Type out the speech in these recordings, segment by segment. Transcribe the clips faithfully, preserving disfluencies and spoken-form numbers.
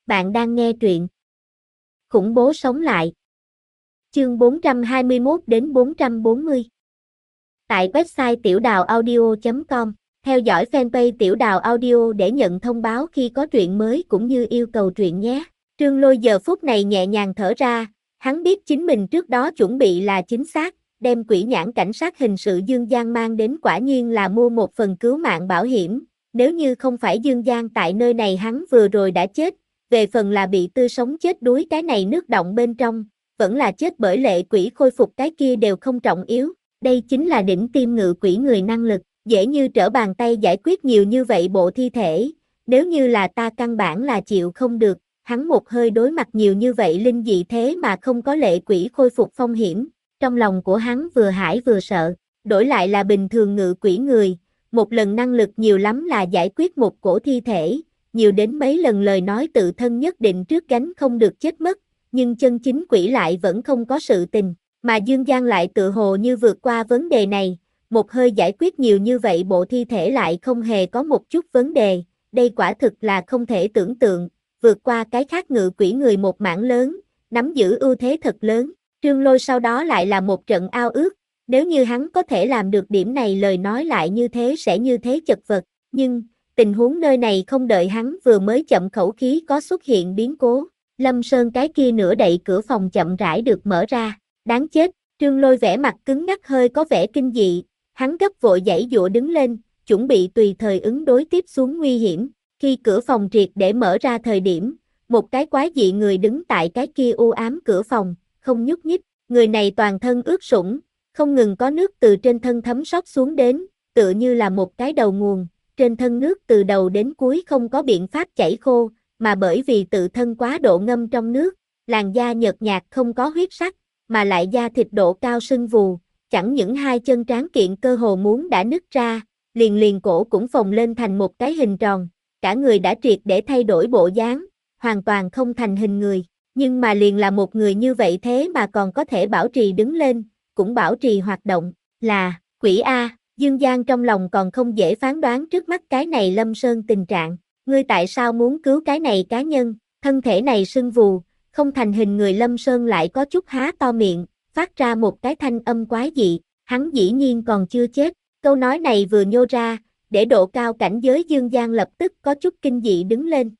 Bạn đang nghe truyện Khủng bố sống lại. Chương bốn trăm hai mươi mốt đến bốn trăm bốn mươi. Tại website tiểu đào audio chấm com, theo dõi fanpage Tiểu Đào Audio để nhận thông báo khi có truyện mới cũng như yêu cầu truyện nhé. Trương Lôi giờ phút này nhẹ nhàng thở ra, hắn biết chính mình trước đó chuẩn bị là chính xác, đem quỷ nhãn cảnh sát hình sự Dương Giang mang đến quả nhiên là mua một phần cứu mạng bảo hiểm, nếu như không phải Dương Giang tại nơi này hắn vừa rồi đã chết, về phần là bị tươi sống chết đuối cái này nước động bên trong, vẫn là chết bởi lệ quỷ khôi phục cái kia đều không trọng yếu, đây chính là đỉnh tiêm ngự quỷ người năng lực. Dễ như trở bàn tay giải quyết nhiều như vậy bộ thi thể, nếu như là ta căn bản là chịu không được, hắn một hơi đối mặt nhiều như vậy linh dị thế mà không có lệ quỷ khôi phục phong hiểm, trong lòng của hắn vừa hãi vừa sợ, đổi lại là bình thường ngự quỷ người, một lần năng lực nhiều lắm là giải quyết một cổ thi thể, nhiều đến mấy lần lời nói tự thân nhất định trước gánh không được chết mất, nhưng chân chính quỷ lại vẫn không có sự tình, mà Dương Giang lại tự hồ như vượt qua vấn đề này. Một hơi giải quyết nhiều như vậy bộ thi thể lại không hề có một chút vấn đề, đây quả thực là không thể tưởng tượng, vượt qua cái khác ngự quỷ người một mảng lớn, nắm giữ ưu thế thật lớn. Trương Lôi sau đó lại là một trận ao ước, nếu như hắn có thể làm được điểm này lời nói lại như thế sẽ như thế chật vật, nhưng tình huống nơi này không đợi hắn vừa mới chậm khẩu khí có xuất hiện biến cố, Lâm Sơn cái kia nửa đậy cửa phòng chậm rãi được mở ra, đáng chết, Trương Lôi vẻ mặt cứng ngắc hơi có vẻ kinh dị. Hắn gấp vội giãy giụa đứng lên, chuẩn bị tùy thời ứng đối tiếp xuống nguy hiểm. Khi cửa phòng triệt để mở ra thời điểm, một cái quái dị người đứng tại cái kia u ám cửa phòng, không nhúc nhích. Người này toàn thân ướt sũng, không ngừng có nước từ trên thân thấm xóc xuống đến, tựa như là một cái đầu nguồn. Trên thân nước từ đầu đến cuối không có biện pháp chảy khô, mà bởi vì tự thân quá độ ngâm trong nước, làn da nhợt nhạt không có huyết sắc, mà lại da thịt độ cao sưng vù. Chẳng những hai chân tráng kiện cơ hồ muốn đã nứt ra, liền liền cổ cũng phồng lên thành một cái hình tròn, cả người đã triệt để thay đổi bộ dáng, hoàn toàn không thành hình người, nhưng mà liền là một người như vậy thế mà còn có thể bảo trì đứng lên, cũng bảo trì hoạt động, là, quỷ A, Dương Giang trong lòng còn không dễ phán đoán trước mắt cái này Lâm Sơn tình trạng, ngươi tại sao muốn cứu cái này cá nhân, thân thể này sưng vù, không thành hình người Lâm Sơn lại có chút há to miệng, phát ra một cái thanh âm quái dị, hắn dĩ nhiên còn chưa chết, câu nói này vừa nhô ra, để độ cao cảnh giới Dương Giang lập tức có chút kinh dị đứng lên.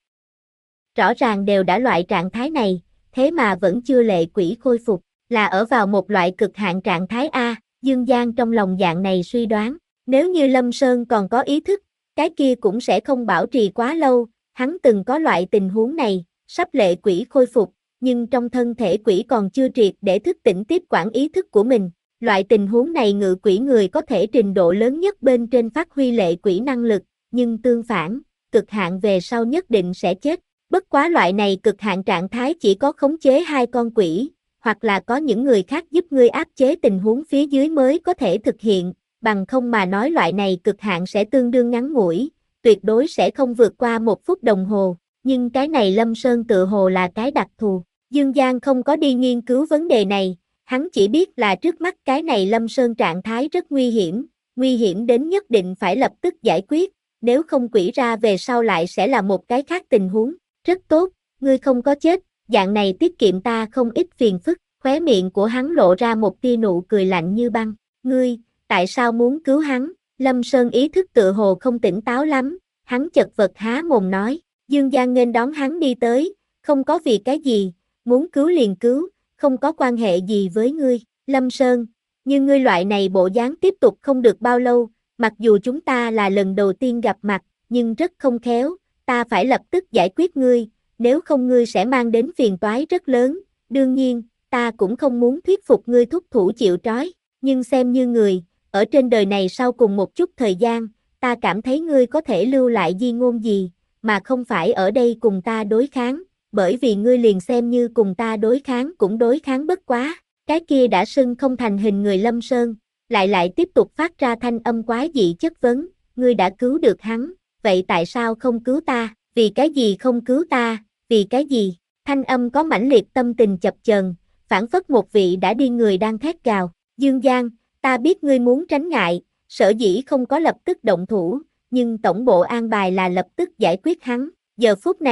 Rõ ràng đều đã loại trạng thái này, thế mà vẫn chưa lệ quỷ khôi phục, là ở vào một loại cực hạn trạng thái A, Dương Giang trong lòng dạng này suy đoán, nếu như Lâm Sơn còn có ý thức, cái kia cũng sẽ không bảo trì quá lâu, hắn từng có loại tình huống này, sắp lệ quỷ khôi phục. Nhưng trong thân thể quỷ còn chưa triệt để thức tỉnh tiếp quản ý thức của mình. Loại tình huống này ngự quỷ người có thể trình độ lớn nhất bên trên phát huy lệ quỷ năng lực, nhưng tương phản, cực hạn về sau nhất định sẽ chết. Bất quá loại này cực hạn trạng thái chỉ có khống chế hai con quỷ, hoặc là có những người khác giúp ngươi áp chế tình huống phía dưới mới có thể thực hiện, bằng không mà nói loại này cực hạn sẽ tương đương ngắn ngủi, tuyệt đối sẽ không vượt qua một phút đồng hồ, nhưng cái này Lâm Sơn tự hồ là cái đặc thù. Dương Giang không có đi nghiên cứu vấn đề này, hắn chỉ biết là trước mắt cái này Lâm Sơn trạng thái rất nguy hiểm, nguy hiểm đến nhất định phải lập tức giải quyết, nếu không quỷ ra về sau lại sẽ là một cái khác tình huống, rất tốt, ngươi không có chết, dạng này tiết kiệm ta không ít phiền phức, khóe miệng của hắn lộ ra một tia nụ cười lạnh như băng, ngươi, tại sao muốn cứu hắn, Lâm Sơn ý thức tự hồ không tỉnh táo lắm, hắn chật vật há mồm nói, Dương Giang nghênh đón hắn đi tới, không có vì cái gì. Muốn cứu liền cứu, không có quan hệ gì với ngươi, Lâm Sơn, nhưng ngươi loại này bộ dáng tiếp tục không được bao lâu, mặc dù chúng ta là lần đầu tiên gặp mặt, nhưng rất không khéo, ta phải lập tức giải quyết ngươi, nếu không ngươi sẽ mang đến phiền toái rất lớn, đương nhiên, ta cũng không muốn thuyết phục ngươi thúc thủ chịu trói, nhưng xem như người, ở trên đời này sau cùng một chút thời gian, ta cảm thấy ngươi có thể lưu lại di ngôn gì, mà không phải ở đây cùng ta đối kháng. Bởi vì ngươi liền xem như cùng ta đối kháng cũng đối kháng bất quá, cái kia đã sưng không thành hình người Lâm Sơn, lại lại tiếp tục phát ra thanh âm quái dị chất vấn, ngươi đã cứu được hắn, vậy tại sao không cứu ta, vì cái gì không cứu ta, vì cái gì, thanh âm có mãnh liệt tâm tình chập chờn, phảng phất một vị đã đi người đang thét gào, Dương Giang, ta biết ngươi muốn tránh ngại, sở dĩ không có lập tức động thủ, nhưng tổng bộ an bài là lập tức giải quyết hắn, giờ phút này,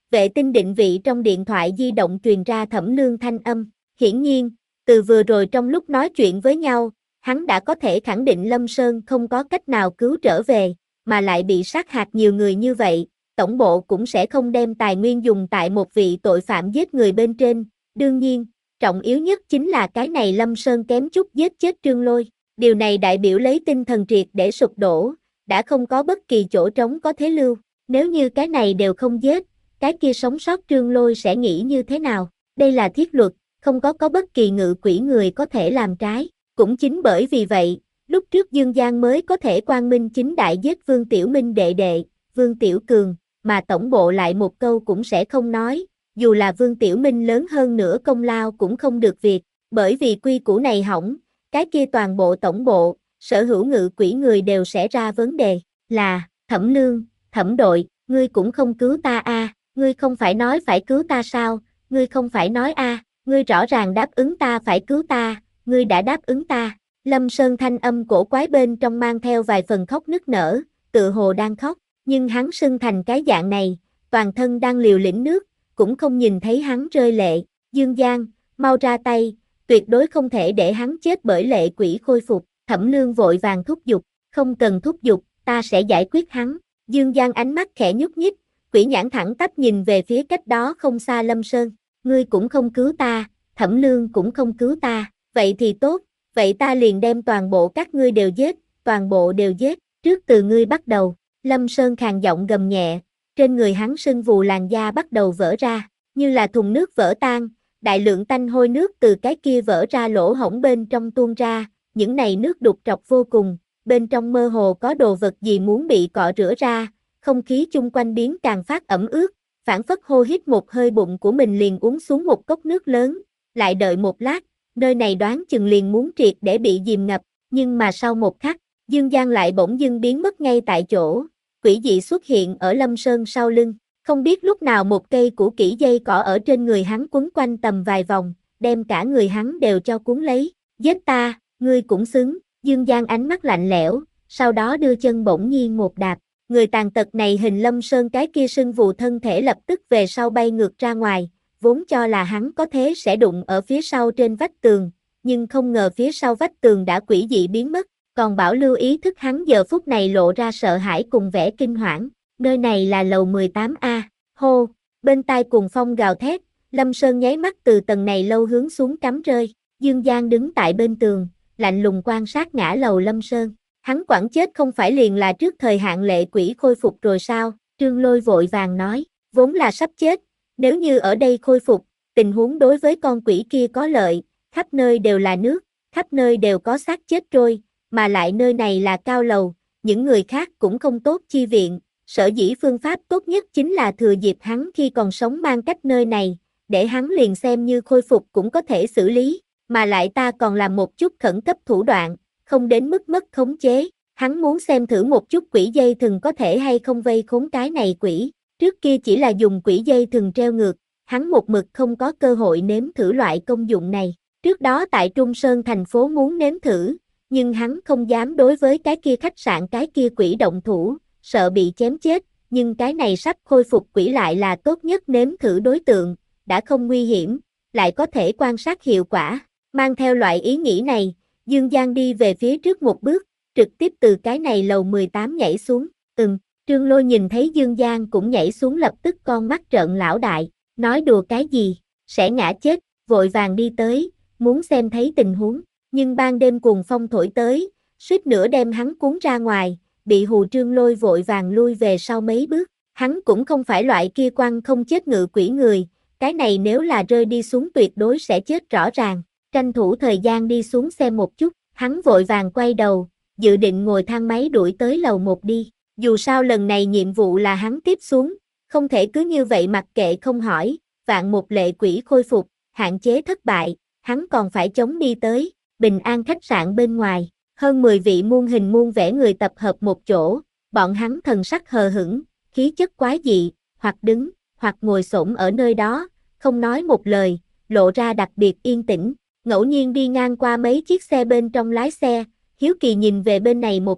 Vệ tinh định vị trong điện thoại di động truyền ra Thẩm Lương thanh âm. Hiển nhiên, từ vừa rồi trong lúc nói chuyện với nhau, hắn đã có thể khẳng định Lâm Sơn không có cách nào cứu trở về, mà lại bị sát hại nhiều người như vậy, tổng bộ cũng sẽ không đem tài nguyên dùng tại một vị tội phạm giết người bên trên. Đương nhiên, trọng yếu nhất chính là cái này Lâm Sơn kém chút giết chết Trương Lôi. Điều này đại biểu lấy tinh thần triệt để sụp đổ, đã không có bất kỳ chỗ trống có thế lưu. Nếu như cái này đều không giết, cái kia sống sót Trương Lôi sẽ nghĩ như thế nào? Đây là thiết luật, không có có bất kỳ ngự quỷ người có thể làm trái. Cũng chính bởi vì vậy, lúc trước Dương Giang mới có thể quang minh chính đại giết Vương Tiểu Minh đệ đệ, Vương Tiểu Cường, mà tổng bộ lại một câu cũng sẽ không nói, dù là Vương Tiểu Minh lớn hơn nữa công lao cũng không được việc, bởi vì quy củ này hỏng, cái kia toàn bộ tổng bộ, sở hữu ngự quỷ người đều sẽ ra vấn đề, là, Thẩm Lương, Thẩm đội, ngươi cũng không cứu ta a, à, ngươi không phải nói phải cứu ta sao, ngươi không phải nói a, à, ngươi rõ ràng đáp ứng ta phải cứu ta, ngươi đã đáp ứng ta. Lâm Sơn thanh âm cổ quái bên trong mang theo vài phần khóc nức nở, tự hồ đang khóc, nhưng hắn sưng thành cái dạng này, toàn thân đang liều lĩnh nước, cũng không nhìn thấy hắn rơi lệ. Dương Giang, mau ra tay, tuyệt đối không thể để hắn chết bởi lệ quỷ khôi phục. Thẩm Lương vội vàng thúc giục, không cần thúc giục, ta sẽ giải quyết hắn. Dương Giang ánh mắt khẽ nhúc nhích, quỷ nhãn thẳng tắp nhìn về phía cách đó không xa Lâm Sơn. Ngươi cũng không cứu ta, Thẩm Lương cũng không cứu ta, vậy thì tốt, vậy ta liền đem toàn bộ các ngươi đều giết, toàn bộ đều giết, trước từ ngươi bắt đầu. Lâm Sơn khàn giọng gầm nhẹ, trên người hắn sưng vù làn da bắt đầu vỡ ra, như là thùng nước vỡ tan, đại lượng tanh hôi nước từ cái kia vỡ ra lỗ hổng bên trong tuôn ra, những này nước đục trọc vô cùng, bên trong mơ hồ có đồ vật gì muốn bị cọ rửa ra, không khí chung quanh biến càng phát ẩm ướt, phản phất hô hít một hơi bụng của mình liền uống xuống một cốc nước lớn, lại đợi một lát, nơi này đoán chừng liền muốn triệt để bị dìm ngập, nhưng mà sau một khắc, Dương Giang lại bỗng dưng biến mất ngay tại chỗ, quỷ dị xuất hiện ở Lâm Sơn sau lưng, không biết lúc nào một cây củ kỹ dây cỏ ở trên người hắn quấn quanh tầm vài vòng, đem cả người hắn đều cho cuốn lấy, giết ta, ngươi cũng xứng, Dương Giang ánh mắt lạnh lẽo, sau đó đưa chân bỗng nhiên một đạp, người tàn tật này hình Lâm Sơn cái kia sưng vù thân thể lập tức về sau bay ngược ra ngoài, vốn cho là hắn có thế sẽ đụng ở phía sau trên vách tường, nhưng không ngờ phía sau vách tường đã quỷ dị biến mất, còn bảo lưu ý thức hắn giờ phút này lộ ra sợ hãi cùng vẻ kinh hoảng, nơi này là lầu mười tám A, hô, bên tai cuồng phong gào thét, Lâm Sơn nháy mắt từ tầng này lâu hướng xuống cắm rơi, Dương Giang đứng tại bên tường, lạnh lùng quan sát ngã lầu Lâm Sơn, hắn quản chết không phải liền là trước thời hạn lệ quỷ khôi phục rồi sao, Trương Lôi vội vàng nói, vốn là sắp chết, nếu như ở đây khôi phục, tình huống đối với con quỷ kia có lợi, khắp nơi đều là nước, khắp nơi đều có xác chết trôi, mà lại nơi này là cao lầu, những người khác cũng không tốt chi viện, sở dĩ phương pháp tốt nhất chính là thừa dịp hắn khi còn sống mang cách nơi này, để hắn liền xem như khôi phục cũng có thể xử lý, mà lại ta còn làm một chút khẩn cấp thủ đoạn, không đến mức mất khống chế, hắn muốn xem thử một chút quỷ dây thừng có thể hay không vây khốn cái này quỷ, trước kia chỉ là dùng quỷ dây thừng treo ngược, hắn một mực không có cơ hội nếm thử loại công dụng này, trước đó tại Trung Sơn thành phố muốn nếm thử, nhưng hắn không dám đối với cái kia khách sạn cái kia quỷ động thủ, sợ bị chém chết, nhưng cái này sắp khôi phục quỷ lại là tốt nhất nếm thử đối tượng, đã không nguy hiểm, lại có thể quan sát hiệu quả, mang theo loại ý nghĩ này, Dương Giang đi về phía trước một bước, trực tiếp từ cái này lầu mười tám nhảy xuống, ừm, Trương Lôi nhìn thấy Dương Giang cũng nhảy xuống lập tức con mắt trợn lão đại, nói đùa cái gì, sẽ ngã chết, vội vàng đi tới, muốn xem thấy tình huống, nhưng ban đêm cuồng phong thổi tới, suýt nữa đem hắn cuốn ra ngoài, bị hù Trương Lôi vội vàng lui về sau mấy bước, hắn cũng không phải loại kia quăng không chết ngự quỷ người, cái này nếu là rơi đi xuống tuyệt đối sẽ chết rõ ràng, tranh thủ thời gian đi xuống xem một chút, hắn vội vàng quay đầu, dự định ngồi thang máy đuổi tới lầu một đi, dù sao lần này nhiệm vụ là hắn tiếp xuống, không thể cứ như vậy mặc kệ không hỏi, vạn một lệ quỷ khôi phục, hạn chế thất bại, hắn còn phải chống đi tới, Bình An khách sạn bên ngoài, hơn mười vị muôn hình muôn vẻ người tập hợp một chỗ, bọn hắn thần sắc hờ hững, khí chất quái dị, hoặc đứng, hoặc ngồi xổm ở nơi đó, không nói một lời, lộ ra đặc biệt yên tĩnh, ngẫu nhiên đi ngang qua mấy chiếc xe bên trong lái xe, hiếu kỳ nhìn về bên này một chút,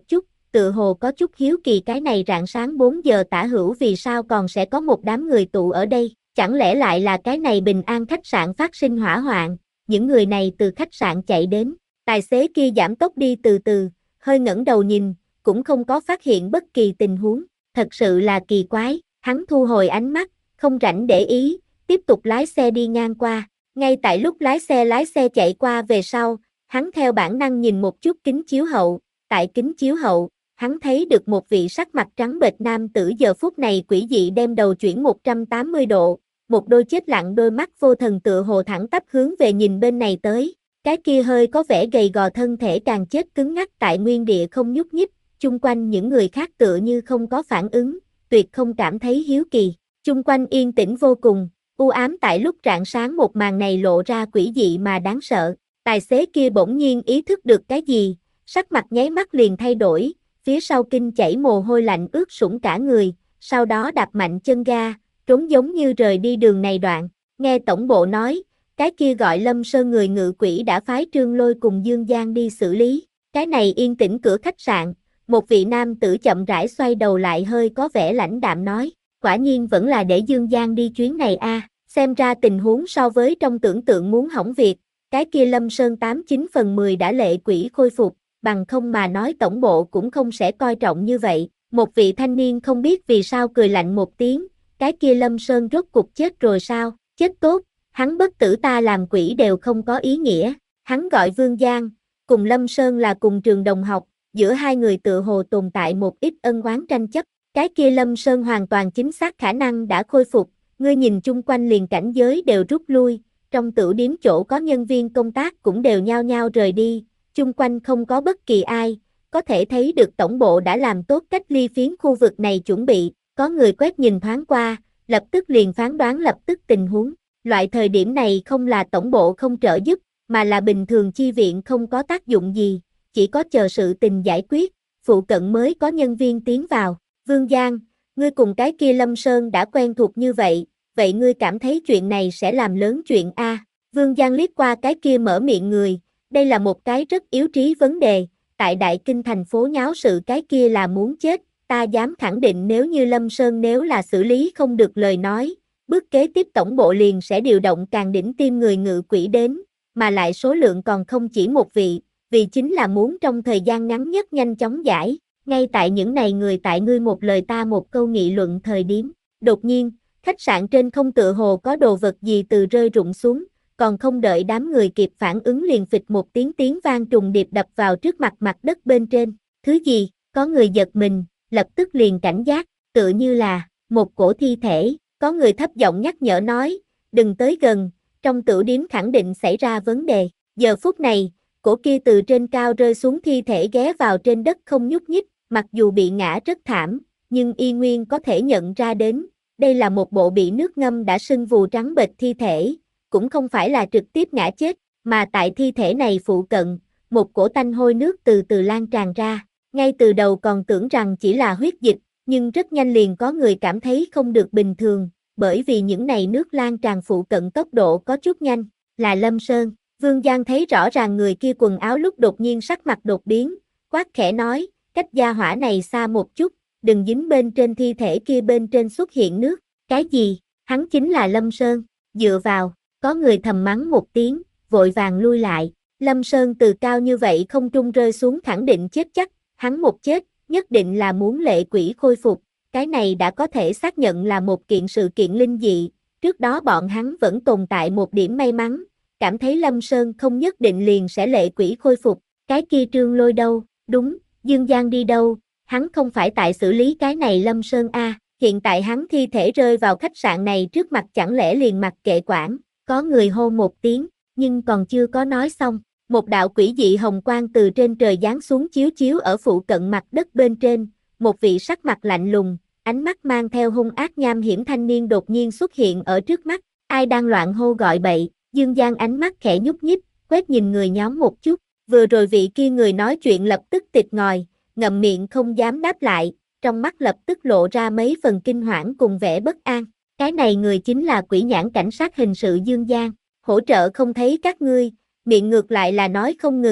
tự hồ có chút hiếu kỳ cái này rạng sáng bốn giờ tả hữu vì sao còn sẽ có một đám người tụ ở đây, chẳng lẽ lại là cái này Bình An khách sạn phát sinh hỏa hoạn, những người này từ khách sạn chạy đến, tài xế kia giảm tốc đi từ từ, hơi ngẩng đầu nhìn, cũng không có phát hiện bất kỳ tình huống, thật sự là kỳ quái, hắn thu hồi ánh mắt, không rảnh để ý, tiếp tục lái xe đi ngang qua, ngay tại lúc lái xe lái xe chạy qua về sau, hắn theo bản năng nhìn một chút kính chiếu hậu, tại kính chiếu hậu, hắn thấy được một vị sắc mặt trắng bệch nam tử giờ phút này quỷ dị đem đầu chuyển một trăm tám mươi độ, một đôi chết lặng đôi mắt vô thần tựa hồ thẳng tắp hướng về nhìn bên này tới, cái kia hơi có vẻ gầy gò thân thể càng chết cứng ngắc tại nguyên địa không nhúc nhích, chung quanh những người khác tựa như không có phản ứng, tuyệt không cảm thấy hiếu kỳ, chung quanh yên tĩnh vô cùng, u ám tại lúc rạng sáng một màn này lộ ra quỷ dị mà đáng sợ, tài xế kia bỗng nhiên ý thức được cái gì, sắc mặt nháy mắt liền thay đổi, phía sau kinh chảy mồ hôi lạnh ướt sũng cả người, sau đó đạp mạnh chân ga, trốn giống như rời đi đường này đoạn, nghe tổng bộ nói, cái kia gọi Lâm Sơn người ngự quỷ đã phái Trương Lôi cùng Dương Giang đi xử lý, cái này yên tĩnh cửa khách sạn, một vị nam tử chậm rãi xoay đầu lại hơi có vẻ lãnh đạm nói, quả nhiên vẫn là để Dương Giang đi chuyến này a, à. Xem ra tình huống so với trong tưởng tượng muốn hỏng việc, cái kia Lâm Sơn tám chín phần mười đã lệ quỷ khôi phục, bằng không mà nói tổng bộ cũng không sẽ coi trọng như vậy, một vị thanh niên không biết vì sao cười lạnh một tiếng, cái kia Lâm Sơn rốt cục chết rồi sao, chết tốt, hắn bất tử ta làm quỷ đều không có ý nghĩa, hắn gọi Vương Giang, cùng Lâm Sơn là cùng trường đồng học, giữa hai người tựa hồ tồn tại một ít ân oán tranh chấp, cái kia Lâm Sơn hoàn toàn chính xác khả năng đã khôi phục, ngươi nhìn chung quanh liền cảnh giới đều rút lui, trong tửu điếm chỗ có nhân viên công tác cũng đều nhao nhao rời đi, chung quanh không có bất kỳ ai, có thể thấy được tổng bộ đã làm tốt cách ly phiến khu vực này chuẩn bị, có người quét nhìn thoáng qua, lập tức liền phán đoán lập tức tình huống, loại thời điểm này không là tổng bộ không trợ giúp, mà là bình thường chi viện không có tác dụng gì, chỉ có chờ sự tình giải quyết, phụ cận mới có nhân viên tiến vào, Vương Giang, ngươi cùng cái kia Lâm Sơn đã quen thuộc như vậy, vậy ngươi cảm thấy chuyện này sẽ làm lớn chuyện a? Vương Giang liếc qua cái kia mở miệng người, đây là một cái rất yếu trí vấn đề, tại Đại Kinh thành phố nháo sự cái kia là muốn chết, ta dám khẳng định nếu như Lâm Sơn nếu là xử lý không được lời nói, bước kế tiếp tổng bộ liền sẽ điều động càng đỉnh tim người ngự quỷ đến, mà lại số lượng còn không chỉ một vị, vì chính là muốn trong thời gian ngắn nhất nhanh chóng giải, ngay tại những này người tại ngươi một lời ta một câu nghị luận thời điểm, đột nhiên, khách sạn trên không tựa hồ có đồ vật gì từ rơi rụng xuống, còn không đợi đám người kịp phản ứng liền phịch một tiếng tiếng vang trùng điệp đập vào trước mặt mặt đất bên trên, thứ gì, có người giật mình, lập tức liền cảnh giác, tựa như là, một cổ thi thể, có người thấp giọng nhắc nhở nói, đừng tới gần, trong tửu điếm khẳng định xảy ra vấn đề, giờ phút này, cổ kia từ trên cao rơi xuống thi thể ghé vào trên đất không nhúc nhích, mặc dù bị ngã rất thảm, nhưng y nguyên có thể nhận ra đến, đây là một bộ bị nước ngâm đã sưng vù trắng bệch thi thể, cũng không phải là trực tiếp ngã chết, mà tại thi thể này phụ cận, một cổ tanh hôi nước từ từ lan tràn ra, ngay từ đầu còn tưởng rằng chỉ là huyết dịch, nhưng rất nhanh liền có người cảm thấy không được bình thường, bởi vì những này nước lan tràn phụ cận tốc độ có chút nhanh, là Lâm Sơn. Vương Giang thấy rõ ràng người kia quần áo lúc đột nhiên sắc mặt đột biến, quát khẽ nói, cách gia hỏa này xa một chút, đừng dính bên trên thi thể kia bên trên xuất hiện nước, cái gì, hắn chính là Lâm Sơn, dựa vào, có người thầm mắng một tiếng, vội vàng lui lại, Lâm Sơn từ cao như vậy không trung rơi xuống khẳng định chết chắc, hắn một chết, nhất định là muốn lệ quỷ khôi phục, cái này đã có thể xác nhận là một kiện sự kiện linh dị, trước đó bọn hắn vẫn tồn tại một điểm may mắn, cảm thấy Lâm Sơn không nhất định liền sẽ lệ quỷ khôi phục, cái kia Trương Lôi đâu, đúng, Dương Giang đi đâu, hắn không phải tại xử lý cái này Lâm Sơn a, hiện tại hắn thi thể rơi vào khách sạn này trước mặt chẳng lẽ liền mặc kệ quản, có người hô một tiếng, nhưng còn chưa có nói xong, một đạo quỷ dị hồng quang từ trên trời giáng xuống chiếu chiếu ở phụ cận mặt đất bên trên, một vị sắc mặt lạnh lùng, ánh mắt mang theo hung ác nham hiểm thanh niên đột nhiên xuất hiện ở trước mắt, ai đang loạn hô gọi bậy, Dương Giang ánh mắt khẽ nhúc nhích, quét nhìn người nhóm một chút, vừa rồi vị kia người nói chuyện lập tức tịt ngòi, ngậm miệng không dám đáp lại, trong mắt lập tức lộ ra mấy phần kinh hoảng cùng vẻ bất an, cái này người chính là quỷ nhãn cảnh sát hình sự Dương Giang, hỗ trợ không thấy các ngươi, miệng ngược lại là nói không ngừng,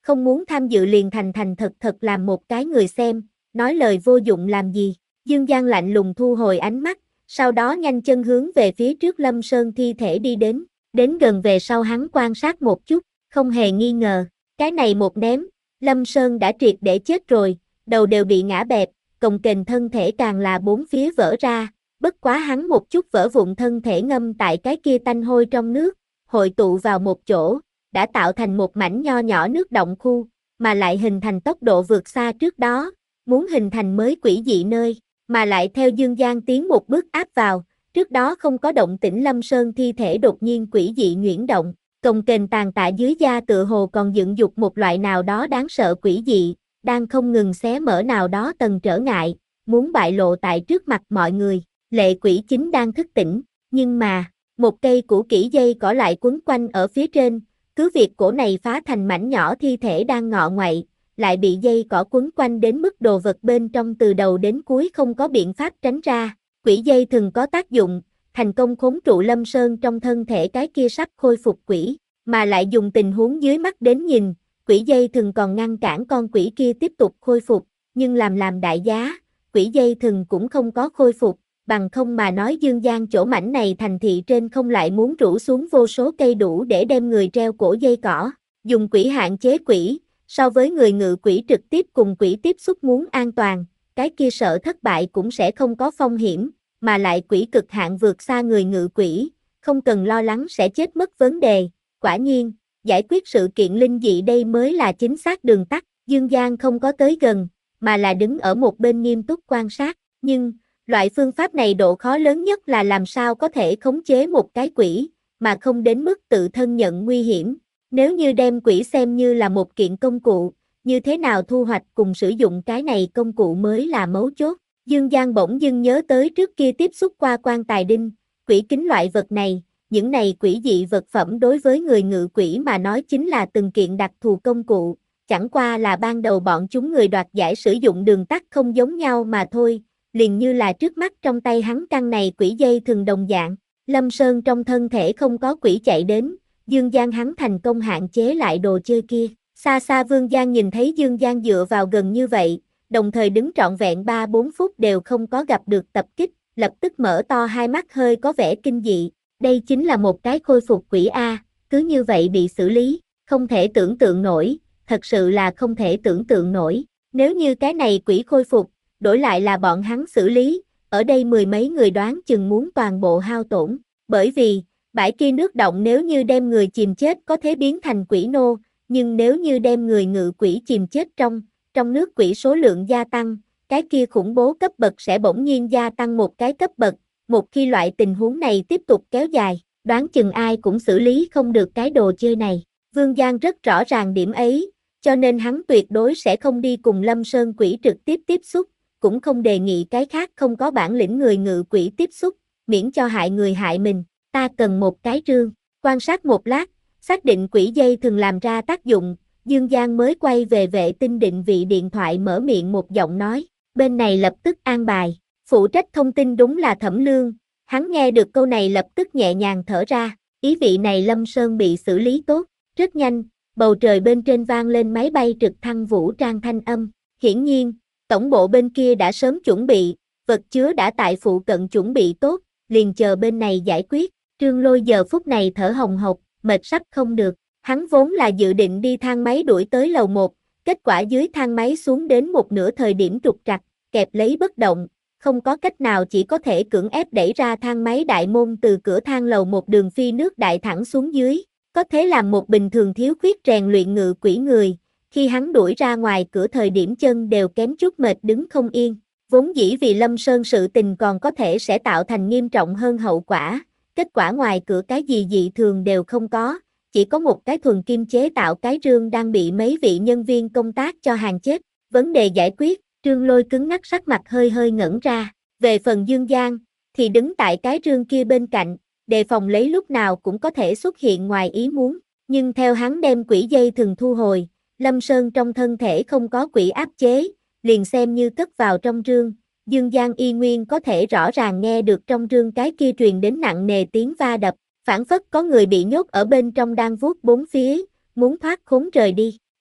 không muốn tham dự liền thành thành thật thật làm một cái người xem, nói lời vô dụng làm gì. Dương Giang lạnh lùng thu hồi ánh mắt, sau đó nhanh chân hướng về phía trước Lâm Sơn thi thể đi đến, đến gần về sau hắn quan sát một chút, không hề nghi ngờ, cái này một ném, Lâm Sơn đã triệt để chết rồi, đầu đều bị ngã bẹp, cồng kềnh thân thể càng là bốn phía vỡ ra, bất quá hắn một chút vỡ vụn thân thể ngâm tại cái kia tanh hôi trong nước, hội tụ vào một chỗ, đã tạo thành một mảnh nho nhỏ nước động khu, mà lại hình thành tốc độ vượt xa trước đó, muốn hình thành mới quỷ dị nơi, mà lại theo Dương Giang tiến một bước áp vào, trước đó không có động tĩnh Lâm Sơn thi thể đột nhiên quỷ dị nhuyễn động, cồng kềnh tàn tạ dưới da tựa hồ còn dựng dục một loại nào đó đáng sợ quỷ dị, đang không ngừng xé mở nào đó tầng trở ngại, muốn bại lộ tại trước mặt mọi người, lệ quỷ chính đang thức tỉnh, nhưng mà, một cây củ kỹ dây cỏ lại quấn quanh ở phía trên, cứ việc cổ này phá thành mảnh nhỏ thi thể đang ngọ ngoậy, lại bị dây cỏ quấn quanh đến mức đồ vật bên trong từ đầu đến cuối không có biện pháp tránh ra, quỷ dây thường có tác dụng, thành công khống trụ Lâm Sơn trong thân thể cái kia sắp khôi phục quỷ, mà lại dùng tình huống dưới mắt đến nhìn, quỷ dây thường còn ngăn cản con quỷ kia tiếp tục khôi phục, nhưng làm làm đại giá, quỷ dây thường cũng không có khôi phục, bằng không mà nói Dương Giang chỗ mảnh này thành thị trên không lại muốn rủ xuống vô số cây đủ để đem người treo cổ dây cỏ, dùng quỷ hạn chế quỷ, so với người ngự quỷ trực tiếp cùng quỷ tiếp xúc muốn an toàn, cái kia sợ thất bại cũng sẽ không có phong hiểm, mà lại quỷ cực hạn vượt xa người ngự quỷ, không cần lo lắng sẽ chết mất vấn đề, quả nhiên, giải quyết sự kiện linh dị đây mới là chính xác đường tắt, Dương Giang không có tới gần, mà là đứng ở một bên nghiêm túc quan sát, nhưng, loại phương pháp này độ khó lớn nhất là làm sao có thể khống chế một cái quỷ, mà không đến mức tự thân nhận nguy hiểm. Nếu như đem quỷ xem như là một kiện công cụ, như thế nào thu hoạch cùng sử dụng cái này công cụ mới là mấu chốt. Dương Giang bỗng dưng nhớ tới trước kia tiếp xúc qua quan tài đinh, quỷ kính loại vật này, những này quỷ dị vật phẩm đối với người ngự quỷ mà nói chính là từng kiện đặc thù công cụ, chẳng qua là ban đầu bọn chúng người đoạt giải sử dụng đường tắt không giống nhau mà thôi, liền như là trước mắt trong tay hắn căn này quỷ dây thường đồng dạng, Lâm Sơn trong thân thể không có quỷ chạy đến, Dương Giang hắn thành công hạn chế lại đồ chơi kia, xa xa Vương Giang nhìn thấy Dương Giang dựa vào gần như vậy, đồng thời đứng trọn vẹn ba bốn phút đều không có gặp được tập kích, lập tức mở to hai mắt hơi có vẻ kinh dị, đây chính là một cái khôi phục quỷ A, cứ như vậy bị xử lý, không thể tưởng tượng nổi, thật sự là không thể tưởng tượng nổi, nếu như cái này quỷ khôi phục, đổi lại là bọn hắn xử lý, ở đây mười mấy người đoán chừng muốn toàn bộ hao tổn, bởi vì, bãi kia nước động nếu như đem người chìm chết có thể biến thành quỷ nô, nhưng nếu như đem người ngự quỷ chìm chết trong, trong nước quỷ số lượng gia tăng, cái kia khủng bố cấp bậc sẽ bỗng nhiên gia tăng một cái cấp bậc, một khi loại tình huống này tiếp tục kéo dài, đoán chừng ai cũng xử lý không được cái đồ chơi này. Vương Giang rất rõ ràng điểm ấy, cho nên hắn tuyệt đối sẽ không đi cùng Lâm Sơn quỷ trực tiếp tiếp xúc, cũng không đề nghị cái khác không có bản lĩnh người ngự quỷ tiếp xúc, miễn cho hại người hại mình. Ta cần một cái rương, quan sát một lát, xác định quỷ dây thường làm ra tác dụng, Dương Giang mới quay về vệ tinh định vị điện thoại mở miệng một giọng nói, bên này lập tức an bài, phụ trách thông tin đúng là Thẩm Lương, hắn nghe được câu này lập tức nhẹ nhàng thở ra, ý vị này Lâm Sơn bị xử lý tốt, rất nhanh, bầu trời bên trên vang lên máy bay trực thăng vũ trang thanh âm, hiển nhiên, tổng bộ bên kia đã sớm chuẩn bị, vật chứa đã tại phụ cận chuẩn bị tốt, liền chờ bên này giải quyết. Trương Lôi giờ phút này thở hồng hộc, mệt sắp không được, hắn vốn là dự định đi thang máy đuổi tới lầu một, kết quả dưới thang máy xuống đến một nửa thời điểm trục trặc, kẹp lấy bất động, không có cách nào chỉ có thể cưỡng ép đẩy ra thang máy đại môn từ cửa thang lầu một đường phi nước đại thẳng xuống dưới, có thế làm một bình thường thiếu khuyết rèn luyện ngự quỷ người, khi hắn đuổi ra ngoài cửa thời điểm chân đều kém chút mệt đứng không yên, vốn dĩ vì Lâm Sơn sự tình còn có thể sẽ tạo thành nghiêm trọng hơn hậu quả. Kết quả ngoài cửa cái gì dị thường đều không có, chỉ có một cái thuần kim chế tạo cái rương đang bị mấy vị nhân viên công tác cho hàng chết. Vấn đề giải quyết, Trương Lôi cứng ngắc sắc mặt hơi hơi ngẩn ra. Về phần Dương Giang, thì đứng tại cái rương kia bên cạnh, đề phòng lấy lúc nào cũng có thể xuất hiện ngoài ý muốn. Nhưng theo hắn đem quỷ dây thường thu hồi, Lâm Sơn trong thân thể không có quỷ áp chế, liền xem như cất vào trong rương. Dương Giang y nguyên có thể rõ ràng nghe được trong rương cái kia truyền đến nặng nề tiếng va đập, phảng phất có người bị nhốt ở bên trong đang vuốt bốn phía, muốn thoát khốn rời đi.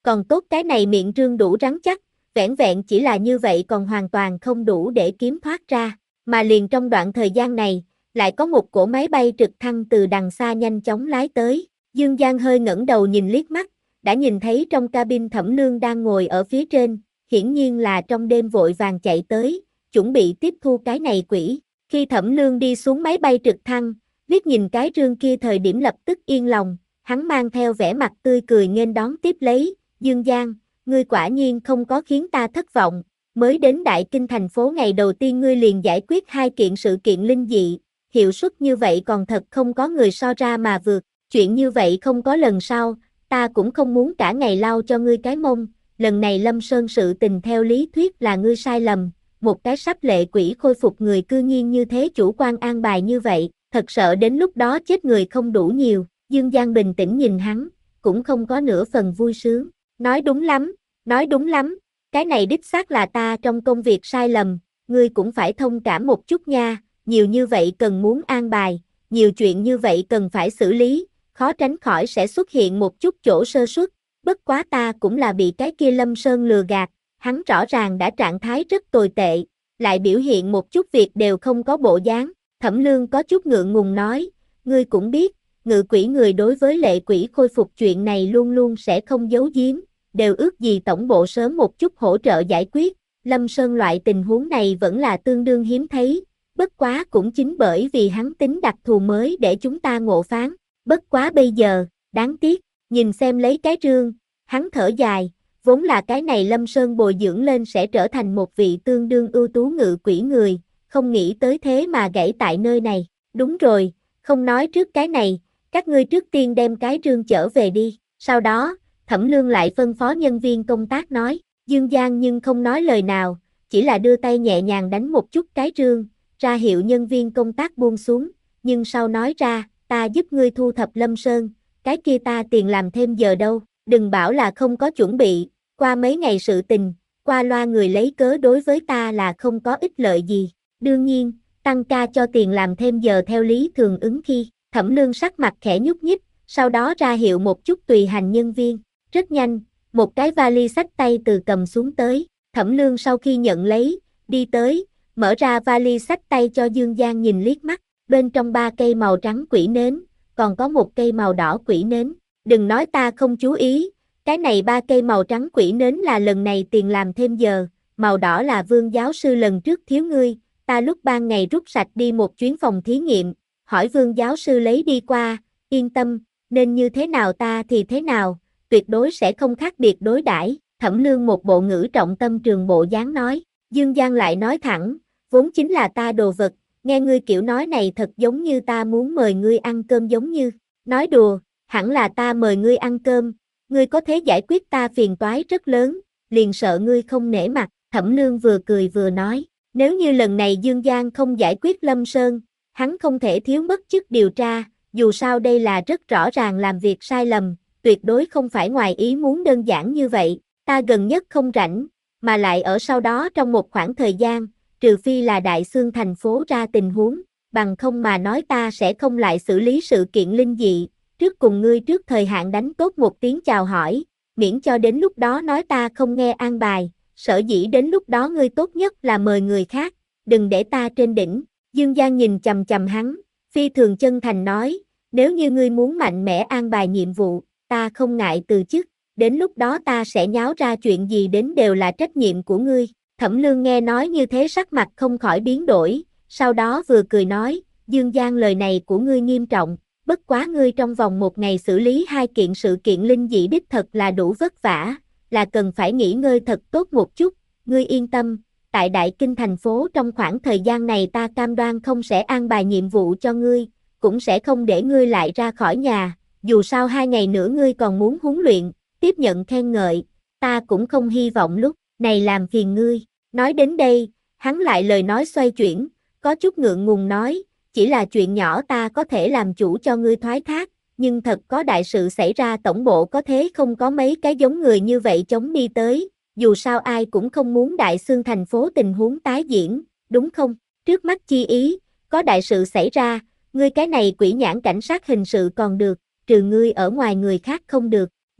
Còn tốt cái này miệng rương đủ rắn chắc, vẻn vẹn chỉ là như vậy còn hoàn toàn không đủ để kiếm thoát ra. Mà liền trong đoạn thời gian này, lại có một cỗ máy bay trực thăng từ đằng xa nhanh chóng lái tới. Dương Giang hơi ngẩng đầu nhìn liếc mắt, đã nhìn thấy trong cabin Thẩm Lương đang ngồi ở phía trên, hiển nhiên là trong đêm vội vàng chạy tới, chuẩn bị tiếp thu cái này quỷ. Khi Thẩm Lương đi xuống máy bay trực thăng, liếc nhìn cái rương kia thời điểm lập tức yên lòng, hắn mang theo vẻ mặt tươi cười nghênh đón tiếp lấy, Dương Giang, ngươi quả nhiên không có khiến ta thất vọng, mới đến Đại Kinh thành phố ngày đầu tiên ngươi liền giải quyết hai kiện sự kiện linh dị, hiệu suất như vậy còn thật không có người so ra mà vượt, chuyện như vậy không có lần sau, ta cũng không muốn cả ngày lau cho ngươi cái mông, lần này Lâm Sơn sự tình theo lý thuyết là ngươi sai lầm, một cái sắp lệ quỷ khôi phục người cư nhiên như thế chủ quan an bài như vậy, thật sợ đến lúc đó chết người không đủ nhiều, Dương Giang bình tĩnh nhìn hắn, cũng không có nửa phần vui sướng, nói đúng lắm, nói đúng lắm, cái này đích xác là ta trong công việc sai lầm, ngươi cũng phải thông cảm một chút nha, nhiều như vậy cần muốn an bài, nhiều chuyện như vậy cần phải xử lý, khó tránh khỏi sẽ xuất hiện một chút chỗ sơ suất, bất quá ta cũng là bị cái kia Lâm Sơn lừa gạt, hắn rõ ràng đã trạng thái rất tồi tệ, lại biểu hiện một chút việc đều không có bộ dáng, Thẩm Lương có chút ngượng ngùng nói, ngươi cũng biết, ngự quỷ người đối với lệ quỷ khôi phục chuyện này luôn luôn sẽ không giấu giếm, đều ước gì tổng bộ sớm một chút hỗ trợ giải quyết, Lâm Sơn loại tình huống này vẫn là tương đương hiếm thấy, bất quá cũng chính bởi vì hắn tính đặc thù mới để chúng ta ngộ phán, bất quá bây giờ, đáng tiếc, nhìn xem lấy cái rương, hắn thở dài, vốn là cái này Lâm Sơn bồi dưỡng lên sẽ trở thành một vị tương đương ưu tú ngự quỷ người, không nghĩ tới thế mà gãy tại nơi này, đúng rồi, không nói trước cái này, các ngươi trước tiên đem cái rương trở về đi, sau đó, Thẩm Lương lại phân phó nhân viên công tác nói, Dương Giang nhưng không nói lời nào, chỉ là đưa tay nhẹ nhàng đánh một chút cái rương, ra hiệu nhân viên công tác buông xuống, nhưng sau nói ra, ta giúp ngươi thu thập Lâm Sơn, cái kia ta tiền làm thêm giờ đâu, đừng bảo là không có chuẩn bị, qua mấy ngày sự tình, qua loa người lấy cớ đối với ta là không có ích lợi gì, đương nhiên, tăng ca cho tiền làm thêm giờ theo lý thường ứng khi, Thẩm Lương sắc mặt khẽ nhúc nhích, sau đó ra hiệu một chút tùy hành nhân viên, rất nhanh, một cái vali xách tay từ cầm xuống tới, Thẩm Lương sau khi nhận lấy, đi tới, mở ra vali xách tay cho Dương Giang nhìn liếc mắt, bên trong ba cây màu trắng quỷ nến, còn có một cây màu đỏ quỷ nến, đừng nói ta không chú ý, cái này ba cây màu trắng quỷ nến là lần này tiền làm thêm giờ, màu đỏ là Vương giáo sư lần trước thiếu ngươi, ta lúc ban ngày rút sạch đi một chuyến phòng thí nghiệm, hỏi Vương giáo sư lấy đi qua, yên tâm, nên như thế nào ta thì thế nào, tuyệt đối sẽ không khác biệt đối đãi. Thẩm Lương một bộ ngữ trọng tâm trường bộ dáng nói, Dương Giang lại nói thẳng, vốn chính là ta đồ vật, nghe ngươi kiểu nói này thật giống như ta muốn mời ngươi ăn cơm giống như, nói đùa, hẳn là ta mời ngươi ăn cơm, ngươi có thể giải quyết ta phiền toái rất lớn, liền sợ ngươi không nể mặt, Thẩm Lương vừa cười vừa nói, nếu như lần này Dương Giang không giải quyết Lâm Sơn, hắn không thể thiếu mất chức điều tra, dù sao đây là rất rõ ràng làm việc sai lầm, tuyệt đối không phải ngoài ý muốn đơn giản như vậy, ta gần nhất không rảnh, mà lại ở sau đó trong một khoảng thời gian, trừ phi là Đại Xương thành phố ra tình huống, bằng không mà nói ta sẽ không lại xử lý sự kiện linh dị, trước cùng ngươi trước thời hạn đánh tốt một tiếng chào hỏi, miễn cho đến lúc đó nói ta không nghe an bài, sở dĩ đến lúc đó ngươi tốt nhất là mời người khác, đừng để ta trên đỉnh. Dương Giang nhìn chằm chằm hắn, phi thường chân thành nói, nếu như ngươi muốn mạnh mẽ an bài nhiệm vụ, ta không ngại từ chức, đến lúc đó ta sẽ nháo ra chuyện gì đến đều là trách nhiệm của ngươi. Thẩm Lương nghe nói như thế sắc mặt không khỏi biến đổi, sau đó vừa cười nói, Dương Giang lời này của ngươi nghiêm trọng, bất quá ngươi trong vòng một ngày xử lý hai kiện sự kiện linh dị đích thật là đủ vất vả, là cần phải nghỉ ngơi thật tốt một chút, ngươi yên tâm, tại Đại Kinh thành phố trong khoảng thời gian này ta cam đoan không sẽ an bài nhiệm vụ cho ngươi, cũng sẽ không để ngươi lại ra khỏi nhà, dù sao hai ngày nữa ngươi còn muốn huấn luyện, tiếp nhận khen ngợi, ta cũng không hy vọng lúc này làm phiền ngươi. Nói đến đây, hắn lại lời nói xoay chuyển, có chút ngượng ngùng nói, chỉ là chuyện nhỏ ta có thể làm chủ cho ngươi thoái thác, nhưng thật có đại sự xảy ra tổng bộ có thế không có mấy cái giống người như vậy chống đi tới, dù sao ai cũng không muốn Đại Xương thành phố tình huống tái diễn, đúng không? Trước mắt chi ý, có đại sự xảy ra, ngươi cái này quỷ nhãn cảnh sát hình sự còn được, trừ ngươi ở ngoài người khác không được.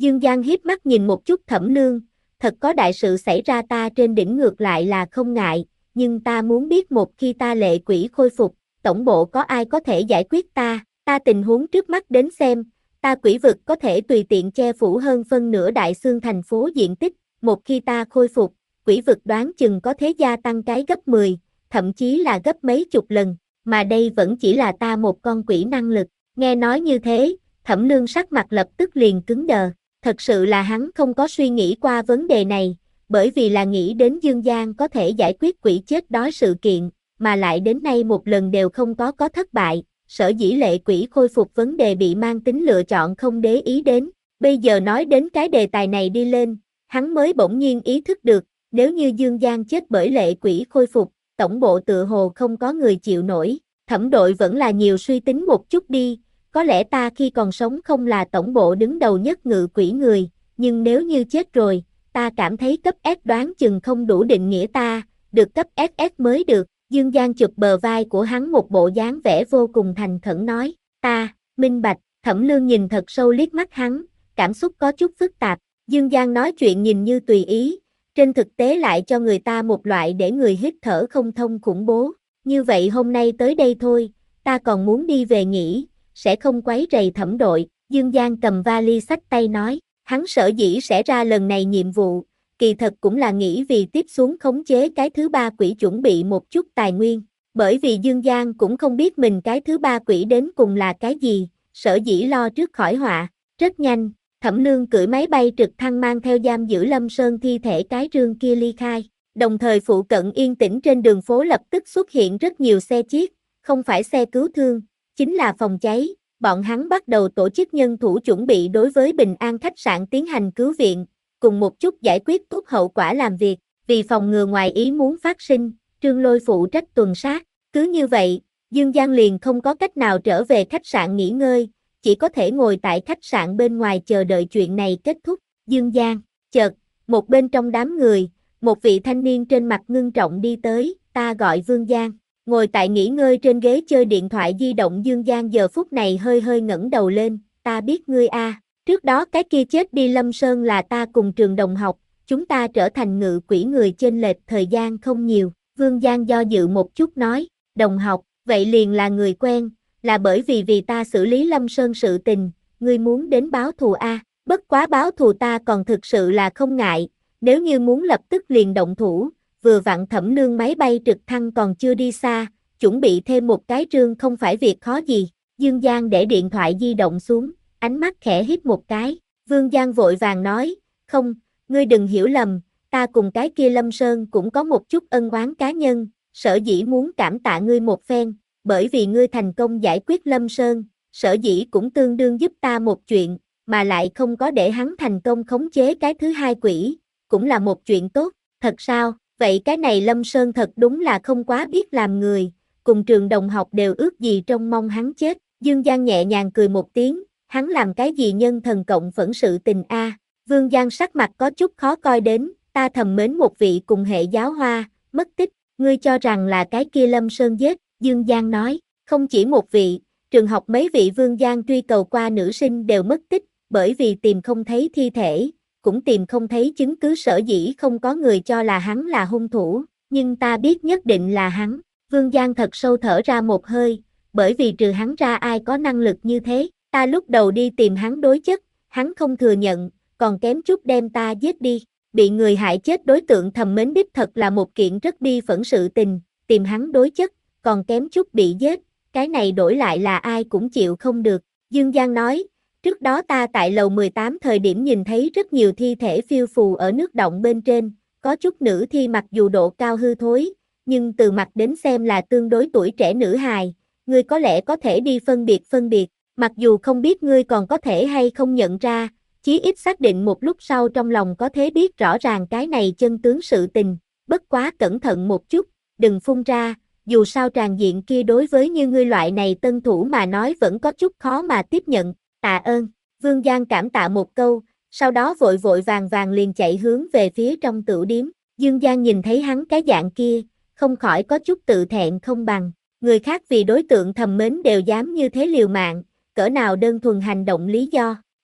Dương Giang hiếp mắt nhìn một chút Thẩm Nương, thật có đại sự xảy ra ta trên đỉnh ngược lại là không ngại, nhưng ta muốn biết một khi ta lệ quỷ khôi phục, tổng bộ có ai có thể giải quyết ta, ta tình huống trước mắt đến xem, ta quỷ vực có thể tùy tiện che phủ hơn phân nửa đại xương thành phố diện tích, một khi ta khôi phục, quỷ vực đoán chừng có thế gia tăng cái gấp mười, thậm chí là gấp mấy chục lần, mà đây vẫn chỉ là ta một con quỷ năng lực, nghe nói như thế, Thẩm Nương sắc mặt lập tức liền cứng đờ, thật sự là hắn không có suy nghĩ qua vấn đề này, bởi vì là nghĩ đến Dương Giang có thể giải quyết quỷ chết đói sự kiện, mà lại đến nay một lần đều không có có thất bại, sở dĩ lệ quỷ khôi phục vấn đề bị mang tính lựa chọn không để ý đến, bây giờ nói đến cái đề tài này đi lên, hắn mới bỗng nhiên ý thức được, nếu như Dương Giang chết bởi lệ quỷ khôi phục, tổng bộ tự hồ không có người chịu nổi, Thẩm đội vẫn là nhiều suy tính một chút đi, có lẽ ta khi còn sống không là tổng bộ đứng đầu nhất ngự quỷ người, nhưng nếu như chết rồi, ta cảm thấy cấp S đoán chừng không đủ định nghĩa ta, được cấp ét ét mới được, Dương Giang chụp bờ vai của hắn một bộ dáng vẻ vô cùng thành khẩn nói, ta, minh bạch, Thẩm Lương nhìn thật sâu liếc mắt hắn, cảm xúc có chút phức tạp, Dương Giang nói chuyện nhìn như tùy ý, trên thực tế lại cho người ta một loại để người hít thở không thông khủng bố, như vậy hôm nay tới đây thôi, ta còn muốn đi về nghỉ, sẽ không quấy rầy Thẩm đội, Dương Giang cầm vali xách tay nói, hắn sở dĩ sẽ ra lần này nhiệm vụ, kỳ thật cũng là nghĩ vì tiếp xuống khống chế cái thứ ba quỷ chuẩn bị một chút tài nguyên, bởi vì Dương Giang cũng không biết mình cái thứ ba quỷ đến cùng là cái gì, sở dĩ lo trước khỏi họa, rất nhanh, Thẩm Lương cưỡi máy bay trực thăng mang theo giam giữ Lâm Sơn thi thể cái rương kia ly khai, đồng thời phụ cận yên tĩnh trên đường phố lập tức xuất hiện rất nhiều xe chiếc, không phải xe cứu thương, chính là phòng cháy, bọn hắn bắt đầu tổ chức nhân thủ chuẩn bị đối với Bình An khách sạn tiến hành cứu viện, cùng một chút giải quyết tốt hậu quả làm việc, vì phòng ngừa ngoài ý muốn phát sinh, Trương Lôi phụ trách tuần sát, cứ như vậy, Dương Giang liền không có cách nào trở về khách sạn nghỉ ngơi, chỉ có thể ngồi tại khách sạn bên ngoài chờ đợi chuyện này kết thúc, Dương Giang, chợt, một bên trong đám người, một vị thanh niên trên mặt ngưng trọng đi tới, ta gọi Vương Giang. Ngồi tại nghỉ ngơi trên ghế chơi điện thoại di động Dương Giang giờ phút này hơi hơi ngẩng đầu lên, ta biết ngươi a, trước đó cái kia chết đi Lâm Sơn là ta cùng trường đồng học, chúng ta trở thành ngự quỷ người chênh lệch thời gian không nhiều, Vương Giang do dự một chút nói, đồng học, vậy liền là người quen, là bởi vì vì ta xử lý Lâm Sơn sự tình, ngươi muốn đến báo thù a, bất quá báo thù ta còn thực sự là không ngại, nếu như muốn lập tức liền động thủ, vừa vặn Thẩm Lương máy bay trực thăng còn chưa đi xa, chuẩn bị thêm một cái trương không phải việc khó gì, Dương Giang để điện thoại di động xuống, ánh mắt khẽ hít một cái, Vương Giang vội vàng nói, không, ngươi đừng hiểu lầm, ta cùng cái kia Lâm Sơn cũng có một chút ân oán cá nhân, sở dĩ muốn cảm tạ ngươi một phen, bởi vì ngươi thành công giải quyết Lâm Sơn, sở dĩ cũng tương đương giúp ta một chuyện, mà lại không có để hắn thành công khống chế cái thứ hai quỷ, cũng là một chuyện tốt, thật sao? Vậy cái này Lâm Sơn thật đúng là không quá biết làm người, cùng trường đồng học đều ước gì trông mong hắn chết, Dương Giang nhẹ nhàng cười một tiếng, hắn làm cái gì nhân thần cộng phẫn sự tình a? À? Vương Giang sắc mặt có chút khó coi đến, ta thầm mến một vị cùng hệ giáo hoa, mất tích, ngươi cho rằng là cái kia Lâm Sơn giết, Dương Giang nói, không chỉ một vị, trường học mấy vị Vương Giang truy cầu qua nữ sinh đều mất tích, bởi vì tìm không thấy thi thể, cũng tìm không thấy chứng cứ sở dĩ không có người cho là hắn là hung thủ, nhưng ta biết nhất định là hắn, Vương Giang thật sâu thở ra một hơi, bởi vì trừ hắn ra ai có năng lực như thế, ta lúc đầu đi tìm hắn đối chất, hắn không thừa nhận, còn kém chút đem ta giết đi, bị người hại chết đối tượng thầm mến đích thật là một kiện rất bi phẫn sự tình, tìm hắn đối chất, còn kém chút bị giết, cái này đổi lại là ai cũng chịu không được, Dương Giang nói, trước đó ta tại lầu mười tám thời điểm nhìn thấy rất nhiều thi thể phiêu phù ở nước động bên trên, có chút nữ thi mặc dù độ cao hư thối, nhưng từ mặt đến xem là tương đối tuổi trẻ nữ hài, ngươi có lẽ có thể đi phân biệt phân biệt, mặc dù không biết ngươi còn có thể hay không nhận ra, chí ít xác định một lúc sau trong lòng có thể biết rõ ràng cái này chân tướng sự tình, bất quá cẩn thận một chút, đừng phun ra, dù sao tràn diện kia đối với như ngươi loại này tân thủ mà nói vẫn có chút khó mà tiếp nhận. Tạ ơn, Vương Giang cảm tạ một câu, sau đó vội vội vàng vàng liền chạy hướng về phía trong tửu điếm, Dương Giang nhìn thấy hắn cái dạng kia, không khỏi có chút tự thẹn không bằng, người khác vì đối tượng thầm mến đều dám như thế liều mạng, cỡ nào đơn thuần hành động lý do,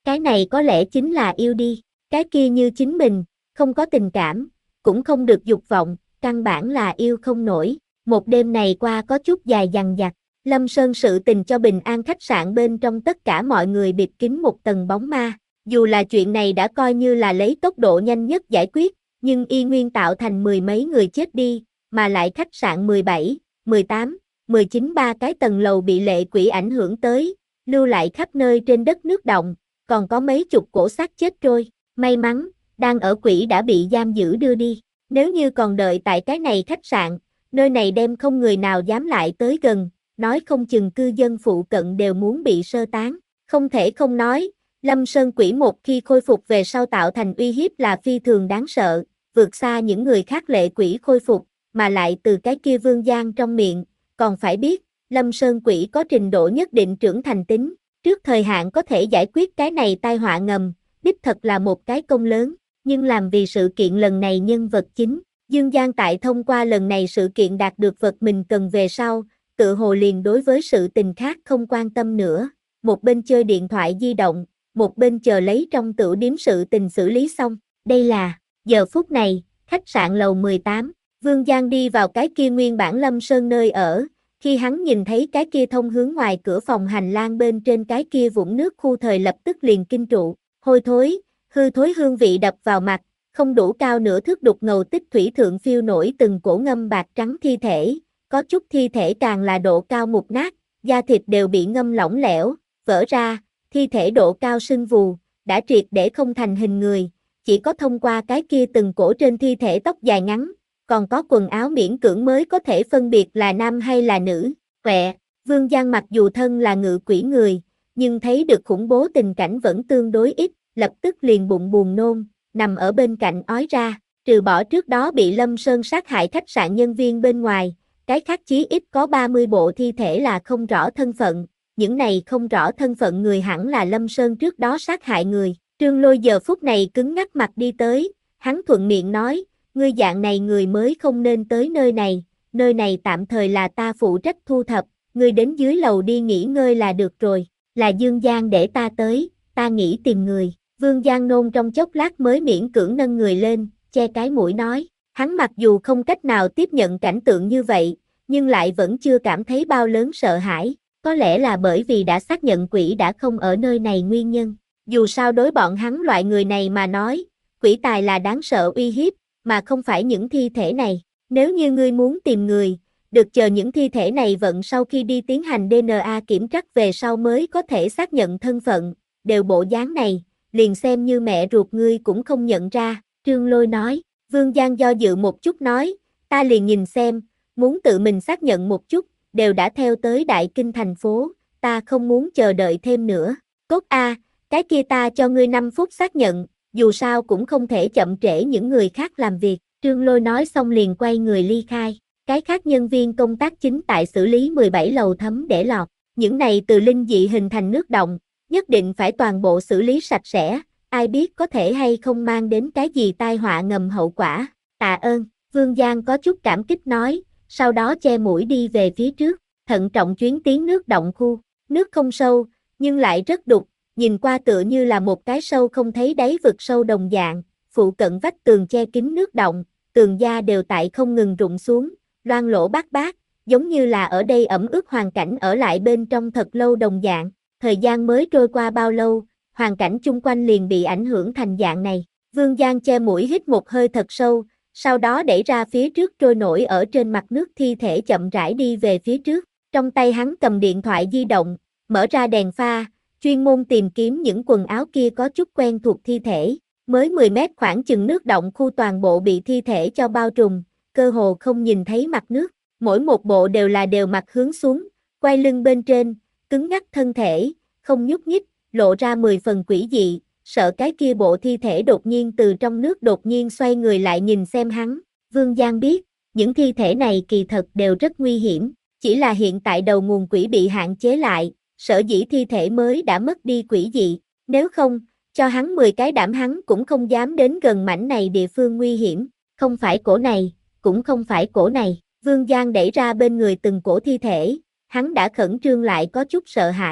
cái này có lẽ chính là yêu đi, cái kia như chính mình, không có tình cảm, cũng không được dục vọng, căn bản là yêu không nổi. Một đêm này qua có chút dài dằng dặc, Lâm Sơn sự tình cho Bình An khách sạn bên trong tất cả mọi người bịt kín một tầng bóng ma. Dù là chuyện này đã coi như là lấy tốc độ nhanh nhất giải quyết, nhưng y nguyên tạo thành mười mấy người chết đi, mà lại khách sạn mười bảy, mười tám, mười chín ba cái tầng lầu bị lệ quỷ ảnh hưởng tới, lưu lại khắp nơi trên đất nước động, còn có mấy chục cổ xác chết trôi. May mắn, đang ở quỷ đã bị giam giữ đưa đi. Nếu như còn đợi tại cái này khách sạn, nơi này đem không người nào dám lại tới gần, nói không chừng cư dân phụ cận đều muốn bị sơ tán. Không thể không nói, Lâm Sơn quỷ một khi khôi phục về sau tạo thành uy hiếp là phi thường đáng sợ, vượt xa những người khác lệ quỷ khôi phục, mà lại từ cái kia Vương Giang trong miệng, còn phải biết, Lâm Sơn quỷ có trình độ nhất định trưởng thành tính, trước thời hạn có thể giải quyết cái này tai họa ngầm, đích thật là một cái công lớn, nhưng làm vì sự kiện lần này nhân vật chính, Dương Giang tại thông qua lần này sự kiện đạt được vật mình cần về sau, tự hồ liền đối với sự tình khác không quan tâm nữa, một bên chơi điện thoại di động, một bên chờ lấy trong tửu điếm sự tình xử lý xong, đây là, giờ phút này, khách sạn lầu mười tám, Vương Giang đi vào cái kia nguyên bản Lâm Sơn nơi ở, khi hắn nhìn thấy cái kia thông hướng ngoài cửa phòng hành lang bên trên cái kia vũng nước khu thời lập tức liền kinh trụ, hôi thối, hư thối hương vị đập vào mặt, không đủ cao nửa thước đục ngầu tích thủy thượng phiêu nổi từng cổ ngâm bạc trắng thi thể, có chút thi thể càng là độ cao mục nát, da thịt đều bị ngâm lỏng lẻo, vỡ ra, thi thể độ cao sưng vù, đã triệt để không thành hình người, chỉ có thông qua cái kia từng cổ trên thi thể tóc dài ngắn, còn có quần áo miễn cưỡng mới có thể phân biệt là nam hay là nữ. Quẹ, Vương Giang mặc dù thân là ngự quỷ người, nhưng thấy được khủng bố tình cảnh vẫn tương đối ít, lập tức liền bụng buồn nôn, nằm ở bên cạnh ói ra, trừ bỏ trước đó bị Lâm Sơn sát hại khách sạn nhân viên bên ngoài, cái khác chí ít có ba mươi bộ thi thể là không rõ thân phận, những này không rõ thân phận người hẳn là Lâm Sơn trước đó sát hại người. Trương Lôi giờ phút này cứng ngắc mặt đi tới, hắn thuận miệng nói, ngươi dạng này người mới không nên tới nơi này, nơi này tạm thời là ta phụ trách thu thập, ngươi đến dưới lầu đi nghỉ ngơi là được rồi, là Dương Giang để ta tới, ta nghĩ tìm người. Vương Giang nôn trong chốc lát mới miễn cưỡng nâng người lên, che cái mũi nói, hắn mặc dù không cách nào tiếp nhận cảnh tượng như vậy, nhưng lại vẫn chưa cảm thấy bao lớn sợ hãi, có lẽ là bởi vì đã xác nhận quỷ đã không ở nơi này nguyên nhân. Dù sao đối bọn hắn loại người này mà nói, quỷ tài là đáng sợ uy hiếp, mà không phải những thi thể này. Nếu như ngươi muốn tìm người, được chờ những thi thể này vận sau khi đi tiến hành đê en a kiểm trắc về sau mới có thể xác nhận thân phận, đều bộ dáng này, liền xem như mẹ ruột ngươi cũng không nhận ra, Trương Lôi nói. Vương Giang do dự một chút nói, ta liền nhìn xem, muốn tự mình xác nhận một chút, đều đã theo tới Đại Kinh thành phố, ta không muốn chờ đợi thêm nữa. Cốt A, cái kia ta cho ngươi năm phút xác nhận, dù sao cũng không thể chậm trễ những người khác làm việc. Trương Lôi nói xong liền quay người ly khai. Cái khác nhân viên công tác chính tại xử lý mười bảy lầu thấm để lọt. Những này từ linh dị hình thành nước động, nhất định phải toàn bộ xử lý sạch sẽ, ai biết có thể hay không mang đến cái gì tai họa ngầm hậu quả. Tạ ơn, Vương Giang có chút cảm kích nói, sau đó che mũi đi về phía trước, thận trọng chuyến tiến nước động khu. Nước không sâu, nhưng lại rất đục, nhìn qua tựa như là một cái sâu không thấy đáy vực sâu đồng dạng, phụ cận vách tường che kín nước động, tường da đều tại không ngừng rụng xuống, loang lỗ bát bát, giống như là ở đây ẩm ướt hoàn cảnh ở lại bên trong thật lâu đồng dạng. Thời gian mới trôi qua bao lâu, hoàn cảnh chung quanh liền bị ảnh hưởng thành dạng này. Vương Giang che mũi hít một hơi thật sâu, sau đó đẩy ra phía trước trôi nổi ở trên mặt nước thi thể chậm rãi đi về phía trước. Trong tay hắn cầm điện thoại di động, mở ra đèn pha, chuyên môn tìm kiếm những quần áo kia có chút quen thuộc thi thể. Mới mười mét khoảng chừng nước động khu toàn bộ bị thi thể cho bao trùm, cơ hồ không nhìn thấy mặt nước. Mỗi một bộ đều là đều mặt hướng xuống, quay lưng bên trên, cứng ngắc thân thể, không nhúc nhích, lộ ra mười phần quỷ dị, sợ cái kia bộ thi thể đột nhiên từ trong nước đột nhiên xoay người lại nhìn xem hắn. Vương Giang biết, những thi thể này kỳ thật đều rất nguy hiểm, chỉ là hiện tại đầu nguồn quỷ bị hạn chế lại, sở dĩ thi thể mới đã mất đi quỷ dị, nếu không, cho hắn mười cái đảm hắn cũng không dám đến gần mảnh này địa phương nguy hiểm, không phải cổ này, cũng không phải cổ này. Vương Giang đẩy ra bên người từng cổ thi thể, hắn đã khẩn trương lại có chút sợ hãi.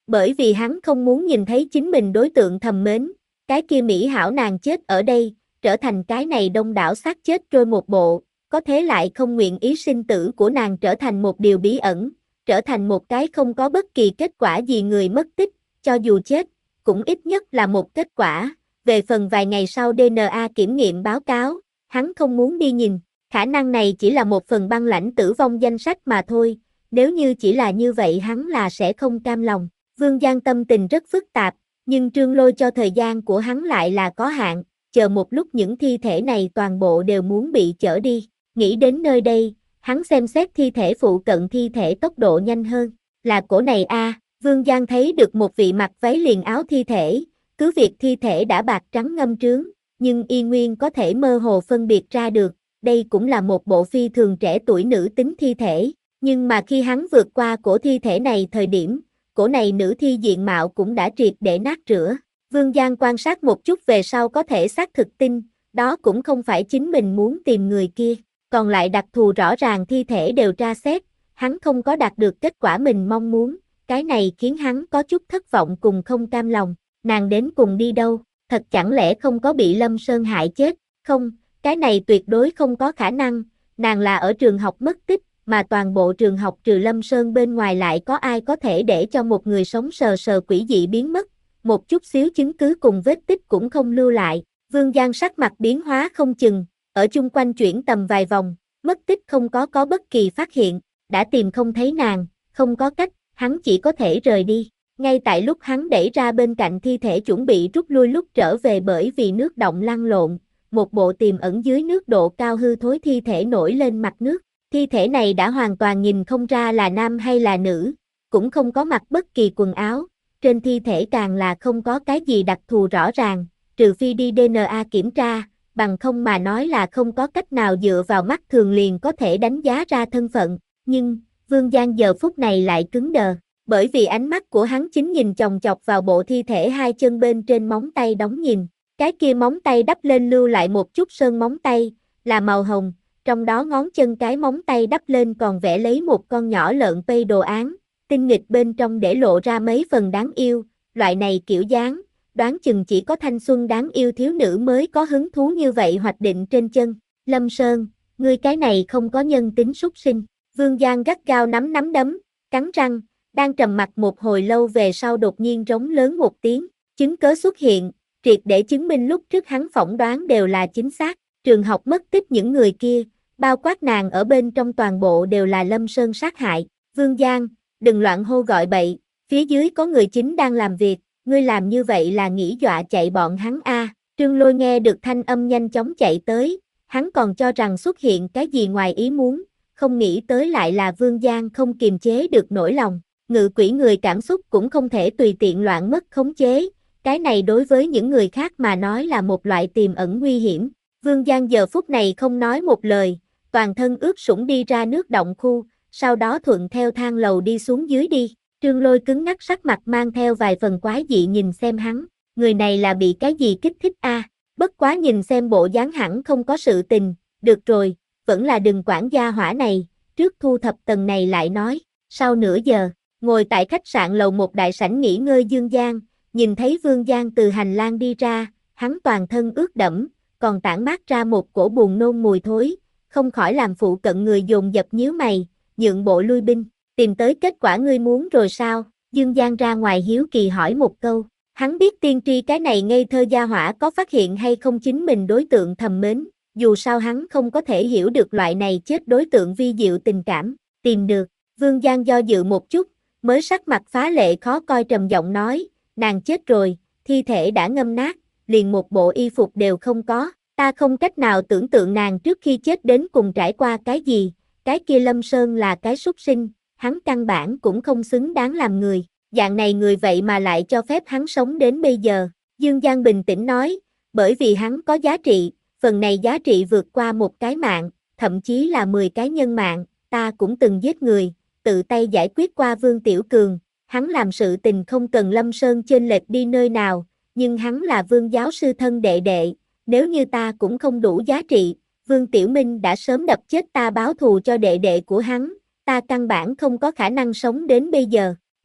Bởi vì hắn không muốn nhìn thấy chính mình đối tượng thầm mến, cái kia mỹ hảo nàng chết ở đây, trở thành cái này đông đảo xác chết trôi một bộ, có thế lại không nguyện ý sinh tử của nàng trở thành một điều bí ẩn, trở thành một cái không có bất kỳ kết quả gì người mất tích, cho dù chết, cũng ít nhất là một kết quả. Về phần vài ngày sau đê en a kiểm nghiệm báo cáo, hắn không muốn đi nhìn, khả năng này chỉ là một phần băng lãnh tử vong danh sách mà thôi, nếu như chỉ là như vậy hắn là sẽ không cam lòng. Vương Giang tâm tình rất phức tạp, nhưng Trương Lôi cho thời gian của hắn lại là có hạn, chờ một lúc những thi thể này toàn bộ đều muốn bị chở đi. Nghĩ đến nơi đây, hắn xem xét thi thể phụ cận thi thể tốc độ nhanh hơn. Là cổ này a, à, Vương Giang thấy được một vị mặc váy liền áo thi thể, cứ việc thi thể đã bạc trắng ngâm trướng, nhưng y nguyên có thể mơ hồ phân biệt ra được, đây cũng là một bộ phi thường trẻ tuổi nữ tính thi thể. Nhưng mà khi hắn vượt qua cổ thi thể này thời điểm, cổ này nữ thi diện mạo cũng đã triệt để nát rửa. Vương Giang quan sát một chút về sau có thể xác thực tin, đó cũng không phải chính mình muốn tìm người kia. Còn lại đặc thù rõ ràng thi thể đều tra xét, hắn không có đạt được kết quả mình mong muốn, cái này khiến hắn có chút thất vọng cùng không cam lòng. Nàng đến cùng đi đâu, thật chẳng lẽ không có bị Lâm Sơn hại chết? Không, cái này tuyệt đối không có khả năng, nàng là ở trường học mất tích, mà toàn bộ trường học trừ Lâm Sơn bên ngoài lại có ai có thể để cho một người sống sờ sờ quỷ dị biến mất, một chút xíu chứng cứ cùng vết tích cũng không lưu lại. Vương Giang sắc mặt biến hóa không chừng, ở chung quanh chuyển tầm vài vòng, mất tích không có có bất kỳ phát hiện, đã tìm không thấy nàng, không có cách, hắn chỉ có thể rời đi. Ngay tại lúc hắn đẩy ra bên cạnh thi thể chuẩn bị rút lui lúc trở về bởi vì nước động lăn lộn, một bộ tiềm ẩn dưới nước độ cao hư thối thi thể nổi lên mặt nước. Thi thể này đã hoàn toàn nhìn không ra là nam hay là nữ, cũng không có mặc bất kỳ quần áo, trên thi thể càng là không có cái gì đặc thù rõ ràng, trừ phi đi đê en a kiểm tra, bằng không mà nói là không có cách nào dựa vào mắt thường liền có thể đánh giá ra thân phận, nhưng, Vương Giang giờ phút này lại cứng đờ, bởi vì ánh mắt của hắn chính nhìn chòng chọc vào bộ thi thể hai chân bên trên móng tay đóng nhìn, cái kia móng tay đắp lên lưu lại một chút sơn móng tay, là màu hồng. Trong đó ngón chân cái móng tay đắp lên còn vẽ lấy một con nhỏ lợn pây đồ án, tinh nghịch bên trong để lộ ra mấy phần đáng yêu, loại này kiểu dáng, đoán chừng chỉ có thanh xuân đáng yêu thiếu nữ mới có hứng thú như vậy hoạch định trên chân. Lâm Sơn, ngươi cái này không có nhân tính súc sinh. Vương Giang gắt gao nắm nắm đấm, cắn răng, đang trầm mặc một hồi lâu về sau đột nhiên rống lớn một tiếng, chứng cớ xuất hiện, triệt để chứng minh lúc trước hắn phỏng đoán đều là chính xác. Trường học mất tích những người kia, bao quát nàng ở bên trong toàn bộ đều là Lâm Sơn sát hại. Vương Giang, đừng loạn hô gọi bậy, phía dưới có người chính đang làm việc, ngươi làm như vậy là nghĩ dọa chạy bọn hắn a. À. Trương Lôi nghe được thanh âm nhanh chóng chạy tới, hắn còn cho rằng xuất hiện cái gì ngoài ý muốn, không nghĩ tới lại là Vương Giang không kiềm chế được nỗi lòng. Ngự quỷ người cảm xúc cũng không thể tùy tiện loạn mất khống chế, cái này đối với những người khác mà nói là một loại tiềm ẩn nguy hiểm. Vương Giang giờ phút này không nói một lời, toàn thân ướt sũng đi ra nước động khu, sau đó thuận theo thang lầu đi xuống dưới đi. Trương Lôi cứng ngắc sắc mặt mang theo vài phần quái dị nhìn xem hắn, người này là bị cái gì kích thích a? À? Bất quá nhìn xem bộ dáng hẳn không có sự tình, được rồi, vẫn là đừng quản gia hỏa này, trước thu thập tầng này lại nói. Sau nửa giờ, ngồi tại khách sạn lầu một đại sảnh nghỉ ngơi Dương Giang, nhìn thấy Vương Giang từ hành lang đi ra, hắn toàn thân ướt đẫm, còn tản mát ra một cổ buồn nôn mùi thối, không khỏi làm phụ cận người dồn dập nhíu mày, nhượng bộ lui binh, tìm tới kết quả ngươi muốn rồi sao? Dương Giang ra ngoài hiếu kỳ hỏi một câu, hắn biết tiên tri cái này ngây thơ gia hỏa có phát hiện hay không chính mình đối tượng thầm mến, dù sao hắn không có thể hiểu được loại này chết đối tượng vi diệu tình cảm, tìm được. Vương Giang do dự một chút, mới sắc mặt phá lệ khó coi trầm giọng nói, nàng chết rồi, thi thể đã ngâm nát, liền một bộ y phục đều không có, ta không cách nào tưởng tượng nàng trước khi chết đến cùng trải qua cái gì, cái kia Lâm Sơn là cái súc sinh, hắn căn bản cũng không xứng đáng làm người, dạng này người vậy mà lại cho phép hắn sống đến bây giờ. Dương Giang bình tĩnh nói, bởi vì hắn có giá trị, phần này giá trị vượt qua một cái mạng, thậm chí là mười cái nhân mạng, ta cũng từng giết người, tự tay giải quyết qua Vương Tiểu Cường, hắn làm sự tình không cần Lâm Sơn chênh lệch đi nơi nào, nhưng hắn là Vương giáo sư thân đệ đệ, nếu như ta cũng không đủ giá trị, Vương Tiểu Minh đã sớm đập chết ta báo thù cho đệ đệ của hắn, ta căn bản không có khả năng sống đến bây giờ.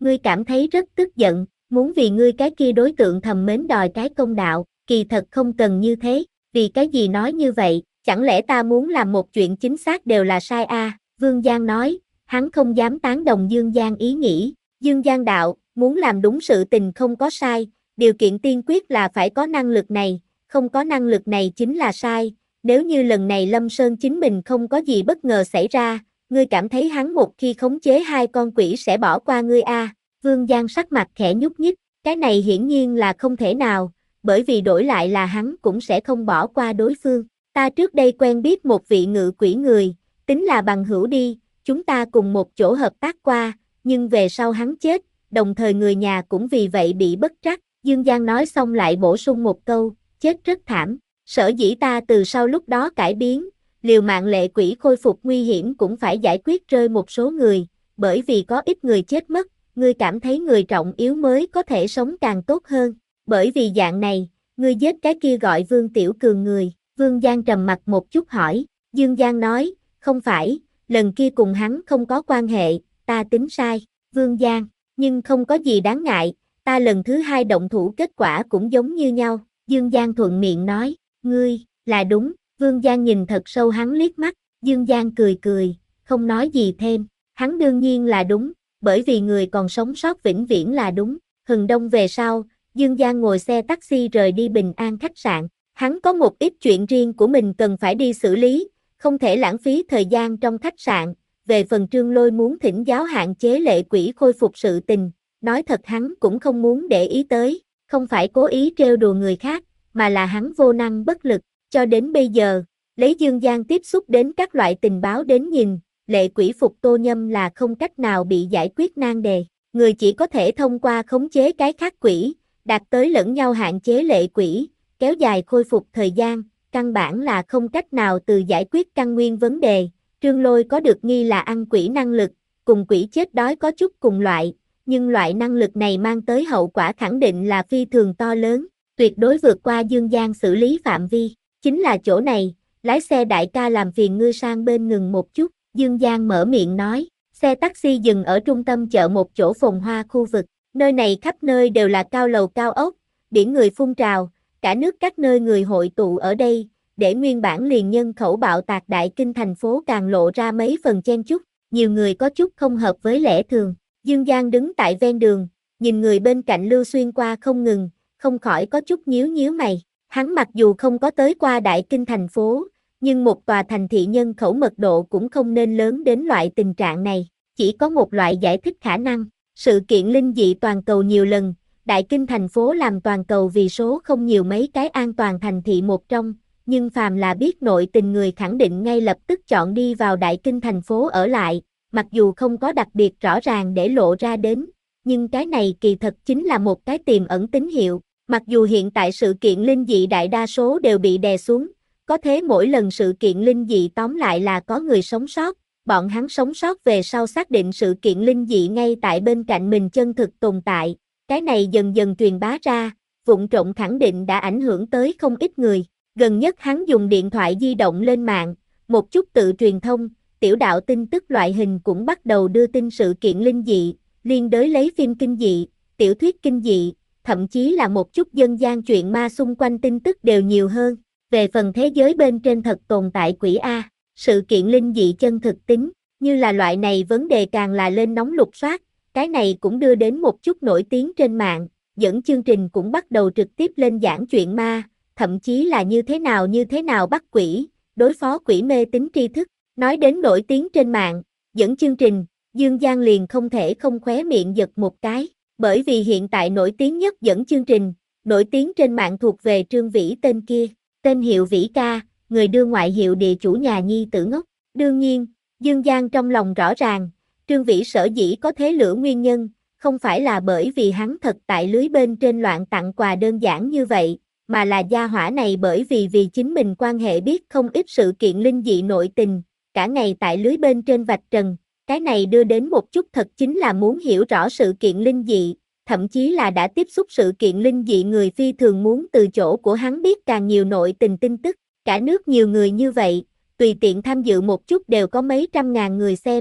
ngươi cảm thấy rất tức giận, muốn vì ngươi cái kia đối tượng thầm mến đòi cái công đạo, kỳ thật không cần như thế, vì cái gì nói như vậy, chẳng lẽ ta muốn làm một chuyện chính xác đều là sai à, Vương Giang nói, hắn không dám tán đồng Dương Giang ý nghĩ, Dương Giang đạo, muốn làm đúng sự tình không có sai, điều kiện tiên quyết là phải có năng lực này, không có năng lực này chính là sai, nếu như lần này Lâm Sơn chính mình không có gì bất ngờ xảy ra, ngươi cảm thấy hắn một khi khống chế hai con quỷ sẽ bỏ qua ngươi à, Vương Giang sắc mặt khẽ nhúc nhích, cái này hiển nhiên là không thể nào, bởi vì đổi lại là hắn cũng sẽ không bỏ qua đối phương, ta trước đây quen biết một vị ngự quỷ người, tính là bằng hữu đi, chúng ta cùng một chỗ hợp tác qua, nhưng về sau hắn chết, đồng thời người nhà cũng vì vậy bị bất trắc, Dương Giang nói xong lại bổ sung một câu, chết rất thảm, sở dĩ ta từ sau lúc đó cải biến, liều mạng lệ quỷ khôi phục nguy hiểm cũng phải giải quyết rơi một số người, bởi vì có ít người chết mất, ngươi cảm thấy người trọng yếu mới có thể sống càng tốt hơn, bởi vì dạng này, ngươi giết cái kia gọi Vương Tiểu Cường người, Vương Giang trầm mặt một chút hỏi, Dương Giang nói, không phải, lần kia cùng hắn không có quan hệ, ta tính sai, Vương Giang, nhưng không có gì đáng ngại, ta lần thứ hai động thủ kết quả cũng giống như nhau, Dương Giang thuận miệng nói, ngươi, là đúng, Vương Giang nhìn thật sâu hắn liếc mắt, Dương Giang cười cười, không nói gì thêm, hắn đương nhiên là đúng, bởi vì người còn sống sót vĩnh viễn là đúng, hừng đông về sau, Dương Giang ngồi xe taxi rời đi Bình An khách sạn, hắn có một ít chuyện riêng của mình cần phải đi xử lý, không thể lãng phí thời gian trong khách sạn, về phần Trương Lôi muốn thỉnh giáo hạn chế lệ quỷ khôi phục sự tình, nói thật hắn cũng không muốn để ý tới, không phải cố ý trêu đùa người khác, mà là hắn vô năng bất lực, cho đến bây giờ, lấy Dương Giang tiếp xúc đến các loại tình báo đến nhìn, lệ quỷ phục Tô Nhâm là không cách nào bị giải quyết nan đề, người chỉ có thể thông qua khống chế cái khác quỷ, đạt tới lẫn nhau hạn chế lệ quỷ, kéo dài khôi phục thời gian, căn bản là không cách nào từ giải quyết căn nguyên vấn đề. Trương Lôi có được nghi là ăn quỷ năng lực, cùng quỷ chết đói có chút cùng loại, nhưng loại năng lực này mang tới hậu quả khẳng định là phi thường to lớn, tuyệt đối vượt qua Dương Giang xử lý phạm vi. Chính là chỗ này, lái xe đại ca làm phiền ngươi sang bên ngừng một chút, Dương Giang mở miệng nói, xe taxi dừng ở trung tâm chợ một chỗ phồn hoa khu vực, nơi này khắp nơi đều là cao lầu cao ốc, biển người phun trào, cả nước các nơi người hội tụ ở đây, để nguyên bản liền nhân khẩu bạo tạc đại kinh thành phố càng lộ ra mấy phần chen chúc, nhiều người có chút không hợp với lẽ thường. Dương Giang đứng tại ven đường, nhìn người bên cạnh lưu xuyên qua không ngừng, không khỏi có chút nhíu nhíu mày. Hắn mặc dù không có tới qua đại kinh thành phố, nhưng một tòa thành thị nhân khẩu mật độ cũng không nên lớn đến loại tình trạng này. Chỉ có một loại giải thích khả năng, sự kiện linh dị toàn cầu nhiều lần, đại kinh thành phố làm toàn cầu vì số không nhiều mấy cái an toàn thành thị một trong, nhưng phàm là biết nội tình người khẳng định ngay lập tức chọn đi vào đại kinh thành phố ở lại, mặc dù không có đặc biệt rõ ràng để lộ ra đến, nhưng cái này kỳ thật chính là một cái tiềm ẩn tín hiệu, mặc dù hiện tại sự kiện linh dị đại đa số đều bị đè xuống, có thế mỗi lần sự kiện linh dị tóm lại là có người sống sót, bọn hắn sống sót về sau xác định sự kiện linh dị ngay tại bên cạnh mình chân thực tồn tại, cái này dần dần truyền bá ra, vụng trộm khẳng định đã ảnh hưởng tới không ít người. Gần nhất hắn dùng điện thoại di động lên mạng, một chút tự truyền thông, tiểu đạo tin tức loại hình cũng bắt đầu đưa tin sự kiện linh dị, liên đới lấy phim kinh dị, tiểu thuyết kinh dị, thậm chí là một chút dân gian chuyện ma xung quanh tin tức đều nhiều hơn. Về phần thế giới bên trên thật tồn tại quỷ A, sự kiện linh dị chân thực tính, như là loại này vấn đề càng là lên nóng lục soát, cái này cũng đưa đến một chút nổi tiếng trên mạng, dẫn chương trình cũng bắt đầu trực tiếp lên giảng chuyện ma, thậm chí là như thế nào như thế nào bắt quỷ, đối phó quỷ mê tín tri thức. Nói đến nổi tiếng trên mạng, dẫn chương trình, Dương Giang liền không thể không khóe miệng giật một cái, bởi vì hiện tại nổi tiếng nhất dẫn chương trình, nổi tiếng trên mạng thuộc về Trương Vĩ tên kia, tên hiệu Vĩ ca, người đưa ngoại hiệu địa chủ nhà nhi tử ngốc. Đương nhiên, Dương Giang trong lòng rõ ràng, Trương Vĩ sở dĩ có thế lửa nguyên nhân, không phải là bởi vì hắn thật tại lưới bên trên loạn tặng quà đơn giản như vậy, mà là gia hỏa này bởi vì vì chính mình quan hệ biết không ít sự kiện linh dị nội tình, cả ngày tại lưới bên trên vạch trần, cái này đưa đến một chút thật chính là muốn hiểu rõ sự kiện linh dị, thậm chí là đã tiếp xúc sự kiện linh dị người phi thường muốn từ chỗ của hắn biết càng nhiều nội tình tin tức, cả nước nhiều người như vậy, tùy tiện tham dự một chút đều có mấy trăm ngàn người xem,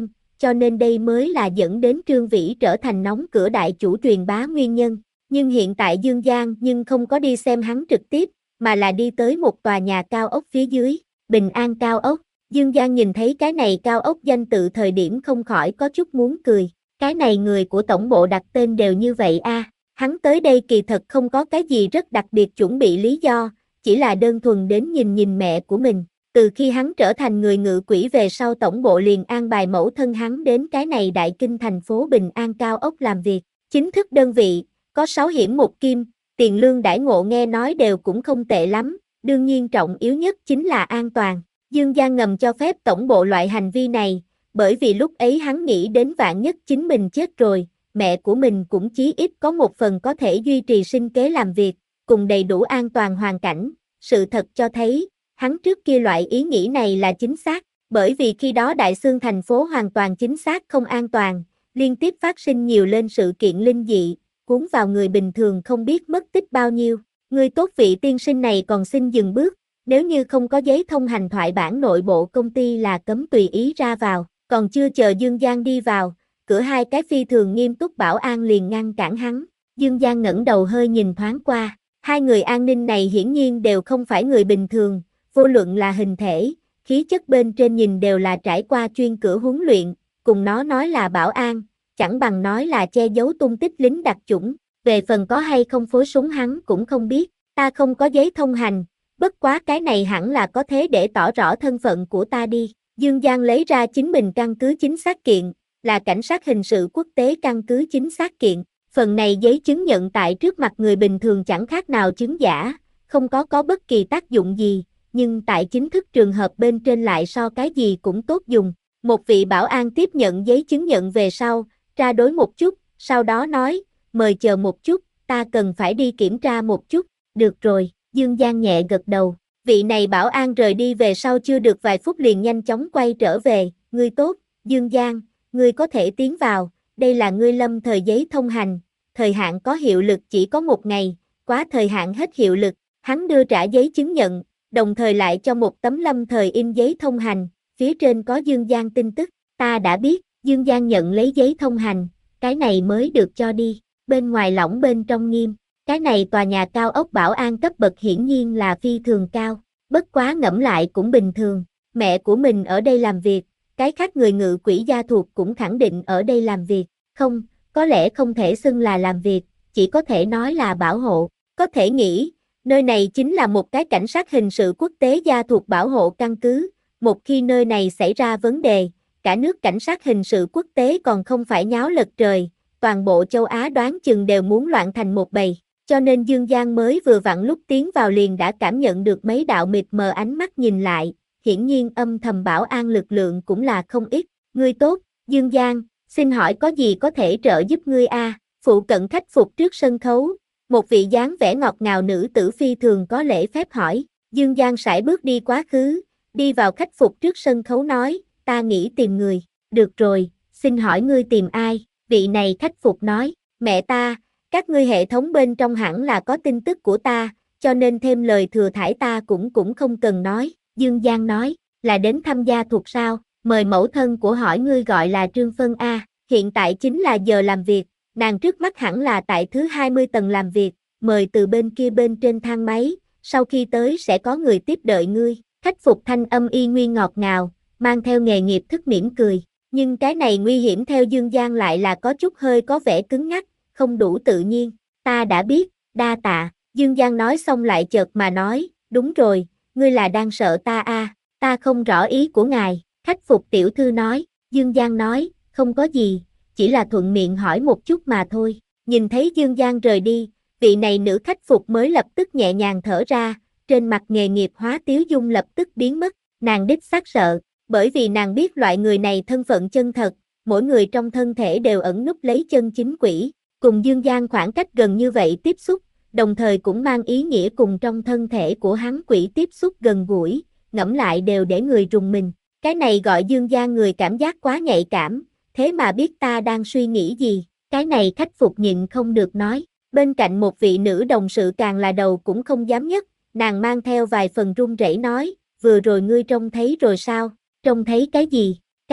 cho nên đây mới là dẫn đến Trương Vĩ trở thành nóng cửa đại chủ truyền bá nguyên nhân. Nhưng hiện tại Dương Giang nhưng không có đi xem hắn trực tiếp, mà là đi tới một tòa nhà cao ốc phía dưới, Bình An cao ốc. Dương Giang nhìn thấy cái này cao ốc danh tự thời điểm không khỏi có chút muốn cười. Cái này người của tổng bộ đặt tên đều như vậy a. À. Hắn tới đây kỳ thật không có cái gì rất đặc biệt chuẩn bị lý do, chỉ là đơn thuần đến nhìn nhìn mẹ của mình. Từ khi hắn trở thành người ngự quỹ về sau tổng bộ liền an bài mẫu thân hắn đến cái này đại kinh thành phố Bình An cao ốc làm việc. Chính thức đơn vị, có sáu hiểm một kim, tiền lương đãi ngộ nghe nói đều cũng không tệ lắm, đương nhiên trọng yếu nhất chính là an toàn. Dương Giang ngầm cho phép tổng bộ loại hành vi này, bởi vì lúc ấy hắn nghĩ đến vạn nhất chính mình chết rồi, mẹ của mình cũng chí ít có một phần có thể duy trì sinh kế làm việc, cùng đầy đủ an toàn hoàn cảnh. Sự thật cho thấy, hắn trước kia loại ý nghĩ này là chính xác, bởi vì khi đó Đại Xương thành phố hoàn toàn chính xác không an toàn, liên tiếp phát sinh nhiều lên sự kiện linh dị, cuốn vào người bình thường không biết mất tích bao nhiêu. Người tốt vị tiên sinh này còn xin dừng bước, nếu như không có giấy thông hành thoại bản nội bộ công ty là cấm tùy ý ra vào, còn chưa chờ Dương Giang đi vào, cửa hai cái phi thường nghiêm túc bảo an liền ngăn cản hắn. Dương Giang ngẩng đầu hơi nhìn thoáng qua, hai người an ninh này hiển nhiên đều không phải người bình thường, vô luận là hình thể, khí chất bên trên nhìn đều là trải qua chuyên cửa huấn luyện, cùng nó nói là bảo an, chẳng bằng nói là che giấu tung tích lính đặc chủng, về phần có hay không phối súng hắn cũng không biết, ta không có giấy thông hành, bất quá cái này hẳn là có thế để tỏ rõ thân phận của ta đi. Dương Giang lấy ra chính mình căn cứ chính xác kiện, là cảnh sát hình sự quốc tế căn cứ chính xác kiện, phần này giấy chứng nhận tại trước mặt người bình thường chẳng khác nào chứng giả, không có có bất kỳ tác dụng gì, nhưng tại chính thức trường hợp bên trên lại so cái gì cũng tốt dùng. Một vị bảo an tiếp nhận giấy chứng nhận về sau, tra đối một chút, sau đó nói, mời chờ một chút, ta cần phải đi kiểm tra một chút, được rồi, Dương Giang nhẹ gật đầu. Vị này bảo an rời đi về sau chưa được vài phút liền nhanh chóng quay trở về, ngươi tốt, Dương Giang, ngươi có thể tiến vào, đây là ngươi lâm thời giấy thông hành, thời hạn có hiệu lực chỉ có một ngày, quá thời hạn hết hiệu lực, hắn đưa trả giấy chứng nhận, đồng thời lại cho một tấm lâm thời in giấy thông hành, phía trên có Dương Giang tin tức, ta đã biết, Dương Giang nhận lấy giấy thông hành, cái này mới được cho đi, bên ngoài lỏng bên trong nghiêm. Cái này tòa nhà cao ốc bảo an cấp bậc hiển nhiên là phi thường cao, bất quá ngẫm lại cũng bình thường, mẹ của mình ở đây làm việc, cái khác người ngự quỹ gia thuộc cũng khẳng định ở đây làm việc, không, có lẽ không thể xưng là làm việc, chỉ có thể nói là bảo hộ, có thể nghĩ, nơi này chính là một cái cảnh sát hình sự quốc tế gia thuộc bảo hộ căn cứ, một khi nơi này xảy ra vấn đề, cả nước cảnh sát hình sự quốc tế còn không phải nháo lật trời, toàn bộ châu Á đoán chừng đều muốn loạn thành một bầy. Cho nên Dương Giang mới vừa vặn lúc tiến vào liền đã cảm nhận được mấy đạo mịt mờ ánh mắt nhìn lại, hiển nhiên âm thầm bảo an lực lượng cũng là không ít. Ngươi tốt, Dương Giang, xin hỏi có gì có thể trợ giúp ngươi a? À? Phụ cận khách phục trước sân khấu, một vị dáng vẻ ngọt ngào nữ tử phi thường có lễ phép hỏi. Dương Giang sải bước đi quá khứ, đi vào khách phục trước sân khấu nói, ta nghĩ tìm người. Được rồi, xin hỏi ngươi tìm ai? Vị này khách phục nói, mẹ ta. Các ngươi hệ thống bên trong hẳn là có tin tức của ta, cho nên thêm lời thừa thãi ta cũng cũng không cần nói. Dương Giang nói, là đến tham gia thuộc sao, mời mẫu thân của hỏi ngươi gọi là Trương Phân A, hiện tại chính là giờ làm việc, nàng trước mắt hẳn là tại thứ hai mươi tầng làm việc, mời từ bên kia bên trên thang máy, sau khi tới sẽ có người tiếp đợi ngươi. Khách phục thanh âm y nguyên ngọt ngào, mang theo nghề nghiệp thức mỉm cười, nhưng cái này nguy hiểm theo Dương Giang lại là có chút hơi có vẻ cứng nhắc, không đủ tự nhiên, ta đã biết, đa tạ, Dương Giang nói xong lại chợt mà nói, đúng rồi, ngươi là đang sợ ta à, ta không rõ ý của ngài, khách phục tiểu thư nói, Dương Giang nói, không có gì, chỉ là thuận miệng hỏi một chút mà thôi, nhìn thấy Dương Giang rời đi, vị này nữ khách phục mới lập tức nhẹ nhàng thở ra, trên mặt nghề nghiệp hóa tiếu dung lập tức biến mất, nàng đích xác sợ, bởi vì nàng biết loại người này thân phận chân thật, mỗi người trong thân thể đều ẩn núp lấy chân chính quỷ. Cùng Dương Giang khoảng cách gần như vậy tiếp xúc, đồng thời cũng mang ý nghĩa cùng trong thân thể của hắn quỷ tiếp xúc gần gũi, ngẫm lại đều để người rùng mình. Cái này gọi Dương Giang người cảm giác quá nhạy cảm, thế mà biết ta đang suy nghĩ gì, cái này khách phục nhịn không được nói. Bên cạnh một vị nữ đồng sự càng là đầu cũng không dám nhất, nàng mang theo vài phần run rẩy nói, vừa rồi ngươi trông thấy rồi sao, trông thấy cái gì,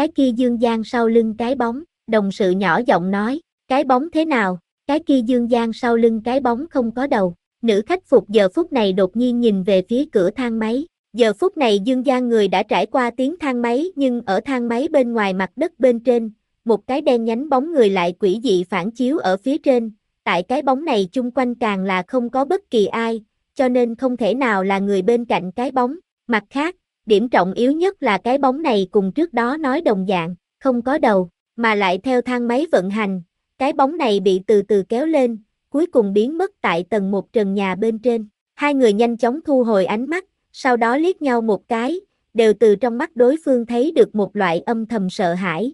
cái kia Dương Giang sau lưng cái bóng, đồng sự nhỏ giọng nói, cái bóng thế nào, cái kia Dương Giang sau lưng cái bóng không có đầu. Nữ khách phục giờ phút này đột nhiên nhìn về phía cửa thang máy. Giờ phút này Dương Giang người đã trải qua tiếng thang máy nhưng ở thang máy bên ngoài mặt đất bên trên, một cái đen nhánh bóng người lại quỷ dị phản chiếu ở phía trên. Tại cái bóng này chung quanh càng là không có bất kỳ ai, cho nên không thể nào là người bên cạnh cái bóng. Mặt khác, điểm trọng yếu nhất là cái bóng này cùng trước đó nói đồng dạng, không có đầu, mà lại theo thang máy vận hành, cái bóng này bị từ từ kéo lên, cuối cùng biến mất tại tầng một trần nhà bên trên. Hai người nhanh chóng thu hồi ánh mắt, sau đó liếc nhau một cái, đều từ trong mắt đối phương thấy được một loại âm thầm sợ hãi.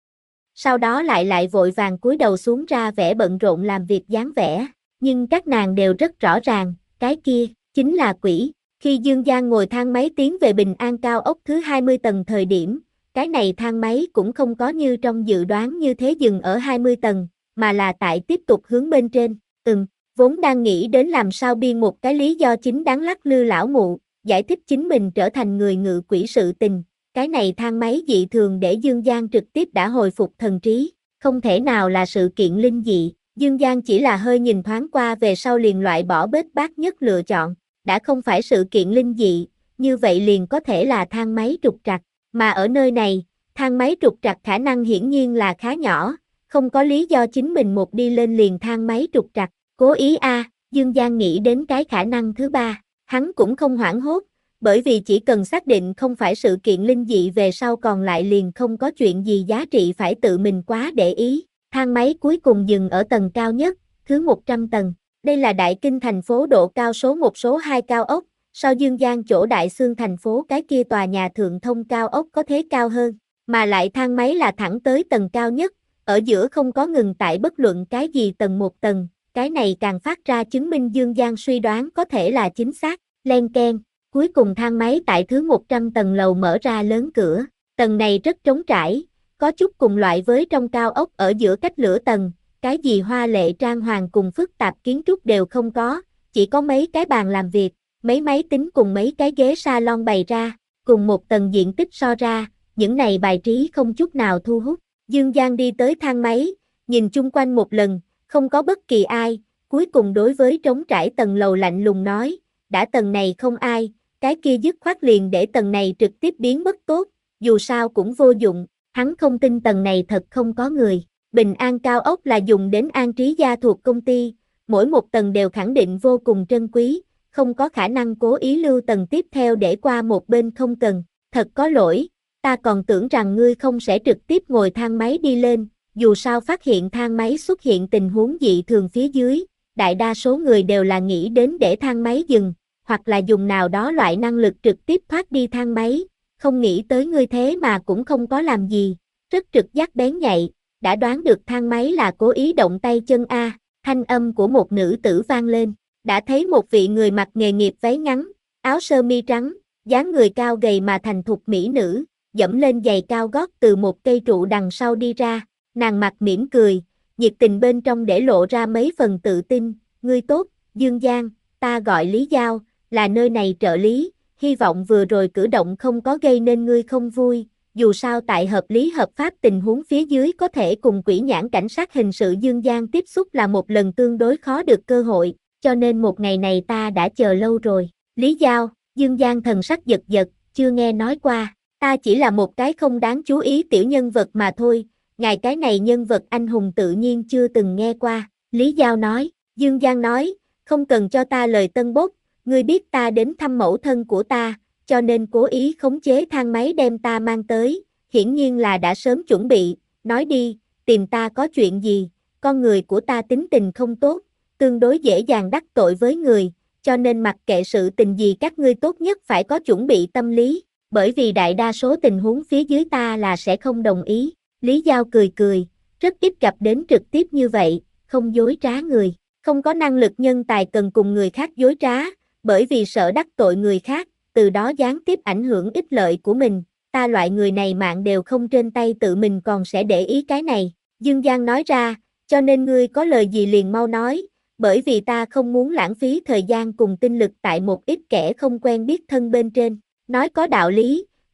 Sau đó lại lại vội vàng cúi đầu xuống ra vẻ bận rộn làm việc dáng vẻ, nhưng các nàng đều rất rõ ràng, cái kia, chính là quỷ. Khi Dương Giang ngồi thang máy tiến về Bình An cao ốc thứ hai mươi tầng thời điểm, cái này thang máy cũng không có như trong dự đoán như thế dừng ở hai mươi tầng, mà là tại tiếp tục hướng bên trên. Ừm, vốn đang nghĩ đến làm sao biên một cái lý do chính đáng lắc lư lão mụ, giải thích chính mình trở thành người ngự quỷ sự tình. Cái này thang máy dị thường để Dương Giang trực tiếp đã hồi phục thần trí, không thể nào là sự kiện linh dị. Dương Giang chỉ là hơi nhìn thoáng qua về sau liền loại bỏ bết bát nhất lựa chọn, đã không phải sự kiện linh dị, như vậy liền có thể là thang máy trục trặc, mà ở nơi này, thang máy trục trặc khả năng hiển nhiên là khá nhỏ, không có lý do chính mình một đi lên liền thang máy trục trặc, cố ý a, à, Dương Giang nghĩ đến cái khả năng thứ ba, hắn cũng không hoảng hốt, bởi vì chỉ cần xác định không phải sự kiện linh dị về sau còn lại liền không có chuyện gì giá trị phải tự mình quá để ý. Thang máy cuối cùng dừng ở tầng cao nhất, thứ một trăm tầng. Đây là Đại Kinh thành phố độ cao số một số hai cao ốc, sau Dương Giang chỗ Đại Xương thành phố cái kia tòa nhà thượng thông cao ốc có thế cao hơn, mà lại thang máy là thẳng tới tầng cao nhất, ở giữa không có ngừng tại bất luận cái gì tầng một tầng, cái này càng phát ra chứng minh Dương Giang suy đoán có thể là chính xác. Len keng, cuối cùng thang máy tại thứ một trăm tầng lầu mở ra lớn cửa, tầng này rất trống trải, có chút cùng loại với trong cao ốc ở giữa cách lửa tầng, cái gì hoa lệ trang hoàng cùng phức tạp kiến trúc đều không có, chỉ có mấy cái bàn làm việc, mấy máy tính cùng mấy cái ghế salon bày ra, cùng một tầng diện tích so ra, những này bài trí không chút nào thu hút. Dương Giang đi tới thang máy, nhìn chung quanh một lần, không có bất kỳ ai, cuối cùng đối với trống trải tầng lầu lạnh lùng nói, đã tầng này không ai, cái kia dứt khoát liền để tầng này trực tiếp biến mất tốt, dù sao cũng vô dụng, hắn không tin tầng này thật không có người. Bình An cao ốc là dùng đến an trí gia thuộc công ty, mỗi một tầng đều khẳng định vô cùng trân quý, không có khả năng cố ý lưu tầng tiếp theo để qua một bên không cần, thật có lỗi, ta còn tưởng rằng ngươi không sẽ trực tiếp ngồi thang máy đi lên, dù sao phát hiện thang máy xuất hiện tình huống dị thường phía dưới, đại đa số người đều là nghĩ đến để thang máy dừng, hoặc là dùng nào đó loại năng lực trực tiếp thoát đi thang máy, không nghĩ tới ngươi thế mà cũng không có làm gì, rất trực giác bén nhạy, đã đoán được thang máy là cố ý động tay chân a, thanh âm của một nữ tử vang lên, đã thấy một vị người mặc nghề nghiệp váy ngắn, áo sơ mi trắng, dáng người cao gầy mà thành thục mỹ nữ, dẫm lên giày cao gót từ một cây trụ đằng sau đi ra, nàng mặt mỉm cười, nhiệt tình bên trong để lộ ra mấy phần tự tin, ngươi tốt, Dương Giang, ta gọi Lý Giao, là nơi này trợ lý, hy vọng vừa rồi cử động không có gây nên ngươi không vui, dù sao tại hợp lý hợp pháp tình huống phía dưới có thể cùng quỷ nhãn cảnh sát hình sự Dương Giang tiếp xúc là một lần tương đối khó được cơ hội, cho nên một ngày này ta đã chờ lâu rồi. Lý Giao, Dương Giang thần sắc giật giật, chưa nghe nói qua, ta chỉ là một cái không đáng chú ý tiểu nhân vật mà thôi, ngài cái này nhân vật anh hùng tự nhiên chưa từng nghe qua, Lý Giao nói. Dương Giang nói, không cần cho ta lời tân bốc, ngươi biết ta đến thăm mẫu thân của ta, cho nên cố ý khống chế thang máy đem ta mang tới, hiển nhiên là đã sớm chuẩn bị, nói đi, tìm ta có chuyện gì, con người của ta tính tình không tốt, tương đối dễ dàng đắc tội với người, cho nên mặc kệ sự tình gì các ngươi tốt nhất phải có chuẩn bị tâm lý, bởi vì đại đa số tình huống phía dưới ta là sẽ không đồng ý. Lý Giao cười cười, rất ít gặp đến trực tiếp như vậy, không dối trá người, không có năng lực nhân tài cần cùng người khác dối trá, bởi vì sợ đắc tội người khác, từ đó gián tiếp ảnh hưởng ích lợi của mình, ta loại người này mạng đều không trên tay tự mình còn sẽ để ý cái này. Dương Giang nói ra, cho nên ngươi có lời gì liền mau nói, bởi vì ta không muốn lãng phí thời gian cùng tinh lực tại một ít kẻ không quen biết thân bên trên. Nói có đạo lý,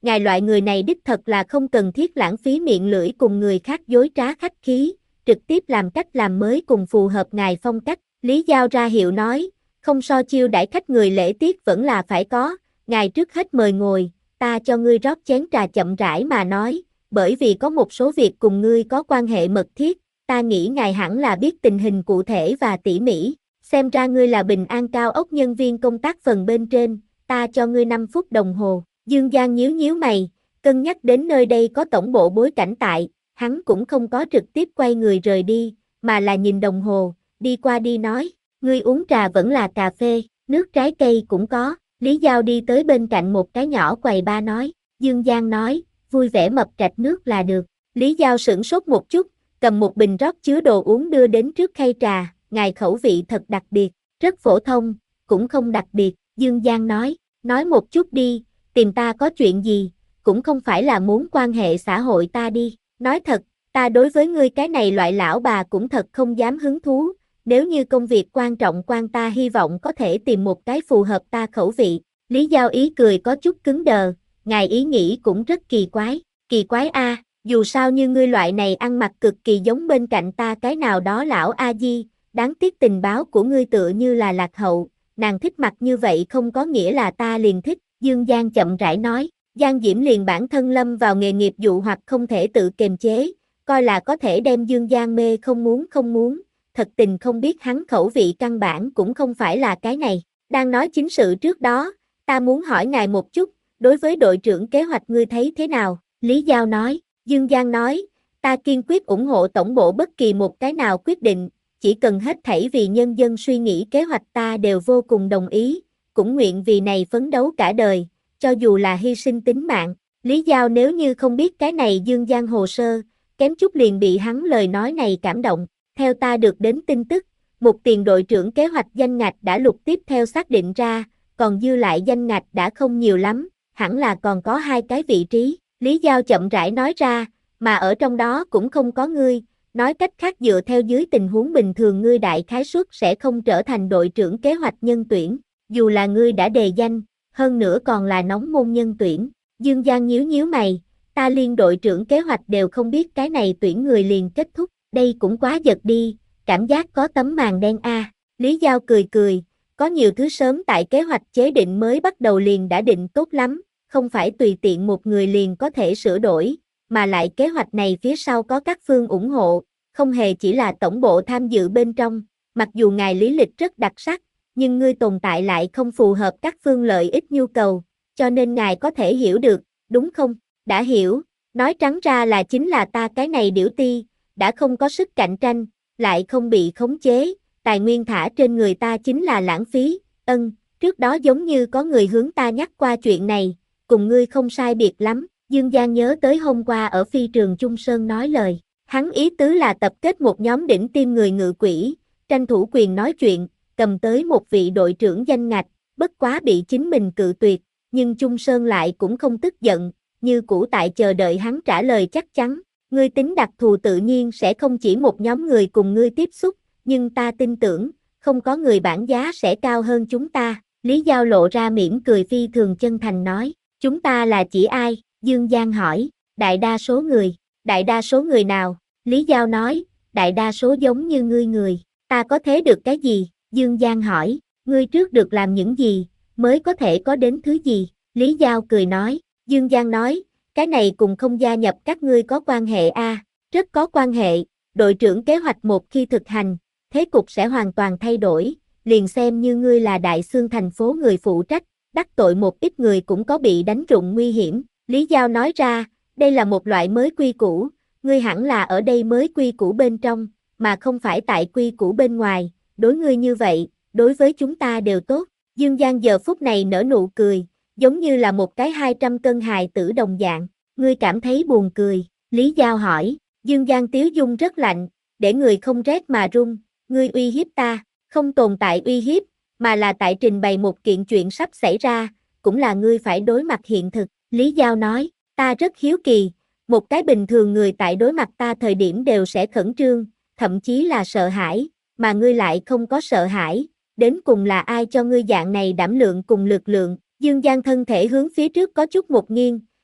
ngài loại người này đích thật là không cần thiết lãng phí miệng lưỡi cùng người khác dối trá khách khí, trực tiếp làm cách làm mới cùng phù hợp ngài phong cách. Lý Giao ra hiệu nói, không so chiêu đãi khách người lễ tiết vẫn là phải có, ngài trước hết mời ngồi, ta cho ngươi rót chén trà chậm rãi mà nói, bởi vì có một số việc cùng ngươi có quan hệ mật thiết, ta nghĩ ngài hẳn là biết tình hình cụ thể và tỉ mỉ, xem ra ngươi là Bình An Cao ốc nhân viên công tác phần bên trên, ta cho ngươi năm phút đồng hồ. Dương Giang nhíu nhíu mày, cân nhắc đến nơi đây có tổng bộ bối cảnh tại, hắn cũng không có trực tiếp quay người rời đi, mà là nhìn đồng hồ, đi qua đi nói, ngươi uống trà vẫn là cà phê, nước trái cây cũng có. Lý Giao đi tới bên cạnh một cái nhỏ quầy ba nói, Dương Giang nói, vui vẻ mập trạch nước là được. Lý Giao sửng sốt một chút, cầm một bình rót chứa đồ uống đưa đến trước khay trà, ngài khẩu vị thật đặc biệt, rất phổ thông, cũng không đặc biệt. Dương Giang nói, nói một chút đi, tìm ta có chuyện gì, cũng không phải là muốn quan hệ xã hội ta đi. Nói thật, ta đối với ngươi cái này loại lão bà cũng thật không dám hứng thú, nếu như công việc quan trọng quan ta hy vọng có thể tìm một cái phù hợp ta khẩu vị. Lý Giao ý cười có chút cứng đờ, ngài ý nghĩ cũng rất kỳ quái, kỳ quái a, dù sao như ngươi loại này ăn mặc cực kỳ giống bên cạnh ta cái nào đó lão a di, đáng tiếc tình báo của ngươi tựa như là lạc hậu, nàng thích mặc như vậy không có nghĩa là ta liền thích. Dương Giang chậm rãi nói, Giang Diễm liền bản thân lâm vào nghề nghiệp dụ hoặc không thể tự kiềm chế, coi là có thể đem Dương Giang mê không muốn không muốn, thật tình không biết hắn khẩu vị căn bản cũng không phải là cái này. Đang nói chính sự trước đó, ta muốn hỏi ngài một chút, đối với đội trưởng kế hoạch ngươi thấy thế nào? Lý Giao nói, Dương Giang nói, ta kiên quyết ủng hộ tổng bộ bất kỳ một cái nào quyết định, chỉ cần hết thảy vì nhân dân suy nghĩ kế hoạch ta đều vô cùng đồng ý, cũng nguyện vì này phấn đấu cả đời, cho dù là hy sinh tính mạng. Lý Giao nếu như không biết cái này Dương Giang hồ sơ, kém chút liền bị hắn lời nói này cảm động. Theo ta được đến tin tức, một tiền đội trưởng kế hoạch danh ngạch đã lục tiếp theo xác định ra, còn dư lại danh ngạch đã không nhiều lắm, hẳn là còn có hai cái vị trí. Lý Giao chậm rãi nói ra, mà ở trong đó cũng không có ngươi, nói cách khác dựa theo dưới tình huống bình thường ngươi đại khái suất sẽ không trở thành đội trưởng kế hoạch nhân tuyển, dù là ngươi đã đề danh, hơn nữa còn là nóng môn nhân tuyển. Dương Giang nhíu nhíu mày, ta liên đội trưởng kế hoạch đều không biết cái này tuyển người liền kết thúc, đây cũng quá giật đi, cảm giác có tấm màn đen a. À. Lý Giao cười cười, có nhiều thứ sớm tại kế hoạch chế định mới bắt đầu liền đã định tốt lắm, không phải tùy tiện một người liền có thể sửa đổi, mà lại kế hoạch này phía sau có các phương ủng hộ, không hề chỉ là tổng bộ tham dự bên trong, mặc dù ngài lý lịch rất đặc sắc, nhưng ngươi tồn tại lại không phù hợp các phương lợi ích nhu cầu, cho nên ngài có thể hiểu được, đúng không? Đã hiểu, nói trắng ra là chính là ta cái này điểu ti, đã không có sức cạnh tranh, lại không bị khống chế, tài nguyên thả trên người ta chính là lãng phí. Ân, trước đó giống như có người hướng ta nhắc qua chuyện này, cùng ngươi không sai biệt lắm. Dương Giang nhớ tới hôm qua ở phi trường Trung Sơn nói lời, hắn ý tứ là tập kết một nhóm đỉnh tim người ngự quỷ, tranh thủ quyền nói chuyện, cầm tới một vị đội trưởng danh ngạch, bất quá bị chính mình cự tuyệt, nhưng Trung Sơn lại cũng không tức giận, như cũ tại chờ đợi hắn trả lời chắc chắn. Ngươi tính đặc thù tự nhiên sẽ không chỉ một nhóm người cùng ngươi tiếp xúc, nhưng ta tin tưởng, không có người bản giá sẽ cao hơn chúng ta. Lý Giao lộ ra mỉm cười phi thường chân thành nói, chúng ta là chỉ ai? Dương Giang hỏi, đại đa số người, đại đa số người nào? Lý Giao nói, đại đa số giống như ngươi người, ta có thế được cái gì? Dương Giang hỏi, ngươi trước được làm những gì, mới có thể có đến thứ gì? Lý Giao cười nói, Dương Giang nói, cái này cùng không gia nhập các ngươi có quan hệ a, à, rất có quan hệ, đội trưởng kế hoạch một khi thực hành, thế cục sẽ hoàn toàn thay đổi, liền xem như ngươi là đại xương thành phố người phụ trách, đắc tội một ít người cũng có bị đánh rụng nguy hiểm. Lý Giao nói ra, đây là một loại mới quy củ, ngươi hẳn là ở đây mới quy củ bên trong, mà không phải tại quy củ bên ngoài, đối ngươi như vậy, đối với chúng ta đều tốt. Dương Giang giờ phút này nở nụ cười, giống như là một cái hai trăm cân hài tử đồng dạng, ngươi cảm thấy buồn cười, Lý Giao hỏi, Dương Giang tiếu dung rất lạnh, để người không rét mà run, ngươi uy hiếp ta, không tồn tại uy hiếp, mà là tại trình bày một kiện chuyện sắp xảy ra, cũng là ngươi phải đối mặt hiện thực. Lý Giao nói, ta rất hiếu kỳ, một cái bình thường người tại đối mặt ta thời điểm đều sẽ khẩn trương, thậm chí là sợ hãi, mà ngươi lại không có sợ hãi, đến cùng là ai cho ngươi dạng này đảm lượng cùng lực lượng? Dương Giang thân thể hướng phía trước có chút một nghiêng,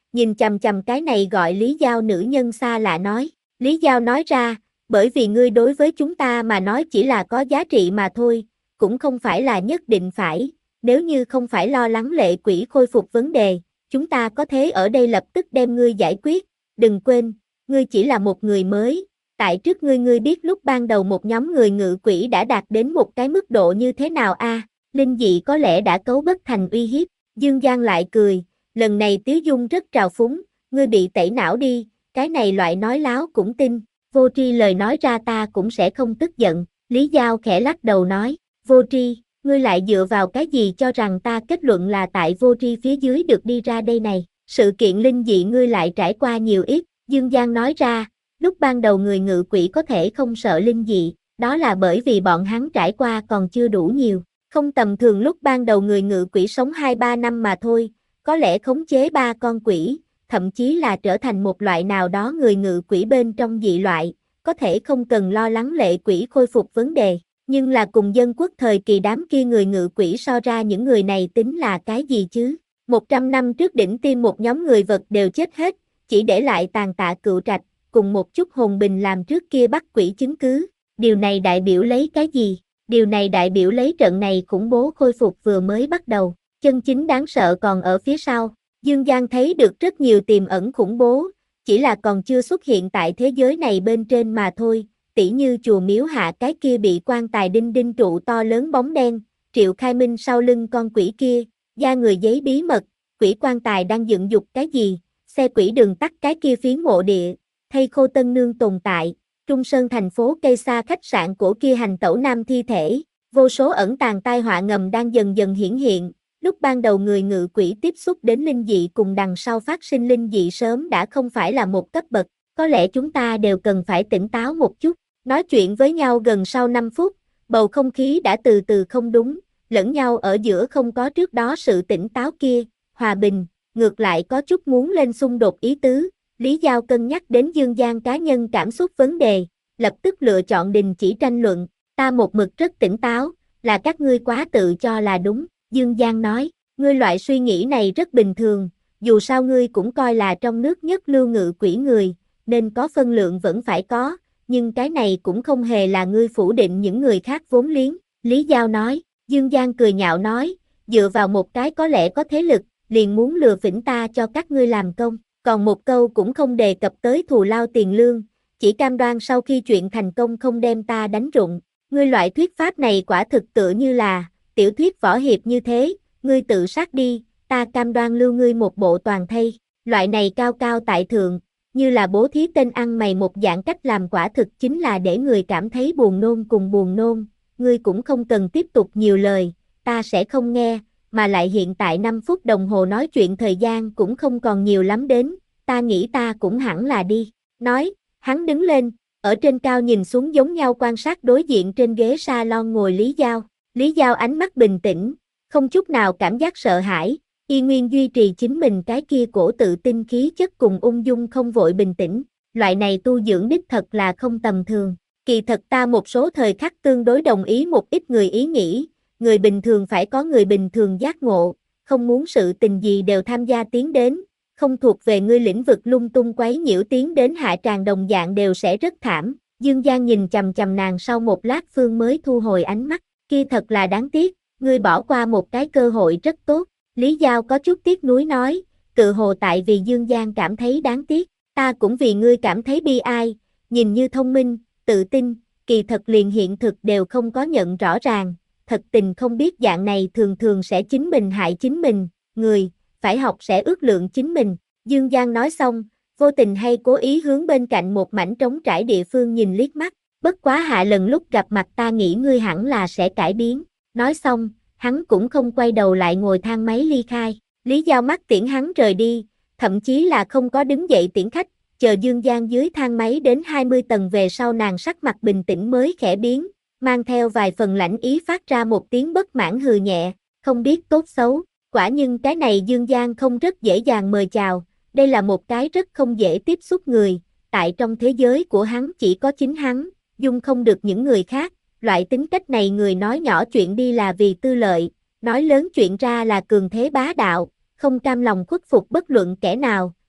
nhìn chằm chằm cái này gọi Lý Giao nữ nhân xa lạ nói. Lý Giao nói ra, bởi vì ngươi đối với chúng ta mà nói chỉ là có giá trị mà thôi, cũng không phải là nhất định phải, nếu như không phải lo lắng lệ quỷ khôi phục vấn đề, chúng ta có thể ở đây lập tức đem ngươi giải quyết, đừng quên, ngươi chỉ là một người mới, tại trước ngươi ngươi biết lúc ban đầu một nhóm người ngự quỷ đã đạt đến một cái mức độ như thế nào a? À, linh dị có lẽ đã cấu bất thành uy hiếp, Dương Giang lại cười, lần này Tiếu Dung rất trào phúng, ngươi bị tẩy não đi, cái này loại nói láo cũng tin, vô tri lời nói ra ta cũng sẽ không tức giận, Lý Giao khẽ lắc đầu nói, vô tri, ngươi lại dựa vào cái gì cho rằng ta kết luận là tại vô tri phía dưới được đi ra đây này, sự kiện linh dị ngươi lại trải qua nhiều ít, Dương Giang nói ra, lúc ban đầu người ngự quỷ có thể không sợ linh dị, đó là bởi vì bọn hắn trải qua còn chưa đủ nhiều, không tầm thường lúc ban đầu người ngự quỷ sống hai ba năm mà thôi, có lẽ khống chế ba con quỷ, thậm chí là trở thành một loại nào đó người ngự quỷ bên trong dị loại, có thể không cần lo lắng lệ quỷ khôi phục vấn đề, nhưng là cùng dân quốc thời kỳ đám kia người ngự quỷ so ra những người này tính là cái gì chứ? một trăm năm trước đỉnh tim một nhóm người vật đều chết hết, chỉ để lại tàn tạ cựu trạch, cùng một chút hồn bình làm trước kia bắt quỷ chứng cứ, điều này đại biểu lấy cái gì? Điều này đại biểu lấy trận này khủng bố khôi phục vừa mới bắt đầu, chân chính đáng sợ còn ở phía sau. Dương Giang thấy được rất nhiều tiềm ẩn khủng bố, chỉ là còn chưa xuất hiện tại thế giới này bên trên mà thôi, tỉ như chùa miếu hạ cái kia bị quan tài đinh đinh trụ to lớn bóng đen, Triệu Khai Minh sau lưng con quỷ kia, da người giấy bí mật, quỷ quan tài đang dựng dục cái gì, xe quỷ đường tắt cái kia phiến mộ địa, thây khô tân nương tồn tại, Trung Sơn thành phố cây xa khách sạn của kia hành tẩu nam thi thể, vô số ẩn tàng tai họa ngầm đang dần dần hiển hiện. Lúc ban đầu người ngự quỷ tiếp xúc đến linh dị cùng đằng sau phát sinh linh dị sớm đã không phải là một cấp bậc, có lẽ chúng ta đều cần phải tỉnh táo một chút, nói chuyện với nhau gần sau năm phút, bầu không khí đã từ từ không đúng, lẫn nhau ở giữa không có trước đó sự tỉnh táo kia, hòa bình, ngược lại có chút muốn lên xung đột ý tứ, Lý Giao cân nhắc đến Dương Giang cá nhân cảm xúc vấn đề, lập tức lựa chọn đình chỉ tranh luận, ta một mực rất tỉnh táo, là các ngươi quá tự cho là đúng. Dương Giang nói, ngươi loại suy nghĩ này rất bình thường, dù sao ngươi cũng coi là trong nước nhất lưu ngự quỷ người, nên có phân lượng vẫn phải có, nhưng cái này cũng không hề là ngươi phủ định những người khác vốn liếng, Lý Giao nói, Dương Giang cười nhạo nói, dựa vào một cái có lẽ có thế lực, liền muốn lừa phỉnh ta cho các ngươi làm công, còn một câu cũng không đề cập tới thù lao tiền lương, chỉ cam đoan sau khi chuyện thành công không đem ta đánh rụng, ngươi loại thuyết pháp này quả thực tựa như là tiểu thuyết võ hiệp như thế, ngươi tự sát đi, ta cam đoan lưu ngươi một bộ toàn thây, loại này cao cao tại thượng, như là bố thí tên ăn mày một dạng cách làm quả thực chính là để người cảm thấy buồn nôn cùng buồn nôn, ngươi cũng không cần tiếp tục nhiều lời, ta sẽ không nghe, mà lại hiện tại năm phút đồng hồ nói chuyện thời gian cũng không còn nhiều lắm đến, ta nghĩ ta cũng hẳn là đi, nói, hắn đứng lên, ở trên cao nhìn xuống giống nhau quan sát đối diện trên ghế salon ngồi Lý Giao. Lý Giao ánh mắt bình tĩnh, không chút nào cảm giác sợ hãi, y nguyên duy trì chính mình cái kia cổ tự tin khí chất cùng ung dung không vội bình tĩnh, loại này tu dưỡng đích thật là không tầm thường. Kỳ thật ta một số thời khắc tương đối đồng ý một ít người ý nghĩ, người bình thường phải có người bình thường giác ngộ, không muốn sự tình gì đều tham gia tiến đến, không thuộc về ngươi lĩnh vực lung tung quấy nhiễu tiến đến hạ tràng đồng dạng đều sẽ rất thảm. Dương Giang nhìn chằm chằm nàng sau một lát phương mới thu hồi ánh mắt. Kia thật là đáng tiếc, ngươi bỏ qua một cái cơ hội rất tốt, Lý Giao có chút tiếc nuối nói, tự hồ tại vì Dương Giang cảm thấy đáng tiếc, ta cũng vì ngươi cảm thấy bi ai, nhìn như thông minh, tự tin, kỳ thật liền hiện thực đều không có nhận rõ ràng, thật tình không biết dạng này thường thường sẽ chính mình hại chính mình, người, phải học sẽ ước lượng chính mình, Dương Giang nói xong, vô tình hay cố ý hướng bên cạnh một mảnh trống trải địa phương nhìn liếc mắt. Bất quá hạ lần lúc gặp mặt ta nghĩ ngươi hẳn là sẽ cải biến, nói xong, hắn cũng không quay đầu lại ngồi thang máy ly khai, Lý Giao mắt tiễn hắn rời đi, thậm chí là không có đứng dậy tiễn khách, chờ Dương Giang dưới thang máy đến hai mươi tầng về sau nàng sắc mặt bình tĩnh mới khẽ biến, mang theo vài phần lãnh ý phát ra một tiếng bất mãn hừ nhẹ, không biết tốt xấu, quả nhưng cái này Dương Giang không rất dễ dàng mời chào, đây là một cái rất không dễ tiếp xúc người, tại trong thế giới của hắn chỉ có chính hắn. Dung không được những người khác, loại tính cách này người nói nhỏ chuyện đi là vì tư lợi, nói lớn chuyện ra là cường thế bá đạo, không cam lòng khuất phục bất luận kẻ nào,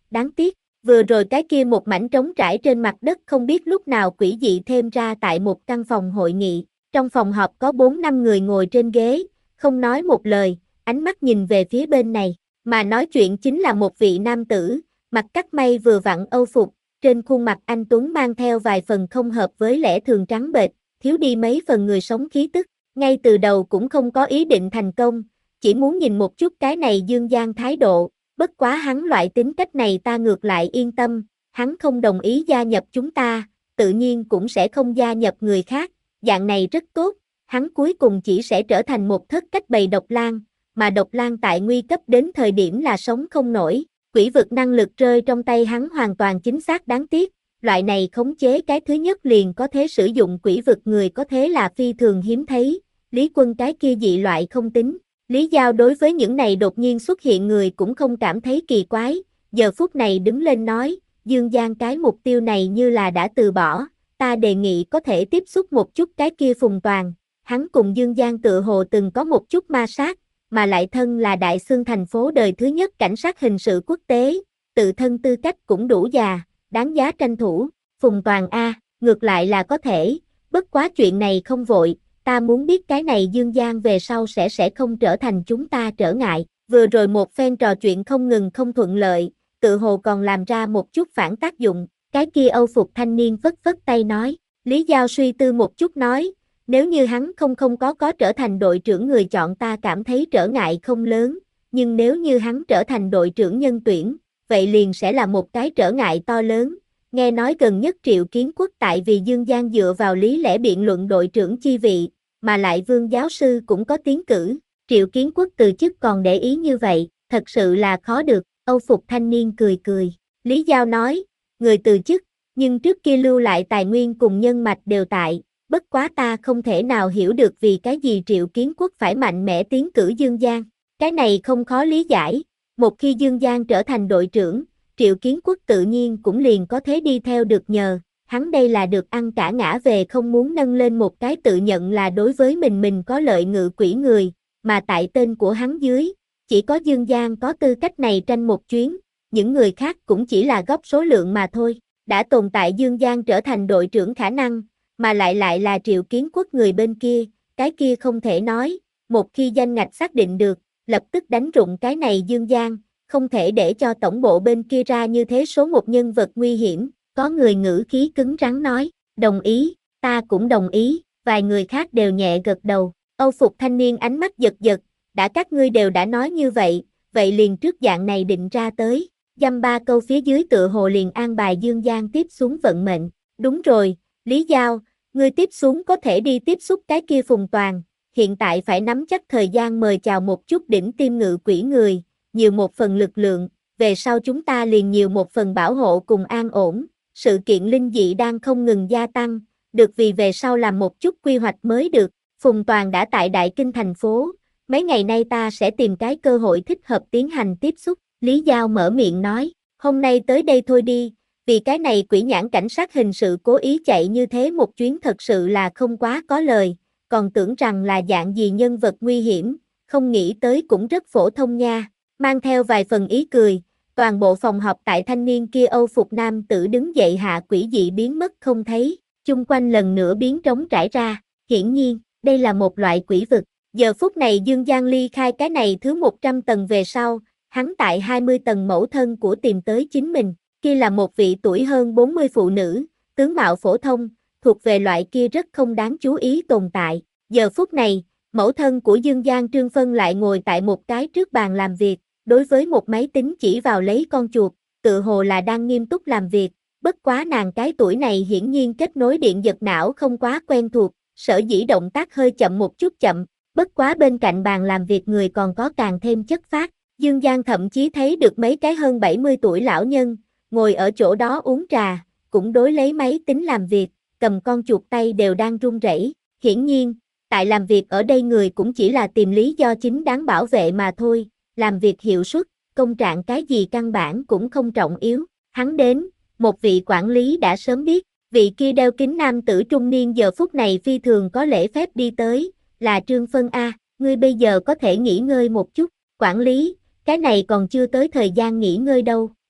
đáng tiếc, vừa rồi cái kia một mảnh trống trải trên mặt đất không biết lúc nào quỷ dị thêm ra tại một căn phòng hội nghị, trong phòng họp có bốn năm người ngồi trên ghế, không nói một lời, ánh mắt nhìn về phía bên này, mà nói chuyện chính là một vị nam tử, mặt cắt may vừa vặn âu phục, trên khuôn mặt anh Tuấn mang theo vài phần không hợp với lẽ thường trắng bệch, thiếu đi mấy phần người sống khí tức, ngay từ đầu cũng không có ý định thành công, chỉ muốn nhìn một chút cái này Dương Giang thái độ, bất quá hắn loại tính cách này ta ngược lại yên tâm, hắn không đồng ý gia nhập chúng ta, tự nhiên cũng sẽ không gia nhập người khác, dạng này rất tốt, hắn cuối cùng chỉ sẽ trở thành một thất cách bầy độc lang, mà độc lang tại nguy cấp đến thời điểm là sống không nổi, quỷ vực năng lực rơi trong tay hắn hoàn toàn chính xác đáng tiếc, loại này khống chế cái thứ nhất liền có thể sử dụng quỷ vực người có thế là phi thường hiếm thấy, Lý Quân cái kia dị loại không tính. Lý Giao đối với những này đột nhiên xuất hiện người cũng không cảm thấy kỳ quái, giờ phút này đứng lên nói, Dương Giang cái mục tiêu này như là đã từ bỏ, ta đề nghị có thể tiếp xúc một chút cái kia Phùng Toàn, hắn cùng Dương Giang tự hồ từng có một chút ma sát, mà lại thân là Đại Xương thành phố đời thứ nhất cảnh sát hình sự quốc tế, tự thân tư cách cũng đủ già, đáng giá tranh thủ, Phùng Toàn A, ngược lại là có thể, bất quá chuyện này không vội. Ta muốn biết cái này Dương Giang về sau sẽ sẽ không trở thành chúng ta trở ngại, vừa rồi một phen trò chuyện không ngừng không thuận lợi, tự hồ còn làm ra một chút phản tác dụng, cái kia âu phục thanh niên phất phất tay nói, Lý Giao suy tư một chút nói, nếu như hắn không không có có trở thành đội trưởng người chọn ta cảm thấy trở ngại không lớn, nhưng nếu như hắn trở thành đội trưởng nhân tuyển, vậy liền sẽ là một cái trở ngại to lớn. Nghe nói gần nhất Triệu Kiến Quốc tại vì Dương Giang dựa vào lý lẽ biện luận đội trưởng chi vị, mà lại Vương giáo sư cũng có tiến cử, Triệu Kiến Quốc từ chức còn để ý như vậy, thật sự là khó được, âu phục thanh niên cười cười. Lý Giao nói, người từ chức, nhưng trước kia lưu lại tài nguyên cùng nhân mạch đều tại, bất quá ta không thể nào hiểu được vì cái gì Triệu Kiến Quốc phải mạnh mẽ tiến cử Dương Giang, cái này không khó lý giải, một khi Dương Giang trở thành đội trưởng, Triệu Kiến Quốc tự nhiên cũng liền có thế đi theo được nhờ, hắn đây là được ăn cả ngã về không muốn nâng lên một cái tự nhận là đối với mình mình có lợi ngự quỷ người, mà tại tên của hắn dưới, chỉ có Dương Giang có tư cách này tranh một chuyến, những người khác cũng chỉ là góp số lượng mà thôi, đã tồn tại Dương Giang trở thành đội trưởng khả năng, mà lại lại là Triệu Kiến Quốc người bên kia, cái kia không thể nói, một khi danh ngạch xác định được, lập tức đánh rụng cái này Dương Giang. Không thể để cho tổng bộ bên kia ra như thế số một nhân vật nguy hiểm, có người ngữ khí cứng rắn nói, đồng ý, ta cũng đồng ý, vài người khác đều nhẹ gật đầu, âu phục thanh niên ánh mắt giật giật, đã các ngươi đều đã nói như vậy, vậy liền trước dạng này định ra tới, dăm ba câu phía dưới tựa hồ liền an bài Dương Giang tiếp xuống vận mệnh, đúng rồi, Lý Giao, ngươi tiếp xuống có thể đi tiếp xúc cái kia Phùng Toàn, hiện tại phải nắm chắc thời gian mời chào một chút đỉnh tim ngự quỷ người. Nhiều một phần lực lượng, về sau chúng ta liền nhiều một phần bảo hộ cùng an ổn, sự kiện linh dị đang không ngừng gia tăng, được vì về sau làm một chút quy hoạch mới được, Phùng Toàn đã tại Đại Kinh thành phố, mấy ngày nay ta sẽ tìm cái cơ hội thích hợp tiến hành tiếp xúc, Lý Giao mở miệng nói, hôm nay tới đây thôi đi, vì cái này quỷ nhãn cảnh sát hình sự cố ý chạy như thế một chuyến thật sự là không quá có lời, còn tưởng rằng là dạng gì nhân vật nguy hiểm, không nghĩ tới cũng rất phổ thông nha. Mang theo vài phần ý cười, toàn bộ phòng họp tại thanh niên kia âu phục nam tử đứng dậy hạ quỷ dị biến mất không thấy, chung quanh lần nữa biến trống trải ra, hiển nhiên, đây là một loại quỷ vực. Giờ phút này Dương Giang ly khai cái này thứ một trăm tầng về sau, hắn tại hai mươi tầng mẫu thân của tìm tới chính mình, kia là một vị tuổi hơn bốn mươi phụ nữ, tướng mạo phổ thông, thuộc về loại kia rất không đáng chú ý tồn tại. Giờ phút này, mẫu thân của Dương Giang Trương Phân lại ngồi tại một cái trước bàn làm việc, đối với một máy tính chỉ vào lấy con chuột, tự hồ là đang nghiêm túc làm việc, bất quá nàng cái tuổi này hiển nhiên kết nối điện giật não không quá quen thuộc, sở dĩ động tác hơi chậm một chút chậm, bất quá bên cạnh bàn làm việc người còn có càng thêm chất phác, Dương Giang thậm chí thấy được mấy cái hơn bảy mươi tuổi lão nhân, ngồi ở chỗ đó uống trà, cũng đối lấy máy tính làm việc, cầm con chuột tay đều đang run rẩy, hiển nhiên, tại làm việc ở đây người cũng chỉ là tìm lý do chính đáng bảo vệ mà thôi. Làm việc hiệu suất, công trạng cái gì căn bản cũng không trọng yếu, hắn đến, một vị quản lý đã sớm biết, vị kia đeo kính nam tử trung niên giờ phút này phi thường có lễ phép đi tới, là Trương Phân A, ngươi bây giờ có thể nghỉ ngơi một chút, quản lý, cái này còn chưa tới thời gian nghỉ ngơi đâu,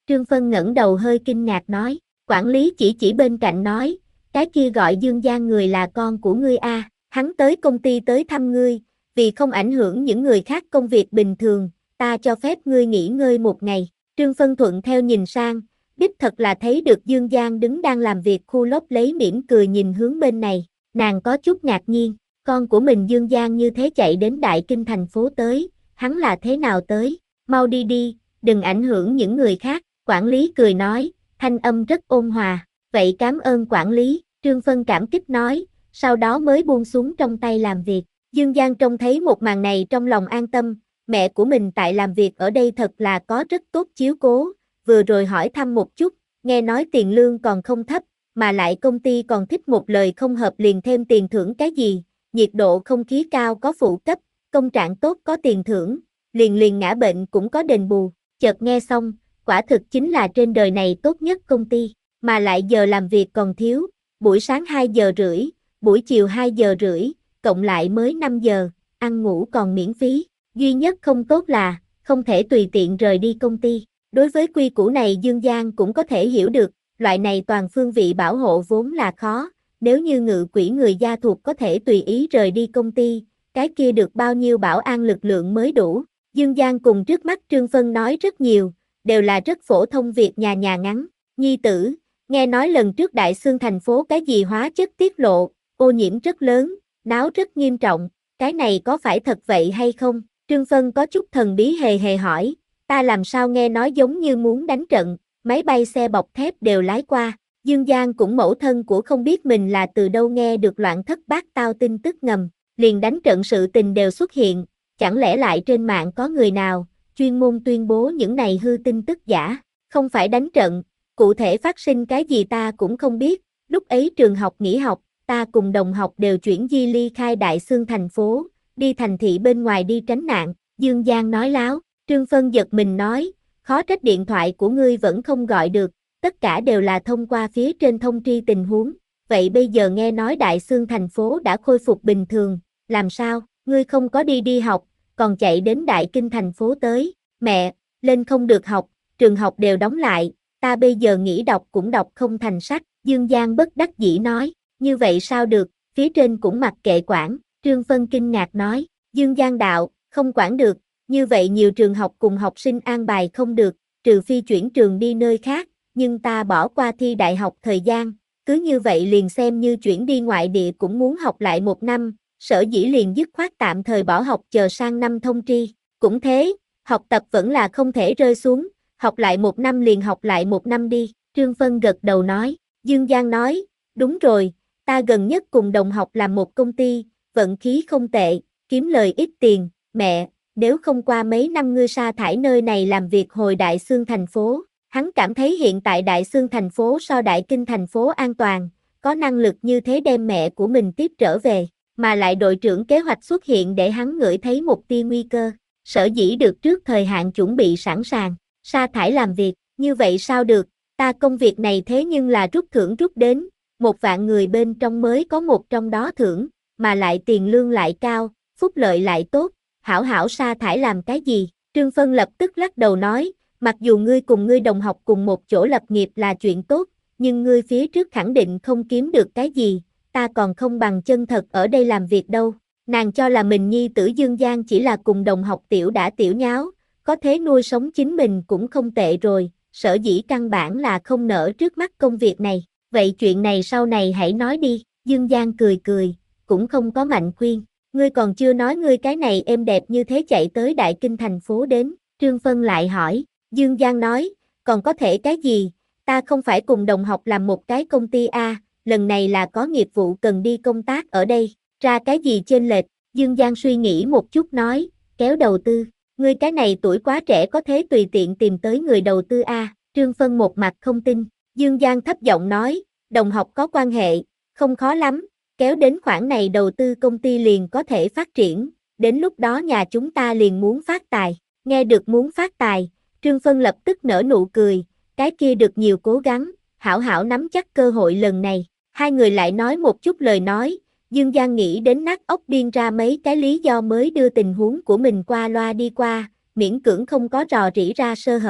Trương Phân ngẩng đầu hơi kinh ngạc nói, quản lý chỉ chỉ bên cạnh nói, cái kia gọi Dương Giang người là con của ngươi a, hắn tới công ty tới thăm ngươi, vì không ảnh hưởng những người khác công việc bình thường, ta cho phép ngươi nghỉ ngơi một ngày. Trương Phân thuận theo nhìn sang, đích thật là thấy được Dương Giang đứng đang làm việc khu lốp lấy mỉm cười nhìn hướng bên này, nàng có chút ngạc nhiên, con của mình Dương Giang như thế chạy đến Đại Kinh thành phố tới, hắn là thế nào tới, mau đi đi, đừng ảnh hưởng những người khác, quản lý cười nói, thanh âm rất ôn hòa, vậy cảm ơn quản lý, Trương Phân cảm kích nói, sau đó mới buông xuống trong tay làm việc. Dương Giang trông thấy một màn này trong lòng an tâm, mẹ của mình tại làm việc ở đây thật là có rất tốt chiếu cố, vừa rồi hỏi thăm một chút, nghe nói tiền lương còn không thấp, mà lại công ty còn thích một lời không hợp liền thêm tiền thưởng cái gì, nhiệt độ không khí cao có phụ cấp, công trạng tốt có tiền thưởng, liền liền ngã bệnh cũng có đền bù, chợt nghe xong, quả thực chính là trên đời này tốt nhất công ty, mà lại giờ làm việc còn thiếu, buổi sáng hai giờ rưỡi, buổi chiều hai giờ rưỡi, cộng lại mới năm giờ, ăn ngủ còn miễn phí, duy nhất không tốt là, không thể tùy tiện rời đi công ty. Đối với quy củ này Dương Giang cũng có thể hiểu được, loại này toàn phương vị bảo hộ vốn là khó, nếu như ngự quỹ người gia thuộc có thể tùy ý rời đi công ty, cái kia được bao nhiêu bảo an lực lượng mới đủ. Dương Giang cùng trước mắt Trương Phân nói rất nhiều, đều là rất phổ thông việc nhà nhà ngắn, nhi tử, nghe nói lần trước Đại Xương thành phố cái gì hóa chất tiết lộ, ô nhiễm rất lớn, náo rất nghiêm trọng, cái này có phải thật vậy hay không? Trương Phân có chút thần bí hề hề hỏi, ta làm sao nghe nói giống như muốn đánh trận, máy bay xe bọc thép đều lái qua, Dương Giang cũng mẫu thân của không biết mình là từ đâu nghe được loạn thất bát tao tin tức ngầm, liền đánh trận sự tình đều xuất hiện, chẳng lẽ lại trên mạng có người nào, chuyên môn tuyên bố những này hư tin tức giả, không phải đánh trận, cụ thể phát sinh cái gì ta cũng không biết, lúc ấy trường học nghỉ học, ta cùng đồng học đều chuyển di ly khai Đại Xương thành phố, đi thành thị bên ngoài đi tránh nạn, Dương Giang nói láo, Trương Phân giật mình nói, khó trách điện thoại của ngươi vẫn không gọi được, tất cả đều là thông qua phía trên thông tri tình huống, vậy bây giờ nghe nói Đại Xương thành phố đã khôi phục bình thường, làm sao, ngươi không có đi đi học, còn chạy đến Đại Kinh thành phố tới, mẹ, lên không được học, trường học đều đóng lại, ta bây giờ nghĩ đọc cũng đọc không thành sách, Dương Giang bất đắc dĩ nói, như vậy sao được, phía trên cũng mặc kệ quản, Trương Phân kinh ngạc nói, Dương Giang đạo, không quản được, như vậy nhiều trường học cùng học sinh an bài không được, trừ phi chuyển trường đi nơi khác, nhưng ta bỏ qua thi đại học thời gian, cứ như vậy liền xem như chuyển đi ngoại địa cũng muốn học lại một năm, sở dĩ liền dứt khoát tạm thời bỏ học chờ sang năm thông tri, cũng thế, học tập vẫn là không thể rơi xuống, học lại một năm liền học lại một năm đi, Trương Phân gật đầu nói, Dương Giang nói, đúng rồi, ta gần nhất cùng đồng học làm một công ty, vận khí không tệ, kiếm lời ít tiền, mẹ, nếu không qua mấy năm ngươi sa thải nơi này làm việc hồi Đại Xương thành phố, hắn cảm thấy hiện tại Đại Xương thành phố so Đại Kinh thành phố an toàn, có năng lực như thế đem mẹ của mình tiếp trở về, mà lại đội trưởng kế hoạch xuất hiện để hắn ngửi thấy một tia nguy cơ, sở dĩ được trước thời hạn chuẩn bị sẵn sàng, sa thải làm việc, như vậy sao được, ta công việc này thế nhưng là rút thưởng rút đến, một vạn người bên trong mới có một trong đó thưởng, mà lại tiền lương lại cao, phúc lợi lại tốt, hảo hảo sa thải làm cái gì, Trương Phân lập tức lắc đầu nói, mặc dù ngươi cùng ngươi đồng học cùng một chỗ lập nghiệp là chuyện tốt, nhưng ngươi phía trước khẳng định không kiếm được cái gì, ta còn không bằng chân thật ở đây làm việc đâu, nàng cho là mình nhi tử Dương Giang chỉ là cùng đồng học tiểu đã tiểu nháo, có thế nuôi sống chính mình cũng không tệ rồi, sở dĩ căn bản là không nỡ trước mắt công việc này, vậy chuyện này sau này hãy nói đi, Dương Giang cười cười, cũng không có mạnh khuyên, ngươi còn chưa nói ngươi cái này êm đẹp như thế chạy tới Đại Kinh thành phố đến, Trương Phân lại hỏi, Dương Giang nói, còn có thể cái gì, ta không phải cùng đồng học làm một cái công ty A, lần này là có nghiệp vụ cần đi công tác ở đây, ra cái gì chênh lệch, Dương Giang suy nghĩ một chút nói, kéo đầu tư, ngươi cái này tuổi quá trẻ có thế tùy tiện tìm tới người đầu tư A, Trương Phân một mặt không tin, Dương Giang thấp giọng nói, đồng học có quan hệ, không khó lắm, kéo đến khoản này đầu tư công ty liền có thể phát triển, đến lúc đó nhà chúng ta liền muốn phát tài, nghe được muốn phát tài, Trương Phân lập tức nở nụ cười, cái kia được nhiều cố gắng, hảo hảo nắm chắc cơ hội lần này, hai người lại nói một chút lời nói, Dương Giang nghĩ đến nát óc điên ra mấy cái lý do mới đưa tình huống của mình qua loa đi qua, miễn cưỡng không có rò rỉ ra sơ hở,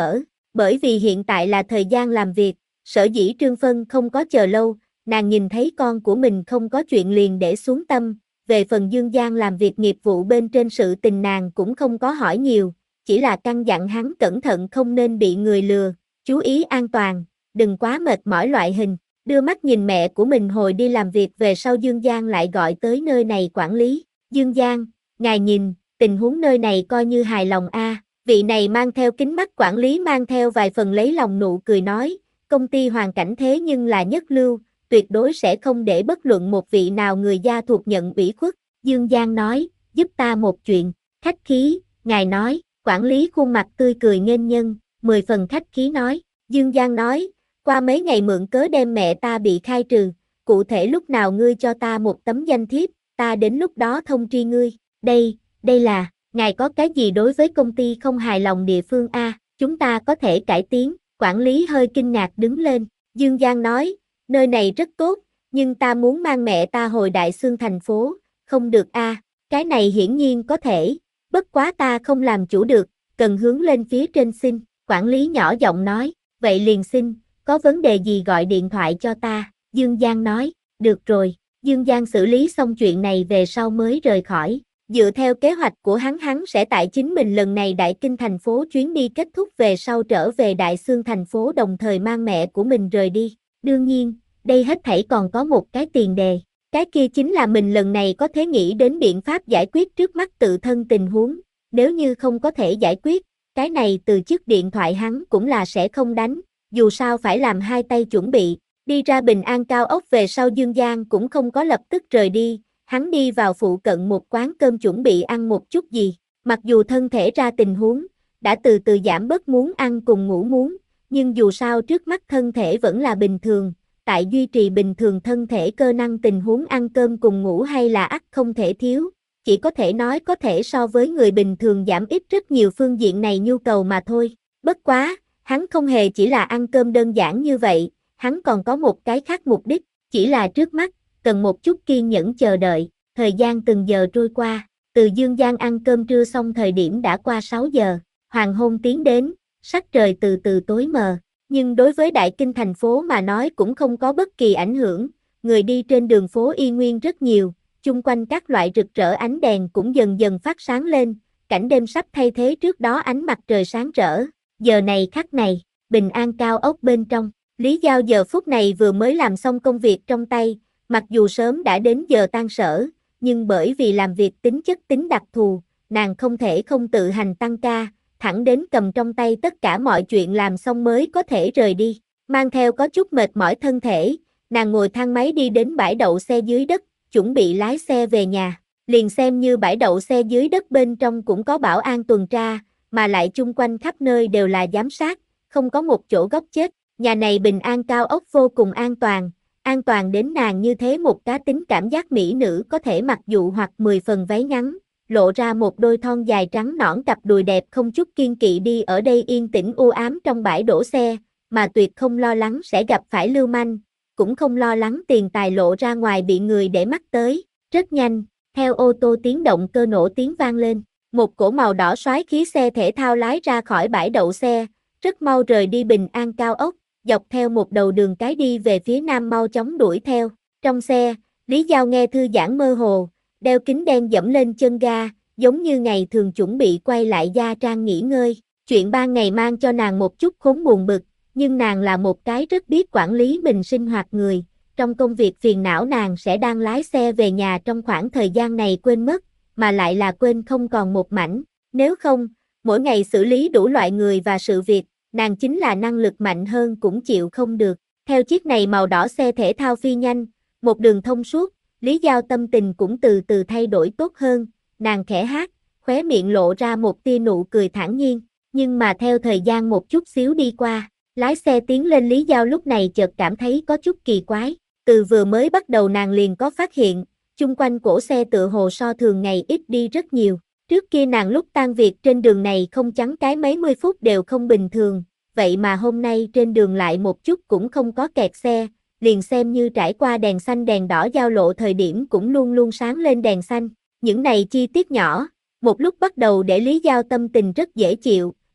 Bởi vì hiện tại là thời gian làm việc, sở dĩ Trương Phân không có chờ lâu, nàng nhìn thấy con của mình không có chuyện liền để xuống tâm, về phần Dương Giang làm việc nghiệp vụ bên trên sự tình nàng cũng không có hỏi nhiều, chỉ là căn dặn hắn cẩn thận không nên bị người lừa, chú ý an toàn, đừng quá mệt mỏi loại hình. Đưa mắt nhìn mẹ của mình hồi đi làm việc về sau Dương Giang lại gọi tới nơi này quản lý. Dương Giang, ngài nhìn, tình huống nơi này coi như hài lòng a. Vị này mang theo kính mắt quản lý mang theo vài phần lấy lòng nụ cười nói, công ty hoàn cảnh thế nhưng là nhất lưu, tuyệt đối sẽ không để bất luận một vị nào người gia thuộc nhận ủy khuất. Dương Giang nói, giúp ta một chuyện, khách khí, ngài nói, quản lý khuôn mặt tươi cười nghênh nhân, mười phần khách khí nói. Dương Giang nói, qua mấy ngày mượn cớ đem mẹ ta bị khai trừ, cụ thể lúc nào ngươi cho ta một tấm danh thiếp, ta đến lúc đó thông tri ngươi. Đây, đây là, ngài có cái gì đối với công ty không hài lòng địa phương a? Chúng ta có thể cải tiến. Quản lý hơi kinh ngạc đứng lên. Dương Giang nói, nơi này rất tốt, nhưng ta muốn mang mẹ ta hồi Đại Xương thành phố, không được a. Cái này hiển nhiên có thể, bất quá ta không làm chủ được, cần hướng lên phía trên xin. Quản lý nhỏ giọng nói, vậy liền xin, có vấn đề gì gọi điện thoại cho ta. Dương Giang nói, được rồi. Dương Giang xử lý xong chuyện này về sau mới rời khỏi. Dựa theo kế hoạch của hắn hắn sẽ tại chính mình lần này Đại Kinh thành phố chuyến đi kết thúc về sau trở về Đại Xương thành phố đồng thời mang mẹ của mình rời đi. Đương nhiên, đây hết thảy còn có một cái tiền đề. Cái kia chính là mình lần này có thể nghĩ đến biện pháp giải quyết trước mắt tự thân tình huống. Nếu như không có thể giải quyết, cái này từ chức điện thoại hắn cũng là sẽ không đánh. Dù sao phải làm hai tay chuẩn bị. Đi ra Bình An cao ốc về sau Dương Giang cũng không có lập tức rời đi. Hắn đi vào phụ cận một quán cơm chuẩn bị ăn một chút gì. Mặc dù thân thể ra tình huống, đã từ từ giảm bớt muốn ăn cùng ngủ muốn, nhưng dù sao trước mắt thân thể vẫn là bình thường. Tại duy trì bình thường thân thể cơ năng tình huống ăn cơm cùng ngủ hay là ắt không thể thiếu. Chỉ có thể nói có thể so với người bình thường giảm ít rất nhiều phương diện này nhu cầu mà thôi. Bất quá, hắn không hề chỉ là ăn cơm đơn giản như vậy, hắn còn có một cái khác mục đích, chỉ là trước mắt, cần một chút kiên nhẫn chờ đợi. Thời gian từng giờ trôi qua, từ Dương Giang ăn cơm trưa xong thời điểm đã qua sáu giờ, hoàng hôn tiến đến, sắc trời từ từ tối mờ, nhưng đối với Đại Kinh thành phố mà nói cũng không có bất kỳ ảnh hưởng, người đi trên đường phố y nguyên rất nhiều, chung quanh các loại rực rỡ ánh đèn cũng dần dần phát sáng lên, cảnh đêm sắp thay thế trước đó ánh mặt trời sáng rỡ. Giờ này khắc này, Bình An cao ốc bên trong, Lý Giao giờ phút này vừa mới làm xong công việc trong tay, mặc dù sớm đã đến giờ tan sở, nhưng bởi vì làm việc tính chất tính đặc thù, nàng không thể không tự hành tăng ca, thẳng đến cầm trong tay tất cả mọi chuyện làm xong mới có thể rời đi. Mang theo có chút mệt mỏi thân thể, nàng ngồi thang máy đi đến bãi đậu xe dưới đất, chuẩn bị lái xe về nhà. Liền xem như bãi đậu xe dưới đất bên trong cũng có bảo an tuần tra, mà lại chung quanh khắp nơi đều là giám sát, không có một chỗ góc chết. Nhà này Bình An cao ốc vô cùng an toàn, an toàn đến nàng như thế một cá tính cảm giác mỹ nữ có thể mặc dụ hoặc mười phần váy ngắn, lộ ra một đôi thon dài trắng nõn cặp đùi đẹp không chút kiêng kỵ đi ở đây yên tĩnh u ám trong bãi đổ xe, mà tuyệt không lo lắng sẽ gặp phải lưu manh, cũng không lo lắng tiền tài lộ ra ngoài bị người để mắt tới. Rất nhanh, theo ô tô tiếng động cơ nổ tiếng vang lên, một cỗ màu đỏ xoáy khí xe thể thao lái ra khỏi bãi đậu xe, rất mau rời đi Bình An cao ốc, dọc theo một đầu đường cái đi về phía nam mau chóng đuổi theo. Trong xe, Lý Giao nghe thư giãn mơ hồ, đeo kính đen dẫm lên chân ga, giống như ngày thường chuẩn bị quay lại gia trang nghỉ ngơi. Chuyện ban ngày mang cho nàng một chút khốn buồn bực, nhưng nàng là một cái rất biết quản lý mình sinh hoạt người. Trong công việc phiền não nàng sẽ đang lái xe về nhà trong khoảng thời gian này quên mất, mà lại là quên không còn một mảnh. Nếu không, mỗi ngày xử lý đủ loại người và sự việc, nàng chính là năng lực mạnh hơn cũng chịu không được. Theo chiếc này màu đỏ xe thể thao phi nhanh, một đường thông suốt, Lý Giao tâm tình cũng từ từ thay đổi tốt hơn, nàng khẽ hát, khóe miệng lộ ra một tia nụ cười thản nhiên, nhưng mà theo thời gian một chút xíu đi qua, lái xe tiến lên Lý Giao lúc này chợt cảm thấy có chút kỳ quái, từ vừa mới bắt đầu nàng liền có phát hiện, chung quanh cổ xe tựa hồ so thường ngày ít đi rất nhiều. Trước kia nàng lúc tan việc trên đường này không chắn cái mấy mươi phút đều không bình thường, vậy mà hôm nay trên đường lại một chút cũng không có kẹt xe, liền xem như trải qua đèn xanh đèn đỏ giao lộ thời điểm cũng luôn luôn sáng lên đèn xanh. Những này chi tiết nhỏ, một lúc bắt đầu để Lý Giao tâm tình rất dễ chịu,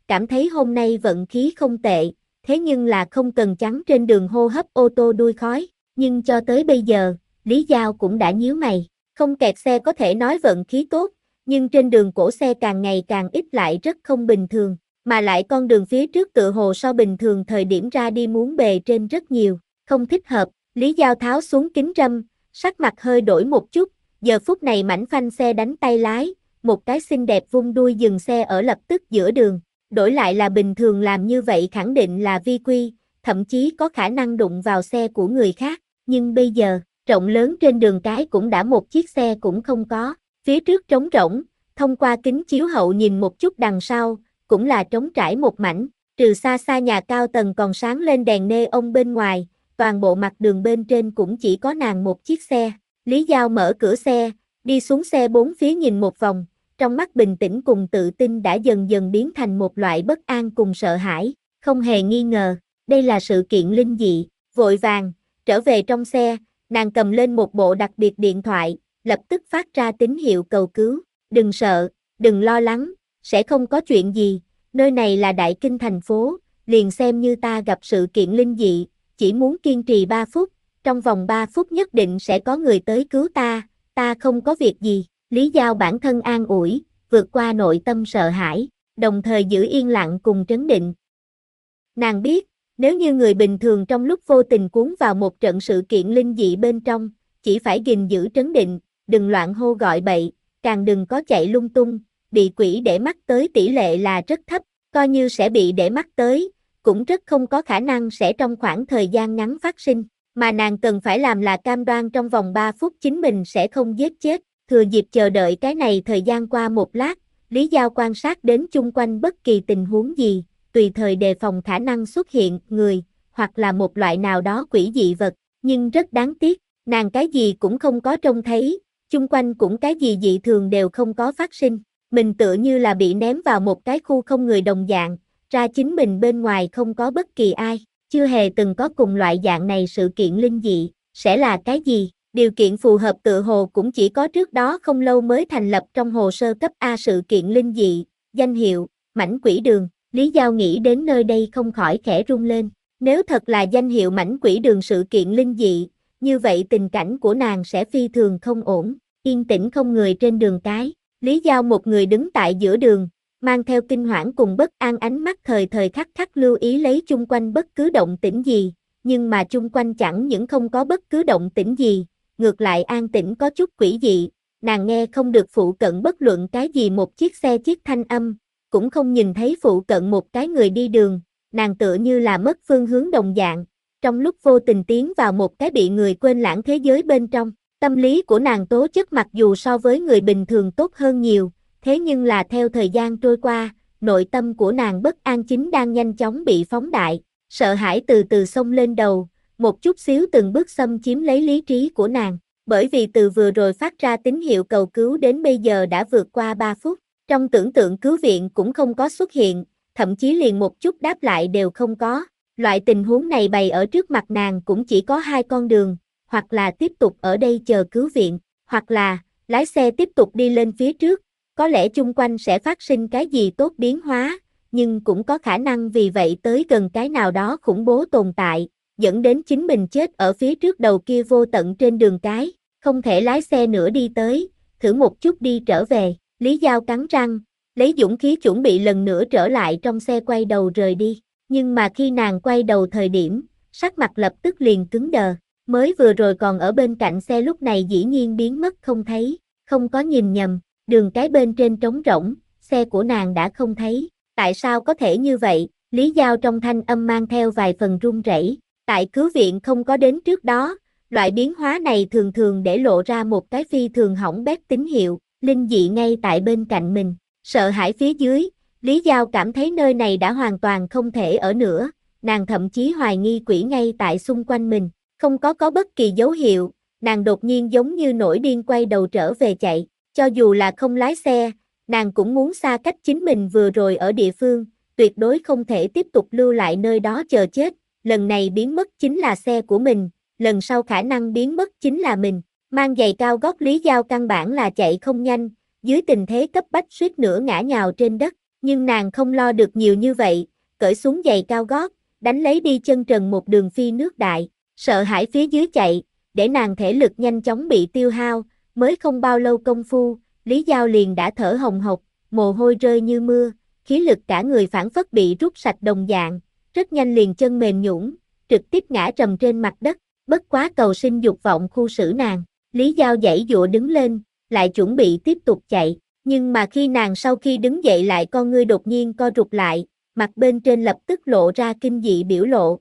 cảm thấy hôm nay vận khí không tệ, thế nhưng là không cần chắn trên đường hô hấp ô tô đuôi khói, nhưng cho tới bây giờ, Lý Giao cũng đã nhíu mày, không kẹt xe có thể nói vận khí tốt, nhưng trên đường cổ xe càng ngày càng ít lại rất không bình thường, mà lại con đường phía trước tựa hồ so bình thường thời điểm ra đi muốn bề trên rất nhiều, không thích hợp, Lý Giao tháo xuống kính râm, sắc mặt hơi đổi một chút, giờ phút này mảnh phanh xe đánh tay lái, một cái xinh đẹp vung đuôi dừng xe ở lập tức giữa đường, đổi lại là bình thường làm như vậy khẳng định là vi quy, thậm chí có khả năng đụng vào xe của người khác, nhưng bây giờ, rộng lớn trên đường cái cũng đã một chiếc xe cũng không có, phía trước trống rỗng, thông qua kính chiếu hậu nhìn một chút đằng sau, cũng là trống trải một mảnh, trừ xa xa nhà cao tầng còn sáng lên đèn neon bên ngoài, toàn bộ mặt đường bên trên cũng chỉ có nàng một chiếc xe. Lý Giao mở cửa xe, đi xuống xe bốn phía nhìn một vòng, trong mắt bình tĩnh cùng tự tin đã dần dần biến thành một loại bất an cùng sợ hãi, không hề nghi ngờ, đây là sự kiện linh dị, vội vàng, trở về trong xe, nàng cầm lên một bộ đặc biệt điện thoại, lập tức phát ra tín hiệu cầu cứu, đừng sợ, đừng lo lắng, sẽ không có chuyện gì, nơi này là Đại Kinh thành phố, liền xem như ta gặp sự kiện linh dị, chỉ muốn kiên trì ba phút, trong vòng ba phút nhất định sẽ có người tới cứu ta, ta không có việc gì, Lý Giao bản thân an ủi, vượt qua nội tâm sợ hãi, đồng thời giữ yên lặng cùng trấn định. Nàng biết, nếu như người bình thường trong lúc vô tình cuốn vào một trận sự kiện linh dị bên trong, chỉ phải gìn giữ trấn định, đừng loạn hô gọi bậy, càng đừng có chạy lung tung, bị quỷ để mắt tới tỷ lệ là rất thấp, coi như sẽ bị để mắt tới, cũng rất không có khả năng sẽ trong khoảng thời gian ngắn phát sinh, mà nàng cần phải làm là cam đoan trong vòng ba phút chính mình sẽ không giết chết, thừa dịp chờ đợi cái này thời gian qua một lát, Lý Giao quan sát đến chung quanh bất kỳ tình huống gì, tùy thời đề phòng khả năng xuất hiện người, hoặc là một loại nào đó quỷ dị vật, nhưng rất đáng tiếc, nàng cái gì cũng không có trông thấy, chung quanh cũng cái gì dị thường đều không có phát sinh, mình tựa như là bị ném vào một cái khu không người đồng dạng, ra chính mình bên ngoài không có bất kỳ ai, chưa hề từng có cùng loại dạng này sự kiện linh dị, sẽ là cái gì? Điều kiện phù hợp tựa hồ cũng chỉ có trước đó không lâu mới thành lập trong hồ sơ cấp A sự kiện linh dị, danh hiệu, mảnh quỷ đường, Lý Giao nghĩ đến nơi đây không khỏi khẽ run lên, nếu thật là danh hiệu mảnh quỷ đường sự kiện linh dị, như vậy tình cảnh của nàng sẽ phi thường không ổn, yên tĩnh không người trên đường cái, Lý Giao một người đứng tại giữa đường, mang theo kinh hoảng cùng bất an ánh mắt thời thời khắc khắc lưu ý lấy chung quanh bất cứ động tĩnh gì, nhưng mà chung quanh chẳng những không có bất cứ động tĩnh gì, ngược lại an tĩnh có chút quỷ dị, nàng nghe không được phụ cận bất luận cái gì một chiếc xe chiếc thanh âm, cũng không nhìn thấy phụ cận một cái người đi đường, nàng tựa như là mất phương hướng đồng dạng, trong lúc vô tình tiến vào một cái bị người quên lãng thế giới bên trong, tâm lý của nàng tố chất mặc dù so với người bình thường tốt hơn nhiều, thế nhưng là theo thời gian trôi qua, nội tâm của nàng bất an chính đang nhanh chóng bị phóng đại, sợ hãi từ từ xông lên đầu, một chút xíu từng bước xâm chiếm lấy lý trí của nàng, bởi vì từ vừa rồi phát ra tín hiệu cầu cứu đến bây giờ đã vượt qua ba phút, trong tưởng tượng cứu viện cũng không có xuất hiện, thậm chí liền một chút đáp lại đều không có, loại tình huống này bày ở trước mặt nàng cũng chỉ có hai con đường, hoặc là tiếp tục ở đây chờ cứu viện, hoặc là, lái xe tiếp tục đi lên phía trước, có lẽ chung quanh sẽ phát sinh cái gì tốt biến hóa, nhưng cũng có khả năng vì vậy tới gần cái nào đó khủng bố tồn tại, dẫn đến chính mình chết ở phía trước đầu kia vô tận trên đường cái, không thể lái xe nữa đi tới, thử một chút đi trở về, Lý Giao cắn răng, lấy dũng khí chuẩn bị lần nữa trở lại trong xe quay đầu rời đi, nhưng mà khi nàng quay đầu thời điểm, sắc mặt lập tức liền cứng đờ, mới vừa rồi còn ở bên cạnh xe lúc này dĩ nhiên biến mất không thấy, không có nhìn nhầm, đường cái bên trên trống rỗng, xe của nàng đã không thấy, tại sao có thể như vậy, Lý Giao trong thanh âm mang theo vài phần run rẩy. Tại cứu viện không có đến trước đó, loại biến hóa này thường thường để lộ ra một cái phi thường hỏng bét tín hiệu, linh dị ngay tại bên cạnh mình, sợ hãi phía dưới, Lý Giao cảm thấy nơi này đã hoàn toàn không thể ở nữa, nàng thậm chí hoài nghi quỷ ngay tại xung quanh mình, không có có bất kỳ dấu hiệu, nàng đột nhiên giống như nổi điên quay đầu trở về chạy, cho dù là không lái xe, nàng cũng muốn xa cách chính mình vừa rồi ở địa phương, tuyệt đối không thể tiếp tục lưu lại nơi đó chờ chết. Lần này biến mất chính là xe của mình, lần sau khả năng biến mất chính là mình, mang giày cao gót Lý Giao căn bản là chạy không nhanh, dưới tình thế cấp bách suýt nữa ngã nhào trên đất, Nhưng nàng không lo được nhiều như vậy, cởi xuống giày cao gót, đánh lấy đi chân trần một đường phi nước đại, sợ hãi phía dưới chạy, để nàng thể lực nhanh chóng bị tiêu hao, mới không bao lâu công phu, Lý Giao liền đã thở hồng hộc, mồ hôi rơi như mưa, khí lực cả người phảng phất bị rút sạch đồng dạng, rất nhanh liền chân mềm nhũn, trực tiếp ngã trầm trên mặt đất, bất quá cầu sinh dục vọng khu xử nàng, Lý Giao giãy giụa đứng lên, lại chuẩn bị tiếp tục chạy, nhưng mà khi nàng sau khi đứng dậy lại con ngươi đột nhiên co rụt lại, mặt bên trên lập tức lộ ra kinh dị biểu lộ.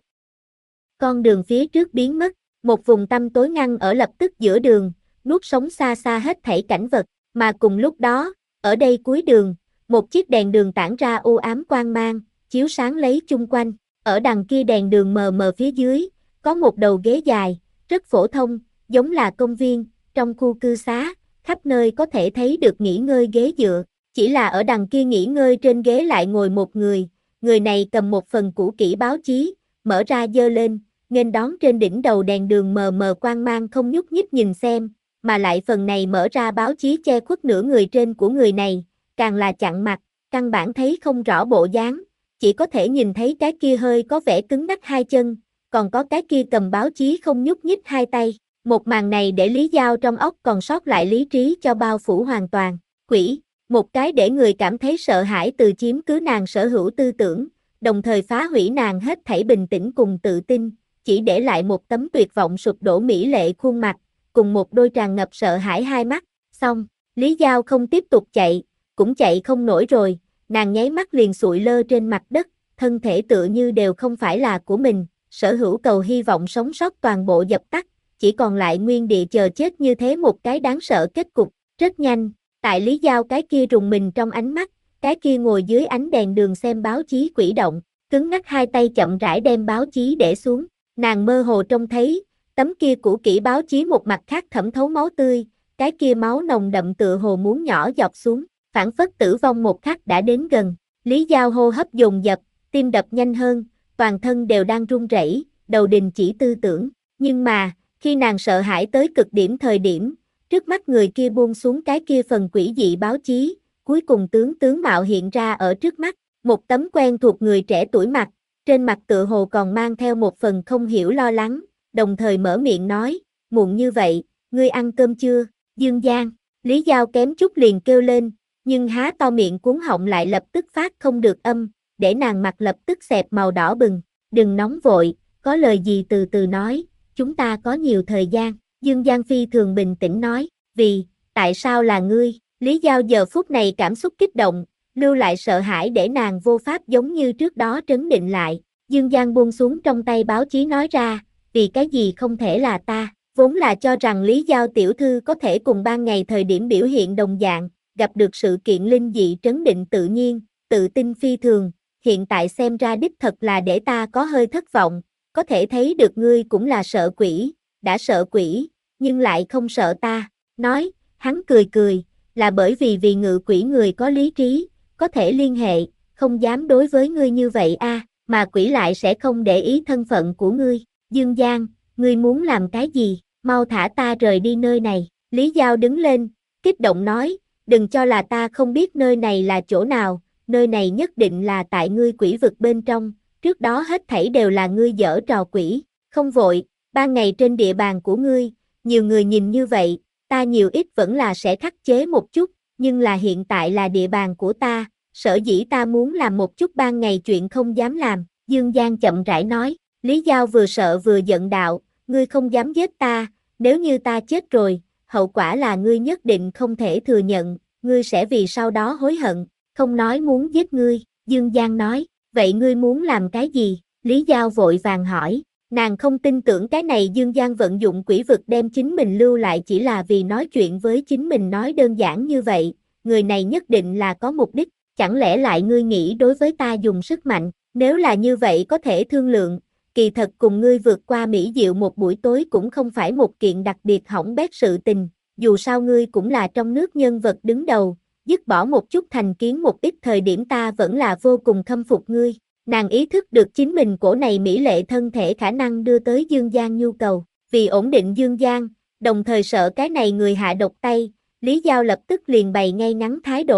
Con đường phía trước biến mất, một vùng tăm tối ngăn ở lập tức giữa đường, nuốt sống xa xa hết thảy cảnh vật, mà cùng lúc đó, ở đây cuối đường, một chiếc đèn đường tản ra u ám quang mang, chiếu sáng lấy chung quanh, ở đằng kia đèn đường mờ mờ phía dưới, có một đầu ghế dài, rất phổ thông, giống là công viên, trong khu cư xá, khắp nơi có thể thấy được nghỉ ngơi ghế dựa, chỉ là ở đằng kia nghỉ ngơi trên ghế lại ngồi một người, người này cầm một phần cũ kỹ báo chí, mở ra giơ lên, nghênh đón trên đỉnh đầu đèn đường mờ mờ quang mang không nhúc nhích nhìn xem, mà lại phần này mở ra báo chí che khuất nửa người trên của người này, càng là chặn mặt, căn bản thấy không rõ bộ dáng, chỉ có thể nhìn thấy cái kia hơi có vẻ cứng ngắc hai chân, còn có cái kia cầm báo chí không nhúc nhích hai tay. Một màn này để Lý Giao trong óc còn sót lại lý trí cho bao phủ hoàn toàn. Quỷ, một cái để người cảm thấy sợ hãi từ chiếm cứ nàng sở hữu tư tưởng, đồng thời phá hủy nàng hết thảy bình tĩnh cùng tự tin, chỉ để lại một tấm tuyệt vọng sụp đổ mỹ lệ khuôn mặt, cùng một đôi tràn ngập sợ hãi hai mắt. Xong, Lý Giao không tiếp tục chạy, cũng chạy không nổi rồi, nàng nháy mắt liền sụi lơ trên mặt đất, thân thể tựa như đều không phải là của mình, sở hữu cầu hy vọng sống sót toàn bộ dập tắt, chỉ còn lại nguyên địa chờ chết như thế một cái đáng sợ kết cục. Rất nhanh, tại Lý Giao cái kia rùng mình trong ánh mắt, cái kia ngồi dưới ánh đèn đường xem báo chí quỷ động, cứng ngắc hai tay chậm rãi đem báo chí để xuống, nàng mơ hồ trông thấy, tấm kia cũ kỹ báo chí một mặt khác thẩm thấu máu tươi, cái kia máu nồng đậm tựa hồ muốn nhỏ giọt xuống, phảng phất tử vong một khắc đã đến gần. Lý Giao hô hấp dồn dập, tim đập nhanh hơn, toàn thân đều đang run rẩy, đầu đình chỉ tư tưởng, nhưng mà, khi nàng sợ hãi tới cực điểm thời điểm, trước mắt người kia buông xuống cái kia phần quỷ dị báo chí, cuối cùng tướng tướng mạo hiện ra ở trước mắt, một tấm quen thuộc người trẻ tuổi mặt, trên mặt tựa hồ còn mang theo một phần không hiểu lo lắng, đồng thời mở miệng nói, muộn như vậy, ngươi ăn cơm chưa, Dương Giang, Lý Giao kém chút liền kêu lên, nhưng há to miệng cuống họng lại lập tức phát không được âm, để nàng mặt lập tức xẹp màu đỏ bừng, đừng nóng vội, có lời gì từ từ nói, chúng ta có nhiều thời gian, Dương Giang phi thường bình tĩnh nói, vì, tại sao là ngươi, Lý Giao giờ phút này cảm xúc kích động, lưu lại sợ hãi để nàng vô pháp giống như trước đó trấn định lại, Dương Giang buông xuống trong tay báo chí nói ra, vì cái gì không thể là ta, vốn là cho rằng Lý Giao tiểu thư có thể cùng ban ngày thời điểm biểu hiện đồng dạng, gặp được sự kiện linh dị trấn định tự nhiên, tự tin phi thường, hiện tại xem ra đích thật là để ta có hơi thất vọng, có thể thấy được ngươi cũng là sợ quỷ, đã sợ quỷ, nhưng lại không sợ ta, nói, hắn cười cười, là bởi vì vì ngự quỷ người có lý trí, có thể liên hệ, không dám đối với ngươi như vậy a, à, mà quỷ lại sẽ không để ý thân phận của ngươi, Dương Giang, ngươi muốn làm cái gì, mau thả ta rời đi nơi này, Lý Giao đứng lên, kích động nói, đừng cho là ta không biết nơi này là chỗ nào, nơi này nhất định là tại ngươi quỷ vực bên trong, trước đó hết thảy đều là ngươi giở trò quỷ, không vội, ban ngày trên địa bàn của ngươi, nhiều người nhìn như vậy, ta nhiều ít vẫn là sẽ khắc chế một chút, nhưng là hiện tại là địa bàn của ta, sở dĩ ta muốn làm một chút ban ngày chuyện không dám làm, Dương Giang chậm rãi nói, Lý Giao vừa sợ vừa giận đạo, ngươi không dám giết ta, nếu như ta chết rồi, hậu quả là ngươi nhất định không thể thừa nhận, ngươi sẽ vì sau đó hối hận, không nói muốn giết ngươi, Dương Giang nói, vậy ngươi muốn làm cái gì? Lý Giao vội vàng hỏi, nàng không tin tưởng cái này Dương Giang vận dụng quỷ vực đem chính mình lưu lại chỉ là vì nói chuyện với chính mình nói đơn giản như vậy, người này nhất định là có mục đích, chẳng lẽ lại ngươi nghĩ đối với ta dùng sức mạnh, nếu là như vậy có thể thương lượng, kỳ thật cùng ngươi vượt qua mỹ diệu một buổi tối cũng không phải một kiện đặc biệt hỏng bét sự tình, dù sao ngươi cũng là trong nước nhân vật đứng đầu, dứt bỏ một chút thành kiến một ít thời điểm ta vẫn là vô cùng khâm phục ngươi. Nàng ý thức được chính mình cổ này mỹ lệ thân thể khả năng đưa tới Dương Giang nhu cầu, vì ổn định Dương Giang, đồng thời sợ cái này người hạ độc tay, Lý Giao lập tức liền bày ngay ngắn thái độ,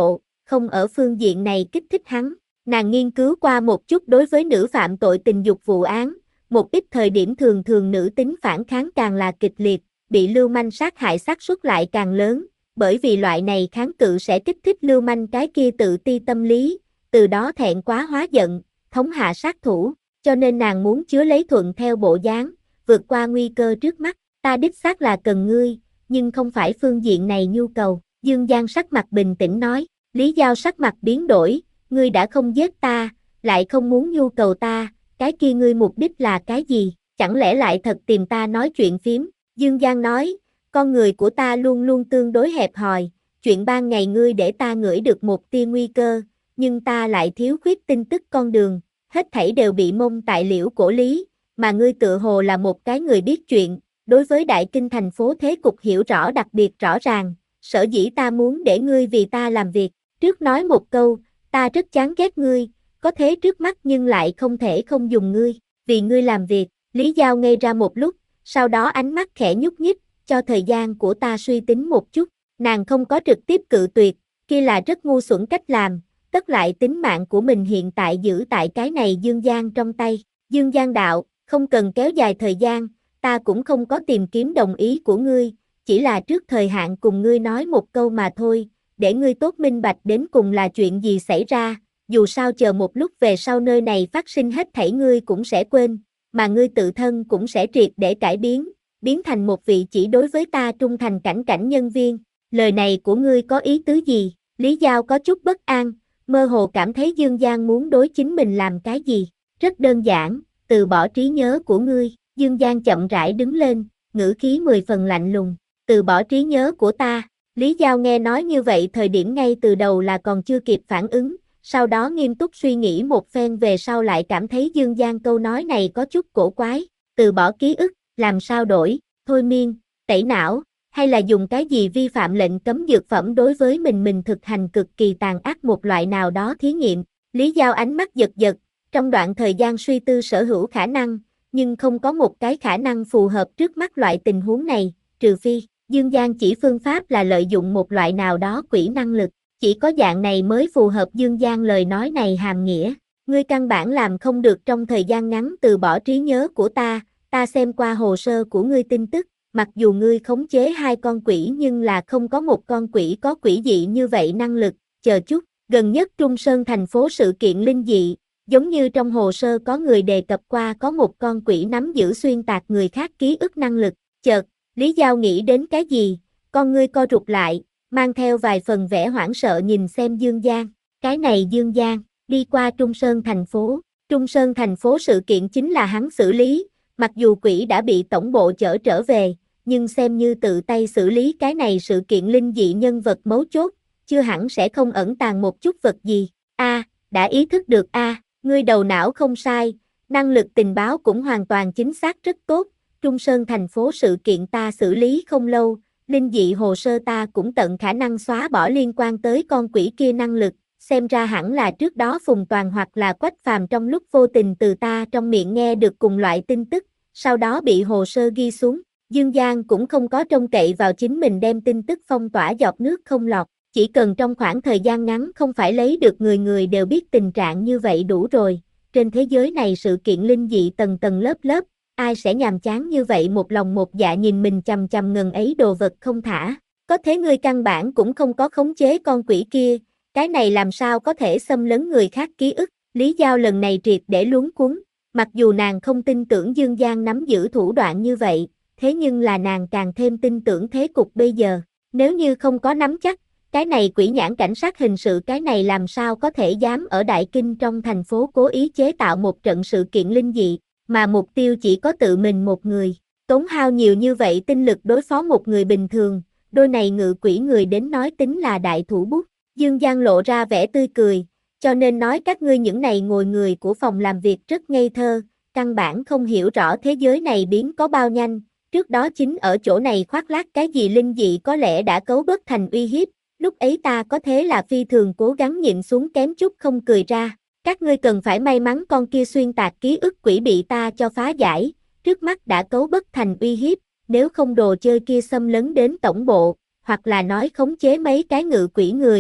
không ở phương diện này kích thích hắn. Nàng nghiên cứu qua một chút đối với nữ phạm tội tình dục vụ án, một ít thời điểm thường thường nữ tính phản kháng càng là kịch liệt, bị lưu manh sát hại xác suất lại càng lớn, bởi vì loại này kháng cự sẽ kích thích lưu manh cái kia tự ti tâm lý, từ đó thẹn quá hóa giận, thống hạ sát thủ, cho nên nàng muốn chứa lấy thuận theo bộ dáng, vượt qua nguy cơ trước mắt. Ta đích xác là cần ngươi, nhưng không phải phương diện này nhu cầu. Dương Giang sắc mặt bình tĩnh nói. Lý Giao sắc mặt biến đổi, ngươi đã không giết ta, lại không muốn nhu cầu ta, cái kia ngươi mục đích là cái gì, chẳng lẽ lại thật tìm ta nói chuyện phím. Dương Giang nói, con người của ta luôn luôn tương đối hẹp hòi, chuyện ban ngày ngươi để ta ngửi được một tia nguy cơ, nhưng ta lại thiếu khuyết tin tức con đường, hết thảy đều bị mông tại Liễu Cổ Lý, mà ngươi tự hồ là một cái người biết chuyện, đối với đại kinh thành phố thế cục hiểu rõ đặc biệt rõ ràng, sở dĩ ta muốn để ngươi vì ta làm việc. Trước nói một câu, ta rất chán ghét ngươi, có thế trước mắt nhưng lại không thể không dùng ngươi, vì ngươi làm việc. Lý Giao ngây ra một lúc, sau đó ánh mắt khẽ nhúc nhích, cho thời gian của ta suy tính một chút. Nàng không có trực tiếp cự tuyệt, kia là rất ngu xuẩn cách làm, tất lại tính mạng của mình hiện tại giữ tại cái này Dương Giang trong tay. Dương Giang đạo, không cần kéo dài thời gian, ta cũng không có tìm kiếm đồng ý của ngươi, chỉ là trước thời hạn cùng ngươi nói một câu mà thôi, để ngươi tốt minh bạch đến cùng là chuyện gì xảy ra, dù sao chờ một lúc về sau nơi này phát sinh hết thảy ngươi cũng sẽ quên, mà ngươi tự thân cũng sẽ triệt để cải biến, biến thành một vị chỉ đối với ta trung thành cảnh cảnh nhân viên. Lời này của ngươi có ý tứ gì? Lý Giao có chút bất an, mơ hồ cảm thấy Dương Giang muốn đối chính mình làm cái gì. Rất đơn giản, từ bỏ trí nhớ của ngươi. Dương Giang chậm rãi đứng lên, ngữ khí mười phần lạnh lùng. Từ bỏ trí nhớ của ta. Lý Giao nghe nói như vậy thời điểm ngay từ đầu là còn chưa kịp phản ứng, sau đó nghiêm túc suy nghĩ một phen về sau lại cảm thấy Dương Giang câu nói này có chút cổ quái. Từ bỏ ký ức, làm sao đổi, thôi miên, tẩy não, hay là dùng cái gì vi phạm lệnh cấm dược phẩm đối với mình mình thực hành cực kỳ tàn ác một loại nào đó thí nghiệm. Lý Giao ánh mắt giật giật, trong đoạn thời gian suy tư sở hữu khả năng, nhưng không có một cái khả năng phù hợp trước mắt loại tình huống này, trừ phi, Dương Giang chỉ phương pháp là lợi dụng một loại nào đó quỹ năng lực, chỉ có dạng này mới phù hợp Dương Giang lời nói này hàm nghĩa. Ngươi căn bản làm không được trong thời gian ngắn từ bỏ trí nhớ của ta, ta xem qua hồ sơ của ngươi tin tức, mặc dù ngươi khống chế hai con quỷ nhưng là không có một con quỷ có quỷ dị như vậy năng lực, chờ chút, gần nhất Trung Sơn thành phố sự kiện linh dị, giống như trong hồ sơ có người đề cập qua có một con quỷ nắm giữ xuyên tạc người khác ký ức năng lực, chợt, Lý Giao nghĩ đến cái gì, con ngươi co rụt lại, mang theo vài phần vẻ hoảng sợ nhìn xem Dương Giang, cái này Dương Giang, đi qua Trung Sơn thành phố, Trung Sơn thành phố sự kiện chính là hắn xử lý, mặc dù quỷ đã bị tổng bộ chở trở về, nhưng xem như tự tay xử lý cái này sự kiện linh dị nhân vật mấu chốt, chưa hẳn sẽ không ẩn tàng một chút vật gì. A, đã ý thức được a, à, ngươi đầu não không sai, năng lực tình báo cũng hoàn toàn chính xác rất tốt, Trung Sơn thành phố sự kiện ta xử lý không lâu, linh dị hồ sơ ta cũng tận khả năng xóa bỏ liên quan tới con quỷ kia năng lực, xem ra hẳn là trước đó Phùng Toàn hoặc là Quách Phàm trong lúc vô tình từ ta trong miệng nghe được cùng loại tin tức, sau đó bị hồ sơ ghi xuống. Dương Giang cũng không có trông cậy vào chính mình đem tin tức phong tỏa giọt nước không lọt, chỉ cần trong khoảng thời gian ngắn không phải lấy được người người đều biết tình trạng như vậy đủ rồi. Trên thế giới này sự kiện linh dị tầng tầng lớp lớp, ai sẽ nhàm chán như vậy một lòng một dạ nhìn mình chằm chằm ngần ấy đồ vật không thả. Có thế ngươi căn bản cũng không có khống chế con quỷ kia, cái này làm sao có thể xâm lấn người khác ký ức. Lý Giao lần này triệt để luống cuống, mặc dù nàng không tin tưởng Dương Giang nắm giữ thủ đoạn như vậy, thế nhưng là nàng càng thêm tin tưởng thế cục bây giờ, nếu như không có nắm chắc, cái này quỷ nhãn cảnh sát hình sự cái này làm sao có thể dám ở Đại Kinh trong thành phố cố ý chế tạo một trận sự kiện linh dị, mà mục tiêu chỉ có tự mình một người, tốn hao nhiều như vậy tinh lực đối phó một người bình thường, đôi này ngự quỷ người đến nói tính là đại thủ bút. Dương Giang lộ ra vẻ tươi cười, cho nên nói các ngươi những này ngồi người của phòng làm việc rất ngây thơ, căn bản không hiểu rõ thế giới này biến có bao nhanh. Trước đó chính ở chỗ này khoác lác cái gì linh dị có lẽ đã cấu bất thành uy hiếp, lúc ấy ta có thế là phi thường cố gắng nhịn xuống kém chút không cười ra. Các ngươi cần phải may mắn con kia xuyên tạc ký ức quỷ bị ta cho phá giải, trước mắt đã cấu bất thành uy hiếp, nếu không đồ chơi kia xâm lấn đến tổng bộ, hoặc là nói khống chế mấy cái ngự quỷ người,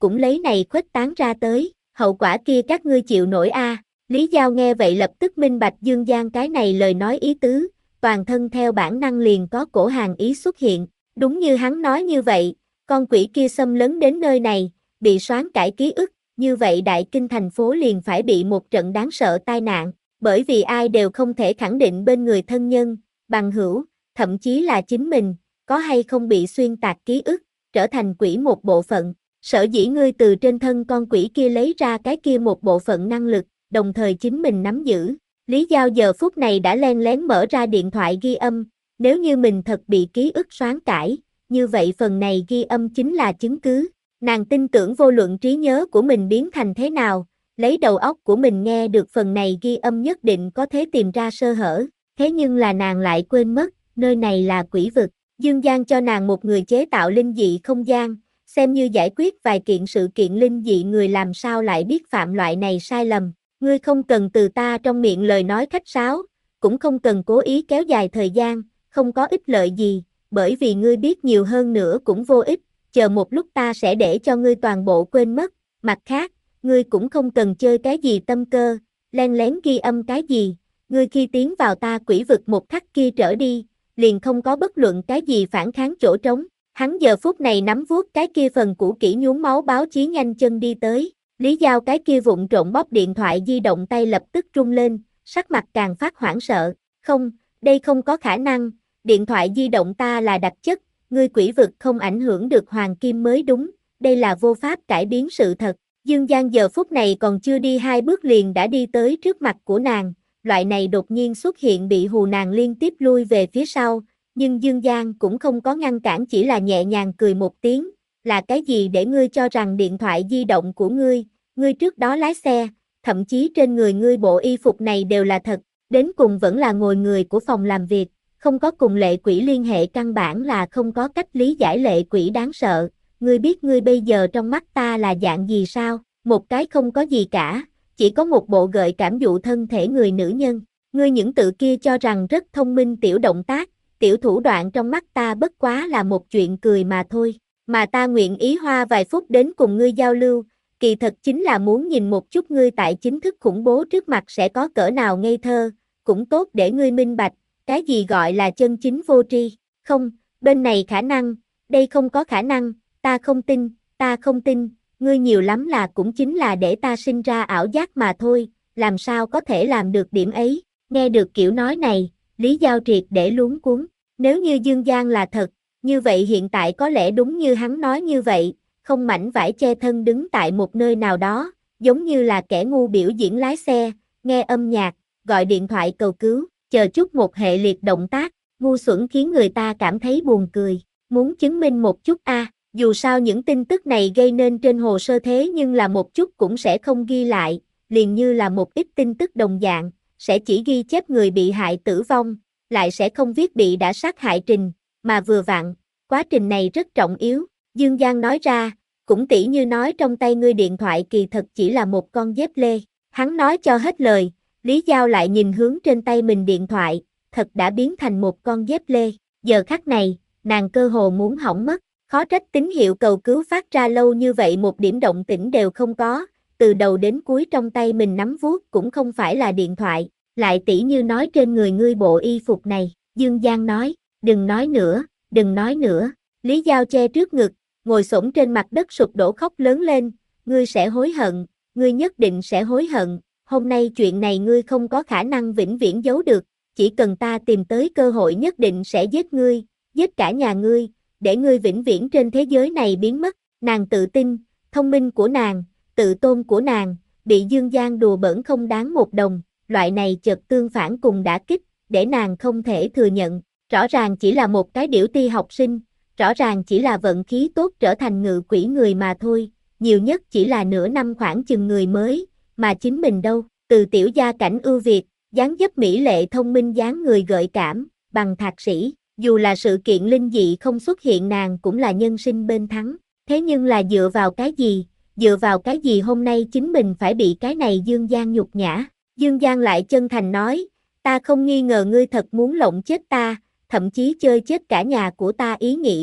cũng lấy này khuếch tán ra tới, hậu quả kia các ngươi chịu nổi a. À. Lý Giao nghe vậy lập tức minh bạch Dương Giang cái này lời nói ý tứ, toàn thân theo bản năng liền có cổ hàng ý xuất hiện, đúng như hắn nói như vậy, con quỷ kia xâm lấn đến nơi này, bị soán cải ký ức, như vậy đại kinh thành phố liền phải bị một trận đáng sợ tai nạn, bởi vì ai đều không thể khẳng định bên người thân nhân, bằng hữu, thậm chí là chính mình, có hay không bị xuyên tạc ký ức, trở thành quỷ một bộ phận. Sở dĩ ngươi từ trên thân con quỷ kia lấy ra cái kia một bộ phận năng lực, đồng thời chính mình nắm giữ. Lý Giao giờ phút này đã len lén mở ra điện thoại ghi âm, nếu như mình thật bị ký ức soán cải, như vậy phần này ghi âm chính là chứng cứ. Nàng tin tưởng vô luận trí nhớ của mình biến thành thế nào, lấy đầu óc của mình nghe được phần này ghi âm nhất định có thể tìm ra sơ hở, thế nhưng là nàng lại quên mất, nơi này là quỷ vực. Dương Giang cho nàng một người chế tạo linh dị không gian, xem như giải quyết vài kiện sự kiện linh dị, người làm sao lại biết phạm loại này sai lầm. Ngươi không cần từ ta trong miệng lời nói khách sáo, cũng không cần cố ý kéo dài thời gian, không có ích lợi gì, bởi vì ngươi biết nhiều hơn nữa cũng vô ích, chờ một lúc ta sẽ để cho ngươi toàn bộ quên mất, mặt khác, ngươi cũng không cần chơi cái gì tâm cơ, len lén ghi âm cái gì, ngươi khi tiến vào ta quỷ vực một khắc kia trở đi, liền không có bất luận cái gì phản kháng chỗ trống. Hắn giờ phút này nắm vuốt cái kia phần cũ kỹ nhuốm máu báo chí nhanh chân đi tới, Lý Giao cái kia vụng trộn bóp điện thoại di động tay lập tức rung lên, sắc mặt càng phát hoảng sợ, không, đây không có khả năng, điện thoại di động ta là đặc chất, ngươi quỷ vực không ảnh hưởng được hoàng kim mới đúng, đây là vô pháp cải biến sự thật. Dương Giang giờ phút này còn chưa đi hai bước liền đã đi tới trước mặt của nàng, loại này đột nhiên xuất hiện bị hù nàng liên tiếp lui về phía sau, nhưng Dương Giang cũng không có ngăn cản, chỉ là nhẹ nhàng cười một tiếng, là cái gì để ngươi cho rằng điện thoại di động của ngươi, ngươi trước đó lái xe, thậm chí trên người ngươi bộ y phục này đều là thật, đến cùng vẫn là ngồi người của phòng làm việc, không có cùng lệ quỷ liên hệ, căn bản là không có cách lý giải lệ quỷ đáng sợ, ngươi biết ngươi bây giờ trong mắt ta là dạng gì sao, một cái không có gì cả, chỉ có một bộ gợi cảm dụ thân thể người nữ nhân, ngươi những tự kia cho rằng rất thông minh tiểu động tác, tiểu thủ đoạn trong mắt ta bất quá là một chuyện cười mà thôi, mà ta nguyện ý hoa vài phút đến cùng ngươi giao lưu, kỳ thật chính là muốn nhìn một chút ngươi tại chính thức khủng bố trước mặt sẽ có cỡ nào ngây thơ, cũng tốt để ngươi minh bạch, cái gì gọi là chân chính vô tri, không, bên này khả năng, đây không có khả năng, ta không tin, ta không tin, ngươi nhiều lắm là cũng chính là để ta sinh ra ảo giác mà thôi, làm sao có thể làm được điểm ấy, nghe được kiểu nói này, Lý Giao triệt để luống cuống, nếu như Dương Giang là thật, như vậy hiện tại có lẽ đúng như hắn nói như vậy, không mảnh vải che thân đứng tại một nơi nào đó, giống như là kẻ ngu biểu diễn lái xe, nghe âm nhạc, gọi điện thoại cầu cứu, chờ chút một hệ liệt động tác, ngu xuẩn khiến người ta cảm thấy buồn cười, muốn chứng minh một chút a, à, dù sao những tin tức này gây nên trên hồ sơ thế nhưng là một chút cũng sẽ không ghi lại, liền như là một ít tin tức đồng dạng, sẽ chỉ ghi chép người bị hại tử vong, lại sẽ không viết bị đã sát hại trình, mà vừa vặn, quá trình này rất trọng yếu. Dương Giang nói ra, cũng tỉ như nói trong tay ngươi điện thoại kỳ thật chỉ là một con dép lê. Hắn nói cho hết lời, Lý Giao lại nhìn hướng trên tay mình điện thoại, thật đã biến thành một con dép lê. Giờ khắc này, nàng cơ hồ muốn hỏng mất, khó trách tín hiệu cầu cứu phát ra lâu như vậy một điểm động tĩnh đều không có, từ đầu đến cuối trong tay mình nắm vuốt cũng không phải là điện thoại, lại tỉ như nói trên người ngươi bộ y phục này. Dương Giang nói, đừng nói nữa, đừng nói nữa. Lý Giao che trước ngực, ngồi xổm trên mặt đất sụp đổ khóc lớn lên, ngươi sẽ hối hận, ngươi nhất định sẽ hối hận, hôm nay chuyện này ngươi không có khả năng vĩnh viễn giấu được, chỉ cần ta tìm tới cơ hội nhất định sẽ giết ngươi, giết cả nhà ngươi, để ngươi vĩnh viễn trên thế giới này biến mất. Nàng tự tin, thông minh của nàng, tự tôn của nàng, bị Dương Giang đùa bỡn không đáng một đồng, loại này chợt tương phản cùng đả kích, để nàng không thể thừa nhận, rõ ràng chỉ là một cái điểu ti học sinh, rõ ràng chỉ là vận khí tốt trở thành ngự quỷ người mà thôi, nhiều nhất chỉ là nửa năm khoảng chừng người mới, mà chính mình đâu, từ tiểu gia cảnh ưu việt, dáng dấp mỹ lệ thông minh dáng người gợi cảm, bằng thạc sĩ, dù là sự kiện linh dị không xuất hiện nàng cũng là nhân sinh bên thắng, thế nhưng là dựa vào cái gì, dựa vào cái gì hôm nay chính mình phải bị cái này Dương Giang nhục nhã. Dương Giang lại chân thành nói, ta không nghi ngờ ngươi thật muốn lộng chết ta, thậm chí chơi chết cả nhà của ta ý nghĩ,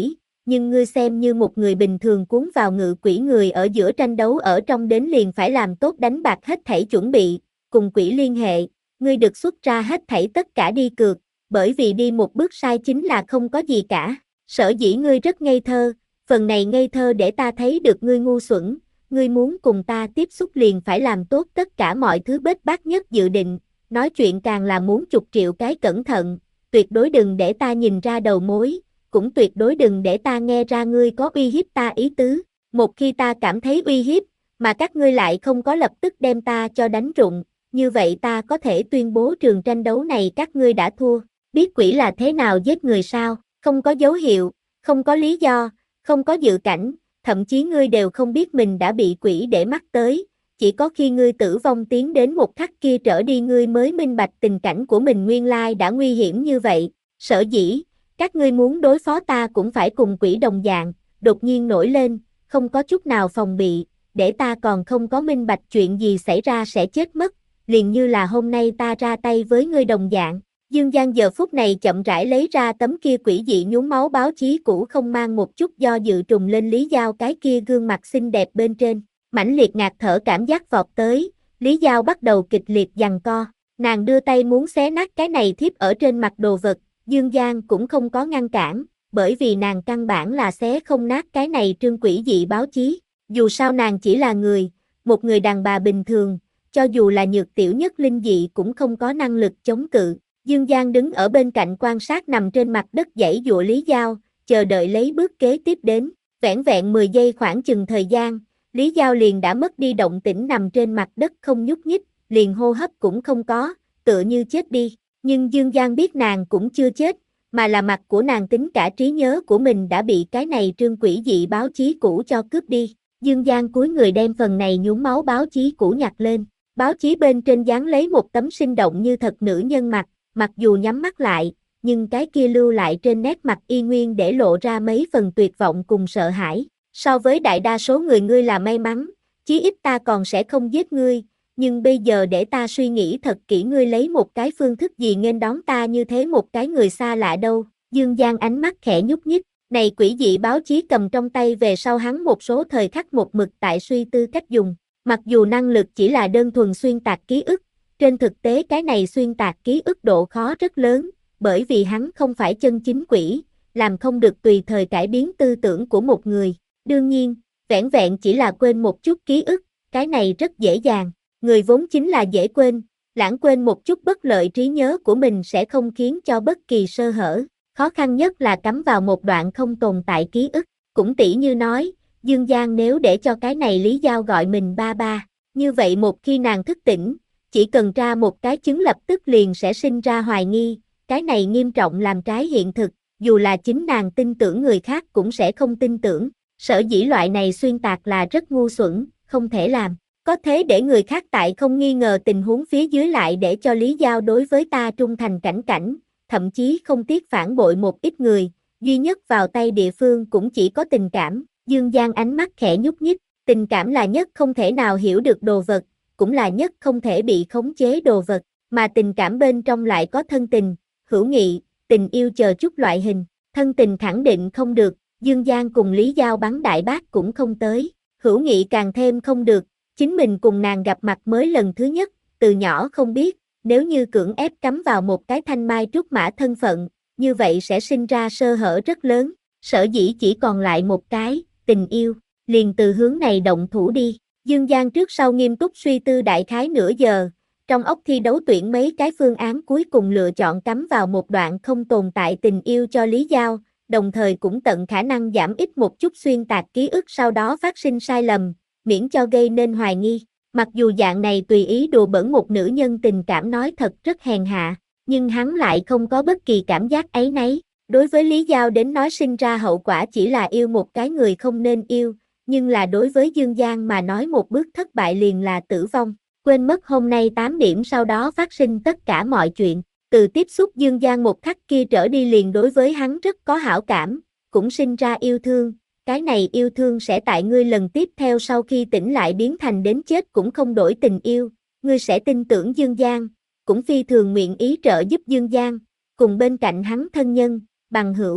nhưng ngươi xem như một người bình thường cuốn vào ngự quỷ người ở giữa tranh đấu ở trong đến liền phải làm tốt đánh bạc hết thảy chuẩn bị, cùng quỷ liên hệ, ngươi được xuất ra hết thảy tất cả đi cược, bởi vì đi một bước sai chính là không có gì cả, sở dĩ ngươi rất ngây thơ, phần này ngây thơ để ta thấy được ngươi ngu xuẩn, ngươi muốn cùng ta tiếp xúc liền phải làm tốt tất cả mọi thứ bết bát nhất dự định, nói chuyện càng là muốn chục triệu cái cẩn thận, tuyệt đối đừng để ta nhìn ra đầu mối, cũng tuyệt đối đừng để ta nghe ra ngươi có uy hiếp ta ý tứ, một khi ta cảm thấy uy hiếp, mà các ngươi lại không có lập tức đem ta cho đánh rụng, như vậy ta có thể tuyên bố trường tranh đấu này các ngươi đã thua, biết quỷ là thế nào giết người sao, không có dấu hiệu, không có lý do, không có dự cảnh, thậm chí ngươi đều không biết mình đã bị quỷ để mắt tới, chỉ có khi ngươi tử vong tiến đến một khắc kia trở đi ngươi mới minh bạch tình cảnh của mình nguyên lai đã nguy hiểm như vậy, sở dĩ, các ngươi muốn đối phó ta cũng phải cùng quỷ đồng dạng, đột nhiên nổi lên, không có chút nào phòng bị, để ta còn không có minh bạch chuyện gì xảy ra sẽ chết mất, liền như là hôm nay ta ra tay với ngươi đồng dạng. Dương Giang giờ phút này chậm rãi lấy ra tấm kia quỷ dị nhuốm máu báo chí cũ không mang một chút do dự trùng lên Lý Giao cái kia gương mặt xinh đẹp bên trên, mãnh liệt ngạt thở cảm giác vọt tới, Lý Giao bắt đầu kịch liệt giằng co, nàng đưa tay muốn xé nát cái này thiếp ở trên mặt đồ vật, Dương Giang cũng không có ngăn cản, bởi vì nàng căn bản là xé không nát cái này trương quỷ dị báo chí, dù sao nàng chỉ là người, một người đàn bà bình thường, cho dù là nhược tiểu nhất linh dị cũng không có năng lực chống cự. Dương Giang đứng ở bên cạnh quan sát nằm trên mặt đất giãy giụa Lý Giao, chờ đợi lấy bước kế tiếp đến, vẻn vẹn mười giây khoảng chừng thời gian, Lý Giao liền đã mất đi động tĩnh nằm trên mặt đất không nhúc nhích, liền hô hấp cũng không có, tựa như chết đi, nhưng Dương Giang biết nàng cũng chưa chết, mà là mặt của nàng tính cả trí nhớ của mình đã bị cái này trương quỷ dị báo chí cũ cho cướp đi, Dương Giang cúi người đem phần này nhuốm máu báo chí cũ nhặt lên, báo chí bên trên dán lấy một tấm sinh động như thật nữ nhân mặt, mặc dù nhắm mắt lại, nhưng cái kia lưu lại trên nét mặt y nguyên để lộ ra mấy phần tuyệt vọng cùng sợ hãi. So với đại đa số người ngươi là may mắn, chí ít ta còn sẽ không giết ngươi, nhưng bây giờ để ta suy nghĩ thật kỹ ngươi lấy một cái phương thức gì nghênh đón ta như thế một cái người xa lạ đâu. Dương Giang ánh mắt khẽ nhúc nhích, này quỷ dị báo chí cầm trong tay về sau hắn một số thời khắc một mực tại suy tư cách dùng, mặc dù năng lực chỉ là đơn thuần xuyên tạc ký ức. Trên thực tế cái này xuyên tạc ký ức độ khó rất lớn, bởi vì hắn không phải chân chính quỷ, làm không được tùy thời cải biến tư tưởng của một người. Đương nhiên, vẻn vẹn chỉ là quên một chút ký ức, cái này rất dễ dàng. Người vốn chính là dễ quên, lãng quên một chút bất lợi trí nhớ của mình sẽ không khiến cho bất kỳ sơ hở. Khó khăn nhất là cắm vào một đoạn không tồn tại ký ức. Cũng tỉ như nói, Dương Giang nếu để cho cái này Lý Giao gọi mình ba ba, như vậy một khi nàng thức tỉnh, chỉ cần ra một cái chứng lập tức liền sẽ sinh ra hoài nghi, cái này nghiêm trọng làm trái hiện thực, dù là chính nàng tin tưởng người khác cũng sẽ không tin tưởng, sở dĩ loại này xuyên tạc là rất ngu xuẩn, không thể làm, có thế để người khác tại không nghi ngờ tình huống phía dưới lại để cho Lý Giao đối với ta trung thành cảnh cảnh, thậm chí không tiếc phản bội một ít người, duy nhất vào tay địa phương cũng chỉ có tình cảm, Dương Giang ánh mắt khẽ nhúc nhích, tình cảm là nhất không thể nào hiểu được đồ vật, cũng là nhất không thể bị khống chế đồ vật, mà tình cảm bên trong lại có thân tình, hữu nghị, tình yêu chờ chút loại hình, thân tình khẳng định không được, Dương Giang cùng Lý Giao bắn đại bác cũng không tới, hữu nghị càng thêm không được, chính mình cùng nàng gặp mặt mới lần thứ nhất, từ nhỏ không biết, nếu như cưỡng ép cắm vào một cái thanh mai trúc mã thân phận, như vậy sẽ sinh ra sơ hở rất lớn, sở dĩ chỉ còn lại một cái, tình yêu, liền từ hướng này động thủ đi. Dương Giang trước sau nghiêm túc suy tư đại khái nửa giờ, trong óc thi đấu tuyển mấy cái phương án cuối cùng lựa chọn cắm vào một đoạn không tồn tại tình yêu cho Lý Giao, đồng thời cũng tận khả năng giảm ít một chút xuyên tạc ký ức sau đó phát sinh sai lầm, miễn cho gây nên hoài nghi. Mặc dù dạng này tùy ý đùa bỡn một nữ nhân tình cảm nói thật rất hèn hạ, nhưng hắn lại không có bất kỳ cảm giác áy náy. Đối với Lý Giao đến nói sinh ra hậu quả chỉ là yêu một cái người không nên yêu, nhưng là đối với Dương Giang mà nói một bước thất bại liền là tử vong. Quên mất hôm nay tám điểm sau đó phát sinh tất cả mọi chuyện, từ tiếp xúc Dương Giang một khắc kia trở đi liền đối với hắn rất có hảo cảm, cũng sinh ra yêu thương, cái này yêu thương sẽ tại ngươi lần tiếp theo sau khi tỉnh lại biến thành đến chết cũng không đổi tình yêu, ngươi sẽ tin tưởng Dương Giang, cũng phi thường nguyện ý trợ giúp Dương Giang, cùng bên cạnh hắn thân nhân, bằng hữu.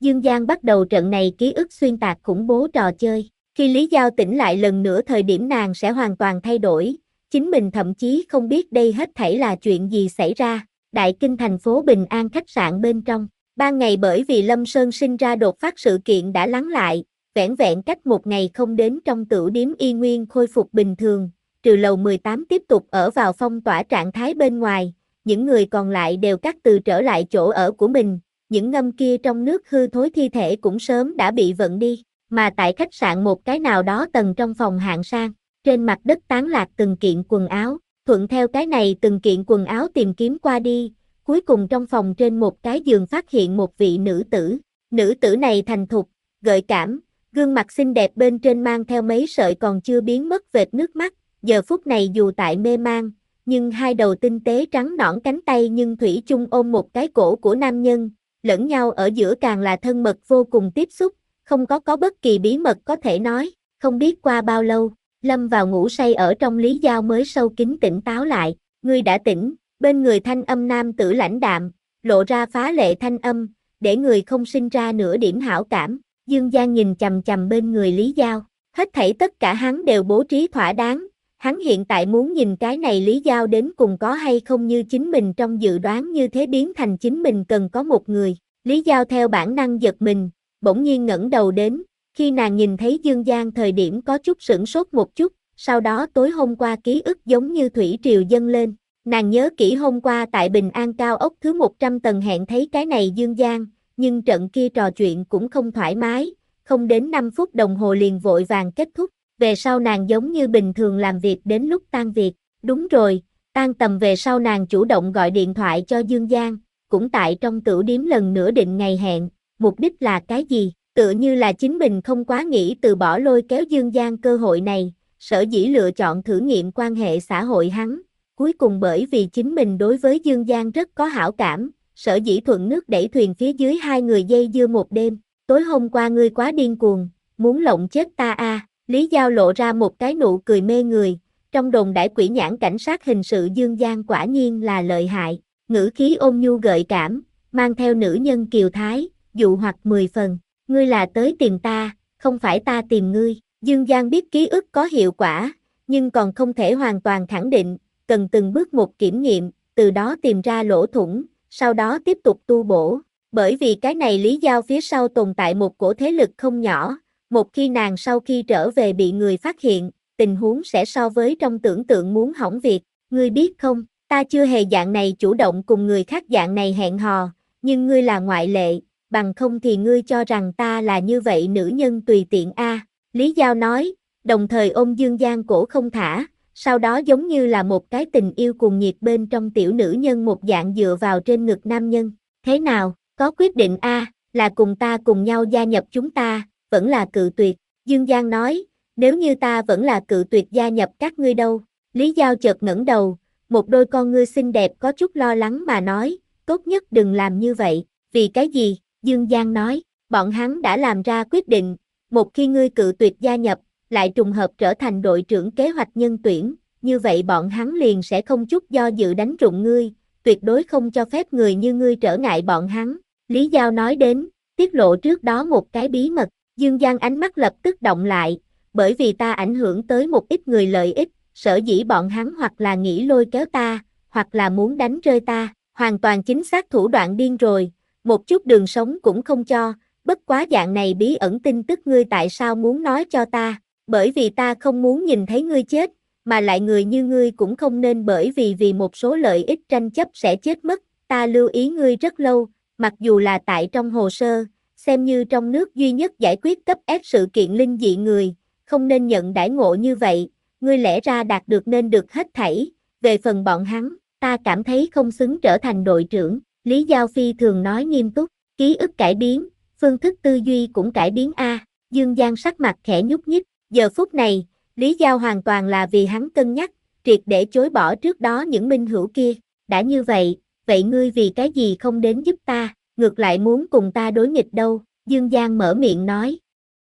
Dương Giang bắt đầu trận này ký ức xuyên tạc khủng bố trò chơi. Khi Lý Giao tỉnh lại lần nữa thời điểm nàng sẽ hoàn toàn thay đổi, chính mình thậm chí không biết đây hết thảy là chuyện gì xảy ra. Đại Kinh thành phố Bình An khách sạn bên trong. Ban ngày bởi vì Lâm Sơn sinh ra đột phát sự kiện đã lắng lại, vẻn vẹn cách một ngày không đến trong tửu điếm y nguyên khôi phục bình thường, trừ lầu mười tám tiếp tục ở vào phong tỏa trạng thái bên ngoài, những người còn lại đều cắt từ trở lại chỗ ở của mình, những ngâm kia trong nước hư thối thi thể cũng sớm đã bị vận đi, mà tại khách sạn một cái nào đó tầng trong phòng hạng sang, trên mặt đất tán lạc từng kiện quần áo, thuận theo cái này từng kiện quần áo tìm kiếm qua đi. Cuối cùng trong phòng trên một cái giường phát hiện một vị nữ tử. Nữ tử này thành thục, gợi cảm, gương mặt xinh đẹp bên trên mang theo mấy sợi còn chưa biến mất vệt nước mắt. Giờ phút này dù tại mê man, nhưng hai đầu tinh tế trắng nõn cánh tay nhưng thủy chung ôm một cái cổ của nam nhân, lẫn nhau ở giữa càng là thân mật vô cùng tiếp xúc, không có có bất kỳ bí mật có thể nói. Không biết qua bao lâu, lâm vào ngủ say ở trong Lý Giao mới sâu kín tỉnh táo lại. Ngươi đã tỉnh. Bên người thanh âm nam tử lãnh đạm, lộ ra phá lệ thanh âm, để người không sinh ra nửa điểm hảo cảm. Dương Giang nhìn chằm chằm bên người Lý Giao, hết thảy tất cả hắn đều bố trí thỏa đáng, hắn hiện tại muốn nhìn cái này Lý Giao đến cùng có hay không như chính mình trong dự đoán như thế biến thành chính mình cần có một người. Lý Giao theo bản năng giật mình, bỗng nhiên ngẩng đầu đến, khi nàng nhìn thấy Dương Giang thời điểm có chút sửng sốt một chút, sau đó tối hôm qua ký ức giống như thủy triều dâng lên. Nàng nhớ kỹ hôm qua tại Bình An cao ốc thứ một trăm tầng hẹn thấy cái này Dương Giang, nhưng trận kia trò chuyện cũng không thoải mái, không đến năm phút đồng hồ liền vội vàng kết thúc, về sau nàng giống như bình thường làm việc đến lúc tan việc, đúng rồi, tan tầm về sau nàng chủ động gọi điện thoại cho Dương Giang, cũng tại trong tửu điếm lần nữa định ngày hẹn, mục đích là cái gì, tựa như là chính mình không quá nghĩ từ bỏ lôi kéo Dương Giang cơ hội này, sở dĩ lựa chọn thử nghiệm quan hệ xã hội hắn. Cuối cùng bởi vì chính mình đối với Dương Giang rất có hảo cảm, sở dĩ thuận nước đẩy thuyền phía dưới hai người dây dưa một đêm, tối hôm qua ngươi quá điên cuồng, muốn lộng chết ta a. À. Lý Giao lộ ra một cái nụ cười mê người, trong đồn đãi quỷ nhãn cảnh sát hình sự Dương Giang quả nhiên là lợi hại, ngữ khí ôn nhu gợi cảm, mang theo nữ nhân kiều thái, dụ hoặc mười phần, ngươi là tới tìm ta, không phải ta tìm ngươi. Dương Giang biết ký ức có hiệu quả, nhưng còn không thể hoàn toàn khẳng định, cần từng bước một kiểm nghiệm, từ đó tìm ra lỗ thủng, sau đó tiếp tục tu bổ. Bởi vì cái này Lý Giao phía sau tồn tại một cổ thế lực không nhỏ, một khi nàng sau khi trở về bị người phát hiện, tình huống sẽ so với trong tưởng tượng muốn hỏng việc. Ngươi biết không, ta chưa hề dạng này chủ động cùng người khác dạng này hẹn hò, nhưng ngươi là ngoại lệ, bằng không thì ngươi cho rằng ta là như vậy nữ nhân tùy tiện a. À. Lý Giao nói, đồng thời ôm Dương Giang cổ không thả. Sau đó giống như là một cái tình yêu cuồng nhiệt bên trong tiểu nữ nhân một dạng dựa vào trên ngực nam nhân. Thế nào, có quyết định a, à, là cùng ta cùng nhau gia nhập chúng ta, vẫn là cự tuyệt. Dương Giang nói, nếu như ta vẫn là cự tuyệt gia nhập các ngươi đâu. Lý Giao chợt ngẩng đầu, một đôi con ngươi xinh đẹp có chút lo lắng mà nói, tốt nhất đừng làm như vậy. Vì cái gì? Dương Giang nói, bọn hắn đã làm ra quyết định, một khi ngươi cự tuyệt gia nhập, lại trùng hợp trở thành đội trưởng kế hoạch nhân tuyển, như vậy bọn hắn liền sẽ không chút do dự đánh rụng ngươi, tuyệt đối không cho phép người như ngươi trở ngại bọn hắn. Lý Giao nói đến, tiết lộ trước đó một cái bí mật, Dương Giang ánh mắt lập tức động lại, bởi vì ta ảnh hưởng tới một ít người lợi ích, sở dĩ bọn hắn hoặc là nghĩ lôi kéo ta, hoặc là muốn đánh rơi ta, hoàn toàn chính xác thủ đoạn điên rồi, một chút đường sống cũng không cho, bất quá dạng này bí ẩn tin tức ngươi tại sao muốn nói cho ta? Bởi vì ta không muốn nhìn thấy ngươi chết, mà lại người như ngươi cũng không nên bởi vì vì một số lợi ích tranh chấp sẽ chết mất, ta lưu ý ngươi rất lâu, mặc dù là tại trong hồ sơ, xem như trong nước duy nhất giải quyết cấp ép sự kiện linh dị người, không nên nhận đãi ngộ như vậy, ngươi lẽ ra đạt được nên được hết thảy, về phần bọn hắn, ta cảm thấy không xứng trở thành đội trưởng, Lý Giao Phi thường nói nghiêm túc, ký ức cải biến, phương thức tư duy cũng cải biến a. Dương Giang sắc mặt khẽ nhúc nhích. Giờ phút này, Lý Giao hoàn toàn là vì hắn cân nhắc, triệt để chối bỏ trước đó những minh hữu kia. Đã như vậy, vậy ngươi vì cái gì không đến giúp ta, ngược lại muốn cùng ta đối nghịch đâu? Dương Giang mở miệng nói.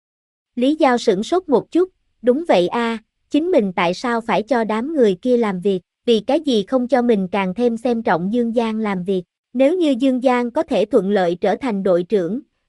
Lý Giao sửng sốt một chút, đúng vậy a, à, chính mình tại sao phải cho đám người kia làm việc, vì cái gì không cho mình càng thêm xem trọng Dương Giang làm việc. Nếu như Dương Giang có thể thuận lợi trở thành đội trưởng,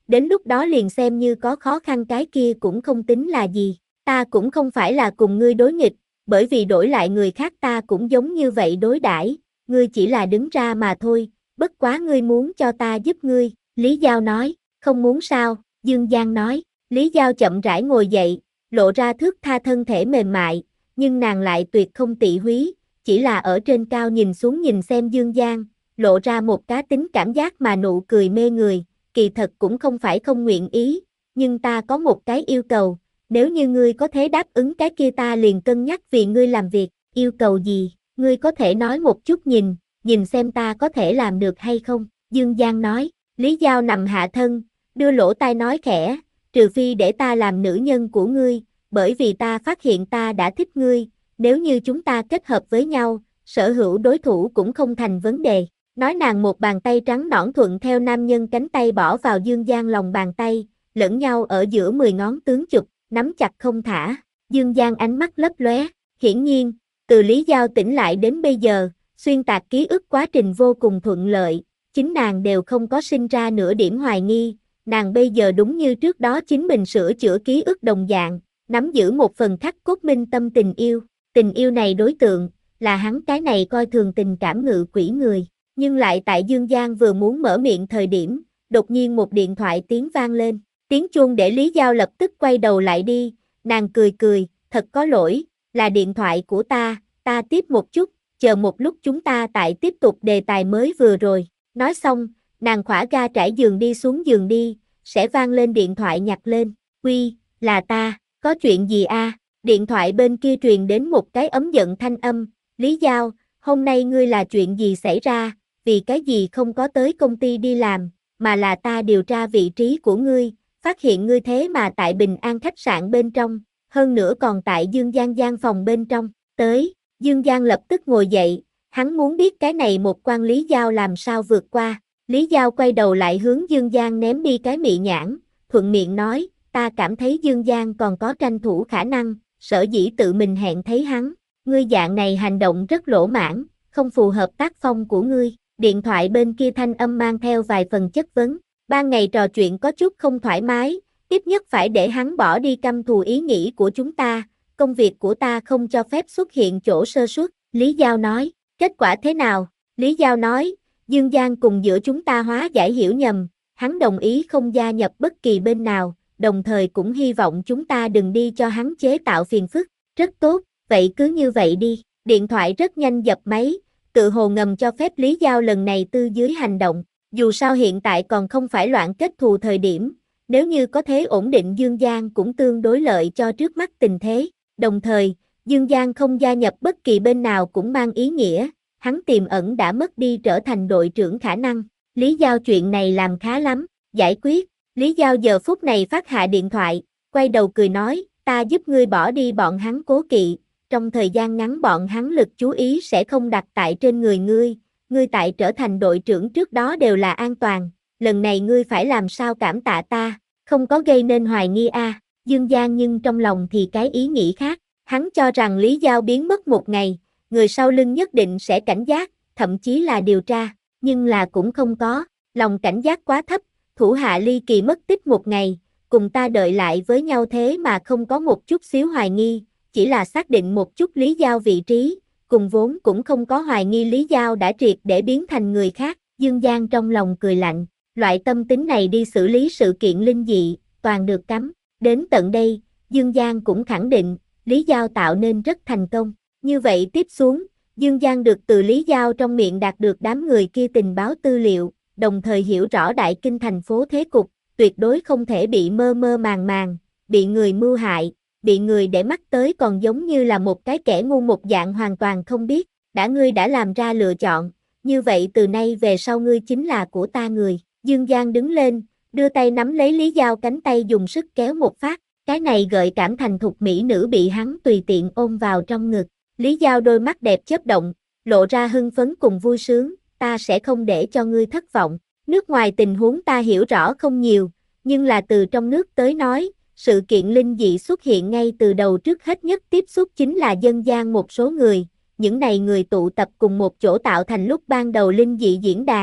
đến lúc đó liền xem như có khó khăn cái kia cũng không tính là gì, ta cũng không phải là cùng ngươi đối nghịch, bởi vì đổi lại người khác ta cũng giống như vậy đối đãi, ngươi chỉ là đứng ra mà thôi, bất quá ngươi muốn cho ta giúp ngươi, Lý Giao nói, không muốn sao, Dương Giang nói, Lý Giao chậm rãi ngồi dậy, lộ ra thước tha thân thể mềm mại, nhưng nàng lại tuyệt không tị húy, chỉ là ở trên cao nhìn xuống nhìn xem Dương Giang, lộ ra một cá tính cảm giác mà nụ cười mê người, kỳ thật cũng không phải không nguyện ý, nhưng ta có một cái yêu cầu, nếu như ngươi có thể đáp ứng cái kia ta liền cân nhắc vì ngươi làm việc, yêu cầu gì, ngươi có thể nói một chút nhìn, nhìn xem ta có thể làm được hay không, Dương Giang nói, Lý Giao nằm hạ thân, đưa lỗ tai nói khẽ, trừ phi để ta làm nữ nhân của ngươi, bởi vì ta phát hiện ta đã thích ngươi, nếu như chúng ta kết hợp với nhau, sở hữu đối thủ cũng không thành vấn đề. Nói nàng một bàn tay trắng nõn thuận theo nam nhân cánh tay bỏ vào Dương Giang lòng bàn tay, lẫn nhau ở giữa mười ngón tướng chụp, nắm chặt không thả. Dương Giang ánh mắt lấp lóe, hiển nhiên, từ Lý Giao tỉnh lại đến bây giờ, xuyên tạc ký ức quá trình vô cùng thuận lợi, chính nàng đều không có sinh ra nửa điểm hoài nghi, nàng bây giờ đúng như trước đó chính mình sửa chữa ký ức đồng dạng, nắm giữ một phần khắc cốt minh tâm tình yêu, tình yêu này đối tượng, là hắn cái này coi thường tình cảm ngự quỷ người. Nhưng lại tại Dương Giang vừa muốn mở miệng thời điểm, đột nhiên một điện thoại tiếng vang lên, tiếng chuông để Lý Giao lập tức quay đầu lại đi, nàng cười cười, thật có lỗi, là điện thoại của ta, ta tiếp một chút, chờ một lúc chúng ta tại tiếp tục đề tài mới vừa rồi, nói xong, nàng khỏa ga trải giường đi xuống giường đi, sẽ vang lên điện thoại nhặt lên, uy, là ta, có chuyện gì a? Điện thoại bên kia truyền đến một cái ấm giận thanh âm, Lý Giao, hôm nay ngươi là chuyện gì xảy ra? Vì cái gì không có tới công ty đi làm, mà là ta điều tra vị trí của ngươi, phát hiện ngươi thế mà tại Bình An khách sạn bên trong, hơn nữa còn tại Dương Giang gian phòng bên trong, tới, Dương Giang lập tức ngồi dậy, hắn muốn biết cái này một quan Lý Giao làm sao vượt qua, Lý Giao quay đầu lại hướng Dương Giang ném đi cái mị nhãn, thuận miệng nói, ta cảm thấy Dương Giang còn có tranh thủ khả năng, sở dĩ tự mình hẹn thấy hắn, ngươi dạng này hành động rất lỗ mãn, không phù hợp tác phong của ngươi. Điện thoại bên kia thanh âm mang theo vài phần chất vấn, ban ngày trò chuyện có chút không thoải mái, ít nhất phải để hắn bỏ đi căm thù ý nghĩ của chúng ta, công việc của ta không cho phép xuất hiện chỗ sơ suất, Lý Giao nói, kết quả thế nào? Lý Giao nói, Dương Giang cùng giữa chúng ta hóa giải hiểu nhầm, hắn đồng ý không gia nhập bất kỳ bên nào, đồng thời cũng hy vọng chúng ta đừng đi cho hắn chế tạo phiền phức, rất tốt, vậy cứ như vậy đi, điện thoại rất nhanh dập máy. Tự hồ ngầm cho phép Lý Giao lần này tư dưới hành động, dù sao hiện tại còn không phải loạn kết thù thời điểm, nếu như có thế ổn định Dương Giang cũng tương đối lợi cho trước mắt tình thế, đồng thời, Dương Giang không gia nhập bất kỳ bên nào cũng mang ý nghĩa, hắn tiềm ẩn đã mất đi trở thành đội trưởng khả năng, Lý Giao chuyện này làm khá lắm, giải quyết, Lý Giao giờ phút này phát hạ điện thoại, quay đầu cười nói, ta giúp ngươi bỏ đi bọn hắn cố kỵ. Trong thời gian ngắn bọn hắn lực chú ý sẽ không đặt tại trên người ngươi, ngươi tại trở thành đội trưởng trước đó đều là an toàn, lần này ngươi phải làm sao cảm tạ ta, không có gây nên hoài nghi a. À. Dương Giang nhưng trong lòng thì cái ý nghĩ khác, hắn cho rằng Lý Giao biến mất một ngày, người sau lưng nhất định sẽ cảnh giác, thậm chí là điều tra, nhưng là cũng không có, lòng cảnh giác quá thấp, thủ hạ ly kỳ mất tích một ngày, cùng ta đợi lại với nhau thế mà không có một chút xíu hoài nghi. Chỉ là xác định một chút Lý Giao vị trí, cùng vốn cũng không có hoài nghi Lý Giao đã triệt để biến thành người khác, Dương Giang trong lòng cười lạnh, loại tâm tính này đi xử lý sự kiện linh dị, toàn được cấm, đến tận đây, Dương Giang cũng khẳng định, Lý Giao tạo nên rất thành công, như vậy tiếp xuống, Dương Giang được từ Lý Giao trong miệng đạt được đám người kia tình báo tư liệu, đồng thời hiểu rõ đại kinh thành phố thế cục, tuyệt đối không thể bị mơ mơ màng màng, bị người mưu hại. Bị người để mắt tới còn giống như là một cái kẻ ngu một dạng hoàn toàn không biết, đã ngươi đã làm ra lựa chọn, như vậy từ nay về sau ngươi chính là của ta người, Dương Giang đứng lên, đưa tay nắm lấy Lý Giao cánh tay dùng sức kéo một phát, cái này gợi cảm thành thục mỹ nữ bị hắn tùy tiện ôm vào trong ngực, Lý Giao đôi mắt đẹp chớp động, lộ ra hưng phấn cùng vui sướng, ta sẽ không để cho ngươi thất vọng, nước ngoài tình huống ta hiểu rõ không nhiều, nhưng là từ trong nước tới nói, sự kiện linh dị xuất hiện ngay từ đầu trước hết nhất tiếp xúc chính là dân gian một số người, những này người tụ tập cùng một chỗ tạo thành lúc ban đầu linh dị diễn đàn,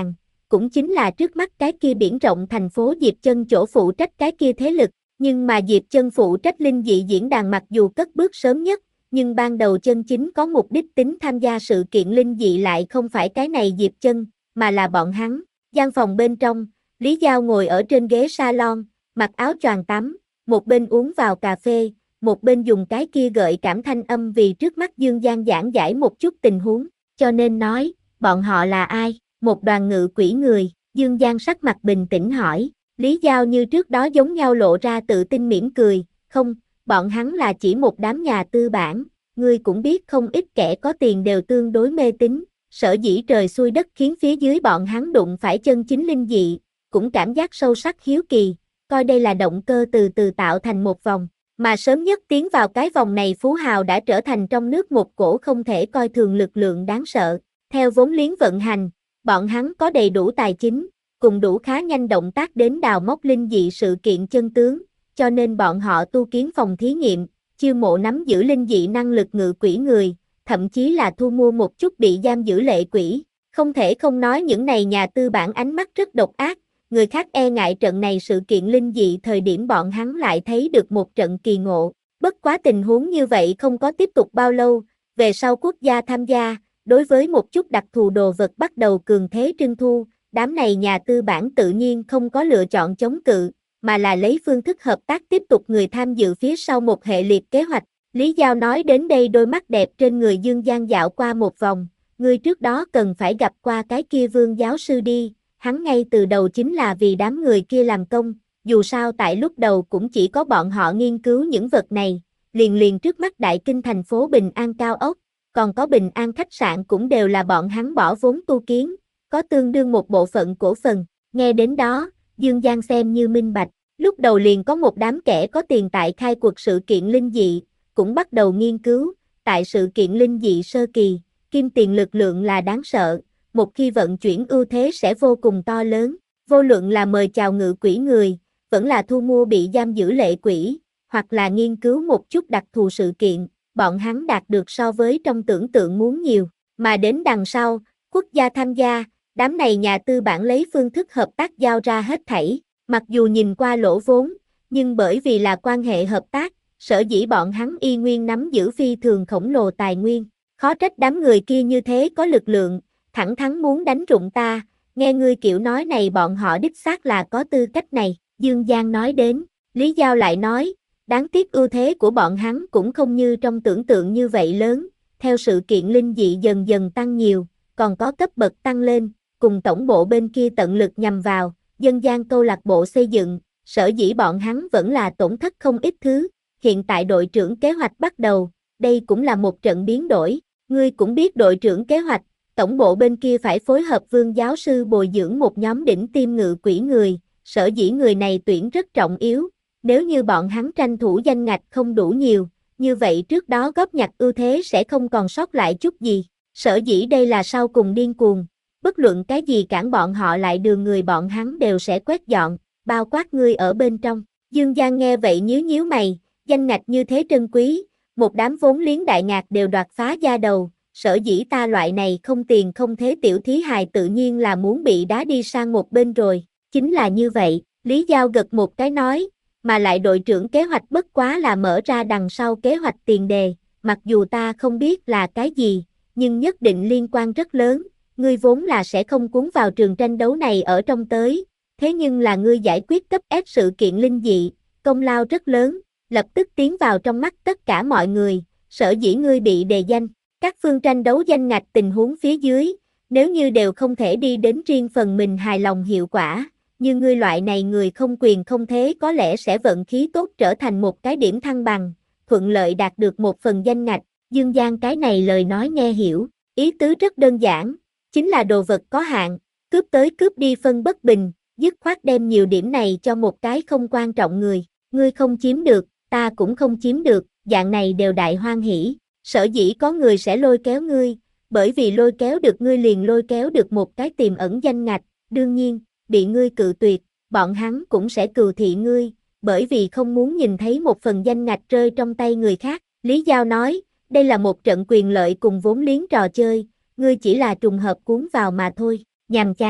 cũng chính là trước mắt cái kia biển rộng thành phố Diệp Chân chỗ phụ trách cái kia thế lực, nhưng mà Diệp Chân phụ trách linh dị diễn đàn mặc dù cất bước sớm nhất, nhưng ban đầu chân chính có mục đích tính tham gia sự kiện linh dị lại không phải cái này Diệp Chân, mà là bọn hắn. Gian phòng bên trong, Lý Giao ngồi ở trên ghế salon, mặc áo choàng tắm, một bên uống vào cà phê, một bên dùng cái kia gợi cảm thanh âm vì trước mắt Dương Giang giảng giải một chút tình huống, cho nên nói, bọn họ là ai? Một đoàn ngự quỷ người, Dương Giang sắc mặt bình tĩnh hỏi, Lý Giao như trước đó giống nhau lộ ra tự tin mỉm cười, không, bọn hắn là chỉ một đám nhà tư bản, ngươi cũng biết không ít kẻ có tiền đều tương đối mê tín, sở dĩ trời xui đất khiến phía dưới bọn hắn đụng phải chân chính linh dị, cũng cảm giác sâu sắc hiếu kỳ, coi đây là động cơ từ từ tạo thành một vòng, mà sớm nhất tiến vào cái vòng này phú hào đã trở thành trong nước một cổ không thể coi thường lực lượng đáng sợ, theo vốn liếng vận hành, bọn hắn có đầy đủ tài chính, cùng đủ khá nhanh động tác đến đào móc linh dị sự kiện chân tướng, cho nên bọn họ tu kiến phòng thí nghiệm, chiêu mộ nắm giữ linh dị năng lực ngự quỷ người, thậm chí là thu mua một chút bị giam giữ lệ quỷ. Không thể không nói những này nhà tư bản ánh mắt rất độc ác, người khác e ngại trận này sự kiện linh dị thời điểm bọn hắn lại thấy được một trận kỳ ngộ. Bất quá tình huống như vậy không có tiếp tục bao lâu, về sau quốc gia tham gia, đối với một chút đặc thù đồ vật bắt đầu cường thế trưng thu, đám này nhà tư bản tự nhiên không có lựa chọn chống cự, mà là lấy phương thức hợp tác tiếp tục người tham dự phía sau một hệ liệt kế hoạch. Lý Giao nói đến đây đôi mắt đẹp trên người Dương Giang dạo qua một vòng, ngươi trước đó cần phải gặp qua cái kia Vương giáo sư đi, hắn ngay từ đầu chính là vì đám người kia làm công, dù sao tại lúc đầu cũng chỉ có bọn họ nghiên cứu những vật này, liền liền trước mắt đại kinh thành phố Bình An cao ốc, còn có Bình An khách sạn cũng đều là bọn hắn bỏ vốn tu kiến, có tương đương một bộ phận cổ phần, nghe đến đó, Dương Giang xem như minh bạch, lúc đầu liền có một đám kẻ có tiền tại khai cuộc sự kiện linh dị, cũng bắt đầu nghiên cứu, tại sự kiện linh dị sơ kỳ, kim tiền lực lượng là đáng sợ, một khi vận chuyển ưu thế sẽ vô cùng to lớn, vô luận là mời chào ngự quỷ người, vẫn là thu mua bị giam giữ lệ quỷ, hoặc là nghiên cứu một chút đặc thù sự kiện, bọn hắn đạt được so với trong tưởng tượng muốn nhiều, mà đến đằng sau, quốc gia tham gia, đám này nhà tư bản lấy phương thức hợp tác giao ra hết thảy, mặc dù nhìn qua lỗ vốn, nhưng bởi vì là quan hệ hợp tác, sở dĩ bọn hắn y nguyên nắm giữ phi thường khổng lồ tài nguyên, khó trách đám người kia như thế có lực lượng, thẳng thắn muốn đánh rụng ta, nghe ngươi kiểu nói này bọn họ đích xác là có tư cách này, Dương Giang nói đến, Lý Giao lại nói, đáng tiếc ưu thế của bọn hắn cũng không như trong tưởng tượng như vậy lớn, theo sự kiện linh dị dần dần tăng nhiều, còn có cấp bậc tăng lên, cùng tổng bộ bên kia tận lực nhằm vào, dân gian câu lạc bộ xây dựng, sở dĩ bọn hắn vẫn là tổn thất không ít thứ, hiện tại đội trưởng kế hoạch bắt đầu, đây cũng là một trận biến đổi, ngươi cũng biết đội trưởng kế hoạch, tổng bộ bên kia phải phối hợp Vương giáo sư bồi dưỡng một nhóm đỉnh tiêm ngự quỷ người, sở dĩ người này tuyển rất trọng yếu, nếu như bọn hắn tranh thủ danh ngạch không đủ nhiều, như vậy trước đó góp nhặt ưu thế sẽ không còn sót lại chút gì, sở dĩ đây là sau cùng điên cuồng, bất luận cái gì cản bọn họ lại đường người bọn hắn đều sẽ quét dọn, bao quát ngươi ở bên trong. Dương Giang nghe vậy nhíu nhíu mày, danh ngạch như thế trân quý, một đám vốn liếng đại ngạc đều đoạt phá da đầu, sở dĩ ta loại này không tiền không thế tiểu thí hài tự nhiên là muốn bị đá đi sang một bên rồi, chính là như vậy, Lý Giao gật một cái nói, mà lại đội trưởng kế hoạch bất quá là mở ra đằng sau kế hoạch tiền đề, mặc dù ta không biết là cái gì, nhưng nhất định liên quan rất lớn, ngươi vốn là sẽ không cuốn vào trường tranh đấu này ở trong tới, thế nhưng là ngươi giải quyết cấp S sự kiện linh dị, công lao rất lớn, lập tức tiến vào trong mắt tất cả mọi người, sở dĩ ngươi bị đề danh, các phương tranh đấu danh ngạch tình huống phía dưới, nếu như đều không thể đi đến riêng phần mình hài lòng hiệu quả, như ngươi loại này người không quyền không thế có lẽ sẽ vận khí tốt trở thành một cái điểm thăng bằng, thuận lợi đạt được một phần danh ngạch, Dương Giang cái này lời nói nghe hiểu, ý tứ rất đơn giản, chính là đồ vật có hạn, cướp tới cướp đi phân bất bình, dứt khoát đem nhiều điểm này cho một cái không quan trọng người, ngươi không chiếm được, ta cũng không chiếm được, dạng này đều đại hoan hỉ, sở dĩ có người sẽ lôi kéo ngươi, bởi vì lôi kéo được ngươi liền lôi kéo được một cái tiềm ẩn danh ngạch, đương nhiên, bị ngươi cự tuyệt, bọn hắn cũng sẽ cừu thị ngươi, bởi vì không muốn nhìn thấy một phần danh ngạch rơi trong tay người khác, Lý Giao nói, đây là một trận quyền lợi cùng vốn liếng trò chơi, ngươi chỉ là trùng hợp cuốn vào mà thôi, nhàm chán,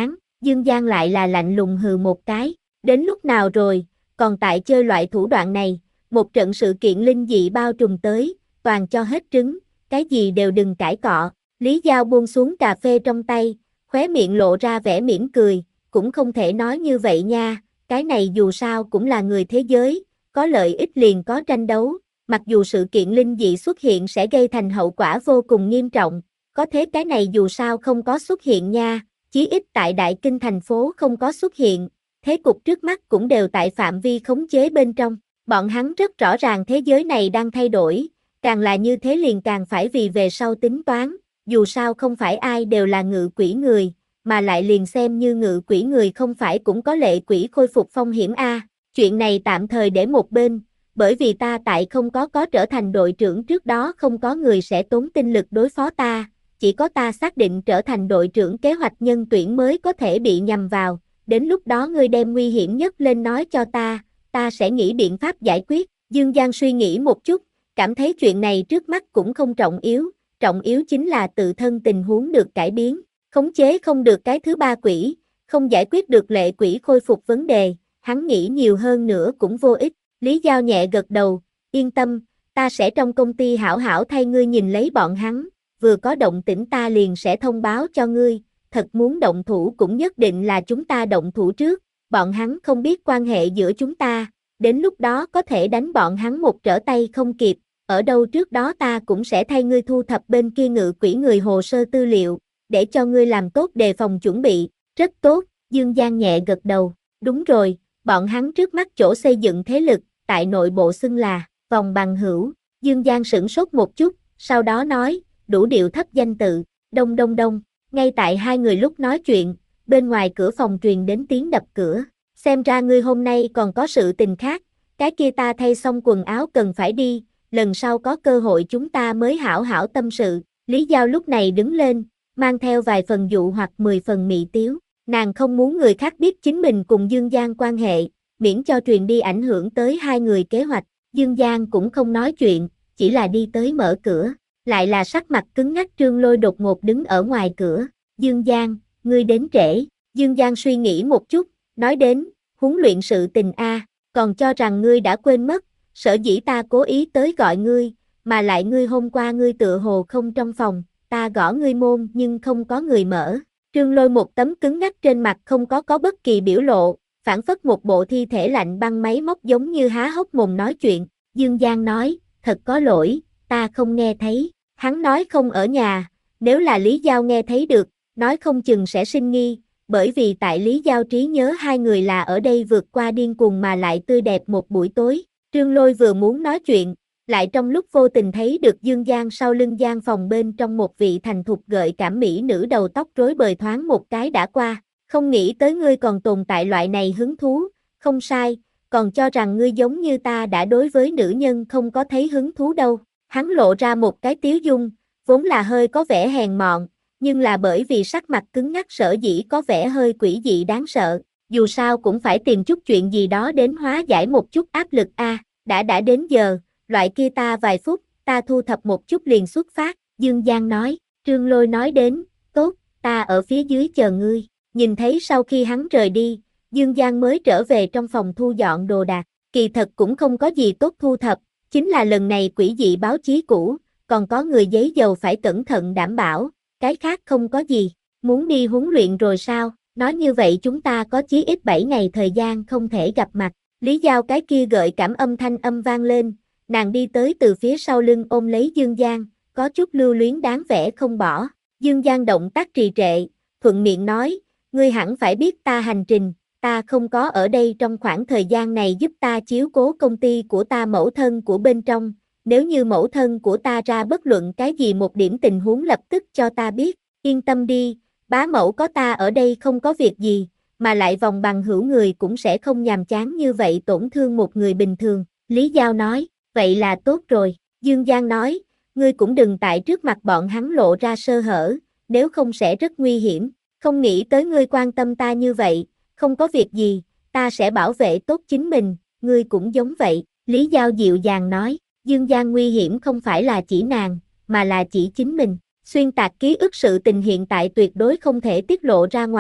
Dương Giang lại là lạnh lùng hừ một cái, đến lúc nào rồi, còn tại chơi loại thủ đoạn này, một trận sự kiện linh dị bao trùm tới, toàn cho hết trứng, cái gì đều đừng cãi cọ. Lý Giao buông xuống cà phê trong tay, khóe miệng lộ ra vẻ mỉm cười, cũng không thể nói như vậy nha, cái này dù sao cũng là người thế giới, có lợi ích liền có tranh đấu, mặc dù sự kiện linh dị xuất hiện sẽ gây thành hậu quả vô cùng nghiêm trọng, có thế cái này dù sao không có xuất hiện nha, chí ít tại Đại Kinh thành phố không có xuất hiện, thế cục trước mắt cũng đều tại phạm vi khống chế bên trong, bọn hắn rất rõ ràng thế giới này đang thay đổi, càng là như thế liền càng phải vì về sau tính toán, dù sao không phải ai đều là ngự quỷ người, mà lại liền xem như ngự quỷ người không phải cũng có lệ quỷ khôi phục phong hiểm a. Chuyện này tạm thời để một bên, bởi vì ta tại không có có trở thành đội trưởng trước đó không có người sẽ tốn tinh lực đối phó ta, chỉ có ta xác định trở thành đội trưởng kế hoạch nhân tuyển mới có thể bị nhầm vào, đến lúc đó ngươi đem nguy hiểm nhất lên nói cho ta, ta sẽ nghĩ biện pháp giải quyết. Dương Giang suy nghĩ một chút, cảm thấy chuyện này trước mắt cũng không trọng yếu, trọng yếu chính là tự thân tình huống được cải biến, khống chế không được cái thứ ba quỷ, không giải quyết được lệ quỷ khôi phục vấn đề, hắn nghĩ nhiều hơn nữa cũng vô ích. Lý Giao nhẹ gật đầu, yên tâm, ta sẽ trong công ty hảo hảo thay ngươi nhìn lấy bọn hắn, vừa có động tĩnh ta liền sẽ thông báo cho ngươi, thật muốn động thủ cũng nhất định là chúng ta động thủ trước, bọn hắn không biết quan hệ giữa chúng ta, đến lúc đó có thể đánh bọn hắn một trở tay không kịp, ở đâu trước đó ta cũng sẽ thay ngươi thu thập bên kia ngự quỷ người hồ sơ tư liệu, để cho ngươi làm tốt đề phòng chuẩn bị, rất tốt, Dương Giang nhẹ gật đầu, đúng rồi, bọn hắn trước mắt chỗ xây dựng thế lực, tại nội bộ xưng là, vòng bằng hữu, Dương Giang sửng sốt một chút, sau đó nói, đủ điệu thấp danh tự, đông đông đông, ngay tại hai người lúc nói chuyện, bên ngoài cửa phòng truyền đến tiếng đập cửa, xem ra ngươi hôm nay còn có sự tình khác, cái kia ta thay xong quần áo cần phải đi, lần sau có cơ hội chúng ta mới hảo hảo tâm sự, Lý Giao lúc này đứng lên, mang theo vài phần dụ hoặc mười phần mị tiếu, nàng không muốn người khác biết chính mình cùng Dương Giang quan hệ, miễn cho truyền đi ảnh hưởng tới hai người kế hoạch, Dương Giang cũng không nói chuyện, chỉ là đi tới mở cửa, lại là sắc mặt cứng ngắc Trương Lôi đột ngột đứng ở ngoài cửa, Dương Giang, ngươi đến trễ, Dương Giang suy nghĩ một chút, nói đến, huấn luyện sự tình a, còn cho rằng ngươi đã quên mất, sở dĩ ta cố ý tới gọi ngươi, mà lại ngươi hôm qua ngươi tựa hồ không trong phòng, ta gõ ngươi môn nhưng không có người mở, Trương Lôi một tấm cứng ngắc trên mặt không có có bất kỳ biểu lộ, phản phất một bộ thi thể lạnh băng máy móc giống như há hốc mồm nói chuyện, Dương Giang nói, thật có lỗi, ta không nghe thấy, hắn nói không ở nhà, nếu là Lý Giao nghe thấy được, nói không chừng sẽ sinh nghi, bởi vì tại Lý Giao trí nhớ hai người là ở đây vượt qua điên cuồng mà lại tươi đẹp một buổi tối, Trương Lôi vừa muốn nói chuyện, lại trong lúc vô tình thấy được Dương Giang sau lưng gian phòng bên trong một vị thành thục gợi cảm mỹ nữ đầu tóc rối bời thoáng một cái đã qua, không nghĩ tới ngươi còn tồn tại loại này hứng thú, không sai, còn cho rằng ngươi giống như ta đã đối với nữ nhân không có thấy hứng thú đâu, hắn lộ ra một cái tiếu dung, vốn là hơi có vẻ hèn mọn, nhưng là bởi vì sắc mặt cứng ngắc sở dĩ có vẻ hơi quỷ dị đáng sợ, dù sao cũng phải tìm chút chuyện gì đó đến hóa giải một chút áp lực a. À, đã đã đến giờ, loại kia ta vài phút, ta thu thập một chút liền xuất phát, Dương Giang nói, Trương Lôi nói đến, tốt, ta ở phía dưới chờ ngươi, nhìn thấy sau khi hắn rời đi, Dương Giang mới trở về trong phòng thu dọn đồ đạc, kỳ thật cũng không có gì tốt thu thập, chính là lần này quỷ dị báo chí cũ, còn có người giấy dầu phải cẩn thận đảm bảo, cái khác không có gì, muốn đi huấn luyện rồi sao, nói như vậy chúng ta có chí ít bảy ngày thời gian không thể gặp mặt, Lý Giao cái kia gợi cảm âm thanh âm vang lên, nàng đi tới từ phía sau lưng ôm lấy Dương Giang, có chút lưu luyến đáng vẻ không bỏ, Dương Giang động tác trì trệ, thuận miệng nói, ngươi hẳn phải biết ta hành trình, ta không có ở đây trong khoảng thời gian này giúp ta chiếu cố công ty của ta mẫu thân của bên trong, nếu như mẫu thân của ta ra bất luận cái gì một điểm tình huống lập tức cho ta biết, yên tâm đi, bá mẫu có ta ở đây không có việc gì, mà lại vòng bằng hữu người cũng sẽ không nhàm chán như vậy tổn thương một người bình thường, Lý Giao nói, vậy là tốt rồi, Dương Giang nói, ngươi cũng đừng tại trước mặt bọn hắn lộ ra sơ hở, nếu không sẽ rất nguy hiểm, không nghĩ tới ngươi quan tâm ta như vậy, không có việc gì, ta sẽ bảo vệ tốt chính mình, ngươi cũng giống vậy, Lý Giao dịu dàng nói, Dương Giang nguy hiểm không phải là chỉ nàng, mà là chỉ chính mình, xuyên tạc ký ức sự tình hiện tại tuyệt đối không thể tiết lộ ra ngoài,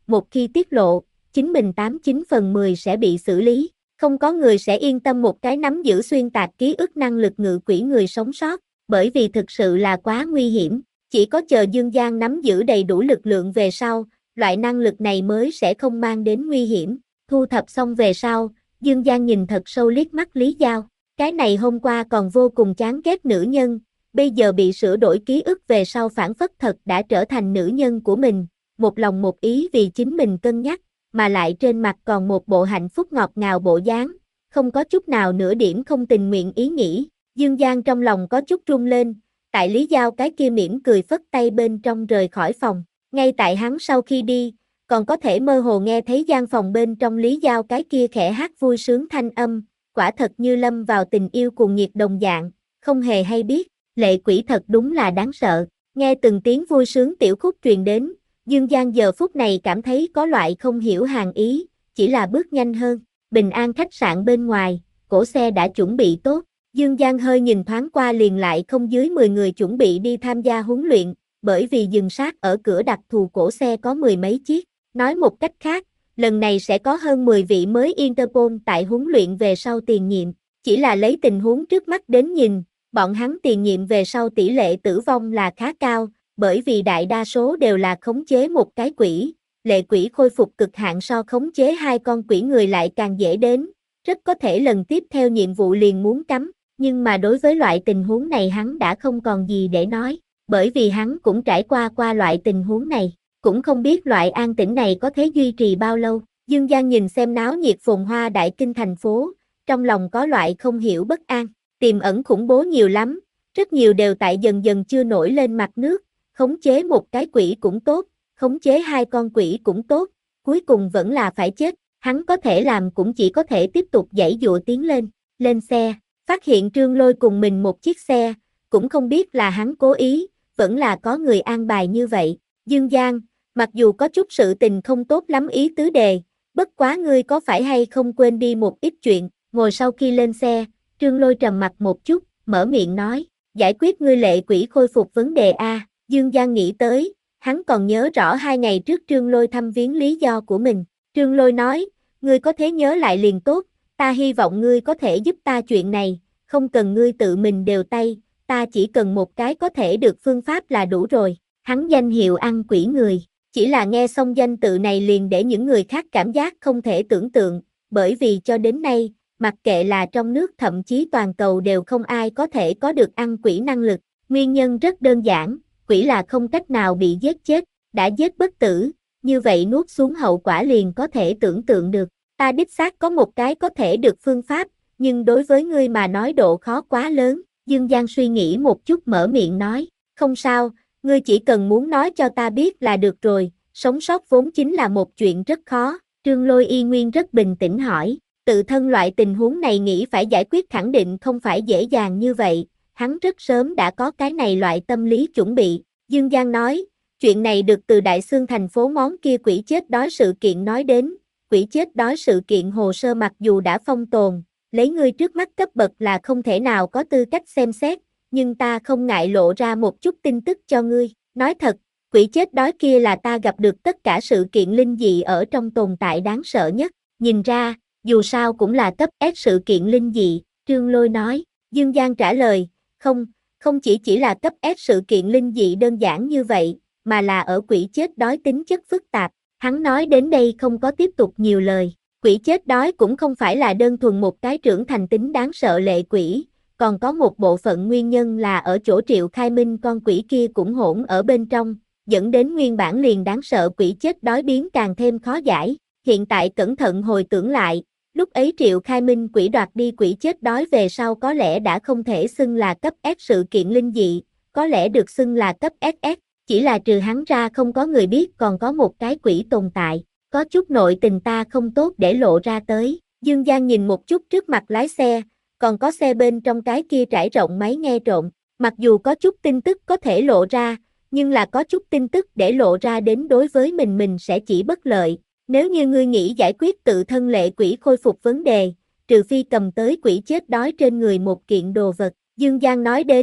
một khi tiết lộ, chính mình tám chín phần mười sẽ bị xử lý. Không có người sẽ yên tâm một cái nắm giữ xuyên tạc ký ức năng lực ngự quỷ người sống sót, bởi vì thực sự là quá nguy hiểm. Chỉ có chờ Dương Giang nắm giữ đầy đủ lực lượng về sau, loại năng lực này mới sẽ không mang đến nguy hiểm. Thu thập xong về sau, Dương Giang nhìn thật sâu liếc mắt Lý Giao. Cái này hôm qua còn vô cùng chán ghét nữ nhân, bây giờ bị sửa đổi ký ức về sau phản phất thật đã trở thành nữ nhân của mình, một lòng một ý vì chính mình cân nhắc, mà lại trên mặt còn một bộ hạnh phúc ngọt ngào bộ dáng, không có chút nào nửa điểm không tình nguyện ý nghĩ. Dương Giang trong lòng có chút run lên, tại Lý Giao cái kia mỉm cười phất tay bên trong rời khỏi phòng. Ngay tại hắn sau khi đi, còn có thể mơ hồ nghe thấy gian phòng bên trong Lý Giao cái kia khẽ hát vui sướng thanh âm, quả thật như lâm vào tình yêu cuồng nhiệt đồng dạng, không hề hay biết, lệ quỷ thật đúng là đáng sợ. Nghe từng tiếng vui sướng tiểu khúc truyền đến, Dương Giang giờ phút này cảm thấy có loại không hiểu hàng ý, chỉ là bước nhanh hơn. Bình An khách sạn bên ngoài, cỗ xe đã chuẩn bị tốt. Dương Giang hơi nhìn thoáng qua liền lại không dưới mười người chuẩn bị đi tham gia huấn luyện, bởi vì dừng sát ở cửa đặc thù cỗ xe có mười mấy chiếc. Nói một cách khác, lần này sẽ có hơn mười vị mới Interpol tại huấn luyện về sau tiền nhiệm. Chỉ là lấy tình huống trước mắt đến nhìn, bọn hắn tiền nhiệm về sau tỷ lệ tử vong là khá cao, bởi vì đại đa số đều là khống chế một cái quỷ. Lệ quỷ khôi phục cực hạn so khống chế hai con quỷ người lại càng dễ đến, rất có thể lần tiếp theo nhiệm vụ liền muốn cắm. Nhưng mà đối với loại tình huống này hắn đã không còn gì để nói, bởi vì hắn cũng trải qua qua loại tình huống này, cũng không biết loại an tĩnh này có thể duy trì bao lâu. Dương Giang nhìn xem náo nhiệt phồn hoa đại kinh thành phố, trong lòng có loại không hiểu bất an, tiềm ẩn khủng bố nhiều lắm, rất nhiều đều tại dần dần chưa nổi lên mặt nước, khống chế một cái quỷ cũng tốt, khống chế hai con quỷ cũng tốt, cuối cùng vẫn là phải chết, hắn có thể làm cũng chỉ có thể tiếp tục giãy dụa tiến lên, lên xe. Phát hiện Trương Lôi cùng mình một chiếc xe, cũng không biết là hắn cố ý, vẫn là có người an bài như vậy. Dương Giang, mặc dù có chút sự tình không tốt lắm ý tứ đề, bất quá ngươi có phải hay không quên đi một ít chuyện. Ngồi sau khi lên xe, Trương Lôi trầm mặt một chút, mở miệng nói, giải quyết ngươi lệ quỷ khôi phục vấn đề A. Dương Giang nghĩ tới, hắn còn nhớ rõ hai ngày trước Trương Lôi thăm viếng lý do của mình. Trương Lôi nói, ngươi có thể nhớ lại liền tốt. Ta hy vọng ngươi có thể giúp ta chuyện này, không cần ngươi tự mình đều tay, ta chỉ cần một cái có thể được phương pháp là đủ rồi. Hắn danh hiệu ăn quỷ người, chỉ là nghe xong danh tự này liền để những người khác cảm giác không thể tưởng tượng, bởi vì cho đến nay, mặc kệ là trong nước thậm chí toàn cầu đều không ai có thể có được ăn quỷ năng lực. Nguyên nhân rất đơn giản, quỷ là không cách nào bị giết chết, đã giết bất tử, như vậy nuốt xuống hậu quả liền có thể tưởng tượng được. Ta đích xác có một cái có thể được phương pháp, nhưng đối với ngươi mà nói độ khó quá lớn. Dương Giang suy nghĩ một chút mở miệng nói, không sao, ngươi chỉ cần muốn nói cho ta biết là được rồi, sống sót vốn chính là một chuyện rất khó. Trương Lôi y nguyên rất bình tĩnh hỏi, tự thân loại tình huống này nghĩ phải giải quyết khẳng định không phải dễ dàng như vậy, hắn rất sớm đã có cái này loại tâm lý chuẩn bị. Dương Giang nói, chuyện này được từ Đại Xương thành phố món kia quỷ chết đói sự kiện nói đến. Quỷ chết đói sự kiện hồ sơ mặc dù đã phong tồn, lấy ngươi trước mắt cấp bậc là không thể nào có tư cách xem xét, nhưng ta không ngại lộ ra một chút tin tức cho ngươi. Nói thật, quỷ chết đói kia là ta gặp được tất cả sự kiện linh dị ở trong tồn tại đáng sợ nhất. Nhìn ra, dù sao cũng là cấp S sự kiện linh dị, Trương Lôi nói. Dương Giang trả lời, không, không chỉ chỉ là cấp S sự kiện linh dị đơn giản như vậy, mà là ở quỷ chết đói tính chất phức tạp. Hắn nói đến đây không có tiếp tục nhiều lời, quỷ chết đói cũng không phải là đơn thuần một cái trưởng thành tính đáng sợ lệ quỷ, còn có một bộ phận nguyên nhân là ở chỗ Triệu Khai Minh con quỷ kia cũng hỗn ở bên trong, dẫn đến nguyên bản liền đáng sợ quỷ chết đói biến càng thêm khó giải. Hiện tại cẩn thận hồi tưởng lại, lúc ấy Triệu Khai Minh quỷ đoạt đi quỷ chết đói về sau có lẽ đã không thể xưng là cấp S sự kiện linh dị, có lẽ được xưng là cấp ét ét. Chỉ là trừ hắn ra không có người biết còn có một cái quỷ tồn tại, có chút nội tình ta không tốt để lộ ra tới. Dương Giang nhìn một chút trước mặt lái xe, còn có xe bên trong cái kia trải rộng máy nghe trộn, mặc dù có chút tin tức có thể lộ ra, nhưng là có chút tin tức để lộ ra đến đối với mình mình sẽ chỉ bất lợi. Nếu như ngươi nghĩ giải quyết tự thân lệ quỷ khôi phục vấn đề, trừ phi cầm tới quỷ chết đói trên người một kiện đồ vật. Dương Giang nói đến,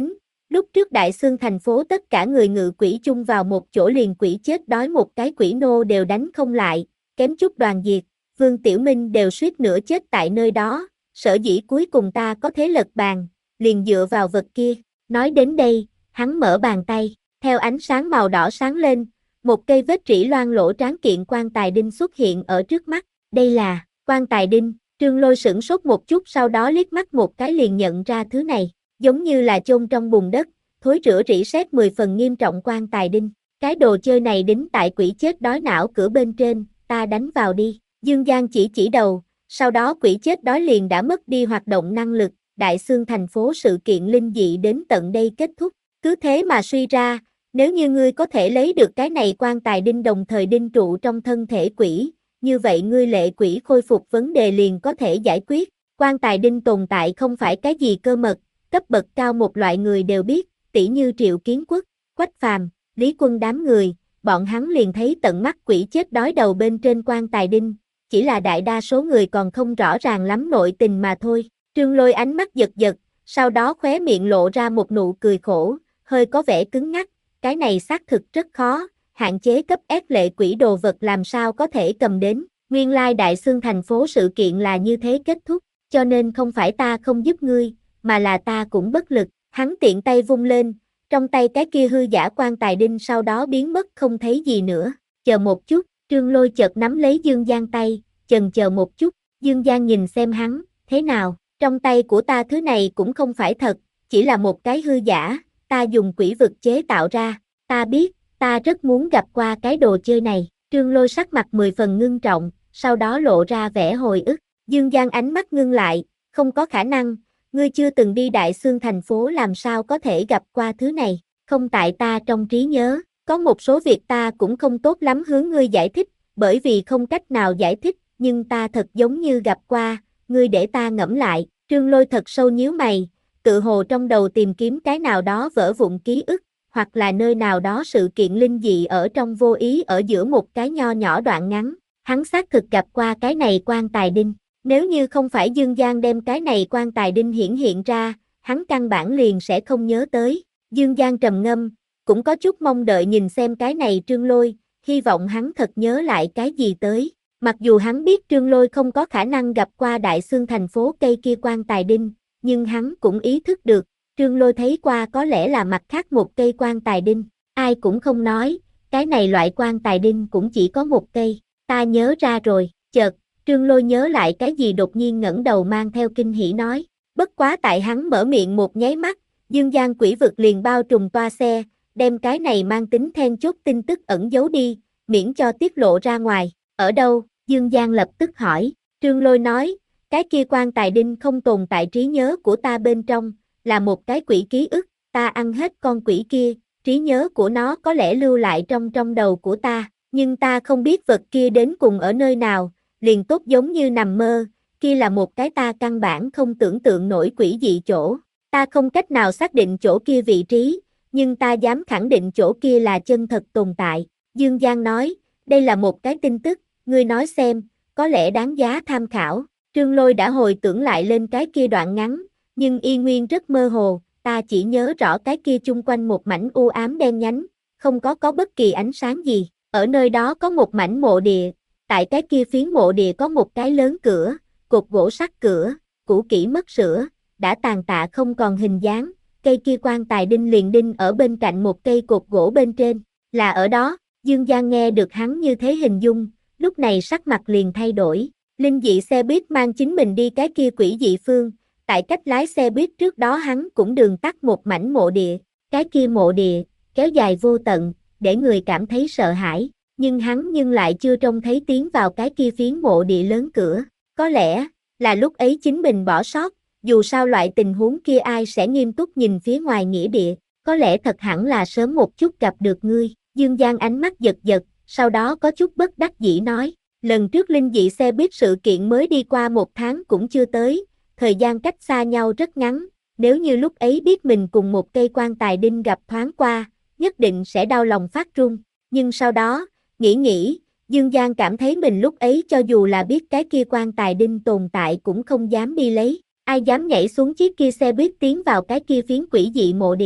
Lúc trước Đại Xương thành phố tất cả người ngự quỷ chung vào một chỗ liền quỷ chết đói một cái quỷ nô đều đánh không lại, kém chút đoàn diệt, Vương Tiểu Minh đều suýt nữa chết tại nơi đó, sở dĩ cuối cùng ta có thế lật bàn, liền dựa vào vật kia. Nói đến đây, hắn mở bàn tay, theo ánh sáng màu đỏ sáng lên, một cây vết rỉ loang lỗ tráng kiện quan tài đinh xuất hiện ở trước mắt, đây là quan tài đinh. Trương Lôi sửng sốt một chút sau đó liếc mắt một cái liền nhận ra thứ này, giống như là chôn trong bùn đất, thối rữa rỉ sét mười phần nghiêm trọng quan tài đinh. Cái đồ chơi này đính tại quỷ chết đói não cửa bên trên, ta đánh vào đi. Dương Giang chỉ chỉ đầu, sau đó quỷ chết đói liền đã mất đi hoạt động năng lực, Đại Xương thành phố sự kiện linh dị đến tận đây kết thúc. Cứ thế mà suy ra, nếu như ngươi có thể lấy được cái này quan tài đinh đồng thời đinh trụ trong thân thể quỷ, như vậy ngươi lệ quỷ khôi phục vấn đề liền có thể giải quyết. Quan tài đinh tồn tại không phải cái gì cơ mật, cấp bậc cao một loại người đều biết, tỷ như Triệu Kiến Quốc, Quách Phàm, Lý Quân đám người, bọn hắn liền thấy tận mắt quỷ chết đói đầu bên trên quan tài đinh, chỉ là đại đa số người còn không rõ ràng lắm nội tình mà thôi. Trương Lôi ánh mắt giật giật, sau đó khóe miệng lộ ra một nụ cười khổ, hơi có vẻ cứng ngắc, cái này xác thực rất khó, hạn chế cấp ép lệ quỷ đồ vật làm sao có thể cầm đến. Nguyên lai Đại Xương thành phố sự kiện là như thế kết thúc, cho nên không phải ta không giúp ngươi, mà là ta cũng bất lực. Hắn tiện tay vung lên, trong tay cái kia hư giả quan tài đinh sau đó biến mất không thấy gì nữa. Chờ một chút, Trương Lôi chợt nắm lấy Dương Giang tay, chần chờ một chút, Dương Giang nhìn xem hắn, thế nào, trong tay của ta thứ này cũng không phải thật, chỉ là một cái hư giả, ta dùng quỷ vực chế tạo ra, ta biết, ta rất muốn gặp qua cái đồ chơi này. Trương Lôi sắc mặt mười phần ngưng trọng, sau đó lộ ra vẻ hồi ức. Dương Giang ánh mắt ngưng lại, không có khả năng, ngươi chưa từng đi Đại Xương thành phố làm sao có thể gặp qua thứ này, không tại ta trong trí nhớ, có một số việc ta cũng không tốt lắm hướng ngươi giải thích, bởi vì không cách nào giải thích, nhưng ta thật giống như gặp qua, ngươi để ta ngẫm lại. Trương Lôi thật sâu nhíu mày, tự hồ trong đầu tìm kiếm cái nào đó vỡ vụn ký ức, hoặc là nơi nào đó sự kiện linh dị ở trong vô ý ở giữa một cái nho nhỏ đoạn ngắn, hắn xác thực gặp qua cái này quan tài đinh. Nếu như không phải Dương Giang đem cái này quan tài đinh hiển hiện ra, hắn căn bản liền sẽ không nhớ tới. Dương Giang trầm ngâm, cũng có chút mong đợi nhìn xem cái này Trương Lôi, hy vọng hắn thật nhớ lại cái gì tới. Mặc dù hắn biết Trương Lôi không có khả năng gặp qua Đại Xương thành phố cây kia quan tài đinh, nhưng hắn cũng ý thức được, Trương Lôi thấy qua có lẽ là mặt khác một cây quan tài đinh. Ai cũng không nói, cái này loại quan tài đinh cũng chỉ có một cây. Ta nhớ ra rồi, chợt, Trương Lôi nhớ lại cái gì đột nhiên ngẩng đầu mang theo kinh hỉ nói. Bất quá tại hắn mở miệng một nháy mắt, Dương Giang quỷ vực liền bao trùm toa xe, đem cái này mang tính then chốt tin tức ẩn giấu đi, miễn cho tiết lộ ra ngoài. Ở đâu? Dương Giang lập tức hỏi. Trương Lôi nói, cái kia quan tài đinh không tồn tại trí nhớ của ta bên trong, là một cái quỷ ký ức, ta ăn hết con quỷ kia, trí nhớ của nó có lẽ lưu lại trong trong đầu của ta, nhưng ta không biết vật kia đến cùng ở nơi nào, liền tốt giống như nằm mơ, kia là một cái ta căn bản không tưởng tượng nổi quỷ dị chỗ, ta không cách nào xác định chỗ kia vị trí, nhưng ta dám khẳng định chỗ kia là chân thật tồn tại. Dương Giang nói, đây là một cái tin tức, ngươi nói xem, có lẽ đáng giá tham khảo. Trương Lôi đã hồi tưởng lại lên cái kia đoạn ngắn, nhưng y nguyên rất mơ hồ, ta chỉ nhớ rõ cái kia chung quanh một mảnh u ám đen nhánh, không có có bất kỳ ánh sáng gì, ở nơi đó có một mảnh mộ địa, tại cái kia phiến mộ địa có một cái lớn cửa, cột gỗ sắt cửa, cũ kỹ mất sữa, đã tàn tạ không còn hình dáng, cây kia quan tài đinh liền đinh ở bên cạnh một cây cột gỗ bên trên, là ở đó. Dương Giang nghe được hắn như thế hình dung, lúc này sắc mặt liền thay đổi. Linh dị xe buýt mang chính mình đi cái kia quỷ dị phương, tại cách lái xe buýt trước đó hắn cũng đường tắt một mảnh mộ địa, cái kia mộ địa, kéo dài vô tận, để người cảm thấy sợ hãi, nhưng hắn nhưng lại chưa trông thấy tiến vào cái kia phiến mộ địa lớn cửa, có lẽ, là lúc ấy chính mình bỏ sót, dù sao loại tình huống kia ai sẽ nghiêm túc nhìn phía ngoài nghĩa địa, có lẽ thật hẳn là sớm một chút gặp được ngươi. Dương Giang ánh mắt giật giật, sau đó có chút bất đắc dĩ nói, lần trước linh dị xe buýt sự kiện mới đi qua một tháng cũng chưa tới, thời gian cách xa nhau rất ngắn, nếu như lúc ấy biết mình cùng một cây quan tài đinh gặp thoáng qua, nhất định sẽ đau lòng phát run, nhưng sau đó, nghĩ nghĩ, Dương Giang cảm thấy mình lúc ấy cho dù là biết cái kia quan tài đinh tồn tại cũng không dám đi lấy, ai dám nhảy xuống chiếc kia xe buýt tiến vào cái kia phiến quỷ dị mộ địa,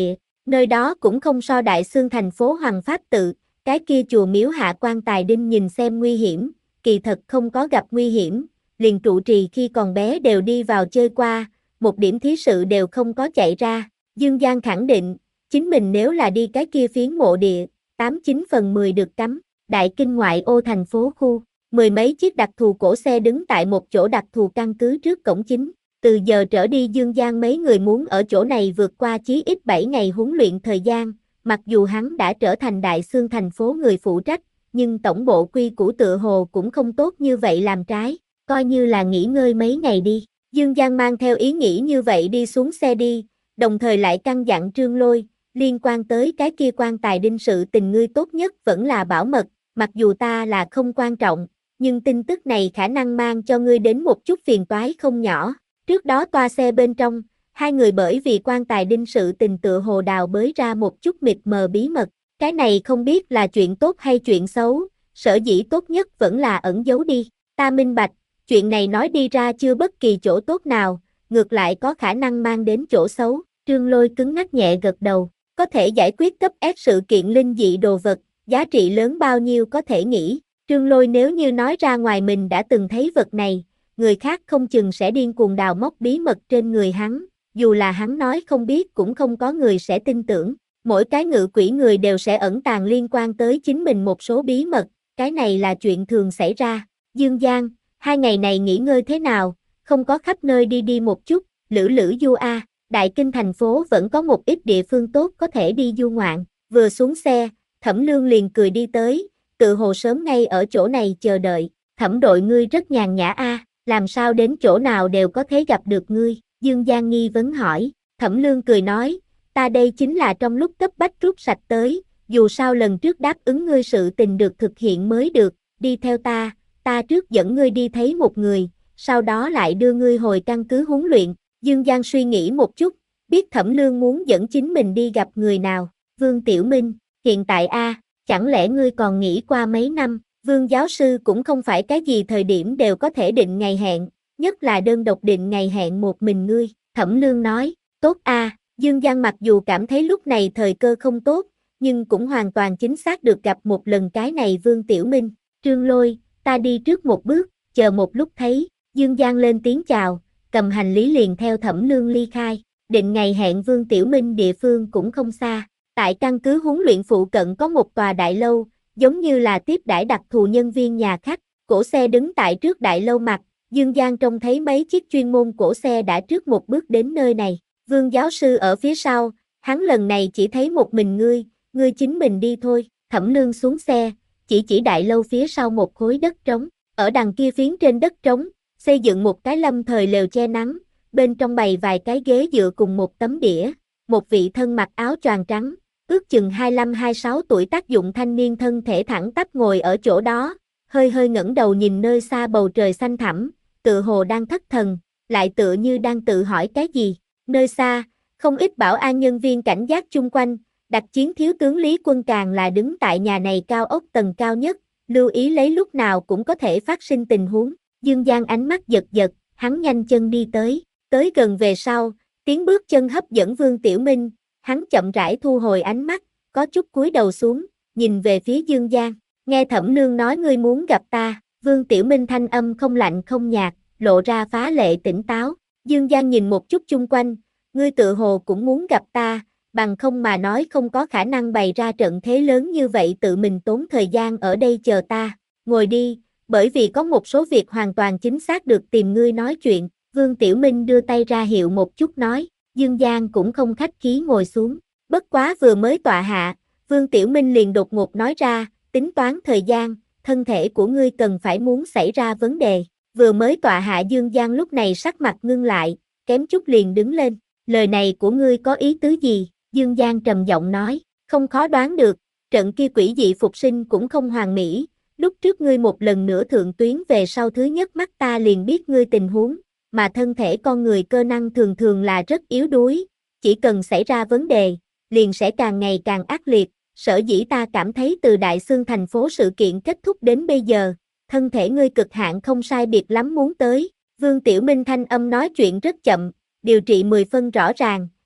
Nơi đó cũng không so Đại Xương thành phố Hoàng Pháp Tự, cái kia chùa miếu hạ quan tài đinh nhìn xem nguy hiểm, kỳ thật không có gặp nguy hiểm, liền trụ trì khi còn bé đều đi vào chơi qua, một điểm thí sự đều không có chạy ra. Dương Giang khẳng định, chính mình nếu là đi cái kia phiến mộ địa, tám chín phần mười được cấm. Đại Kinh ngoại ô thành phố khu, mười mấy chiếc đặc thù cổ xe đứng tại một chỗ đặc thù căn cứ trước cổng chính. Từ giờ trở đi Dương Giang mấy người muốn ở chỗ này vượt qua chí ít bảy ngày huấn luyện thời gian, mặc dù hắn đã trở thành Đại Xương thành phố người phụ trách, nhưng tổng bộ quy củ tựa hồ cũng không tốt như vậy làm trái, coi như là nghỉ ngơi mấy ngày đi. Dương Giang mang theo ý nghĩ như vậy đi xuống xe đi, đồng thời lại căn dặn Trương Lôi, liên quan tới cái kia quan tài đinh sự tình ngươi tốt nhất vẫn là bảo mật, mặc dù ta là không quan trọng, nhưng tin tức này khả năng mang cho ngươi đến một chút phiền toái không nhỏ. Trước đó toa xe bên trong, hai người bởi vì quan tài đinh sự tình tựa hồ đào bới ra một chút mịt mờ bí mật, cái này không biết là chuyện tốt hay chuyện xấu, sở dĩ tốt nhất vẫn là ẩn giấu đi. Ta minh bạch, chuyện này nói đi ra chưa bất kỳ chỗ tốt nào, ngược lại có khả năng mang đến chỗ xấu. Trương Lôi cứng ngắc nhẹ gật đầu, có thể giải quyết cấp S sự kiện linh dị đồ vật, giá trị lớn bao nhiêu có thể nghĩ. Trương Lôi nếu như nói ra ngoài mình đã từng thấy vật này, người khác không chừng sẽ điên cuồng đào móc bí mật trên người hắn, dù là hắn nói không biết cũng không có người sẽ tin tưởng. Mỗi cái ngự quỷ người đều sẽ ẩn tàng liên quan tới chính mình một số bí mật, cái này là chuyện thường xảy ra. Dương Giang, hai ngày này nghỉ ngơi thế nào, không có khắp nơi đi đi một chút, lử lử du a, Đại Kinh thành phố vẫn có một ít địa phương tốt có thể đi du ngoạn. Vừa xuống xe, Thẩm Lương liền cười đi tới, tự hồ sớm ngay ở chỗ này chờ đợi. Thẩm đội ngươi rất nhàn nhã a, làm sao đến chỗ nào đều có thể gặp được ngươi? Dương Giang nghi vấn hỏi. Thẩm Lương cười nói, ta đây chính là trong lúc cấp bách rút sạch tới, dù sao lần trước đáp ứng ngươi sự tình được thực hiện mới được, đi theo ta, ta trước dẫn ngươi đi thấy một người, sau đó lại đưa ngươi hồi căn cứ huấn luyện. Dương Giang suy nghĩ một chút, biết Thẩm Lương muốn dẫn chính mình đi gặp người nào. Vương Tiểu Minh, hiện tại a, chẳng lẽ ngươi còn nghĩ qua mấy năm? Vương giáo sư cũng không phải cái gì thời điểm đều có thể định ngày hẹn, nhất là đơn độc định ngày hẹn một mình ngươi. Thẩm Lương nói, tốt a. Dương Giang mặc dù cảm thấy lúc này thời cơ không tốt, nhưng cũng hoàn toàn chính xác được gặp một lần cái này Vương Tiểu Minh. Trương Lôi, ta đi trước một bước, chờ một lúc thấy. Dương Giang lên tiếng chào, cầm hành lý liền theo Thẩm Lương ly khai. Định ngày hẹn Vương Tiểu Minh địa phương cũng không xa. Tại căn cứ huấn luyện phụ cận có một tòa đại lâu, giống như là tiếp đãi đặc thù nhân viên nhà khách. Cổ xe đứng tại trước đại lâu mặt, Dương Giang trông thấy mấy chiếc chuyên môn cổ xe đã trước một bước đến nơi này. Vương giáo sư ở phía sau, hắn lần này chỉ thấy một mình ngươi, ngươi chính mình đi thôi. Thẩm Lương xuống xe, chỉ chỉ đại lâu phía sau một khối đất trống. Ở đằng kia phiến trên đất trống, xây dựng một cái lâm thời lều che nắng, bên trong bày vài cái ghế dựa cùng một tấm đĩa. Một vị thân mặc áo choàng trắng, ước chừng hai mươi lăm hai mươi sáu tuổi tác dụng thanh niên thân thể thẳng tắp ngồi ở chỗ đó, hơi hơi ngẩng đầu nhìn nơi xa bầu trời xanh thẳm, tựa hồ đang thất thần, lại tựa như đang tự hỏi cái gì. Nơi xa, không ít bảo an nhân viên cảnh giác chung quanh, đặc chiến thiếu tướng Lý Quân càng là đứng tại nhà này cao ốc tầng cao nhất, lưu ý lấy lúc nào cũng có thể phát sinh tình huống. Dương Giang ánh mắt giật giật, hắn nhanh chân đi tới, tới gần về sau, tiếng bước chân hấp dẫn Vương Tiểu Minh, hắn chậm rãi thu hồi ánh mắt, có chút cúi đầu xuống, nhìn về phía Dương Giang. Nghe Thẩm Lương nói ngươi muốn gặp ta. Vương Tiểu Minh thanh âm không lạnh không nhạt, lộ ra phá lệ tỉnh táo. Dương Giang nhìn một chút chung quanh, ngươi tự hồ cũng muốn gặp ta, bằng không mà nói không có khả năng bày ra trận thế lớn như vậy tự mình tốn thời gian ở đây chờ ta. Ngồi đi, bởi vì có một số việc hoàn toàn chính xác được tìm ngươi nói chuyện. Vương Tiểu Minh đưa tay ra hiệu một chút nói, Dương Giang cũng không khách khí ngồi xuống. Bất quá vừa mới tọa hạ, Vương Tiểu Minh liền đột ngột nói ra, tính toán thời gian, thân thể của ngươi cần phải muốn xảy ra vấn đề. Vừa mới tọa hạ Dương Giang lúc này sắc mặt ngưng lại, kém chút liền đứng lên. Lời này của ngươi có ý tứ gì? Dương Giang trầm giọng nói, không khó đoán được, trận kia quỷ dị phục sinh cũng không hoàn mỹ. Lúc trước ngươi một lần nữa thượng tuyến về sau thứ nhất mắt ta liền biết ngươi tình huống, mà thân thể con người cơ năng thường thường là rất yếu đuối, chỉ cần xảy ra vấn đề, liền sẽ càng ngày càng ác liệt. Sở dĩ ta cảm thấy từ Đại Xương thành phố sự kiện kết thúc đến bây giờ, thân thể ngươi cực hạn không sai biệt lắm muốn tới. Vương Tiểu Minh thanh âm nói chuyện rất chậm, điều trị mười phân rõ ràng,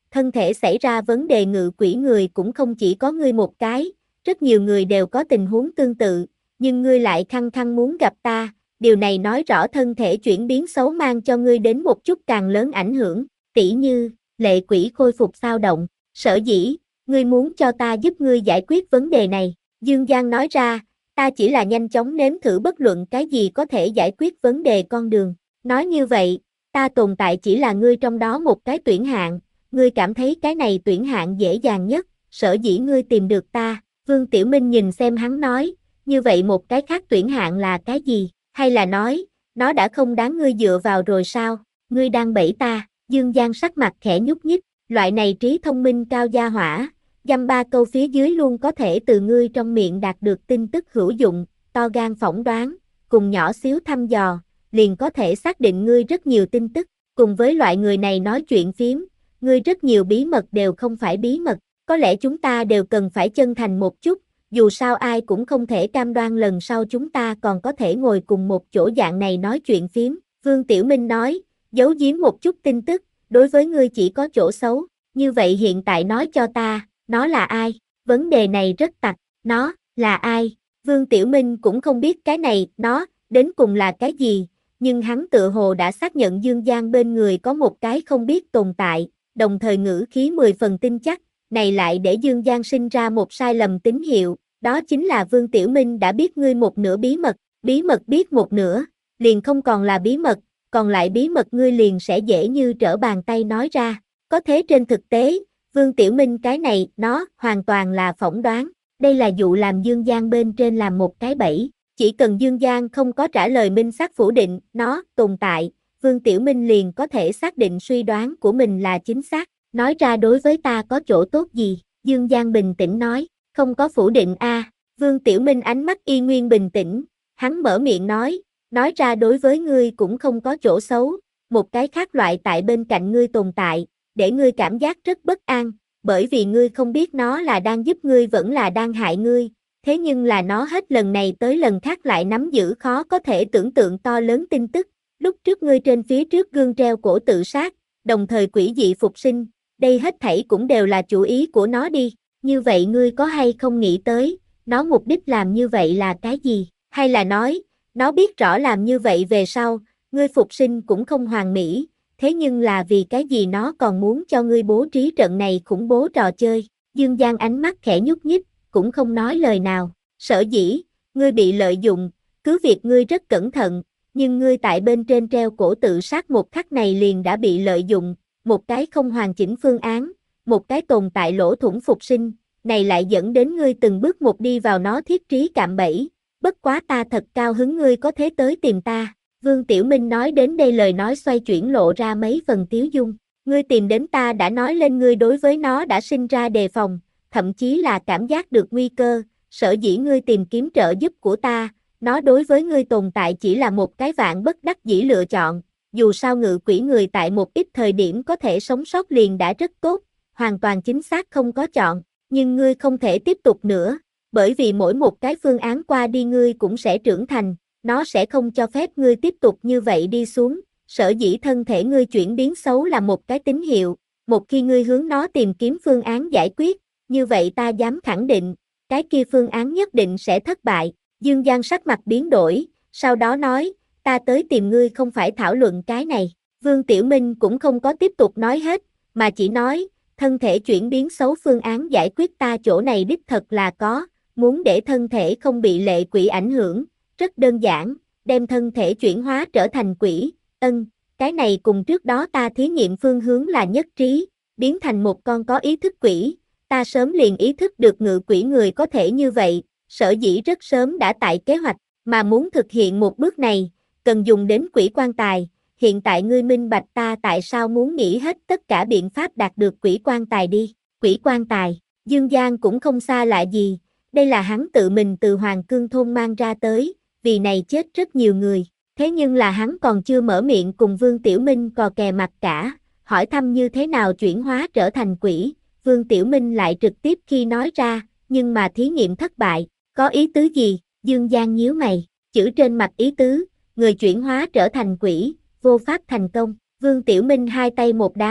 thân thể xảy ra vấn đề ngự quỷ người cũng không chỉ có ngươi một cái, rất nhiều người đều có tình huống tương tự, nhưng ngươi lại khăng khăng muốn gặp ta, điều này nói rõ thân thể chuyển biến xấu mang cho ngươi đến một chút càng lớn ảnh hưởng, tỉ như, lệ quỷ khôi phục sao động, sở dĩ, ngươi muốn cho ta giúp ngươi giải quyết vấn đề này, Dương Giang nói ra, ta chỉ là nhanh chóng nếm thử bất luận cái gì có thể giải quyết vấn đề con đường, nói như vậy, ta tồn tại chỉ là ngươi trong đó một cái tuyển hạng, ngươi cảm thấy cái này tuyển hạng dễ dàng nhất, sở dĩ ngươi tìm được ta, Vương Tiểu Minh nhìn xem hắn nói, như vậy một cái khác tuyển hạng là cái gì, hay là nói, nó đã không đáng ngươi dựa vào rồi sao, ngươi đang bẫy ta, Dương Giang sắc mặt khẽ nhúc nhích, loại này trí thông minh cao gia hỏa, dăm ba câu phía dưới luôn có thể từ ngươi trong miệng đạt được tin tức hữu dụng, to gan phỏng đoán, cùng nhỏ xíu thăm dò, liền có thể xác định ngươi rất nhiều tin tức, cùng với loại người này nói chuyện phiếm, ngươi rất nhiều bí mật đều không phải bí mật, có lẽ chúng ta đều cần phải chân thành một chút, dù sao ai cũng không thể cam đoan lần sau chúng ta còn có thể ngồi cùng một chỗ dạng này nói chuyện phiếm, Vương Tiểu Minh nói, giấu giếm một chút tin tức, đối với ngươi chỉ có chỗ xấu, như vậy hiện tại nói cho ta, nó là ai, vấn đề này rất tặc, nó, là ai, Vương Tiểu Minh cũng không biết cái này, nó, đến cùng là cái gì, nhưng hắn tự hồ đã xác nhận Dương Giang bên người có một cái không biết tồn tại, đồng thời ngữ khí mười phần tin chắc, này lại để Dương Giang sinh ra một sai lầm tín hiệu, đó chính là Vương Tiểu Minh đã biết ngươi một nửa bí mật, bí mật biết một nửa, liền không còn là bí mật, còn lại bí mật ngươi liền sẽ dễ như trở bàn tay nói ra, có thế trên thực tế, Vương Tiểu Minh cái này, nó, hoàn toàn là phỏng đoán, đây là dụ làm Dương Giang bên trên làm một cái bẫy, chỉ cần Dương Giang không có trả lời minh xác phủ định, nó, tồn tại, Vương Tiểu Minh liền có thể xác định suy đoán của mình là chính xác, nói ra đối với ta có chỗ tốt gì, Dương Giang bình tĩnh nói, không có phủ định a. Vương Tiểu Minh ánh mắt y nguyên bình tĩnh, hắn mở miệng nói, nói ra đối với ngươi cũng không có chỗ xấu, một cái khác loại tại bên cạnh ngươi tồn tại, để ngươi cảm giác rất bất an, bởi vì ngươi không biết nó là đang giúp ngươi vẫn là đang hại ngươi, thế nhưng là nó hết lần này tới lần khác lại nắm giữ khó có thể tưởng tượng to lớn tin tức, lúc trước ngươi trên phía trước gương treo cổ tự sát, đồng thời quỷ dị phục sinh, đây hết thảy cũng đều là chủ ý của nó đi, như vậy ngươi có hay không nghĩ tới, nó mục đích làm như vậy là cái gì, hay là nói, nó biết rõ làm như vậy về sau, ngươi phục sinh cũng không hoàn mỹ, thế nhưng là vì cái gì nó còn muốn cho ngươi bố trí trận này khủng bố trò chơi, Dương Giang ánh mắt khẽ nhúc nhích, cũng không nói lời nào, sở dĩ, ngươi bị lợi dụng, cứ việc ngươi rất cẩn thận, nhưng ngươi tại bên trên treo cổ tự sát một khắc này liền đã bị lợi dụng, một cái không hoàn chỉnh phương án, một cái tồn tại lỗ thủng phục sinh, này lại dẫn đến ngươi từng bước một đi vào nó thiết trí cạm bẫy, bất quá ta thật cao hứng ngươi có thế tới tìm ta. Vương Tiểu Minh nói đến đây lời nói xoay chuyển lộ ra mấy phần tiếu dung, ngươi tìm đến ta đã nói lên ngươi đối với nó đã sinh ra đề phòng, thậm chí là cảm giác được nguy cơ, sở dĩ ngươi tìm kiếm trợ giúp của ta, nó đối với ngươi tồn tại chỉ là một cái vạn bất đắc dĩ lựa chọn, dù sao ngự quỷ người tại một ít thời điểm có thể sống sót liền đã rất tốt, hoàn toàn chính xác không có chọn, nhưng ngươi không thể tiếp tục nữa, bởi vì mỗi một cái phương án qua đi ngươi cũng sẽ trưởng thành, nó sẽ không cho phép ngươi tiếp tục như vậy đi xuống, sở dĩ thân thể ngươi chuyển biến xấu là một cái tín hiệu, một khi ngươi hướng nó tìm kiếm phương án giải quyết, như vậy ta dám khẳng định, cái kia phương án nhất định sẽ thất bại. Dương Giang sắc mặt biến đổi, sau đó nói, ta tới tìm ngươi không phải thảo luận cái này. Vương Tiểu Minh cũng không có tiếp tục nói hết, mà chỉ nói, thân thể chuyển biến xấu phương án giải quyết ta chỗ này đích thật là có, muốn để thân thể không bị lệ quỷ ảnh hưởng, rất đơn giản, đem thân thể chuyển hóa trở thành quỷ, ân, cái này cùng trước đó ta thí nghiệm phương hướng là nhất trí, biến thành một con có ý thức quỷ, ta sớm liền ý thức được ngự quỷ người có thể như vậy, sở dĩ rất sớm đã tại kế hoạch, mà muốn thực hiện một bước này, cần dùng đến quỷ quan tài, hiện tại ngươi minh bạch ta tại sao muốn nghĩ hết tất cả biện pháp đạt được quỷ quan tài đi, quỷ quan tài, Dương Giang cũng không xa lạ gì, đây là hắn tự mình từ Hoàng Cương Thôn mang ra tới, vì này chết rất nhiều người, thế nhưng là hắn còn chưa mở miệng cùng Vương Tiểu Minh cò kè mặt cả, hỏi thăm như thế nào chuyển hóa trở thành quỷ, Vương Tiểu Minh lại trực tiếp khi nói ra, nhưng mà thí nghiệm thất bại, có ý tứ gì, Dương Giang nhíu mày, chữ trên mặt ý tứ, người chuyển hóa trở thành quỷ, vô pháp thành công, Vương Tiểu Minh hai tay một đám,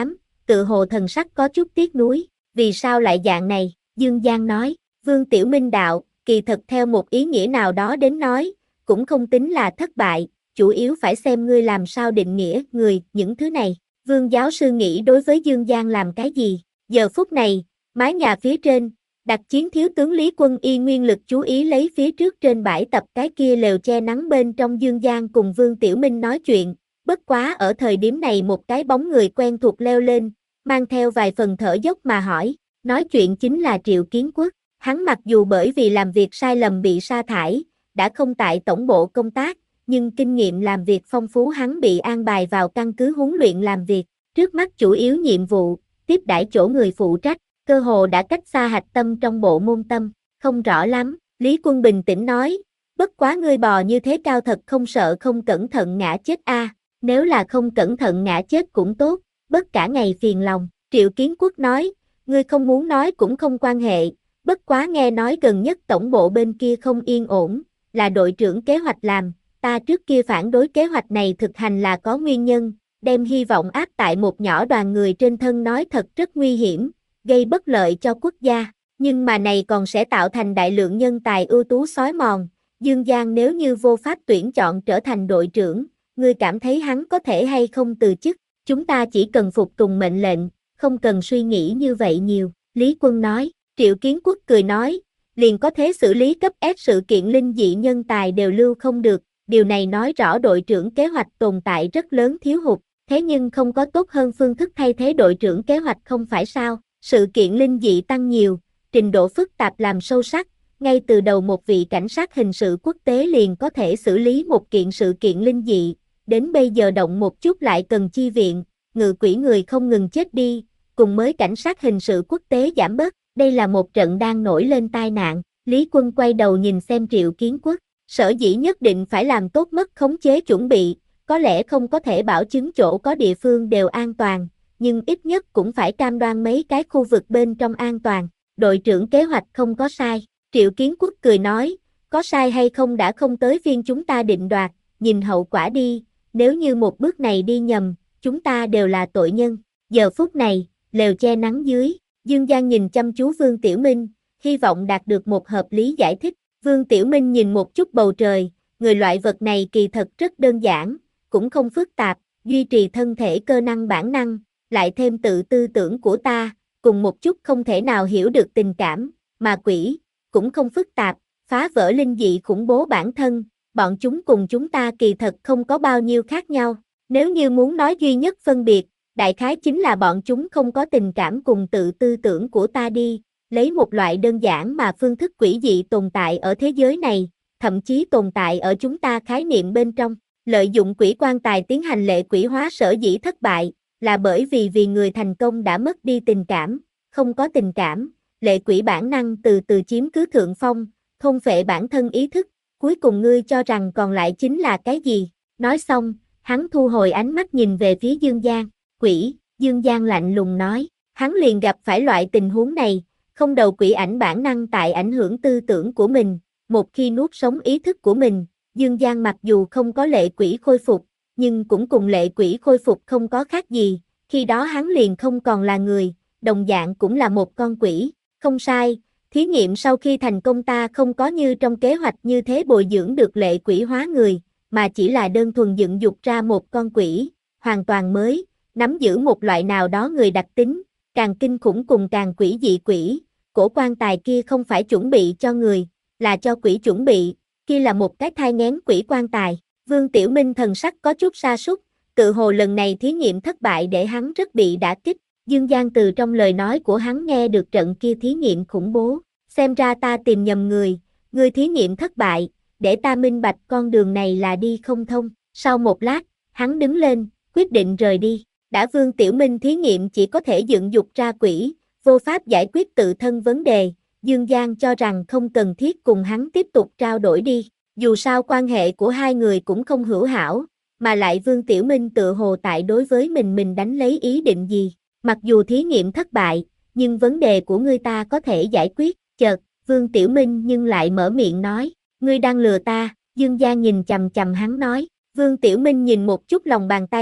tự hồ thần sắc có chút tiếc nuối. Vì sao lại dạng này? Dương Giang nói. Vương Tiểu Minh đạo, kỳ thật theo một ý nghĩa nào đó đến nói, cũng không tính là thất bại, chủ yếu phải xem ngươi làm sao định nghĩa người, những thứ này. Vương giáo sư nghĩ đối với Dương Giang làm cái gì? Giờ phút này, mái nhà phía trên, đặc chiến thiếu tướng Lý Quân y nguyên lực chú ý lấy phía trước trên bãi tập cái kia lều che nắng bên trong. Dương Giang cùng Vương Tiểu Minh nói chuyện, bất quá ở thời điểm này một cái bóng người quen thuộc leo lên, mang theo vài phần thở dốc mà hỏi, nói chuyện chính là Triệu Kiến Quốc. Hắn mặc dù bởi vì làm việc sai lầm bị sa thải, đã không tại tổng bộ công tác, nhưng kinh nghiệm làm việc phong phú, hắn bị an bài vào căn cứ huấn luyện làm việc. Trước mắt chủ yếu nhiệm vụ, tiếp đãi chỗ người phụ trách, cơ hồ đã cách xa hạch tâm trong bộ môn tâm, không rõ lắm. Lý Quân bình tĩnh nói, bất quá ngươi bò như thế cao thật không sợ không cẩn thận ngã chết a? À, nếu là không cẩn thận ngã chết cũng tốt, bất cả ngày phiền lòng. Triệu Kiến Quốc nói, ngươi không muốn nói cũng không quan hệ, bất quá nghe nói gần nhất tổng bộ bên kia không yên ổn, là đội trưởng kế hoạch làm, ta trước kia phản đối kế hoạch này thực hành là có nguyên nhân, đem hy vọng áp tại một nhỏ đoàn người trên thân nói thật rất nguy hiểm, gây bất lợi cho quốc gia, nhưng mà này còn sẽ tạo thành đại lượng nhân tài ưu tú xói mòn. Dương Giang nếu như vô pháp tuyển chọn trở thành đội trưởng, ngươi cảm thấy hắn có thể hay không từ chức? Chúng ta chỉ cần phục tùng mệnh lệnh, không cần suy nghĩ như vậy nhiều, Lý Quân nói. Triệu Kiến Quốc cười nói, liền có thế xử lý cấp S sự kiện linh dị nhân tài đều lưu không được, điều này nói rõ đội trưởng kế hoạch tồn tại rất lớn thiếu hụt, thế nhưng không có tốt hơn phương thức thay thế đội trưởng kế hoạch không phải sao? Sự kiện linh dị tăng nhiều, trình độ phức tạp làm sâu sắc, ngay từ đầu một vị cảnh sát hình sự quốc tế liền có thể xử lý một kiện sự kiện linh dị, đến bây giờ động một chút lại cần chi viện, ngự quỷ người không ngừng chết đi, cùng mới cảnh sát hình sự quốc tế giảm bớt, đây là một trận đang nổi lên tai nạn. Lý Quân quay đầu nhìn xem Triệu Kiến Quốc, sở dĩ nhất định phải làm tốt mất khống chế chuẩn bị, có lẽ không có thể bảo chứng chỗ có địa phương đều an toàn, nhưng ít nhất cũng phải cam đoan mấy cái khu vực bên trong an toàn. Đội trưởng kế hoạch không có sai. Triệu Kiến Quốc cười nói, có sai hay không đã không tới phiên chúng ta định đoạt, nhìn hậu quả đi, nếu như một bước này đi nhầm, chúng ta đều là tội nhân. Giờ phút này, lều che nắng dưới, Dương Giang nhìn chăm chú Vương Tiểu Minh, hy vọng đạt được một hợp lý giải thích. Vương Tiểu Minh nhìn một chút bầu trời, người loại vật này kỳ thật rất đơn giản, cũng không phức tạp, duy trì thân thể cơ năng bản năng, lại thêm tự tư tưởng của ta, cùng một chút không thể nào hiểu được tình cảm, mà quỷ, cũng không phức tạp, phá vỡ linh dị khủng bố bản thân, bọn chúng cùng chúng ta kỳ thật không có bao nhiêu khác nhau. Nếu như muốn nói duy nhất phân biệt, đại khái chính là bọn chúng không có tình cảm cùng tự tư tưởng của ta đi, lấy một loại đơn giản mà phương thức quỷ dị tồn tại ở thế giới này, thậm chí tồn tại ở chúng ta khái niệm bên trong. Lợi dụng quỷ quan tài tiến hành lệ quỷ hóa sở dĩ thất bại, là bởi vì vì người thành công đã mất đi tình cảm, không có tình cảm, lệ quỷ bản năng từ từ chiếm cứ thượng phong, thôn phệ bản thân ý thức, cuối cùng ngươi cho rằng còn lại chính là cái gì? Nói xong, hắn thu hồi ánh mắt nhìn về phía Dương Giang, quỷ, Dương Giang lạnh lùng nói, hắn liền gặp phải loại tình huống này, không đầu quỷ ảnh bản năng tại ảnh hưởng tư tưởng của mình, một khi nuốt sống ý thức của mình, Dương Giang mặc dù không có lệ quỷ khôi phục, nhưng cũng cùng lệ quỷ khôi phục không có khác gì, khi đó hắn liền không còn là người, đồng dạng cũng là một con quỷ. Không sai, thí nghiệm sau khi thành công ta không có như trong kế hoạch như thế bồi dưỡng được lệ quỷ hóa người, mà chỉ là đơn thuần dựng dục ra một con quỷ, hoàn toàn mới, nắm giữ một loại nào đó người đặc tính, càng kinh khủng cùng càng quỷ dị quỷ, cổ quan tài kia không phải chuẩn bị cho người, là cho quỷ chuẩn bị, kia là một cái thai nghén quỷ quan tài. Vương Tiểu Minh thần sắc có chút sa sút, tự hồ lần này thí nghiệm thất bại để hắn rất bị đả kích. Dương Giang từ trong lời nói của hắn nghe được trận kia thí nghiệm khủng bố, xem ra ta tìm nhầm người, người thí nghiệm thất bại, để ta minh bạch con đường này là đi không thông. Sau một lát, hắn đứng lên, quyết định rời đi. Đã Vương Tiểu Minh thí nghiệm chỉ có thể dựng dục ra quỷ, vô pháp giải quyết tự thân vấn đề, Dương Giang cho rằng không cần thiết cùng hắn tiếp tục trao đổi đi. Dù sao quan hệ của hai người cũng không hữu hảo, mà lại Vương Tiểu Minh tự hồ tại đối với mình mình đánh lấy ý định gì. Mặc dù thí nghiệm thất bại, nhưng vấn đề của ngươi ta có thể giải quyết. Chợt, Vương Tiểu Minh nhưng lại mở miệng nói, ngươi đang lừa ta. Dương Giang nhìn chằm chằm hắn nói. Vương Tiểu Minh nhìn một chút lòng bàn tay,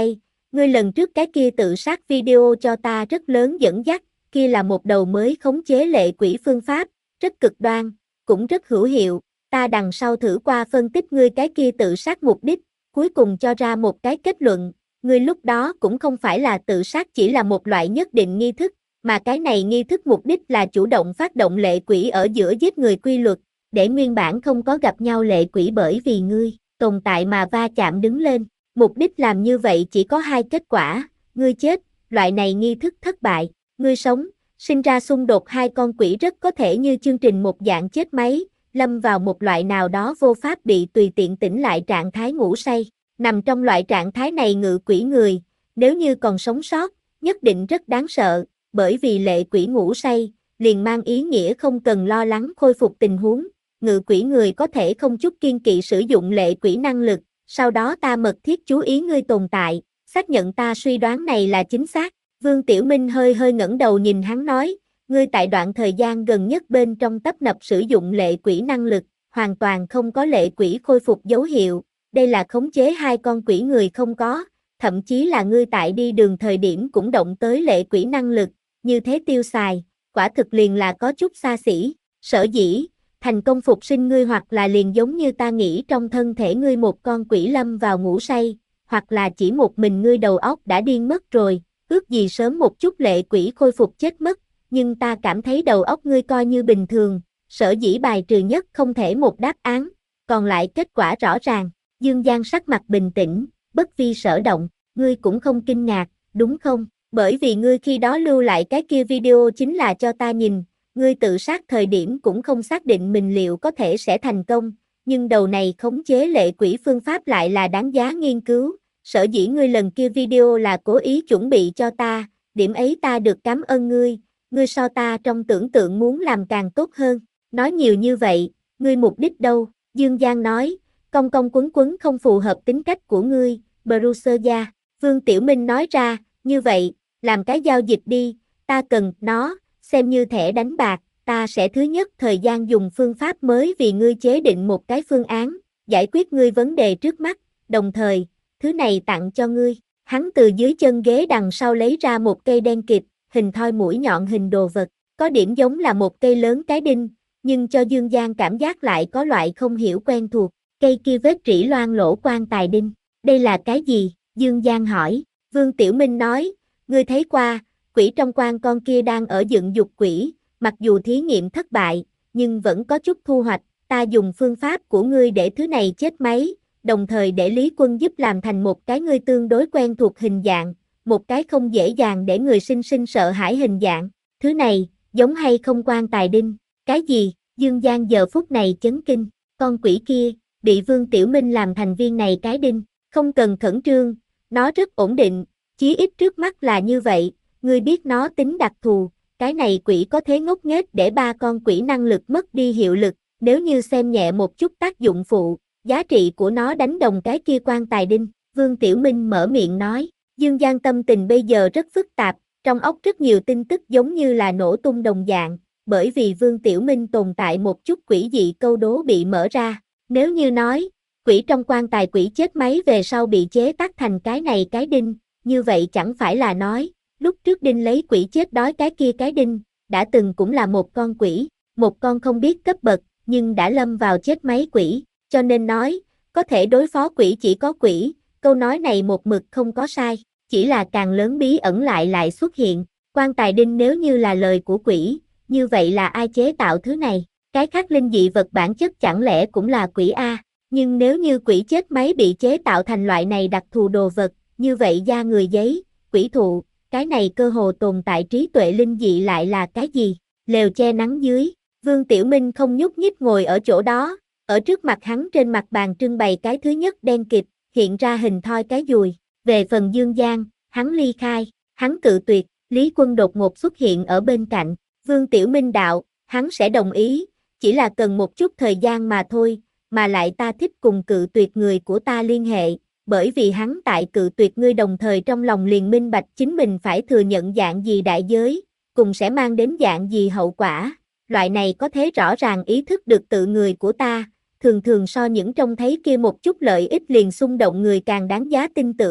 ngươi lần trước cái kia tự sát video cho ta rất lớn dẫn dắt, kia là một đầu mới khống chế lệ quỷ phương pháp, rất cực đoan, cũng rất hữu hiệu, ta đằng sau thử qua phân tích ngươi cái kia tự sát mục đích, cuối cùng cho ra một cái kết luận, ngươi lúc đó cũng không phải là tự sát chỉ là một loại nhất định nghi thức, mà cái này nghi thức mục đích là chủ động phát động lệ quỷ ở giữa giết người quy luật, để nguyên bản không có gặp nhau lệ quỷ bởi vì ngươi tồn tại mà va chạm đứng lên. Mục đích làm như vậy chỉ có hai kết quả, ngươi chết, loại này nghi thức thất bại, ngươi sống, sinh ra xung đột hai con quỷ rất có thể như chương trình một dạng chết máy, lâm vào một loại nào đó vô pháp bị tùy tiện tỉnh lại trạng thái ngủ say. Nằm trong loại trạng thái này ngự quỷ người, nếu như còn sống sót, nhất định rất đáng sợ, bởi vì lệ quỷ ngủ say, liền mang ý nghĩa không cần lo lắng khôi phục tình huống, ngự quỷ người có thể không chút kiên kỵ sử dụng lệ quỷ năng lực, sau đó ta mật thiết chú ý ngươi tồn tại, xác nhận ta suy đoán này là chính xác. Vương Tiểu Minh hơi hơi ngẩng đầu nhìn hắn nói, ngươi tại đoạn thời gian gần nhất bên trong tấp nập sử dụng lệ quỷ năng lực, hoàn toàn không có lệ quỷ khôi phục dấu hiệu, đây là khống chế hai con quỷ người không có, thậm chí là ngươi tại đi đường thời điểm cũng động tới lệ quỷ năng lực, như thế tiêu xài, quả thực liền là có chút xa xỉ, sở dĩ, thành công phục sinh ngươi hoặc là liền giống như ta nghĩ trong thân thể ngươi một con quỷ lâm vào ngủ say, hoặc là chỉ một mình ngươi đầu óc đã điên mất rồi, ước gì sớm một chút lệ quỷ khôi phục chết mất, nhưng ta cảm thấy đầu óc ngươi coi như bình thường, sở dĩ bài trừ nhất không thể một đáp án, còn lại kết quả rõ ràng. Dương Giang sắc mặt bình tĩnh, bất vi sở động, ngươi cũng không kinh ngạc, đúng không? Bởi vì ngươi khi đó lưu lại cái kia video chính là cho ta nhìn, ngươi tự sát thời điểm cũng không xác định mình liệu có thể sẽ thành công, nhưng đầu này khống chế lệ quỷ phương pháp lại là đáng giá nghiên cứu, sở dĩ ngươi lần kia video là cố ý chuẩn bị cho ta, điểm ấy ta được cảm ơn ngươi, ngươi so ta trong tưởng tượng muốn làm càng tốt hơn, nói nhiều như vậy, ngươi mục đích đâu? Dương Giang nói, cong cong quấn quấn không phù hợp tính cách của ngươi, Bruce gia. Vương Tiểu Minh nói ra, như vậy, làm cái giao dịch đi, ta cần nó, xem như thẻ đánh bạc, ta sẽ thứ nhất thời gian dùng phương pháp mới vì ngươi chế định một cái phương án, giải quyết ngươi vấn đề trước mắt, đồng thời, thứ này tặng cho ngươi. Hắn từ dưới chân ghế đằng sau lấy ra một cây đen kịt, hình thoi mũi nhọn hình đồ vật, có điểm giống là một cây lớn cái đinh, nhưng cho Dương Giang cảm giác lại có loại không hiểu quen thuộc, cây kia vết rỉ loang lỗ quan tài đinh, đây là cái gì? Dương Giang hỏi. Vương Tiểu Minh nói, ngươi thấy qua, quỷ trong quan con kia đang ở dựng dục quỷ, mặc dù thí nghiệm thất bại, nhưng vẫn có chút thu hoạch, ta dùng phương pháp của ngươi để thứ này chết máy, đồng thời để Lý Quân giúp làm thành một cái ngươi tương đối quen thuộc hình dạng, một cái không dễ dàng để người sinh sinh sợ hãi hình dạng, thứ này, giống hay không quan tài đinh, cái gì? Dương Giang giờ phút này chấn kinh, con quỷ kia, bị Vương Tiểu Minh làm thành viên này cái đinh, không cần khẩn trương, nó rất ổn định, chí ít trước mắt là như vậy, ngươi biết nó tính đặc thù, cái này quỷ có thế ngốc nghếch để ba con quỷ năng lực mất đi hiệu lực, nếu như xem nhẹ một chút tác dụng phụ, giá trị của nó đánh đồng cái kia quan tài đinh, Vương Tiểu Minh mở miệng nói, Dương Giang tâm tình bây giờ rất phức tạp, trong óc rất nhiều tin tức giống như là nổ tung đồng dạng, bởi vì Vương Tiểu Minh tồn tại một chút quỷ dị câu đố bị mở ra, nếu như nói, quỷ trong quan tài quỷ chết máy về sau bị chế tác thành cái này cái đinh, như vậy chẳng phải là nói, lúc trước đinh lấy quỷ chết đói cái kia cái đinh, đã từng cũng là một con quỷ, một con không biết cấp bậc, nhưng đã lâm vào chết máy quỷ, cho nên nói, có thể đối phó quỷ chỉ có quỷ, câu nói này một mực không có sai, chỉ là càng lớn bí ẩn lại lại xuất hiện, quan tài đinh nếu như là lời của quỷ, như vậy là ai chế tạo thứ này, cái khác linh dị vật bản chất chẳng lẽ cũng là quỷ a? Nhưng nếu như quỷ chết máy bị chế tạo thành loại này đặc thù đồ vật, như vậy da người giấy, quỷ thụ, cái này cơ hồ tồn tại trí tuệ linh dị lại là cái gì? Lều che nắng dưới, Vương Tiểu Minh không nhúc nhích ngồi ở chỗ đó, ở trước mặt hắn trên mặt bàn trưng bày cái thứ nhất đen kịt, hiện ra hình thoi cái dùi, về phần Dương Giang, hắn ly khai, hắn cự tuyệt, Lý Quân đột ngột xuất hiện ở bên cạnh, Vương Tiểu Minh đạo, hắn sẽ đồng ý, chỉ là cần một chút thời gian mà thôi, mà lại ta thích cùng cự tuyệt người của ta liên hệ, bởi vì hắn tại cự tuyệt ngươi đồng thời trong lòng liền minh bạch chính mình phải thừa nhận dạng gì đại giới, cùng sẽ mang đến dạng gì hậu quả, loại này có thể rõ ràng ý thức được tự người của ta, thường thường so những trông thấy kia một chút lợi ích liền xung động người càng đáng giá tin tưởng,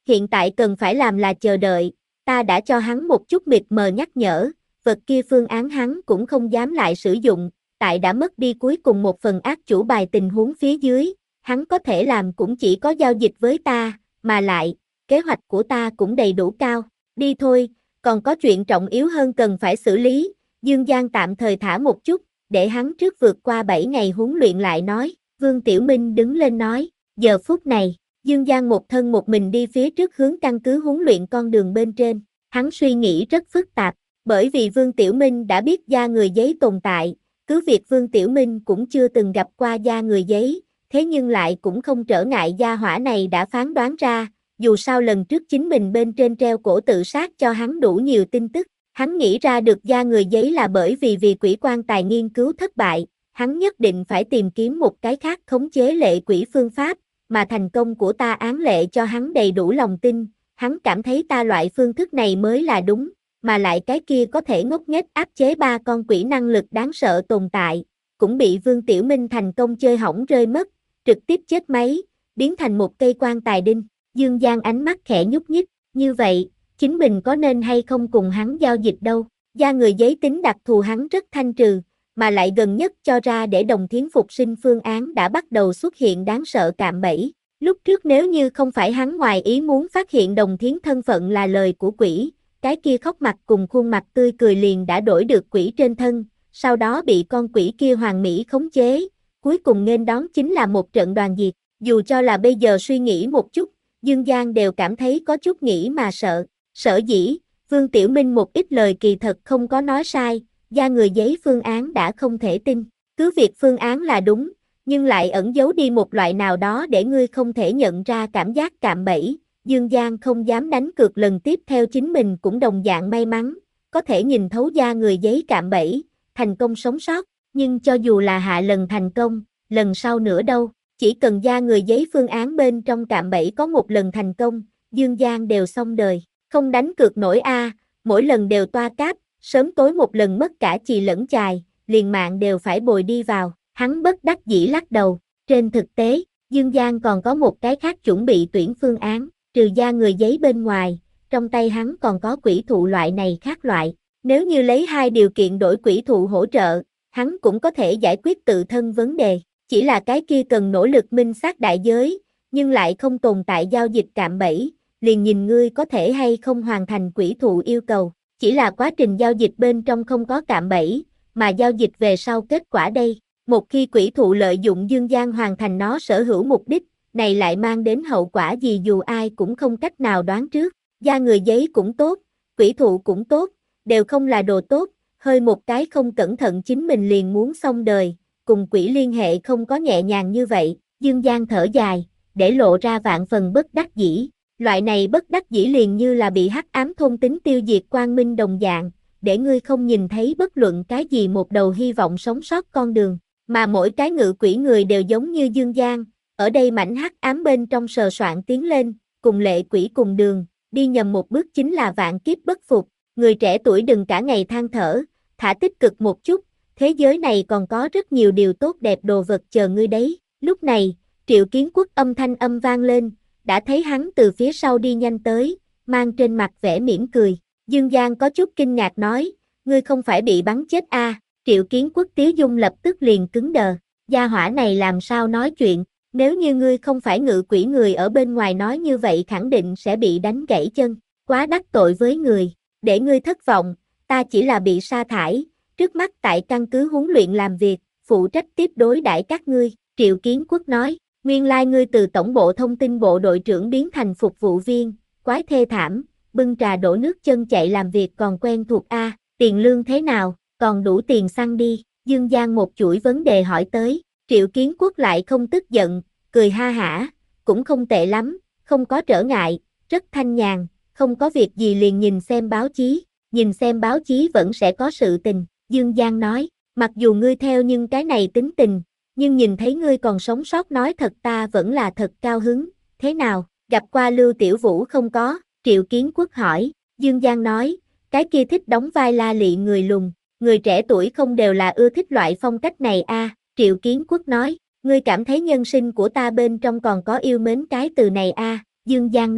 hiện tại cần phải làm là chờ đợi, ta đã cho hắn một chút mịt mờ nhắc nhở, vật kia phương án hắn cũng không dám lại sử dụng, tại đã mất đi cuối cùng một phần ác chủ bài tình huống phía dưới, hắn có thể làm cũng chỉ có giao dịch với ta, mà lại, kế hoạch của ta cũng đầy đủ cao, đi thôi, còn có chuyện trọng yếu hơn cần phải xử lý, Dương Giang tạm thời thả một chút, để hắn trước vượt qua bảy ngày huấn luyện lại nói, Vương Tiểu Minh đứng lên nói, giờ phút này, Dương Giang một thân một mình đi phía trước hướng căn cứ huấn luyện con đường bên trên, hắn suy nghĩ rất phức tạp, bởi vì Vương Tiểu Minh đã biết da người giấy tồn tại, cứ việc Vương Tiểu Minh cũng chưa từng gặp qua da người giấy, thế nhưng lại cũng không trở ngại gia hỏa này đã phán đoán ra, dù sao lần trước chính mình bên trên treo cổ tự sát cho hắn đủ nhiều tin tức, hắn nghĩ ra được da người giấy là bởi vì vì quỷ quan tài nghiên cứu thất bại, hắn nhất định phải tìm kiếm một cái khác khống chế lệ quỷ phương pháp, mà thành công của ta án lệ cho hắn đầy đủ lòng tin, hắn cảm thấy ta loại phương thức này mới là đúng, mà lại cái kia có thể ngốc nghếch áp chế ba con quỷ năng lực đáng sợ tồn tại, cũng bị Vương Tiểu Minh thành công chơi hỏng rơi mất, trực tiếp chết máy, biến thành một cây quan tài đinh. Dương Giang ánh mắt khẽ nhúc nhích, như vậy, chính mình có nên hay không cùng hắn giao dịch đâu, da người giấy tính đặc thù hắn rất thanh trừ, mà lại gần nhất cho ra để đồng thiến phục sinh phương án đã bắt đầu xuất hiện đáng sợ cạm bẫy. Lúc trước nếu như không phải hắn ngoài ý muốn phát hiện đồng thiến thân phận là lời của quỷ, cái kia khóc mặt cùng khuôn mặt tươi cười liền đã đổi được quỷ trên thân, sau đó bị con quỷ kia hoàn mỹ khống chế, cuối cùng nghênh đón chính là một trận đoàn diệt. Dù cho là bây giờ suy nghĩ một chút, Dương Giang đều cảm thấy có chút nghĩ mà sợ. Sở dĩ, Vương Tiểu Minh một ít lời kỳ thật không có nói sai, da người giấy phương án đã không thể tin. Cứ việc phương án là đúng, nhưng lại ẩn giấu đi một loại nào đó để ngươi không thể nhận ra cảm giác cạm bẫy. Dương Giang không dám đánh cược lần tiếp theo chính mình cũng đồng dạng may mắn, có thể nhìn thấu da người giấy cạm bẫy, thành công sống sót, nhưng cho dù là hạ lần thành công, lần sau nữa đâu, chỉ cần da người giấy phương án bên trong cạm bẫy có một lần thành công, Dương Giang đều xong đời, không đánh cược nổi a, mỗi lần đều toa cáp, sớm tối một lần mất cả chì lẫn chài, liền mạng đều phải bồi đi vào, hắn bất đắc dĩ lắc đầu, trên thực tế, Dương Giang còn có một cái khác chuẩn bị tuyển phương án, trừ da người giấy bên ngoài, trong tay hắn còn có quỷ thụ loại này khác loại, nếu như lấy hai điều kiện đổi quỷ thụ hỗ trợ, hắn cũng có thể giải quyết tự thân vấn đề, chỉ là cái kia cần nỗ lực minh xác đại giới, nhưng lại không tồn tại giao dịch cạm bẫy, liền nhìn ngươi có thể hay không hoàn thành quỷ thụ yêu cầu, chỉ là quá trình giao dịch bên trong không có cạm bẫy, mà giao dịch về sau kết quả đây, một khi quỷ thụ lợi dụng Dương Giang hoàn thành nó sở hữu mục đích, này lại mang đến hậu quả gì dù ai cũng không cách nào đoán trước, da người giấy cũng tốt, quỷ thụ cũng tốt, đều không là đồ tốt, hơi một cái không cẩn thận chính mình liền muốn xong đời, cùng quỷ liên hệ không có nhẹ nhàng như vậy, Dương Giang thở dài, để lộ ra vạn phần bất đắc dĩ, loại này bất đắc dĩ liền như là bị hắc ám thôn tính tiêu diệt quang minh đồng dạng, để ngươi không nhìn thấy bất luận cái gì một đầu hy vọng sống sót con đường, mà mỗi cái ngự quỷ người đều giống như Dương Giang, ở đây mảnh hắc ám bên trong sờ soạn tiến lên, cùng lệ quỷ cùng đường, đi nhầm một bước chính là vạn kiếp bất phục, người trẻ tuổi đừng cả ngày than thở, thả tích cực một chút, thế giới này còn có rất nhiều điều tốt đẹp đồ vật chờ ngươi đấy, lúc này, Triệu Kiến Quốc âm thanh âm vang lên, đã thấy hắn từ phía sau đi nhanh tới, mang trên mặt vẻ mỉm cười, Dương Giang có chút kinh ngạc nói, ngươi không phải bị bắn chết a? À? Triệu Kiến Quốc Tiếu Dung lập tức liền cứng đờ, gia hỏa này làm sao nói chuyện, nếu như ngươi không phải ngự quỷ người ở bên ngoài nói như vậy khẳng định sẽ bị đánh gãy chân, quá đắc tội với người, để ngươi thất vọng, ta chỉ là bị sa thải, trước mắt tại căn cứ huấn luyện làm việc, phụ trách tiếp đối đãi các ngươi, Triệu Kiến Quốc nói, nguyên lai ngươi từ tổng bộ thông tin bộ đội trưởng biến thành phục vụ viên, quái thê thảm, bưng trà đổ nước chân chạy làm việc còn quen thuộc a, tiền lương thế nào, còn đủ tiền xăng đi, Dương Giang một chuỗi vấn đề hỏi tới, Triệu Kiến Quốc lại không tức giận, cười ha hả, cũng không tệ lắm, không có trở ngại, rất thanh nhàn, không có việc gì liền nhìn xem báo chí, nhìn xem báo chí vẫn sẽ có sự tình, Dương Giang nói, mặc dù ngươi theo nhưng cái này tính tình, nhưng nhìn thấy ngươi còn sống sót nói thật ta vẫn là thật cao hứng, thế nào, gặp qua Lưu Tiểu Vũ không có, Triệu Kiến Quốc hỏi, Dương Giang nói, cái kia thích đóng vai la lị người lùn, người trẻ tuổi không đều là ưa thích loại phong cách này a, à? Triệu Kiến Quốc nói, ngươi cảm thấy nhân sinh của ta bên trong còn có yêu mến cái từ này a, à? Dương Giang nói,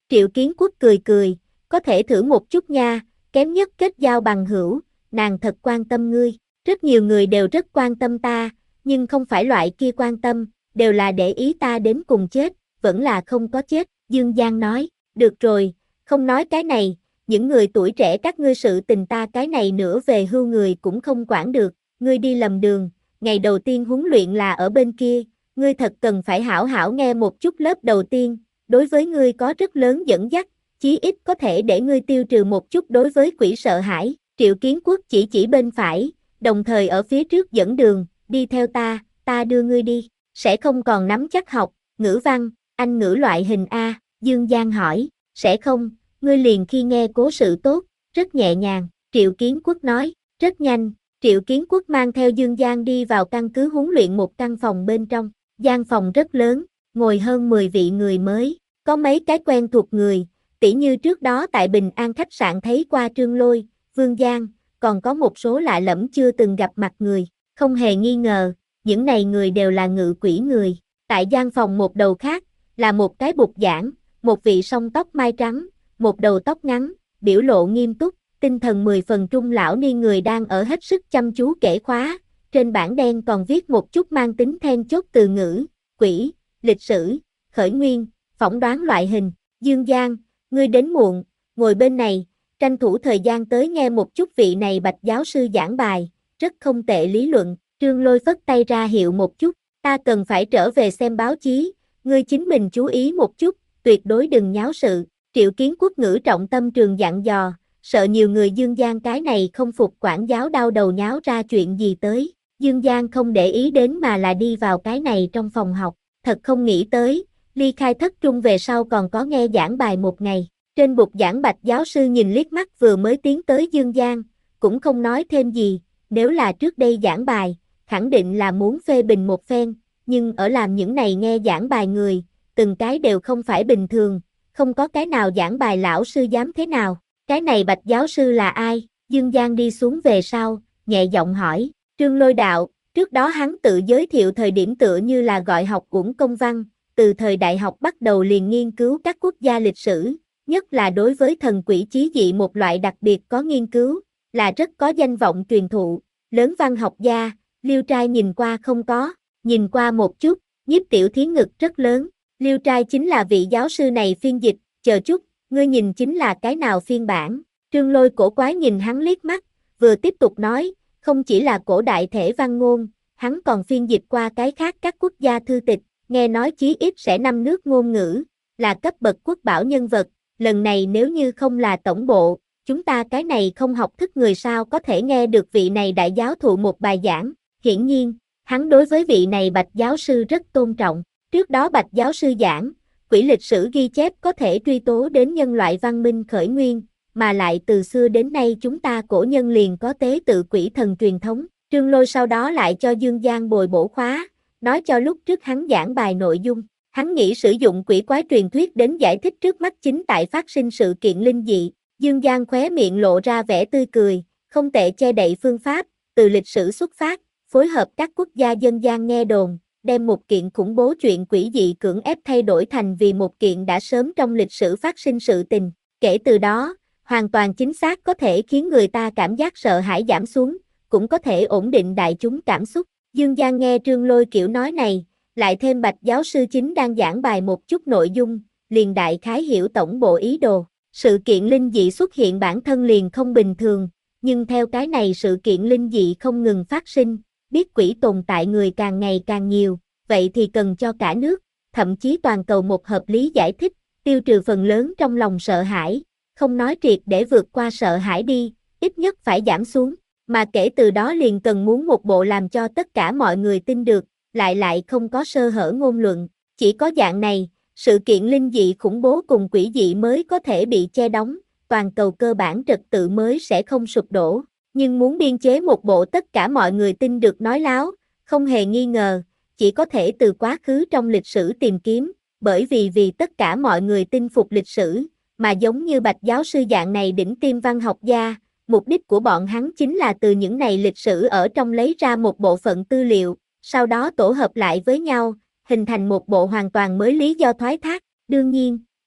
Triệu Kiến Quốc cười cười, có thể thử một chút nha, kém nhất kết giao bằng hữu, nàng thật quan tâm ngươi. Rất nhiều người đều rất quan tâm ta, nhưng không phải loại kia quan tâm, đều là để ý ta đến cùng chết, vẫn là không có chết. Dương Giang nói, được rồi, không nói cái này, những người tuổi trẻ các ngươi sự tình ta cái này nữa về hưu người cũng không quản được, ngươi đi lầm đường, ngày đầu tiên huấn luyện là ở bên kia, ngươi thật cần phải hảo hảo nghe một chút lớp đầu tiên, đối với ngươi có rất lớn dẫn dắt, chí ít có thể để ngươi tiêu trừ một chút đối với quỷ sợ hãi. Triệu Kiến Quốc chỉ chỉ bên phải, đồng thời ở phía trước dẫn đường, đi theo ta, ta đưa ngươi đi, sẽ không còn nắm chắc học, ngữ văn, Anh ngữ loại hình A, Dương Giang hỏi, sẽ không, ngươi liền khi nghe cố sự tốt, rất nhẹ nhàng, Triệu Kiến Quốc nói, rất nhanh, Triệu Kiến Quốc mang theo Dương Giang đi vào căn cứ huấn luyện một căn phòng bên trong, gian phòng rất lớn, ngồi hơn mười vị người mới, có mấy cái quen thuộc người, tỉ như trước đó tại Bình An khách sạn thấy qua Trương Lôi, Vương Giang, còn có một số lạ lẫm chưa từng gặp mặt người, không hề nghi ngờ, những này người đều là ngự quỷ người. Tại gian phòng một đầu khác, là một cái bục giảng, một vị song tóc mai trắng, một đầu tóc ngắn, biểu lộ nghiêm túc, tinh thần mười phần trung lão niên người đang ở hết sức chăm chú kể khóa, trên bảng đen còn viết một chút mang tính then chốt từ ngữ, quỷ, lịch sử, khởi nguyên, phỏng đoán loại hình. Dương Giang, ngươi đến muộn, ngồi bên này, tranh thủ thời gian tới nghe một chút vị này Bạch giáo sư giảng bài, rất không tệ lý luận. Trương Lôi phất tay ra hiệu một chút, ta cần phải trở về xem báo chí, ngươi chính mình chú ý một chút, tuyệt đối đừng nháo sự. Triệu Kiến Quốc ngữ trọng tâm trường dặn dò, sợ nhiều người Dương Giang cái này không phục quản giáo đau đầu nháo ra chuyện gì tới. Dương Giang không để ý đến mà là đi vào cái này trong phòng học, thật không nghĩ tới, ly khai thất trung về sau còn có nghe giảng bài một ngày. Trên bục giảng Bạch giáo sư nhìn liếc mắt vừa mới tiến tới Dương Giang, cũng không nói thêm gì, nếu là trước đây giảng bài, khẳng định là muốn phê bình một phen, nhưng ở làm những này nghe giảng bài người, từng cái đều không phải bình thường, không có cái nào giảng bài lão sư dám thế nào, cái này Bạch giáo sư là ai? Dương Giang đi xuống về sau, nhẹ giọng hỏi, Trương Lôi đạo, trước đó hắn tự giới thiệu thời điểm tựa như là gọi học uổng công văn, từ thời đại học bắt đầu liền nghiên cứu các quốc gia lịch sử, nhất là đối với thần quỷ chí dị một loại đặc biệt có nghiên cứu, là rất có danh vọng truyền thụ, lớn văn học gia. Liêu Trai nhìn qua không có, nhìn qua một chút, Nhiếp Tiểu Thiến ngực rất lớn, Liêu Trai chính là vị giáo sư này phiên dịch, chờ chút, ngươi nhìn chính là cái nào phiên bản. Trương Lôi cổ quái nhìn hắn liếc mắt, vừa tiếp tục nói, không chỉ là cổ đại thể văn ngôn, hắn còn phiên dịch qua cái khác các quốc gia thư tịch, nghe nói chí ít sẽ năm nước ngôn ngữ, là cấp bậc quốc bảo nhân vật, lần này nếu như không là tổng bộ, chúng ta cái này không học thức người sao có thể nghe được vị này đại giáo thụ một bài giảng. Hiển nhiên, hắn đối với vị này Bạch giáo sư rất tôn trọng. Trước đó Bạch giáo sư giảng, quỷ lịch sử ghi chép có thể truy tố đến nhân loại văn minh khởi nguyên, mà lại từ xưa đến nay chúng ta cổ nhân liền có tế tự quỷ thần truyền thống. Trương Lôi sau đó lại cho Dương Giang bồi bổ khóa, nói cho lúc trước hắn giảng bài nội dung. Hắn nghĩ sử dụng quỷ quái truyền thuyết đến giải thích trước mắt chính tại phát sinh sự kiện linh dị. Dương Giang khóe miệng lộ ra vẻ tươi cười, không tệ che đậy phương pháp, từ lịch sử xuất phát, phối hợp các quốc gia dân gian nghe đồn, đem một kiện khủng bố chuyện quỷ dị cưỡng ép thay đổi thành vì một kiện đã sớm trong lịch sử phát sinh sự tình. Kể từ đó, hoàn toàn chính xác có thể khiến người ta cảm giác sợ hãi giảm xuống, cũng có thể ổn định đại chúng cảm xúc. Dương Giang nghe Trương Lôi kiểu nói này, lại thêm Bạch giáo sư chính đang giảng bài một chút nội dung, liền đại khái hiểu tổng bộ ý đồ. Sự kiện linh dị xuất hiện bản thân liền không bình thường, nhưng theo cái này sự kiện linh dị không ngừng phát sinh, biết quỷ tồn tại người càng ngày càng nhiều, vậy thì cần cho cả nước, thậm chí toàn cầu một hợp lý giải thích, tiêu trừ phần lớn trong lòng sợ hãi, không nói triệt để vượt qua sợ hãi đi, ít nhất phải giảm xuống, mà kể từ đó liền cần muốn một bộ làm cho tất cả mọi người tin được, lại lại không có sơ hở ngôn luận, chỉ có dạng này, sự kiện linh dị khủng bố cùng quỷ dị mới có thể bị che đóng, toàn cầu cơ bản trật tự mới sẽ không sụp đổ. Nhưng muốn biên chế một bộ tất cả mọi người tin được nói láo, không hề nghi ngờ, chỉ có thể từ quá khứ trong lịch sử tìm kiếm, bởi vì vì tất cả mọi người tin phục lịch sử, mà giống như Bạch giáo sư dạng này đỉnh tiêm văn học gia, mục đích của bọn hắn chính là từ những này lịch sử ở trong lấy ra một bộ phận tư liệu, sau đó tổ hợp lại với nhau, hình thành một bộ hoàn toàn mới lý do thoái thác. Đương nhiên,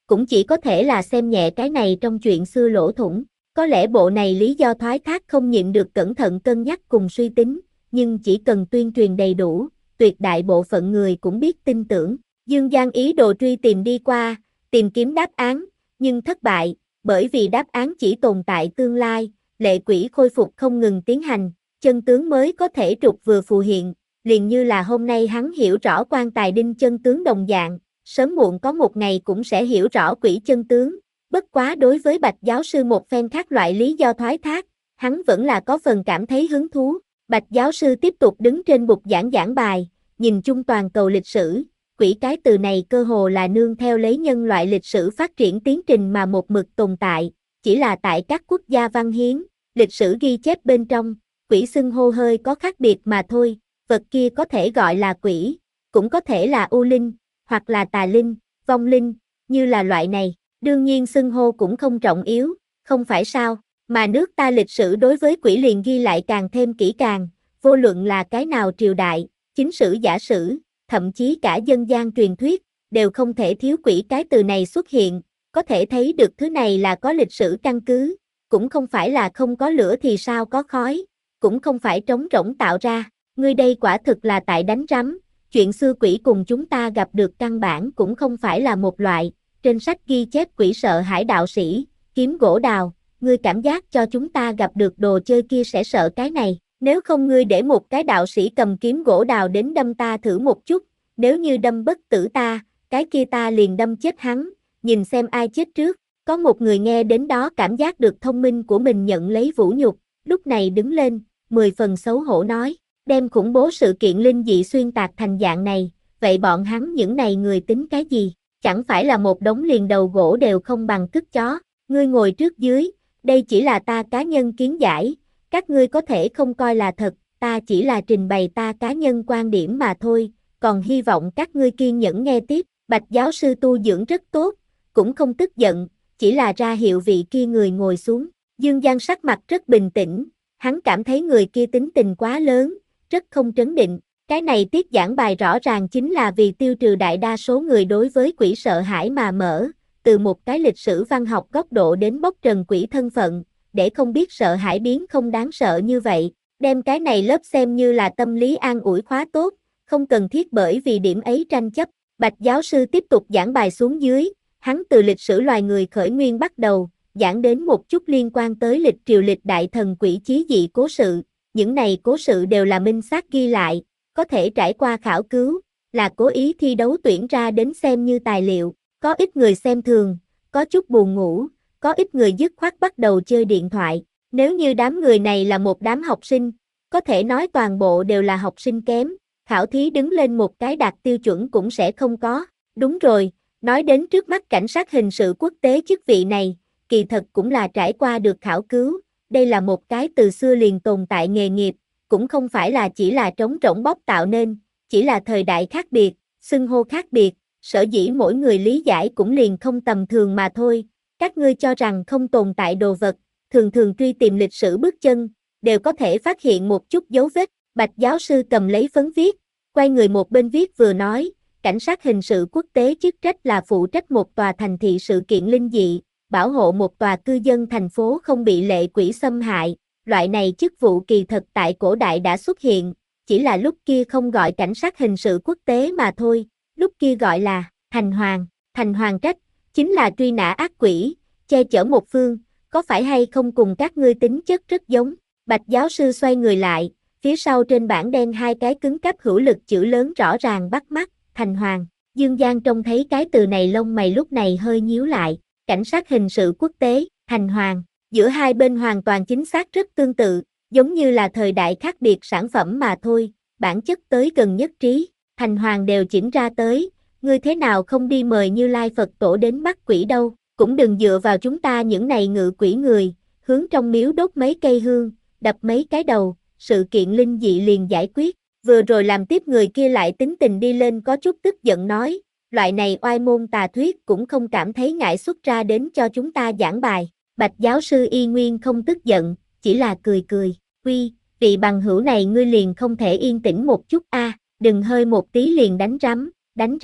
cũng chỉ có thể là xem nhẹ cái này trong chuyện xưa lỗ thủng. Có lẽ bộ này lý do thoái thác không nhịn được cẩn thận cân nhắc cùng suy tính, nhưng chỉ cần tuyên truyền đầy đủ, tuyệt đại bộ phận người cũng biết tin tưởng. Dương Giang ý đồ truy tìm đi qua, tìm kiếm đáp án, nhưng thất bại, bởi vì đáp án chỉ tồn tại tương lai, lệ quỷ khôi phục không ngừng tiến hành, chân tướng mới có thể trục vừa phù hiện, liền như là hôm nay hắn hiểu rõ quan tài đinh chân tướng đồng dạng, sớm muộn có một ngày cũng sẽ hiểu rõ quỷ chân tướng. Bất quá đối với Bạch giáo sư một phen khác loại lý do thoái thác, hắn vẫn là có phần cảm thấy hứng thú. Bạch giáo sư tiếp tục đứng trên bục giảng giảng bài, nhìn chung toàn cầu lịch sử, quỷ cái từ này cơ hồ là nương theo lấy nhân loại lịch sử phát triển tiến trình mà một mực tồn tại, chỉ là tại các quốc gia văn hiến, lịch sử ghi chép bên trong, quỷ xưng hô hơi có khác biệt mà thôi, vật kia có thể gọi là quỷ, cũng có thể là u linh, hoặc là tà linh, vong linh, như là loại này, đương nhiên xưng hô cũng không trọng yếu, không phải sao, mà nước ta lịch sử đối với quỷ liền ghi lại càng thêm kỹ càng, vô luận là cái nào triều đại, chính sử giả sử, thậm chí cả dân gian truyền thuyết, đều không thể thiếu quỷ cái từ này xuất hiện, có thể thấy được thứ này là có lịch sử căn cứ, cũng không phải là không có lửa thì sao có khói, cũng không phải trống rỗng tạo ra, ngươi đây quả thực là tại đánh rắm, chuyện xưa quỷ cùng chúng ta gặp được căn bản cũng không phải là một loại, trên sách ghi chép quỷ sợ hãi đạo sĩ, kiếm gỗ đào, ngươi cảm giác cho chúng ta gặp được đồ chơi kia sẽ sợ cái này, nếu không ngươi để một cái đạo sĩ cầm kiếm gỗ đào đến đâm ta thử một chút, nếu như đâm bất tử ta, cái kia ta liền đâm chết hắn, nhìn xem ai chết trước. Có một người nghe đến đó cảm giác được thông minh của mình nhận lấy vũ nhục, lúc này đứng lên, mười phần xấu hổ nói, đem khủng bố sự kiện linh dị xuyên tạc thành dạng này, vậy bọn hắn những này người tính cái gì, chẳng phải là một đống liền đầu gỗ đều không bằng cứt chó, ngươi ngồi trước dưới, đây chỉ là ta cá nhân kiến giải, các ngươi có thể không coi là thật, ta chỉ là trình bày ta cá nhân quan điểm mà thôi, còn hy vọng các ngươi kiên nhẫn nghe tiếp. Bạch giáo sư tu dưỡng rất tốt, cũng không tức giận, chỉ là ra hiệu vị kia người ngồi xuống. Dương Giang sắc mặt rất bình tĩnh, hắn cảm thấy người kia tính tình quá lớn, rất không trấn định. Cái này tiết giảng bài rõ ràng chính là vì tiêu trừ đại đa số người đối với quỷ sợ hãi mà mở, từ một cái lịch sử văn học góc độ đến bóc trần quỷ thân phận, để không biết sợ hãi biến không đáng sợ như vậy, đem cái này lớp xem như là tâm lý an ủi khóa tốt, không cần thiết bởi vì điểm ấy tranh chấp. Bạch giáo sư tiếp tục giảng bài xuống dưới, hắn từ lịch sử loài người khởi nguyên bắt đầu, giảng đến một chút liên quan tới lịch triều lịch đại thần quỷ chí dị cố sự, những này cố sự đều là minh xác ghi lại, có thể trải qua khảo cứu, là cố ý thi đấu tuyển ra đến xem như tài liệu, có ít người xem thường, có chút buồn ngủ, có ít người dứt khoát bắt đầu chơi điện thoại, nếu như đám người này là một đám học sinh, có thể nói toàn bộ đều là học sinh kém, khảo thí đứng lên một cái đạt tiêu chuẩn cũng sẽ không có, đúng rồi, nói đến trước mắt cảnh sát hình sự quốc tế chức vị này, kỳ thật cũng là trải qua được khảo cứu, đây là một cái từ xưa liền tồn tại nghề nghiệp, cũng không phải là chỉ là trống rỗng bóc tạo nên, chỉ là thời đại khác biệt, xưng hô khác biệt, sở dĩ mỗi người lý giải cũng liền không tầm thường mà thôi, các ngươi cho rằng không tồn tại đồ vật, thường thường truy tìm lịch sử bước chân, đều có thể phát hiện một chút dấu vết. Bạch giáo sư cầm lấy phấn viết, quay người một bên viết vừa nói, cảnh sát hình sự quốc tế chức trách là phụ trách một tòa thành thị sự kiện linh dị, bảo hộ một tòa cư dân thành phố không bị lệ quỷ xâm hại, loại này chức vụ kỳ thật tại cổ đại đã xuất hiện, chỉ là lúc kia không gọi cảnh sát hình sự quốc tế mà thôi, lúc kia gọi là thành hoàng, thành hoàng trách, chính là truy nã ác quỷ, che chở một phương, có phải hay không cùng các ngươi tính chất rất giống. Bạch giáo sư xoay người lại, phía sau trên bảng đen hai cái cứng cáp hữu lực chữ lớn rõ ràng bắt mắt, thành hoàng. Dương Giang trông thấy cái từ này lông mày lúc này hơi nhíu lại, cảnh sát hình sự quốc tế, thành hoàng, giữa hai bên hoàn toàn chính xác rất tương tự, giống như là thời đại khác biệt sản phẩm mà thôi, bản chất tới gần nhất trí, thành hoàng đều chỉnh ra tới, ngươi thế nào không đi mời Như Lai Phật Tổ đến bắt quỷ đâu, cũng đừng dựa vào chúng ta những này ngự quỷ người, hướng trong miếu đốt mấy cây hương, đập mấy cái đầu, sự kiện linh dị liền giải quyết. Vừa rồi làm tiếp người kia lại tính tình đi lên có chút tức giận nói, loại này oai môn tà thuyết cũng không cảm thấy ngại xuất ra đến cho chúng ta giảng bài. Bạch giáo sư y nguyên không tức giận, chỉ là cười cười, quy, vị bằng hữu này ngươi liền không thể yên tĩnh một chút a, à, đừng hơi một tí liền đánh rắm, đánh rắm.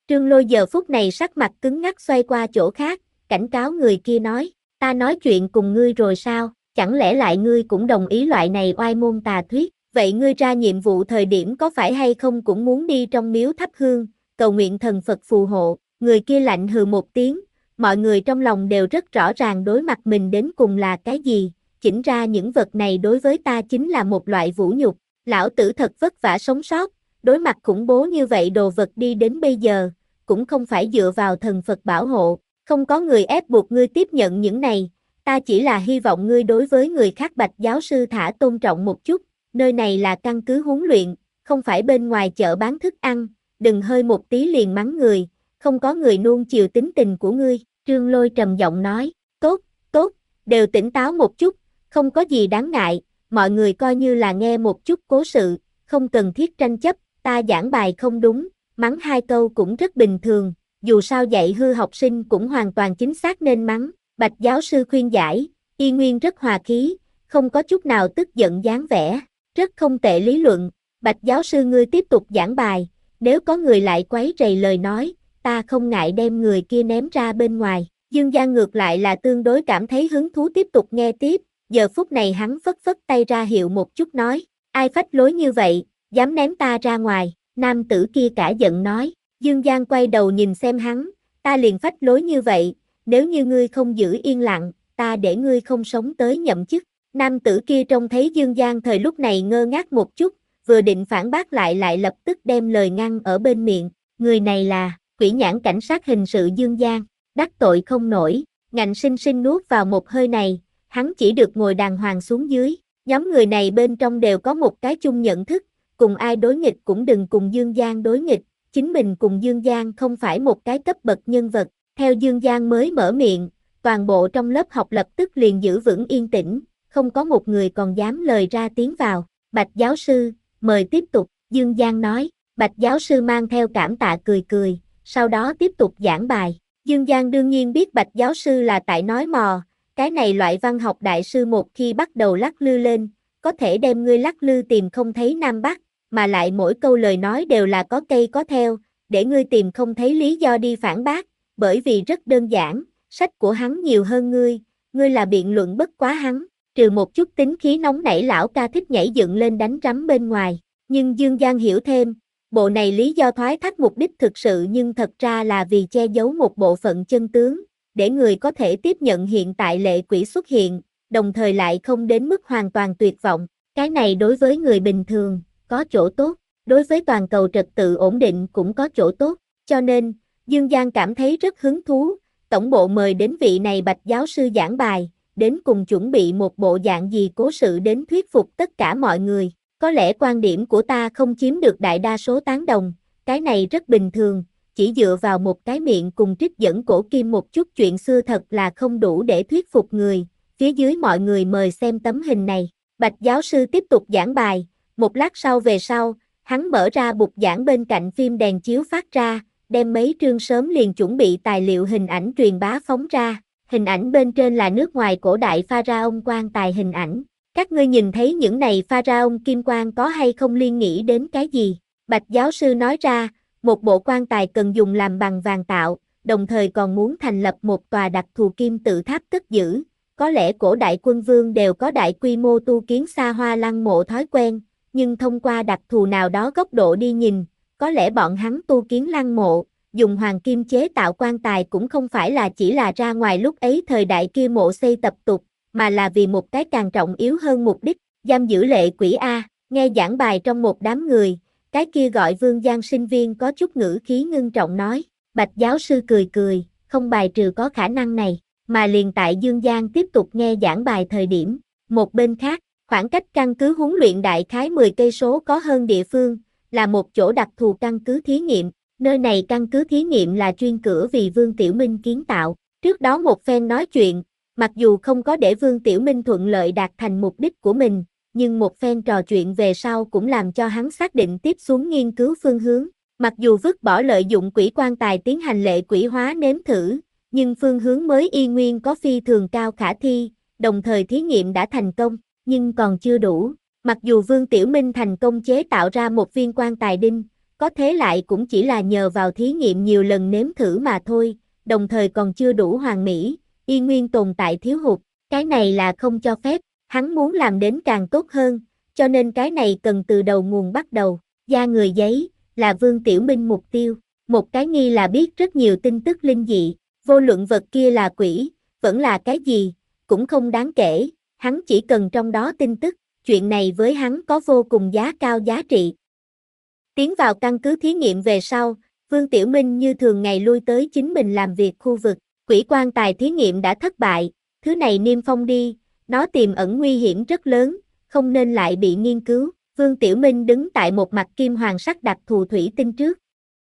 Trương Lôi giờ phút này sắc mặt cứng ngắc xoay qua chỗ khác, cảnh cáo người kia nói, ta nói chuyện cùng ngươi rồi sao, chẳng lẽ lại ngươi cũng đồng ý loại này oai môn tà thuyết, vậy ngươi ra nhiệm vụ thời điểm có phải hay không cũng muốn đi trong miếu thắp hương, cầu nguyện thần Phật phù hộ, người kia lạnh hừ một tiếng, mọi người trong lòng đều rất rõ ràng đối mặt mình đến cùng là cái gì, chỉnh ra những vật này đối với ta chính là một loại vũ nhục, lão tử thật vất vả sống sót, đối mặt khủng bố như vậy đồ vật đi đến bây giờ, cũng không phải dựa vào thần Phật bảo hộ, không có người ép buộc ngươi tiếp nhận những này, ta chỉ là hy vọng ngươi đối với người khác Bạch giáo sư thả tôn trọng một chút, nơi này là căn cứ huấn luyện, không phải bên ngoài chợ bán thức ăn, đừng hơi một tí liền mắng người, không có người nuông chiều tính tình của ngươi, Trương Lôi trầm giọng nói, tốt, tốt, đều tỉnh táo một chút, không có gì đáng ngại, mọi người coi như là nghe một chút cố sự, không cần thiết tranh chấp, ta giảng bài không đúng, mắng hai câu cũng rất bình thường, dù sao dạy hư học sinh cũng hoàn toàn chính xác nên mắng, Bạch giáo sư khuyên giải, y nguyên rất hòa khí, không có chút nào tức giận dáng vẻ, rất không tệ lý luận, Bạch giáo sư ngươi tiếp tục giảng bài, nếu có người lại quấy rầy lời nói, ta không ngại đem người kia ném ra bên ngoài, Dương Giang ngược lại là tương đối cảm thấy hứng thú tiếp tục nghe tiếp, giờ phút này hắn phất phất tay ra hiệu một chút nói, ai phách lối như vậy, dám ném ta ra ngoài, nam tử kia cả giận nói, Dương Giang quay đầu nhìn xem hắn, ta liền phách lối như vậy, nếu như ngươi không giữ yên lặng, ta để ngươi không sống tới nhậm chức, nam tử kia trông thấy Dương Giang thời lúc này ngơ ngác một chút, vừa định phản bác lại lại lập tức đem lời ngăn ở bên miệng, người này là, Quỷ Nhãn cảnh sát hình sự Dương Giang, đắc tội không nổi, ngạnh sinh sinh nuốt vào một hơi này, hắn chỉ được ngồi đàng hoàng xuống dưới, nhóm người này bên trong đều có một cái chung nhận thức, cùng ai đối nghịch cũng đừng cùng Dương Giang đối nghịch, chính mình cùng Dương Giang không phải một cái cấp bậc nhân vật, theo Dương Giang mới mở miệng, toàn bộ trong lớp học lập tức liền giữ vững yên tĩnh, không có một người còn dám lời ra tiếng vào, Bạch giáo sư, mời tiếp tục, Dương Giang nói, Bạch giáo sư mang theo cảm tạ cười cười, sau đó tiếp tục giảng bài, Dương Giang đương nhiên biết Bạch giáo sư là tại nói mò, cái này loại văn học đại sư một khi bắt đầu lắc lư lên, có thể đem ngươi lắc lư tìm không thấy Nam Bắc, mà lại mỗi câu lời nói đều là có cây có theo, để ngươi tìm không thấy lý do đi phản bác, bởi vì rất đơn giản, sách của hắn nhiều hơn ngươi, ngươi là biện luận bất quá hắn, trừ một chút tính khí nóng nảy lão ca thích nhảy dựng lên đánh rắm bên ngoài, nhưng Dương Giang hiểu thêm, bộ này lý do thoái thác mục đích thực sự nhưng thật ra là vì che giấu một bộ phận chân tướng, để người có thể tiếp nhận hiện tại lệ quỷ xuất hiện, đồng thời lại không đến mức hoàn toàn tuyệt vọng, cái này đối với người bình thường, có chỗ tốt, đối với toàn cầu trật tự ổn định cũng có chỗ tốt, cho nên, Dương Giang cảm thấy rất hứng thú, tổng bộ mời đến vị này Bạch giáo sư giảng bài, đến cùng chuẩn bị một bộ dạng gì cố sự đến thuyết phục tất cả mọi người, có lẽ quan điểm của ta không chiếm được đại đa số tán đồng, cái này rất bình thường, chỉ dựa vào một cái miệng cùng trích dẫn cổ kim một chút chuyện xưa thật là không đủ để thuyết phục người, phía dưới mọi người mời xem tấm hình này, Bạch giáo sư tiếp tục giảng bài, một lát sau về sau, hắn mở ra bục giảng bên cạnh phim đèn chiếu phát ra, đem mấy trương sớm liền chuẩn bị tài liệu hình ảnh truyền bá phóng ra, hình ảnh bên trên là nước ngoài cổ đại pharaoh quan tài hình ảnh, các ngươi nhìn thấy những này pharaoh kim quan có hay không liên nghĩ đến cái gì, Bạch giáo sư nói ra, một bộ quan tài cần dùng làm bằng vàng tạo, đồng thời còn muốn thành lập một tòa đặc thù kim tự tháp cất giữ, có lẽ cổ đại quân vương đều có đại quy mô tu kiến xa hoa lăng mộ thói quen, nhưng thông qua đặc thù nào đó góc độ đi nhìn, có lẽ bọn hắn tu kiến lăng mộ, dùng hoàng kim chế tạo quan tài cũng không phải là chỉ là ra ngoài lúc ấy thời đại kia mộ xây tập tục, mà là vì một cái càng trọng yếu hơn mục đích, giam giữ lệ quỷ A, nghe giảng bài trong một đám người, cái kia gọi Vương Giang sinh viên có chút ngữ khí ngưng trọng nói, Bạch giáo sư cười cười, không bài trừ có khả năng này, mà liền tại Dương Giang tiếp tục nghe giảng bài thời điểm, một bên khác, khoảng cách căn cứ huấn luyện đại khái mười cây số có hơn địa phương, là một chỗ đặc thù căn cứ thí nghiệm, nơi này căn cứ thí nghiệm là chuyên cửa vì Vương Tiểu Minh kiến tạo, trước đó một phen nói chuyện, mặc dù không có để Vương Tiểu Minh thuận lợi đạt thành mục đích của mình, nhưng một phen trò chuyện về sau cũng làm cho hắn xác định tiếp xuống nghiên cứu phương hướng, mặc dù vứt bỏ lợi dụng quỷ quan tài tiến hành lệ quỷ hóa nếm thử, nhưng phương hướng mới y nguyên có phi thường cao khả thi, đồng thời thí nghiệm đã thành công, nhưng còn chưa đủ, mặc dù Vương Tiểu Minh thành công chế tạo ra một viên quan tài đinh, có thế lại cũng chỉ là nhờ vào thí nghiệm nhiều lần nếm thử mà thôi, đồng thời còn chưa đủ hoàn mỹ, y nguyên tồn tại thiếu hụt, cái này là không cho phép, hắn muốn làm đến càng tốt hơn, cho nên cái này cần từ đầu nguồn bắt đầu, da người giấy, là Vương Tiểu Minh mục tiêu, một cái nghi là biết rất nhiều tin tức linh dị, vô luận vật kia là quỷ, vẫn là cái gì, cũng không đáng kể, hắn chỉ cần trong đó tin tức, chuyện này với hắn có vô cùng giá cao giá trị. Tiến vào căn cứ thí nghiệm về sau, Vương Tiểu Minh như thường ngày lui tới chính mình làm việc khu vực, quỷ quan tài thí nghiệm đã thất bại, thứ này niêm phong đi, nó tiềm ẩn nguy hiểm rất lớn, không nên lại bị nghiên cứu. Vương Tiểu Minh đứng tại một mặt kim hoàng sắc đặc thù thủy tinh trước.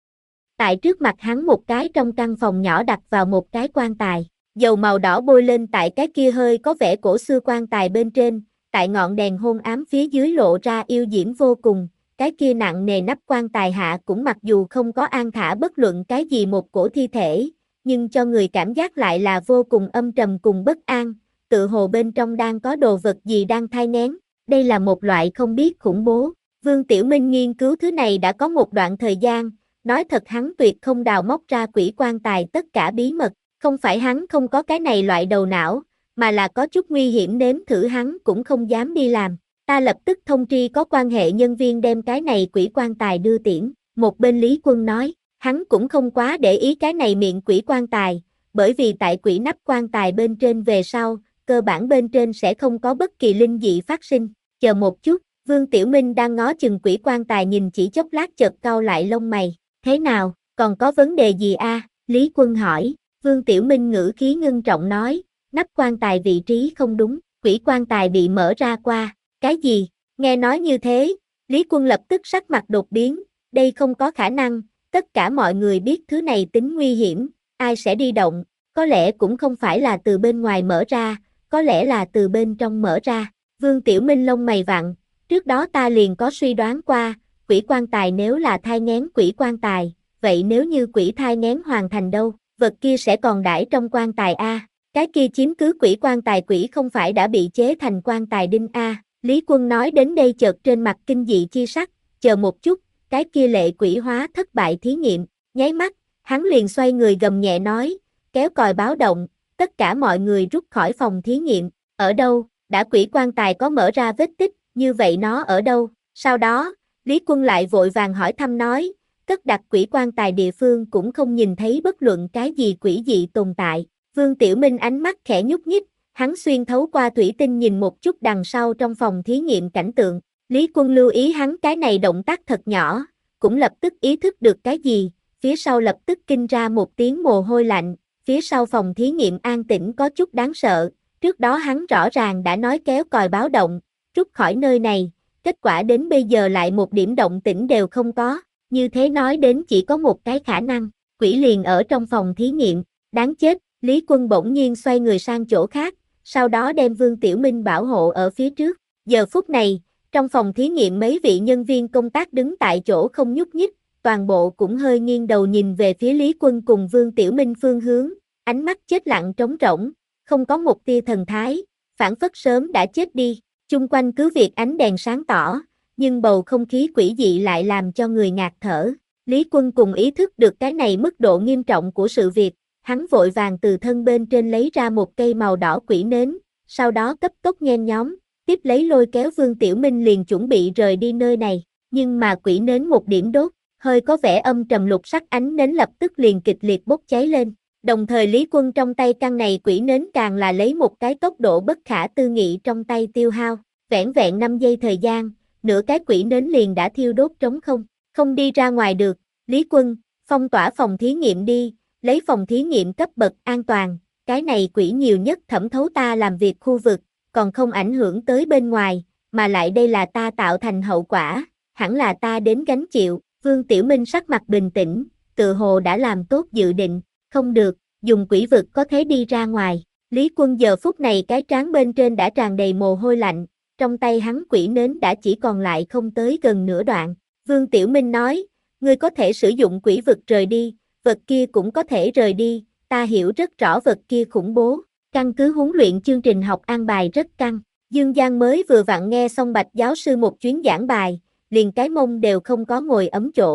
Tại trước mặt hắn một cái trong căn phòng nhỏ đặt vào một cái quan tài, dầu màu đỏ bôi lên tại cái kia hơi có vẻ cổ xưa quan tài bên trên, tại ngọn đèn hôn ám phía dưới lộ ra yêu diễm vô cùng, cái kia nặng nề nắp quan tài hạ cũng mặc dù không có an thả bất luận cái gì một cổ thi thể, nhưng cho người cảm giác lại là vô cùng âm trầm cùng bất an, tự hồ bên trong đang có đồ vật gì đang thai nghén. Đây là một loại không biết khủng bố. Vương Tiểu Minh nghiên cứu thứ này đã có một đoạn thời gian, nói thật hắn tuyệt không đào móc ra quỷ quan tài tất cả bí mật, không phải hắn không có cái này loại đầu não, mà là có chút nguy hiểm nếm thử hắn cũng không dám đi làm. Ta lập tức thông tri có quan hệ nhân viên đem cái này quỷ quan tài đưa tiễn, một bên Lý Quân nói, hắn cũng không quá để ý cái này miệng quỷ quan tài, bởi vì tại quỷ nắp quan tài bên trên về sau, cơ bản bên trên sẽ không có bất kỳ linh dị phát sinh. Chờ một chút, Vương Tiểu Minh đang ngó chừng quỷ quan tài nhìn chỉ chốc lát chợt cau lại lông mày. Thế nào, còn có vấn đề gì a? À? Lý Quân hỏi. Vương Tiểu Minh ngữ khí ngưng trọng nói, nắp quan tài vị trí không đúng, quỷ quan tài bị mở ra qua. Cái gì? Nghe nói như thế, Lý Quân lập tức sắc mặt đột biến, đây không có khả năng, tất cả mọi người biết thứ này tính nguy hiểm, ai sẽ đi động, có lẽ cũng không phải là từ bên ngoài mở ra, có lẽ là từ bên trong mở ra. Vương Tiểu Minh lông mày vặn, trước đó ta liền có suy đoán qua, quỷ quan tài nếu là thai nghén quỷ quan tài, vậy nếu như quỷ thai nghén hoàn thành đâu, vật kia sẽ còn đãi trong quan tài a, cái kia chiếm cứ quỷ quan tài quỷ không phải đã bị chế thành quan tài đinh a. Lý Quân nói đến đây chợt trên mặt kinh dị chi sắc, chờ một chút, cái kia lệ quỷ hóa thất bại thí nghiệm, nháy mắt, hắn liền xoay người gầm nhẹ nói, kéo còi báo động, tất cả mọi người rút khỏi phòng thí nghiệm, ở đâu, đã quỷ quan tài có mở ra vết tích, như vậy nó ở đâu, sau đó, Lý Quân lại vội vàng hỏi thăm nói, cất đặt quỷ quan tài địa phương cũng không nhìn thấy bất luận cái gì quỷ dị tồn tại, Vương Tiểu Minh ánh mắt khẽ nhúc nhích, hắn xuyên thấu qua thủy tinh nhìn một chút đằng sau trong phòng thí nghiệm cảnh tượng, Lý Quân lưu ý hắn cái này động tác thật nhỏ, cũng lập tức ý thức được cái gì, phía sau lập tức kinh ra một tiếng mồ hôi lạnh, phía sau phòng thí nghiệm an tĩnh có chút đáng sợ, trước đó hắn rõ ràng đã nói kéo còi báo động, rút khỏi nơi này, kết quả đến bây giờ lại một điểm động tĩnh đều không có, như thế nói đến chỉ có một cái khả năng, quỷ liền ở trong phòng thí nghiệm, đáng chết, Lý Quân bỗng nhiên xoay người sang chỗ khác, sau đó đem Vương Tiểu Minh bảo hộ ở phía trước, giờ phút này, trong phòng thí nghiệm mấy vị nhân viên công tác đứng tại chỗ không nhúc nhích, toàn bộ cũng hơi nghiêng đầu nhìn về phía Lý Quân cùng Vương Tiểu Minh phương hướng, ánh mắt chết lặng trống rỗng, không có một tia thần thái, phảng phất sớm đã chết đi, chung quanh cứ việc ánh đèn sáng tỏ, nhưng bầu không khí quỷ dị lại làm cho người ngạt thở. Lý Quân cùng ý thức được cái này mức độ nghiêm trọng của sự việc, hắn vội vàng từ thân bên trên lấy ra một cây màu đỏ quỷ nến, sau đó cấp tốc nhen nhóm, tiếp lấy lôi kéo Vương Tiểu Minh liền chuẩn bị rời đi nơi này, nhưng mà quỷ nến một điểm đốt, hơi có vẻ âm trầm lục sắc ánh nến lập tức liền kịch liệt bốc cháy lên. Đồng thời Lý Quân trong tay căn này quỷ nến càng là lấy một cái tốc độ bất khả tư nghị trong tay tiêu hao, vẻn vẹn năm giây thời gian, nửa cái quỷ nến liền đã thiêu đốt trống không, không đi ra ngoài được, Lý Quân, phong tỏa phòng thí nghiệm đi, lấy phòng thí nghiệm cấp bậc an toàn, cái này quỷ nhiều nhất thẩm thấu ta làm việc khu vực, còn không ảnh hưởng tới bên ngoài, mà lại đây là ta tạo thành hậu quả, hẳn là ta đến gánh chịu, Vương Tiểu Minh sắc mặt bình tĩnh, tự hồ đã làm tốt dự định. Không được, dùng quỷ vực có thể đi ra ngoài. Lý Quân giờ phút này cái trán bên trên đã tràn đầy mồ hôi lạnh, trong tay hắn quỷ nến đã chỉ còn lại không tới gần nửa đoạn. Vương Tiểu Minh nói, ngươi có thể sử dụng quỷ vực rời đi, vật kia cũng có thể rời đi, ta hiểu rất rõ vật kia khủng bố. Căn cứ huấn luyện chương trình học an bài rất căng. Dương Giang mới vừa vặn nghe xong Bạch giáo sư một chuyến giảng bài, liền cái mông đều không có ngồi ấm chỗ,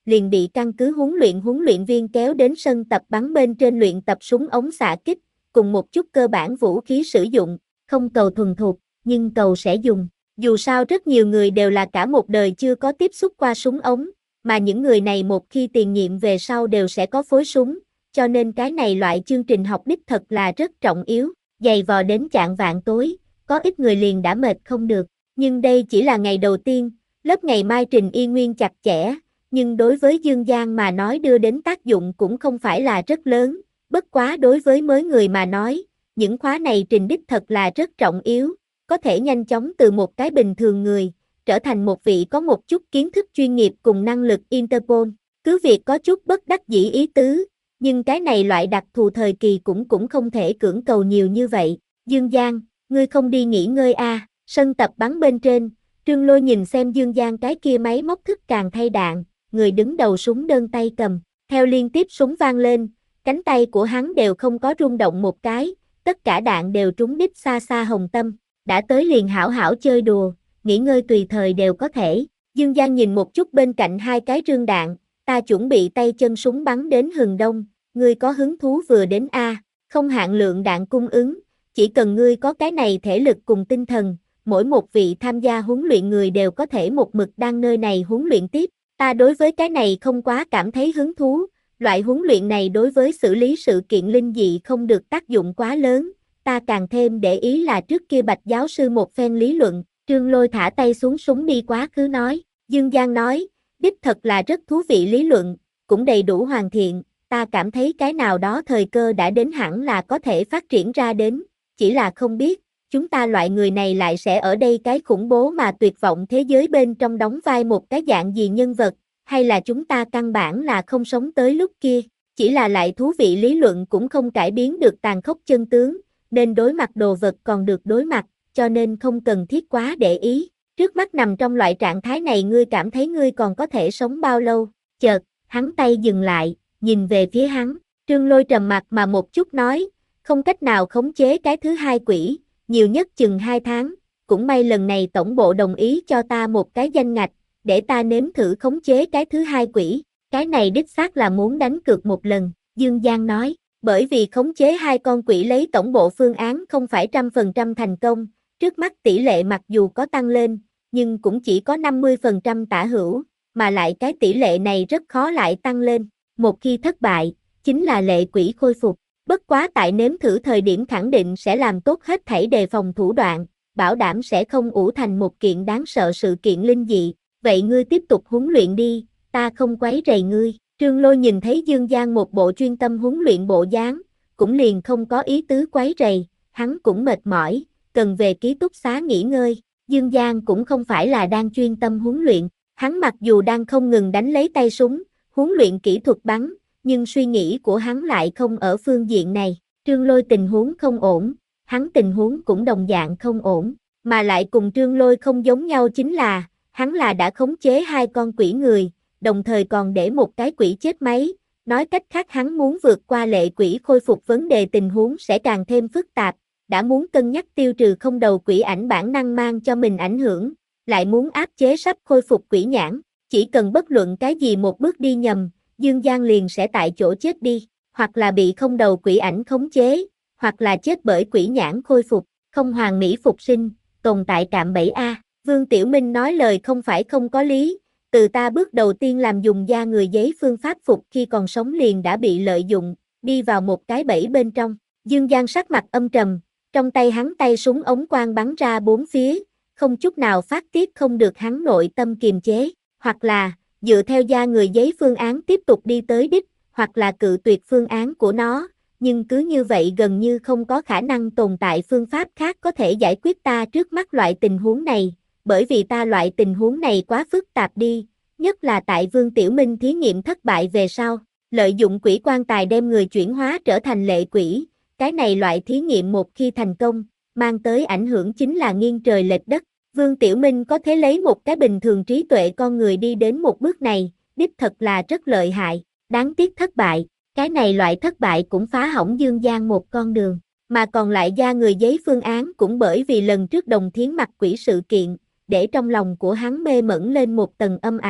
liền bị căn cứ huấn luyện huấn luyện viên kéo đến sân tập bắn bên trên luyện tập súng ống xạ kích, cùng một chút cơ bản vũ khí sử dụng, không cầu thuần thục, nhưng cầu sẽ dùng. Dù sao rất nhiều người đều là cả một đời chưa có tiếp xúc qua súng ống, mà những người này một khi tiền nhiệm về sau đều sẽ có phối súng, cho nên cái này loại chương trình học đích thật là rất trọng yếu. Dày vò đến chạng vạng tối, có ít người liền đã mệt không được, nhưng đây chỉ là ngày đầu tiên, lớp ngày mai trình y nguyên chặt chẽ, nhưng đối với Dương Giang mà nói đưa đến tác dụng cũng không phải là rất lớn, bất quá đối với mới người mà nói, những khóa này trình đích thật là rất trọng yếu, có thể nhanh chóng từ một cái bình thường người, trở thành một vị có một chút kiến thức chuyên nghiệp cùng năng lực Interpol, cứ việc có chút bất đắc dĩ ý tứ, nhưng cái này loại đặc thù thời kỳ cũng cũng không thể cưỡng cầu nhiều như vậy. Dương Giang, ngươi không đi nghỉ ngơi à, sân tập bắn bên trên, Trương Lôi nhìn xem Dương Giang cái kia máy móc thức càng thay đạn, người đứng đầu súng đơn tay cầm, theo liên tiếp súng vang lên, cánh tay của hắn đều không có rung động một cái, tất cả đạn đều trúng đích xa xa hồng tâm, đã tới liền hảo hảo chơi đùa, nghỉ ngơi tùy thời đều có thể. Dương Giang nhìn một chút bên cạnh hai cái rương đạn, ta chuẩn bị tay chân súng bắn đến hừng đông, ngươi có hứng thú vừa đến a, không hạn lượng đạn cung ứng, chỉ cần ngươi có cái này thể lực cùng tinh thần, mỗi một vị tham gia huấn luyện người đều có thể một mực đang nơi này huấn luyện tiếp, ta đối với cái này không quá cảm thấy hứng thú, loại huấn luyện này đối với xử lý sự kiện linh dị không được tác dụng quá lớn, ta càng thêm để ý là trước kia Bạch giáo sư một phen lý luận, Trương Lôi thả tay xuống súng đi quá khứ nói, Dương Giang nói, đích thật là rất thú vị lý luận, cũng đầy đủ hoàn thiện, ta cảm thấy cái nào đó thời cơ đã đến hẳn là có thể phát triển ra đến, chỉ là không biết, chúng ta loại người này lại sẽ ở đây cái khủng bố mà tuyệt vọng thế giới bên trong đóng vai một cái dạng gì nhân vật, hay là chúng ta căn bản là không sống tới lúc kia, chỉ là lại thú vị lý luận cũng không cải biến được tàn khốc chân tướng, nên đối mặt đồ vật còn được đối mặt, cho nên không cần thiết quá để ý, trước mắt nằm trong loại trạng thái này ngươi cảm thấy ngươi còn có thể sống bao lâu, chợt, hắn tay dừng lại, nhìn về phía hắn, Trương Lôi trầm mặt mà một chút nói, không cách nào khống chế cái thứ hai quỷ, nhiều nhất chừng hai tháng, cũng may lần này tổng bộ đồng ý cho ta một cái danh ngạch, để ta nếm thử khống chế cái thứ hai quỷ, cái này đích xác là muốn đánh cược một lần, Dương Giang nói, bởi vì khống chế hai con quỷ lấy tổng bộ phương án không phải trăm phần trăm thành công, trước mắt tỷ lệ mặc dù có tăng lên, nhưng cũng chỉ có năm mươi phần trăm tả hữu, mà lại cái tỷ lệ này rất khó lại tăng lên, một khi thất bại, chính là lệ quỷ khôi phục. Bất quá tại nếm thử thời điểm khẳng định sẽ làm tốt hết thảy đề phòng thủ đoạn, bảo đảm sẽ không ủ thành một kiện đáng sợ sự kiện linh dị, vậy ngươi tiếp tục huấn luyện đi, ta không quấy rầy ngươi. Trương Lôi nhìn thấy Dương Giang một bộ chuyên tâm huấn luyện bộ dáng, cũng liền không có ý tứ quấy rầy, hắn cũng mệt mỏi, cần về ký túc xá nghỉ ngơi. Dương Giang cũng không phải là đang chuyên tâm huấn luyện, hắn mặc dù đang không ngừng đánh lấy tay súng, huấn luyện kỹ thuật bắn, nhưng suy nghĩ của hắn lại không ở phương diện này, Trương Lôi tình huống không ổn, hắn tình huống cũng đồng dạng không ổn, mà lại cùng Trương Lôi không giống nhau chính là, hắn là đã khống chế hai con quỷ người, đồng thời còn để một cái quỷ chết máy, nói cách khác hắn muốn vượt qua lệ quỷ khôi phục vấn đề tình huống sẽ càng thêm phức tạp, đã muốn cân nhắc tiêu trừ không đầu quỷ ảnh bản năng mang cho mình ảnh hưởng, lại muốn áp chế sắp khôi phục quỷ nhãn, chỉ cần bất luận cái gì một bước đi nhầm, Dương Giang liền sẽ tại chỗ chết đi, hoặc là bị không đầu quỷ ảnh khống chế, hoặc là chết bởi quỷ nhãn khôi phục, không hoàn mỹ phục sinh, tồn tại cạm bẫy A. Vương Tiểu Minh nói lời không phải không có lý, từ ta bước đầu tiên làm dùng da người giấy phương pháp phục khi còn sống liền đã bị lợi dụng, đi vào một cái bẫy bên trong. Dương Giang sắc mặt âm trầm, trong tay hắn tay súng ống quang bắn ra bốn phía, không chút nào phát tiết không được hắn nội tâm kiềm chế, hoặc là dựa theo da người giấy phương án tiếp tục đi tới đích, hoặc là cự tuyệt phương án của nó, nhưng cứ như vậy gần như không có khả năng tồn tại phương pháp khác có thể giải quyết ta trước mắt loại tình huống này, bởi vì ta loại tình huống này quá phức tạp đi, nhất là tại Vương Tiểu Minh thí nghiệm thất bại về sau, lợi dụng quỷ quan tài đem người chuyển hóa trở thành lệ quỷ, cái này loại thí nghiệm một khi thành công, mang tới ảnh hưởng chính là nghiêng trời lệch đất. Vương Tiểu Minh có thể lấy một cái bình thường trí tuệ con người đi đến một bước này, đích thật là rất lợi hại, đáng tiếc thất bại, cái này loại thất bại cũng phá hỏng Dương Giang một con đường, mà còn lại da người giấy phương án cũng bởi vì lần trước đồng thiến mặt quỷ sự kiện, để trong lòng của hắn mê mẩn lên một tầng âm ảnh,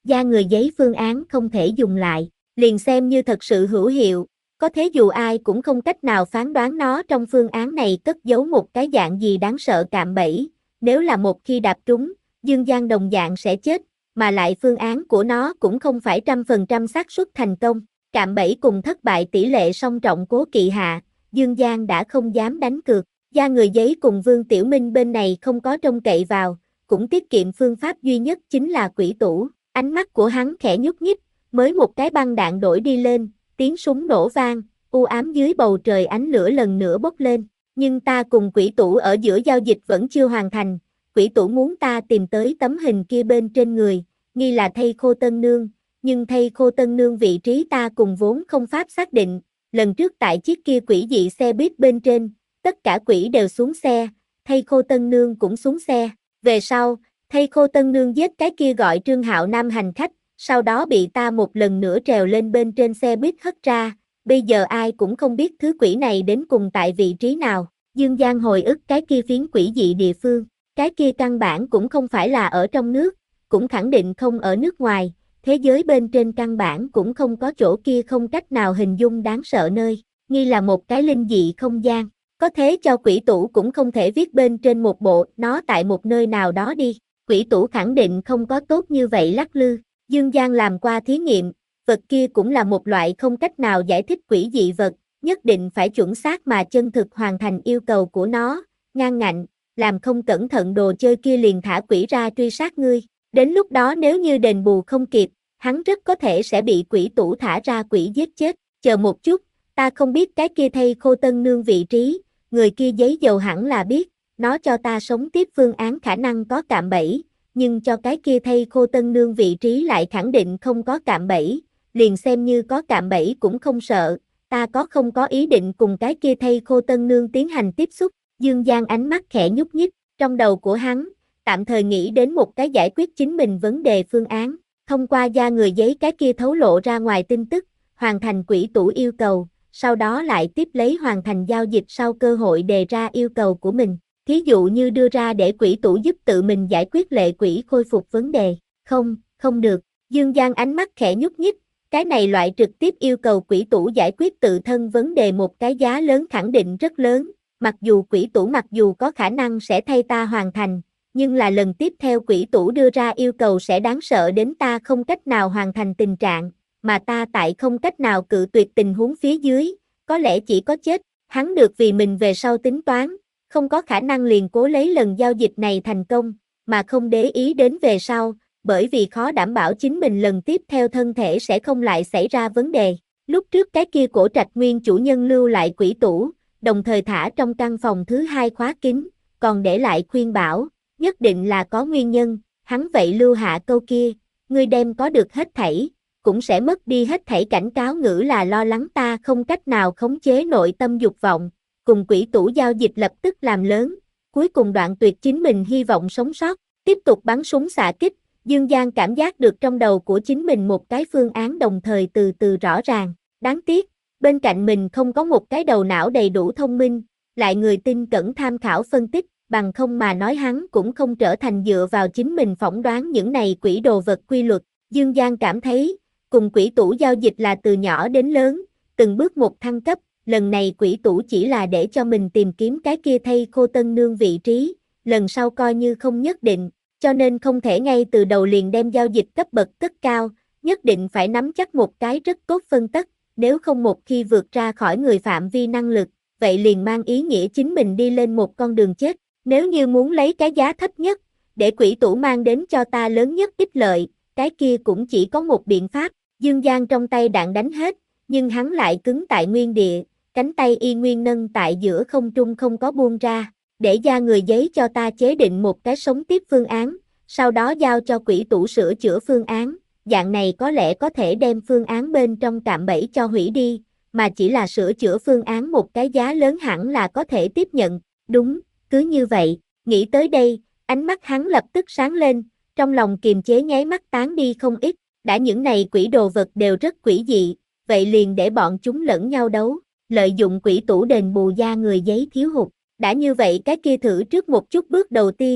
Da người giấy phương án không thể dùng lại, liền xem như thật sự hữu hiệu, có thế dù ai cũng không cách nào phán đoán nó trong phương án này cất giấu một cái dạng gì đáng sợ cạm bẫy, nếu là một khi đạp trúng, Dương Giang đồng dạng sẽ chết, mà lại phương án của nó cũng không phải trăm phần trăm xác suất thành công, cạm bẫy cùng thất bại tỷ lệ song trọng cố kỵ hạ, Dương Giang đã không dám đánh cược, da người giấy cùng Vương Tiểu Minh bên này không có trông cậy vào, cũng tiết kiệm phương pháp duy nhất chính là quỷ tủ, ánh mắt của hắn khẽ nhúc nhích, mới một cái băng đạn đổi đi lên, tiếng súng nổ vang, u ám dưới bầu trời ánh lửa lần nữa bốc lên, nhưng ta cùng quỷ tủ ở giữa giao dịch vẫn chưa hoàn thành, quỷ tủ muốn ta tìm tới tấm hình kia bên trên người, nghi là thây khô tân nương, nhưng thây khô tân nương vị trí ta cùng vốn không pháp xác định, lần trước tại chiếc kia quỷ dị xe buýt bên trên, tất cả quỷ đều xuống xe, thây khô tân nương cũng xuống xe, về sau, thây khô tân nương giết cái kia gọi Trương Hạo Nam hành khách, sau đó bị ta một lần nữa trèo lên bên trên xe buýt hất ra, bây giờ ai cũng không biết thứ quỷ này đến cùng tại vị trí nào, Dương Giang hồi ức cái kia phiến quỷ dị địa phương, cái kia căn bản cũng không phải là ở trong nước, cũng khẳng định không ở nước ngoài, thế giới bên trên căn bản cũng không có chỗ kia không cách nào hình dung đáng sợ nơi, nghi là một cái linh dị không gian, có thế cho quỷ tủ cũng không thể viết bên trên một bộ nó tại một nơi nào đó đi, quỷ tủ khẳng định không có tốt như vậy lắc lư, Dương Giang làm qua thí nghiệm, vật kia cũng là một loại không cách nào giải thích quỷ dị vật, nhất định phải chuẩn xác mà chân thực hoàn thành yêu cầu của nó, ngang ngạnh, làm không cẩn thận đồ chơi kia liền thả quỷ ra truy sát ngươi, đến lúc đó nếu như đền bù không kịp, hắn rất có thể sẽ bị quỷ tủ thả ra quỷ giết chết, chờ một chút, ta không biết cái kia thây khô tân nương vị trí, người kia giấy dầu hẳn là biết, nó cho ta sống tiếp phương án khả năng có cạm bẫy, nhưng cho cái kia thây khô tân nương vị trí lại khẳng định không có cạm bẫy, liền xem như có cạm bẫy cũng không sợ, ta có không có ý định cùng cái kia thây khô tân nương tiến hành tiếp xúc, Dương Giang ánh mắt khẽ nhúc nhích, trong đầu của hắn, tạm thời nghĩ đến một cái giải quyết chính mình vấn đề phương án, thông qua da người giấy cái kia thấu lộ ra ngoài tin tức, hoàn thành quỷ tủ yêu cầu, sau đó lại tiếp lấy hoàn thành giao dịch sau cơ hội đề ra yêu cầu của mình, thí dụ như đưa ra để quỷ tủ giúp tự mình giải quyết lệ quỷ khôi phục vấn đề, không, không được, Dương Giang ánh mắt khẽ nhúc nhích, cái này loại trực tiếp yêu cầu quỷ tủ giải quyết tự thân vấn đề một cái giá lớn khẳng định rất lớn, mặc dù quỷ tủ mặc dù có khả năng sẽ thay ta hoàn thành, nhưng là lần tiếp theo quỷ tủ đưa ra yêu cầu sẽ đáng sợ đến ta không cách nào hoàn thành tình trạng, mà ta tại không cách nào cự tuyệt tình huống phía dưới, có lẽ chỉ có chết, hắn được vì mình về sau tính toán, không có khả năng liền cố lấy lần giao dịch này thành công, mà không để ý đến về sau, bởi vì khó đảm bảo chính mình lần tiếp theo thân thể sẽ không lại xảy ra vấn đề. Lúc trước cái kia cổ trạch nguyên chủ nhân lưu lại quỷ tủ, đồng thời thả trong căn phòng thứ hai khóa kín, còn để lại khuyên bảo, nhất định là có nguyên nhân, hắn vậy lưu hạ câu kia, ngươi đem có được hết thảy, cũng sẽ mất đi hết thảy cảnh cáo ngữ là lo lắng ta không cách nào khống chế nội tâm dục vọng, cùng quỷ tủ giao dịch lập tức làm lớn, cuối cùng đoạn tuyệt chính mình hy vọng sống sót, tiếp tục bắn súng xạ kích, Dương Giang cảm giác được trong đầu của chính mình một cái phương án đồng thời từ từ rõ ràng, đáng tiếc, bên cạnh mình không có một cái đầu não đầy đủ thông minh, lại người tin cẩn tham khảo phân tích, bằng không mà nói hắn cũng không trở thành dựa vào chính mình phỏng đoán những này quỷ đồ vật quy luật, Dương Giang cảm thấy, cùng quỷ tủ giao dịch là từ nhỏ đến lớn, từng bước một thăng cấp, lần này quỷ tủ chỉ là để cho mình tìm kiếm cái kia thây khô tân nương vị trí, lần sau coi như không nhất định, cho nên không thể ngay từ đầu liền đem giao dịch cấp bậc cất cao, nhất định phải nắm chắc một cái rất tốt phân tất, nếu không một khi vượt ra khỏi người phạm vi năng lực, vậy liền mang ý nghĩa chính mình đi lên một con đường chết, nếu như muốn lấy cái giá thấp nhất, để quỷ tủ mang đến cho ta lớn nhất ích lợi, cái kia cũng chỉ có một biện pháp, Dương Giang trong tay đạn đánh hết, nhưng hắn lại cứng tại nguyên địa, cánh tay y nguyên nâng tại giữa không trung không có buông ra, để da người giấy cho ta chế định một cái sống tiếp phương án, sau đó giao cho quỷ tủ sửa chữa phương án, dạng này có lẽ có thể đem phương án bên trong cạm bẫy cho hủy đi, mà chỉ là sửa chữa phương án một cái giá lớn hẳn là có thể tiếp nhận, đúng, cứ như vậy, nghĩ tới đây, ánh mắt hắn lập tức sáng lên, trong lòng kiềm chế nháy mắt tán đi không ít, đã những này quỷ đồ vật đều rất quỷ dị, vậy liền để bọn chúng lẫn nhau đấu, lợi dụng quỷ tủ đền bù da người giấy thiếu hụt, đã như vậy cái kia thử trước một chút bước đầu tiên,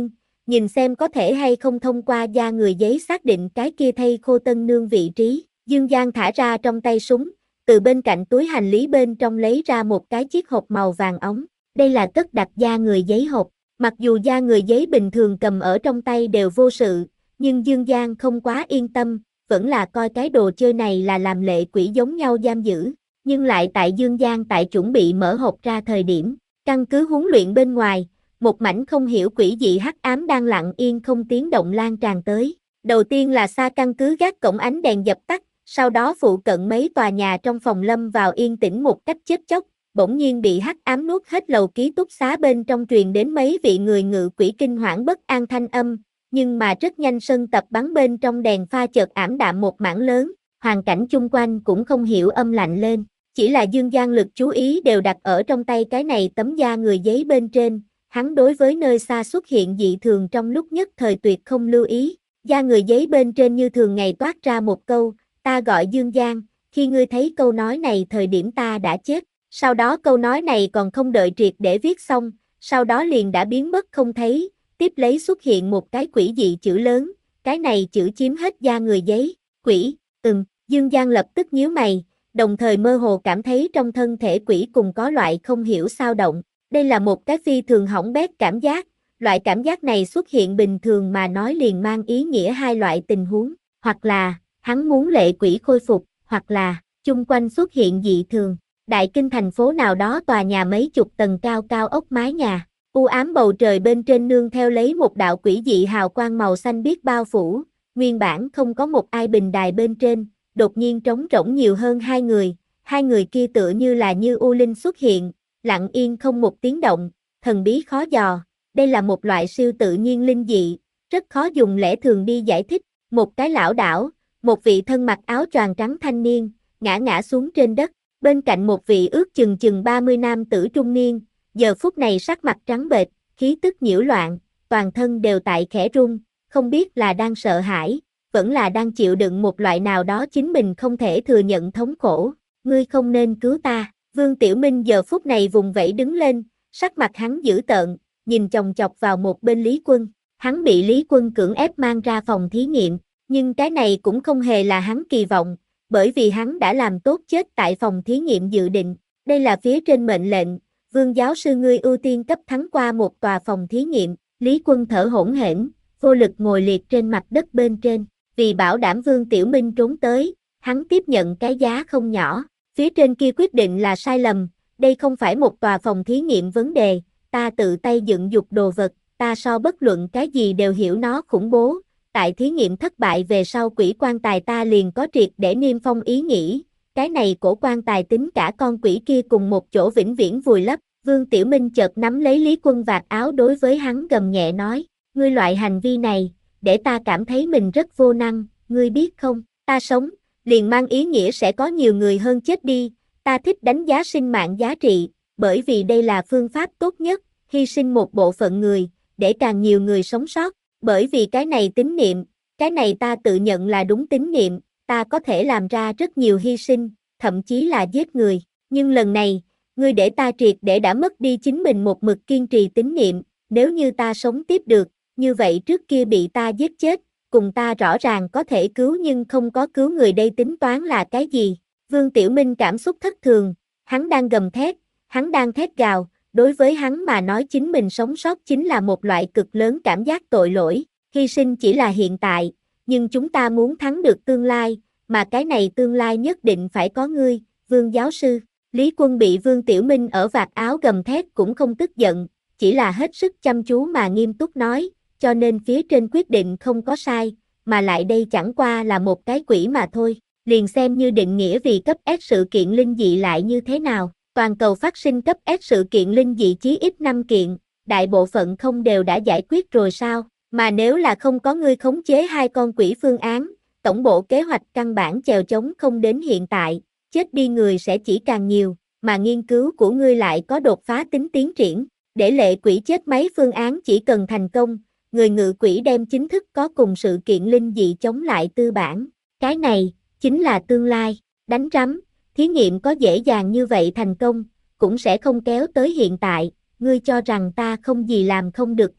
nhìn xem có thể hay không thông qua da người giấy xác định cái kia thây khô tân nương vị trí. Dương Giang thả ra trong tay súng, từ bên cạnh túi hành lý bên trong lấy ra một cái chiếc hộp màu vàng óng. Đây là cất đặt da người giấy hộp. Mặc dù da người giấy bình thường cầm ở trong tay đều vô sự, nhưng Dương Giang không quá yên tâm, vẫn là coi cái đồ chơi này là làm lệ quỷ giống nhau giam giữ. Nhưng lại tại Dương Giang tại chuẩn bị mở hộp ra thời điểm, căn cứ huấn luyện bên ngoài, một mảnh không hiểu quỷ dị hắc ám đang lặng yên không tiếng động lan tràn tới. Đầu tiên là xa căn cứ gác cổng ánh đèn dập tắt, sau đó phụ cận mấy tòa nhà trong phòng lâm vào yên tĩnh một cách chết chóc, bỗng nhiên bị hắc ám nuốt hết. Lầu ký túc xá bên trong truyền đến mấy vị người ngự quỷ kinh hoảng bất an thanh âm, nhưng mà rất nhanh sân tập bắn bên trong đèn pha chợt ảm đạm một mảng lớn, hoàn cảnh chung quanh cũng không hiểu âm lạnh lên, chỉ là Dương Giang lực chú ý đều đặt ở trong tay cái này tấm da người giấy bên trên, hắn đối với nơi xa xuất hiện dị thường trong lúc nhất thời tuyệt không lưu ý. Da người giấy bên trên như thường ngày toát ra một câu, ta gọi Dương Giang, khi ngươi thấy câu nói này thời điểm ta đã chết. Sau đó câu nói này còn không đợi triệt để viết xong, sau đó liền đã biến mất không thấy, tiếp lấy xuất hiện một cái quỷ dị chữ lớn, cái này chữ chiếm hết da người giấy, quỷ, ừm, Dương Giang lập tức nhíu mày, đồng thời mơ hồ cảm thấy trong thân thể quỷ cùng có loại không hiểu sao động, đây là một cái phi thường hỏng bét cảm giác, loại cảm giác này xuất hiện bình thường mà nói liền mang ý nghĩa hai loại tình huống, hoặc là, hắn muốn lệ quỷ khôi phục, hoặc là, chung quanh xuất hiện dị thường. Đại kinh thành phố nào đó tòa nhà mấy chục tầng cao cao ốc mái nhà, u ám bầu trời bên trên nương theo lấy một đạo quỷ dị hào quang màu xanh biếc bao phủ, nguyên bản không có một ai bình đài bên trên, đột nhiên trống rỗng nhiều hơn hai người, hai người kia tựa như là như u linh xuất hiện, lặng yên không một tiếng động, thần bí khó dò, đây là một loại siêu tự nhiên linh dị, rất khó dùng lẽ thường đi giải thích, một cái lão đảo, một vị thân mặc áo choàng trắng thanh niên, ngã ngã xuống trên đất. Bên cạnh một vị ước chừng chừng ba mươi nam tử trung niên, giờ phút này sắc mặt trắng bệch, khí tức nhiễu loạn, toàn thân đều tại khẽ run, không biết là đang sợ hãi, vẫn là đang chịu đựng một loại nào đó chính mình không thể thừa nhận thống khổ. Ngươi không nên cứu ta. Vương Tiểu Minh giờ phút này vùng vẫy đứng lên, sắc mặt hắn dữ tợn, nhìn chòng chọc vào một bên Lý Quân. Hắn bị Lý Quân cưỡng ép mang ra phòng thí nghiệm, nhưng cái này cũng không hề là hắn kỳ vọng. Bởi vì hắn đã làm tốt chết tại phòng thí nghiệm dự định, đây là phía trên mệnh lệnh, Vương giáo sư ngươi ưu tiên cấp thắng qua một tòa phòng thí nghiệm, Lý Quân thở hổn hển, vô lực ngồi liệt trên mặt đất bên trên, vì bảo đảm Vương Tiểu Minh trốn tới, hắn tiếp nhận cái giá không nhỏ, phía trên kia quyết định là sai lầm, đây không phải một tòa phòng thí nghiệm vấn đề, ta tự tay dựng dục đồ vật, ta so bất luận cái gì đều hiểu nó khủng bố. Tại thí nghiệm thất bại về sau quỷ quan tài ta liền có triệt để niêm phong ý nghĩ, cái này cổ quan tài tính cả con quỷ kia cùng một chỗ vĩnh viễn vùi lấp. Vương Tiểu Minh chợt nắm lấy Lý Quân vạt áo đối với hắn gầm nhẹ nói, ngươi loại hành vi này, để ta cảm thấy mình rất vô năng, ngươi biết không, ta sống, liền mang ý nghĩa sẽ có nhiều người hơn chết đi, ta thích đánh giá sinh mạng giá trị, bởi vì đây là phương pháp tốt nhất, hy sinh một bộ phận người, để càng nhiều người sống sót. Bởi vì cái này tín niệm, cái này ta tự nhận là đúng tín niệm, ta có thể làm ra rất nhiều hy sinh, thậm chí là giết người. Nhưng lần này, ngươi để ta triệt để đã mất đi chính mình một mực kiên trì tín niệm, nếu như ta sống tiếp được, như vậy trước kia bị ta giết chết, cùng ta rõ ràng có thể cứu nhưng không có cứu người đây tính toán là cái gì? Vương Tiểu Minh cảm xúc thất thường, hắn đang gầm thét, hắn đang thét gào. Đối với hắn mà nói chính mình sống sót chính là một loại cực lớn cảm giác tội lỗi, hy sinh chỉ là hiện tại, nhưng chúng ta muốn thắng được tương lai, mà cái này tương lai nhất định phải có ngươi, Vương giáo sư. Lý Quân bị Vương Tiểu Minh ở vạt áo gầm thét cũng không tức giận, chỉ là hết sức chăm chú mà nghiêm túc nói, cho nên phía trên quyết định không có sai, mà lại đây chẳng qua là một cái quỷ mà thôi, liền xem như định nghĩa vì cấp S sự kiện linh dị lại như thế nào. Toàn cầu phát sinh cấp S sự kiện linh dị chí ít năm kiện, đại bộ phận không đều đã giải quyết rồi sao, mà nếu là không có ngươi khống chế hai con quỷ phương án, tổng bộ kế hoạch căn bản chèo chống không đến hiện tại, chết đi người sẽ chỉ càng nhiều, mà nghiên cứu của ngươi lại có đột phá tính tiến triển, để lệ quỷ chết mấy phương án chỉ cần thành công, người ngự quỷ đem chính thức có cùng sự kiện linh dị chống lại tư bản, cái này, chính là tương lai, đánh rắm. Thí nghiệm có dễ dàng như vậy thành công, cũng sẽ không kéo tới hiện tại, ngươi cho rằng ta không gì làm không được a? À?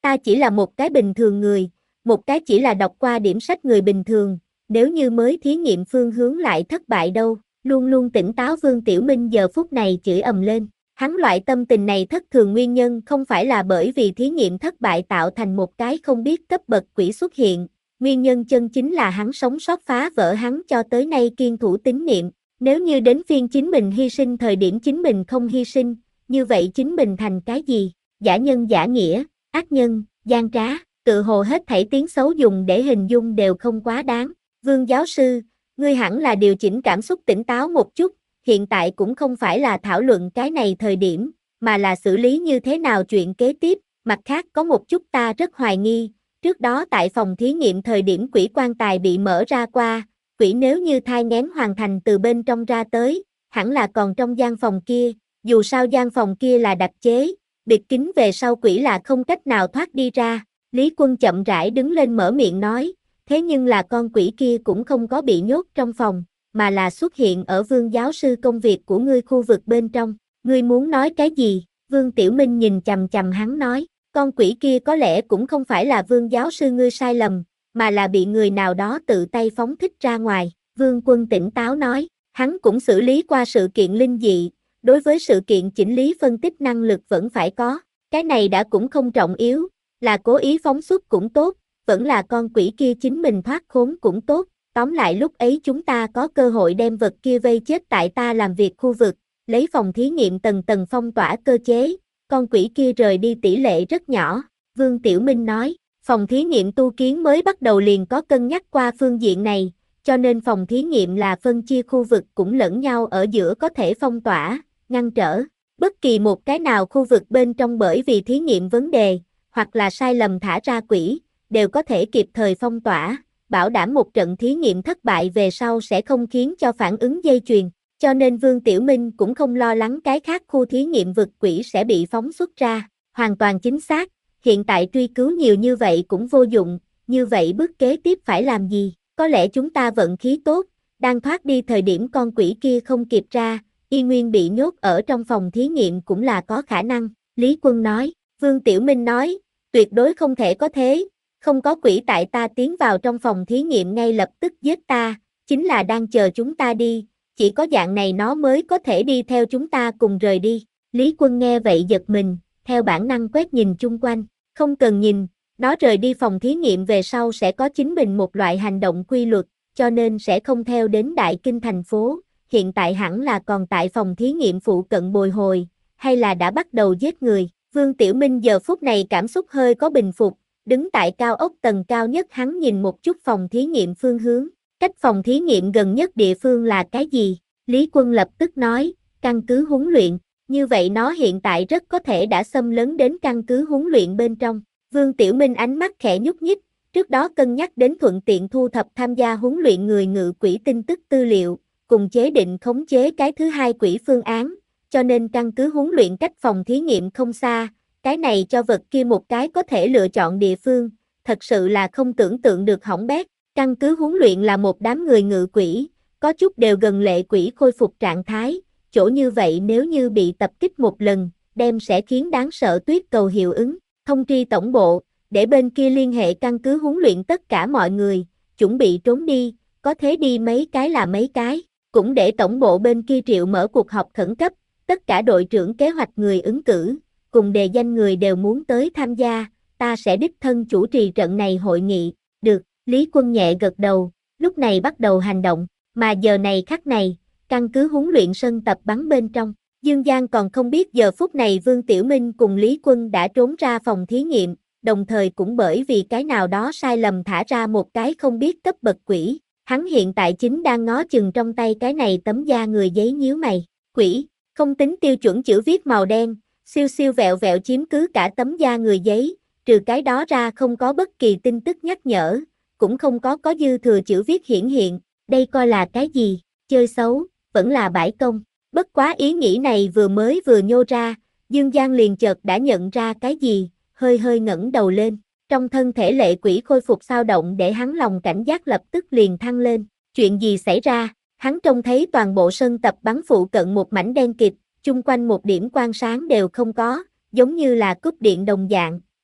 Ta chỉ là một cái bình thường người, một cái chỉ là đọc qua điểm sách người bình thường, nếu như mới thí nghiệm phương hướng lại thất bại đâu. Luôn luôn tỉnh táo Vương Tiểu Minh giờ phút này chửi ầm lên. Hắn loại tâm tình này thất thường nguyên nhân không phải là bởi vì thí nghiệm thất bại tạo thành một cái không biết cấp bậc quỷ xuất hiện, nguyên nhân chân chính là hắn sống sót phá vỡ hắn cho tới nay kiên thủ tín niệm. Nếu như đến phiên chính mình hy sinh thời điểm chính mình không hy sinh, như vậy chính mình thành cái gì? Giả nhân giả nghĩa, ác nhân, gian trá, tự hồ hết thảy tiếng xấu dùng để hình dung đều không quá đáng. Vương giáo sư, ngươi hẳn là điều chỉnh cảm xúc tỉnh táo một chút, hiện tại cũng không phải là thảo luận cái này thời điểm, mà là xử lý như thế nào chuyện kế tiếp. Mặt khác có một chút ta rất hoài nghi, trước đó tại phòng thí nghiệm thời điểm quỷ quan tài bị mở ra qua, quỷ nếu như thai nghén hoàn thành từ bên trong ra tới, hẳn là còn trong gian phòng kia, dù sao gian phòng kia là đặc chế, bịt kín về sau quỷ là không cách nào thoát đi ra. Lý Quân chậm rãi đứng lên mở miệng nói, thế nhưng là con quỷ kia cũng không có bị nhốt trong phòng, mà là xuất hiện ở Vương giáo sư công việc của ngươi khu vực bên trong. Ngươi muốn nói cái gì? Vương Tiểu Minh nhìn chằm chằm hắn nói, con quỷ kia có lẽ cũng không phải là Vương giáo sư ngươi sai lầm, mà là bị người nào đó tự tay phóng thích ra ngoài. Vương Quân tỉnh táo nói, hắn cũng xử lý qua sự kiện linh dị, đối với sự kiện chỉnh lý phân tích năng lực vẫn phải có, cái này đã cũng không trọng yếu, là cố ý phóng xuất cũng tốt, vẫn là con quỷ kia chính mình thoát khốn cũng tốt, tóm lại lúc ấy chúng ta có cơ hội đem vật kia vây chết tại ta làm việc khu vực, lấy phòng thí nghiệm tầng tầng phong tỏa cơ chế, con quỷ kia rời đi tỷ lệ rất nhỏ. Vương Tiểu Minh nói, phòng thí nghiệm tu kiến mới bắt đầu liền có cân nhắc qua phương diện này, cho nên phòng thí nghiệm là phân chia khu vực cũng lẫn nhau ở giữa có thể phong tỏa, ngăn trở, bất kỳ một cái nào khu vực bên trong bởi vì thí nghiệm vấn đề, hoặc là sai lầm thả ra quỷ, đều có thể kịp thời phong tỏa, bảo đảm một trận thí nghiệm thất bại về sau sẽ không khiến cho phản ứng dây chuyền, cho nên Vương Tiểu Minh cũng không lo lắng cái khác khu thí nghiệm vực quỷ sẽ bị phóng xuất ra, hoàn toàn chính xác, hiện tại truy cứu nhiều như vậy cũng vô dụng, như vậy bước kế tiếp phải làm gì? Có lẽ chúng ta vận khí tốt, đang thoát đi thời điểm con quỷ kia không kịp ra, y nguyên bị nhốt ở trong phòng thí nghiệm cũng là có khả năng, Lý Quân nói. Vương Tiểu Minh nói, tuyệt đối không thể có thế, không có quỷ tại ta tiến vào trong phòng thí nghiệm ngay lập tức giết ta, chính là đang chờ chúng ta đi, chỉ có dạng này nó mới có thể đi theo chúng ta cùng rời đi. Lý Quân nghe vậy giật mình, theo bản năng quét nhìn chung quanh, không cần nhìn, nó rời đi phòng thí nghiệm về sau sẽ có chính mình một loại hành động quy luật, cho nên sẽ không theo đến Đại Kinh thành phố, hiện tại hẳn là còn tại phòng thí nghiệm phụ cận bồi hồi, hay là đã bắt đầu giết người. Vương Tiểu Minh giờ phút này cảm xúc hơi có bình phục, đứng tại cao ốc tầng cao nhất hắn nhìn một chút phòng thí nghiệm phương hướng, cách phòng thí nghiệm gần nhất địa phương là cái gì? Lý Quân lập tức nói, căn cứ huấn luyện, như vậy nó hiện tại rất có thể đã xâm lấn đến căn cứ huấn luyện bên trong. Vương Tiểu Minh ánh mắt khẽ nhúc nhích, trước đó cân nhắc đến thuận tiện thu thập tham gia huấn luyện người ngự quỷ tin tức tư liệu, cùng chế định khống chế cái thứ hai quỷ phương án, cho nên căn cứ huấn luyện cách phòng thí nghiệm không xa, cái này cho vật kia một cái có thể lựa chọn địa phương, thật sự là không tưởng tượng được hỏng bét. Căn cứ huấn luyện là một đám người ngự quỷ, có chút đều gần lệ quỷ khôi phục trạng thái, chỗ như vậy nếu như bị tập kích một lần, đem sẽ khiến đáng sợ tuyết cầu hiệu ứng, thông tri tổng bộ, để bên kia liên hệ căn cứ huấn luyện tất cả mọi người, chuẩn bị trốn đi, có thế đi mấy cái là mấy cái, cũng để tổng bộ bên kia triệu mở cuộc họp khẩn cấp, tất cả đội trưởng kế hoạch người ứng cử, cùng đề danh người đều muốn tới tham gia, ta sẽ đích thân chủ trì trận này hội nghị, được, Lý Quân nhẹ gật đầu, lúc này bắt đầu hành động, mà giờ này khắc này, căn cứ huấn luyện sân tập bắn bên trong, Dương Giang còn không biết giờ phút này Vương Tiểu Minh cùng Lý Quân đã trốn ra phòng thí nghiệm, đồng thời cũng bởi vì cái nào đó sai lầm thả ra một cái không biết cấp bậc quỷ, hắn hiện tại chính đang ngó chừng trong tay cái này tấm da người giấy nhíu mày, quỷ, không tính tiêu chuẩn chữ viết màu đen, siêu siêu vẹo vẹo chiếm cứ cả tấm da người giấy, trừ cái đó ra không có bất kỳ tin tức nhắc nhở, cũng không có có dư thừa chữ viết hiển hiện, đây coi là cái gì, chơi xấu, vẫn là bãi công. Bất quá ý nghĩ này vừa mới vừa nhô ra, Dương Giang liền chợt đã nhận ra cái gì, hơi hơi ngẩng đầu lên, trong thân thể lệ quỷ khôi phục sao động để hắn lòng cảnh giác lập tức liền thăng lên, chuyện gì xảy ra, hắn trông thấy toàn bộ sân tập bắn phụ cận một mảnh đen kịt, chung quanh một điểm quang sáng đều không có, giống như là cúp điện đồng dạng,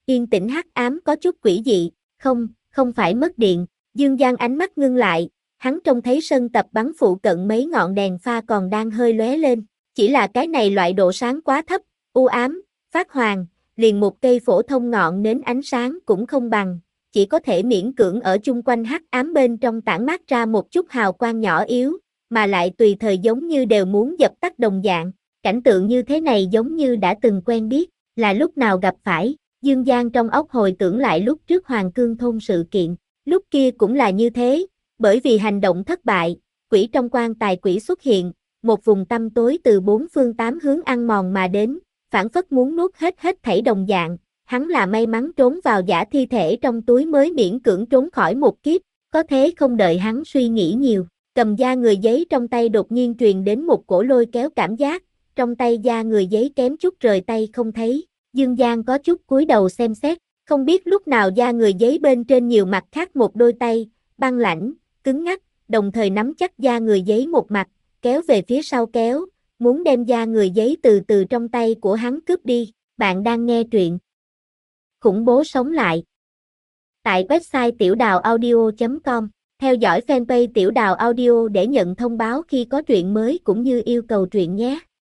Yên tĩnh hắc ám có chút quỷ dị, không, không phải mất điện. Dương Giang ánh mắt ngưng lại, hắn trông thấy sân tập bắn phụ cận mấy ngọn đèn pha còn đang hơi lóe lên. Chỉ là cái này loại độ sáng quá thấp, u ám, phát hoàng, liền một cây phổ thông ngọn nến ánh sáng cũng không bằng, chỉ có thể miễn cưỡng ở chung quanh hắc ám bên trong tản mát ra một chút hào quang nhỏ yếu, mà lại tùy thời giống như đều muốn dập tắt đồng dạng. Cảnh tượng như thế này giống như đã từng quen biết, là lúc nào gặp phải. Dương Giang trong óc hồi tưởng lại lúc trước Hoàng Cương thôn sự kiện, lúc kia cũng là như thế, bởi vì hành động thất bại, quỷ trong quan tài quỷ xuất hiện, một vùng tăm tối từ bốn phương tám hướng ăn mòn mà đến, phản phất muốn nuốt hết hết thảy đồng dạng, hắn là may mắn trốn vào giả thi thể trong túi mới miễn cưỡng trốn khỏi một kiếp, có thế không đợi hắn suy nghĩ nhiều, cầm da người giấy trong tay đột nhiên truyền đến một cổ lôi kéo cảm giác, trong tay da người giấy kém chút rời tay không thấy. Dương Giang có chút cúi đầu xem xét, không biết lúc nào da người giấy bên trên nhiều mặt khác một đôi tay, băng lãnh, cứng ngắc, đồng thời nắm chắc da người giấy một mặt, kéo về phía sau kéo, muốn đem da người giấy từ từ trong tay của hắn cướp đi. Bạn đang nghe truyện Khủng bố sống lại tại website tiểu đào audio chấm com. Theo dõi fanpage Tiểu Đào Audio để nhận thông báo khi có truyện mới cũng như yêu cầu truyện nhé.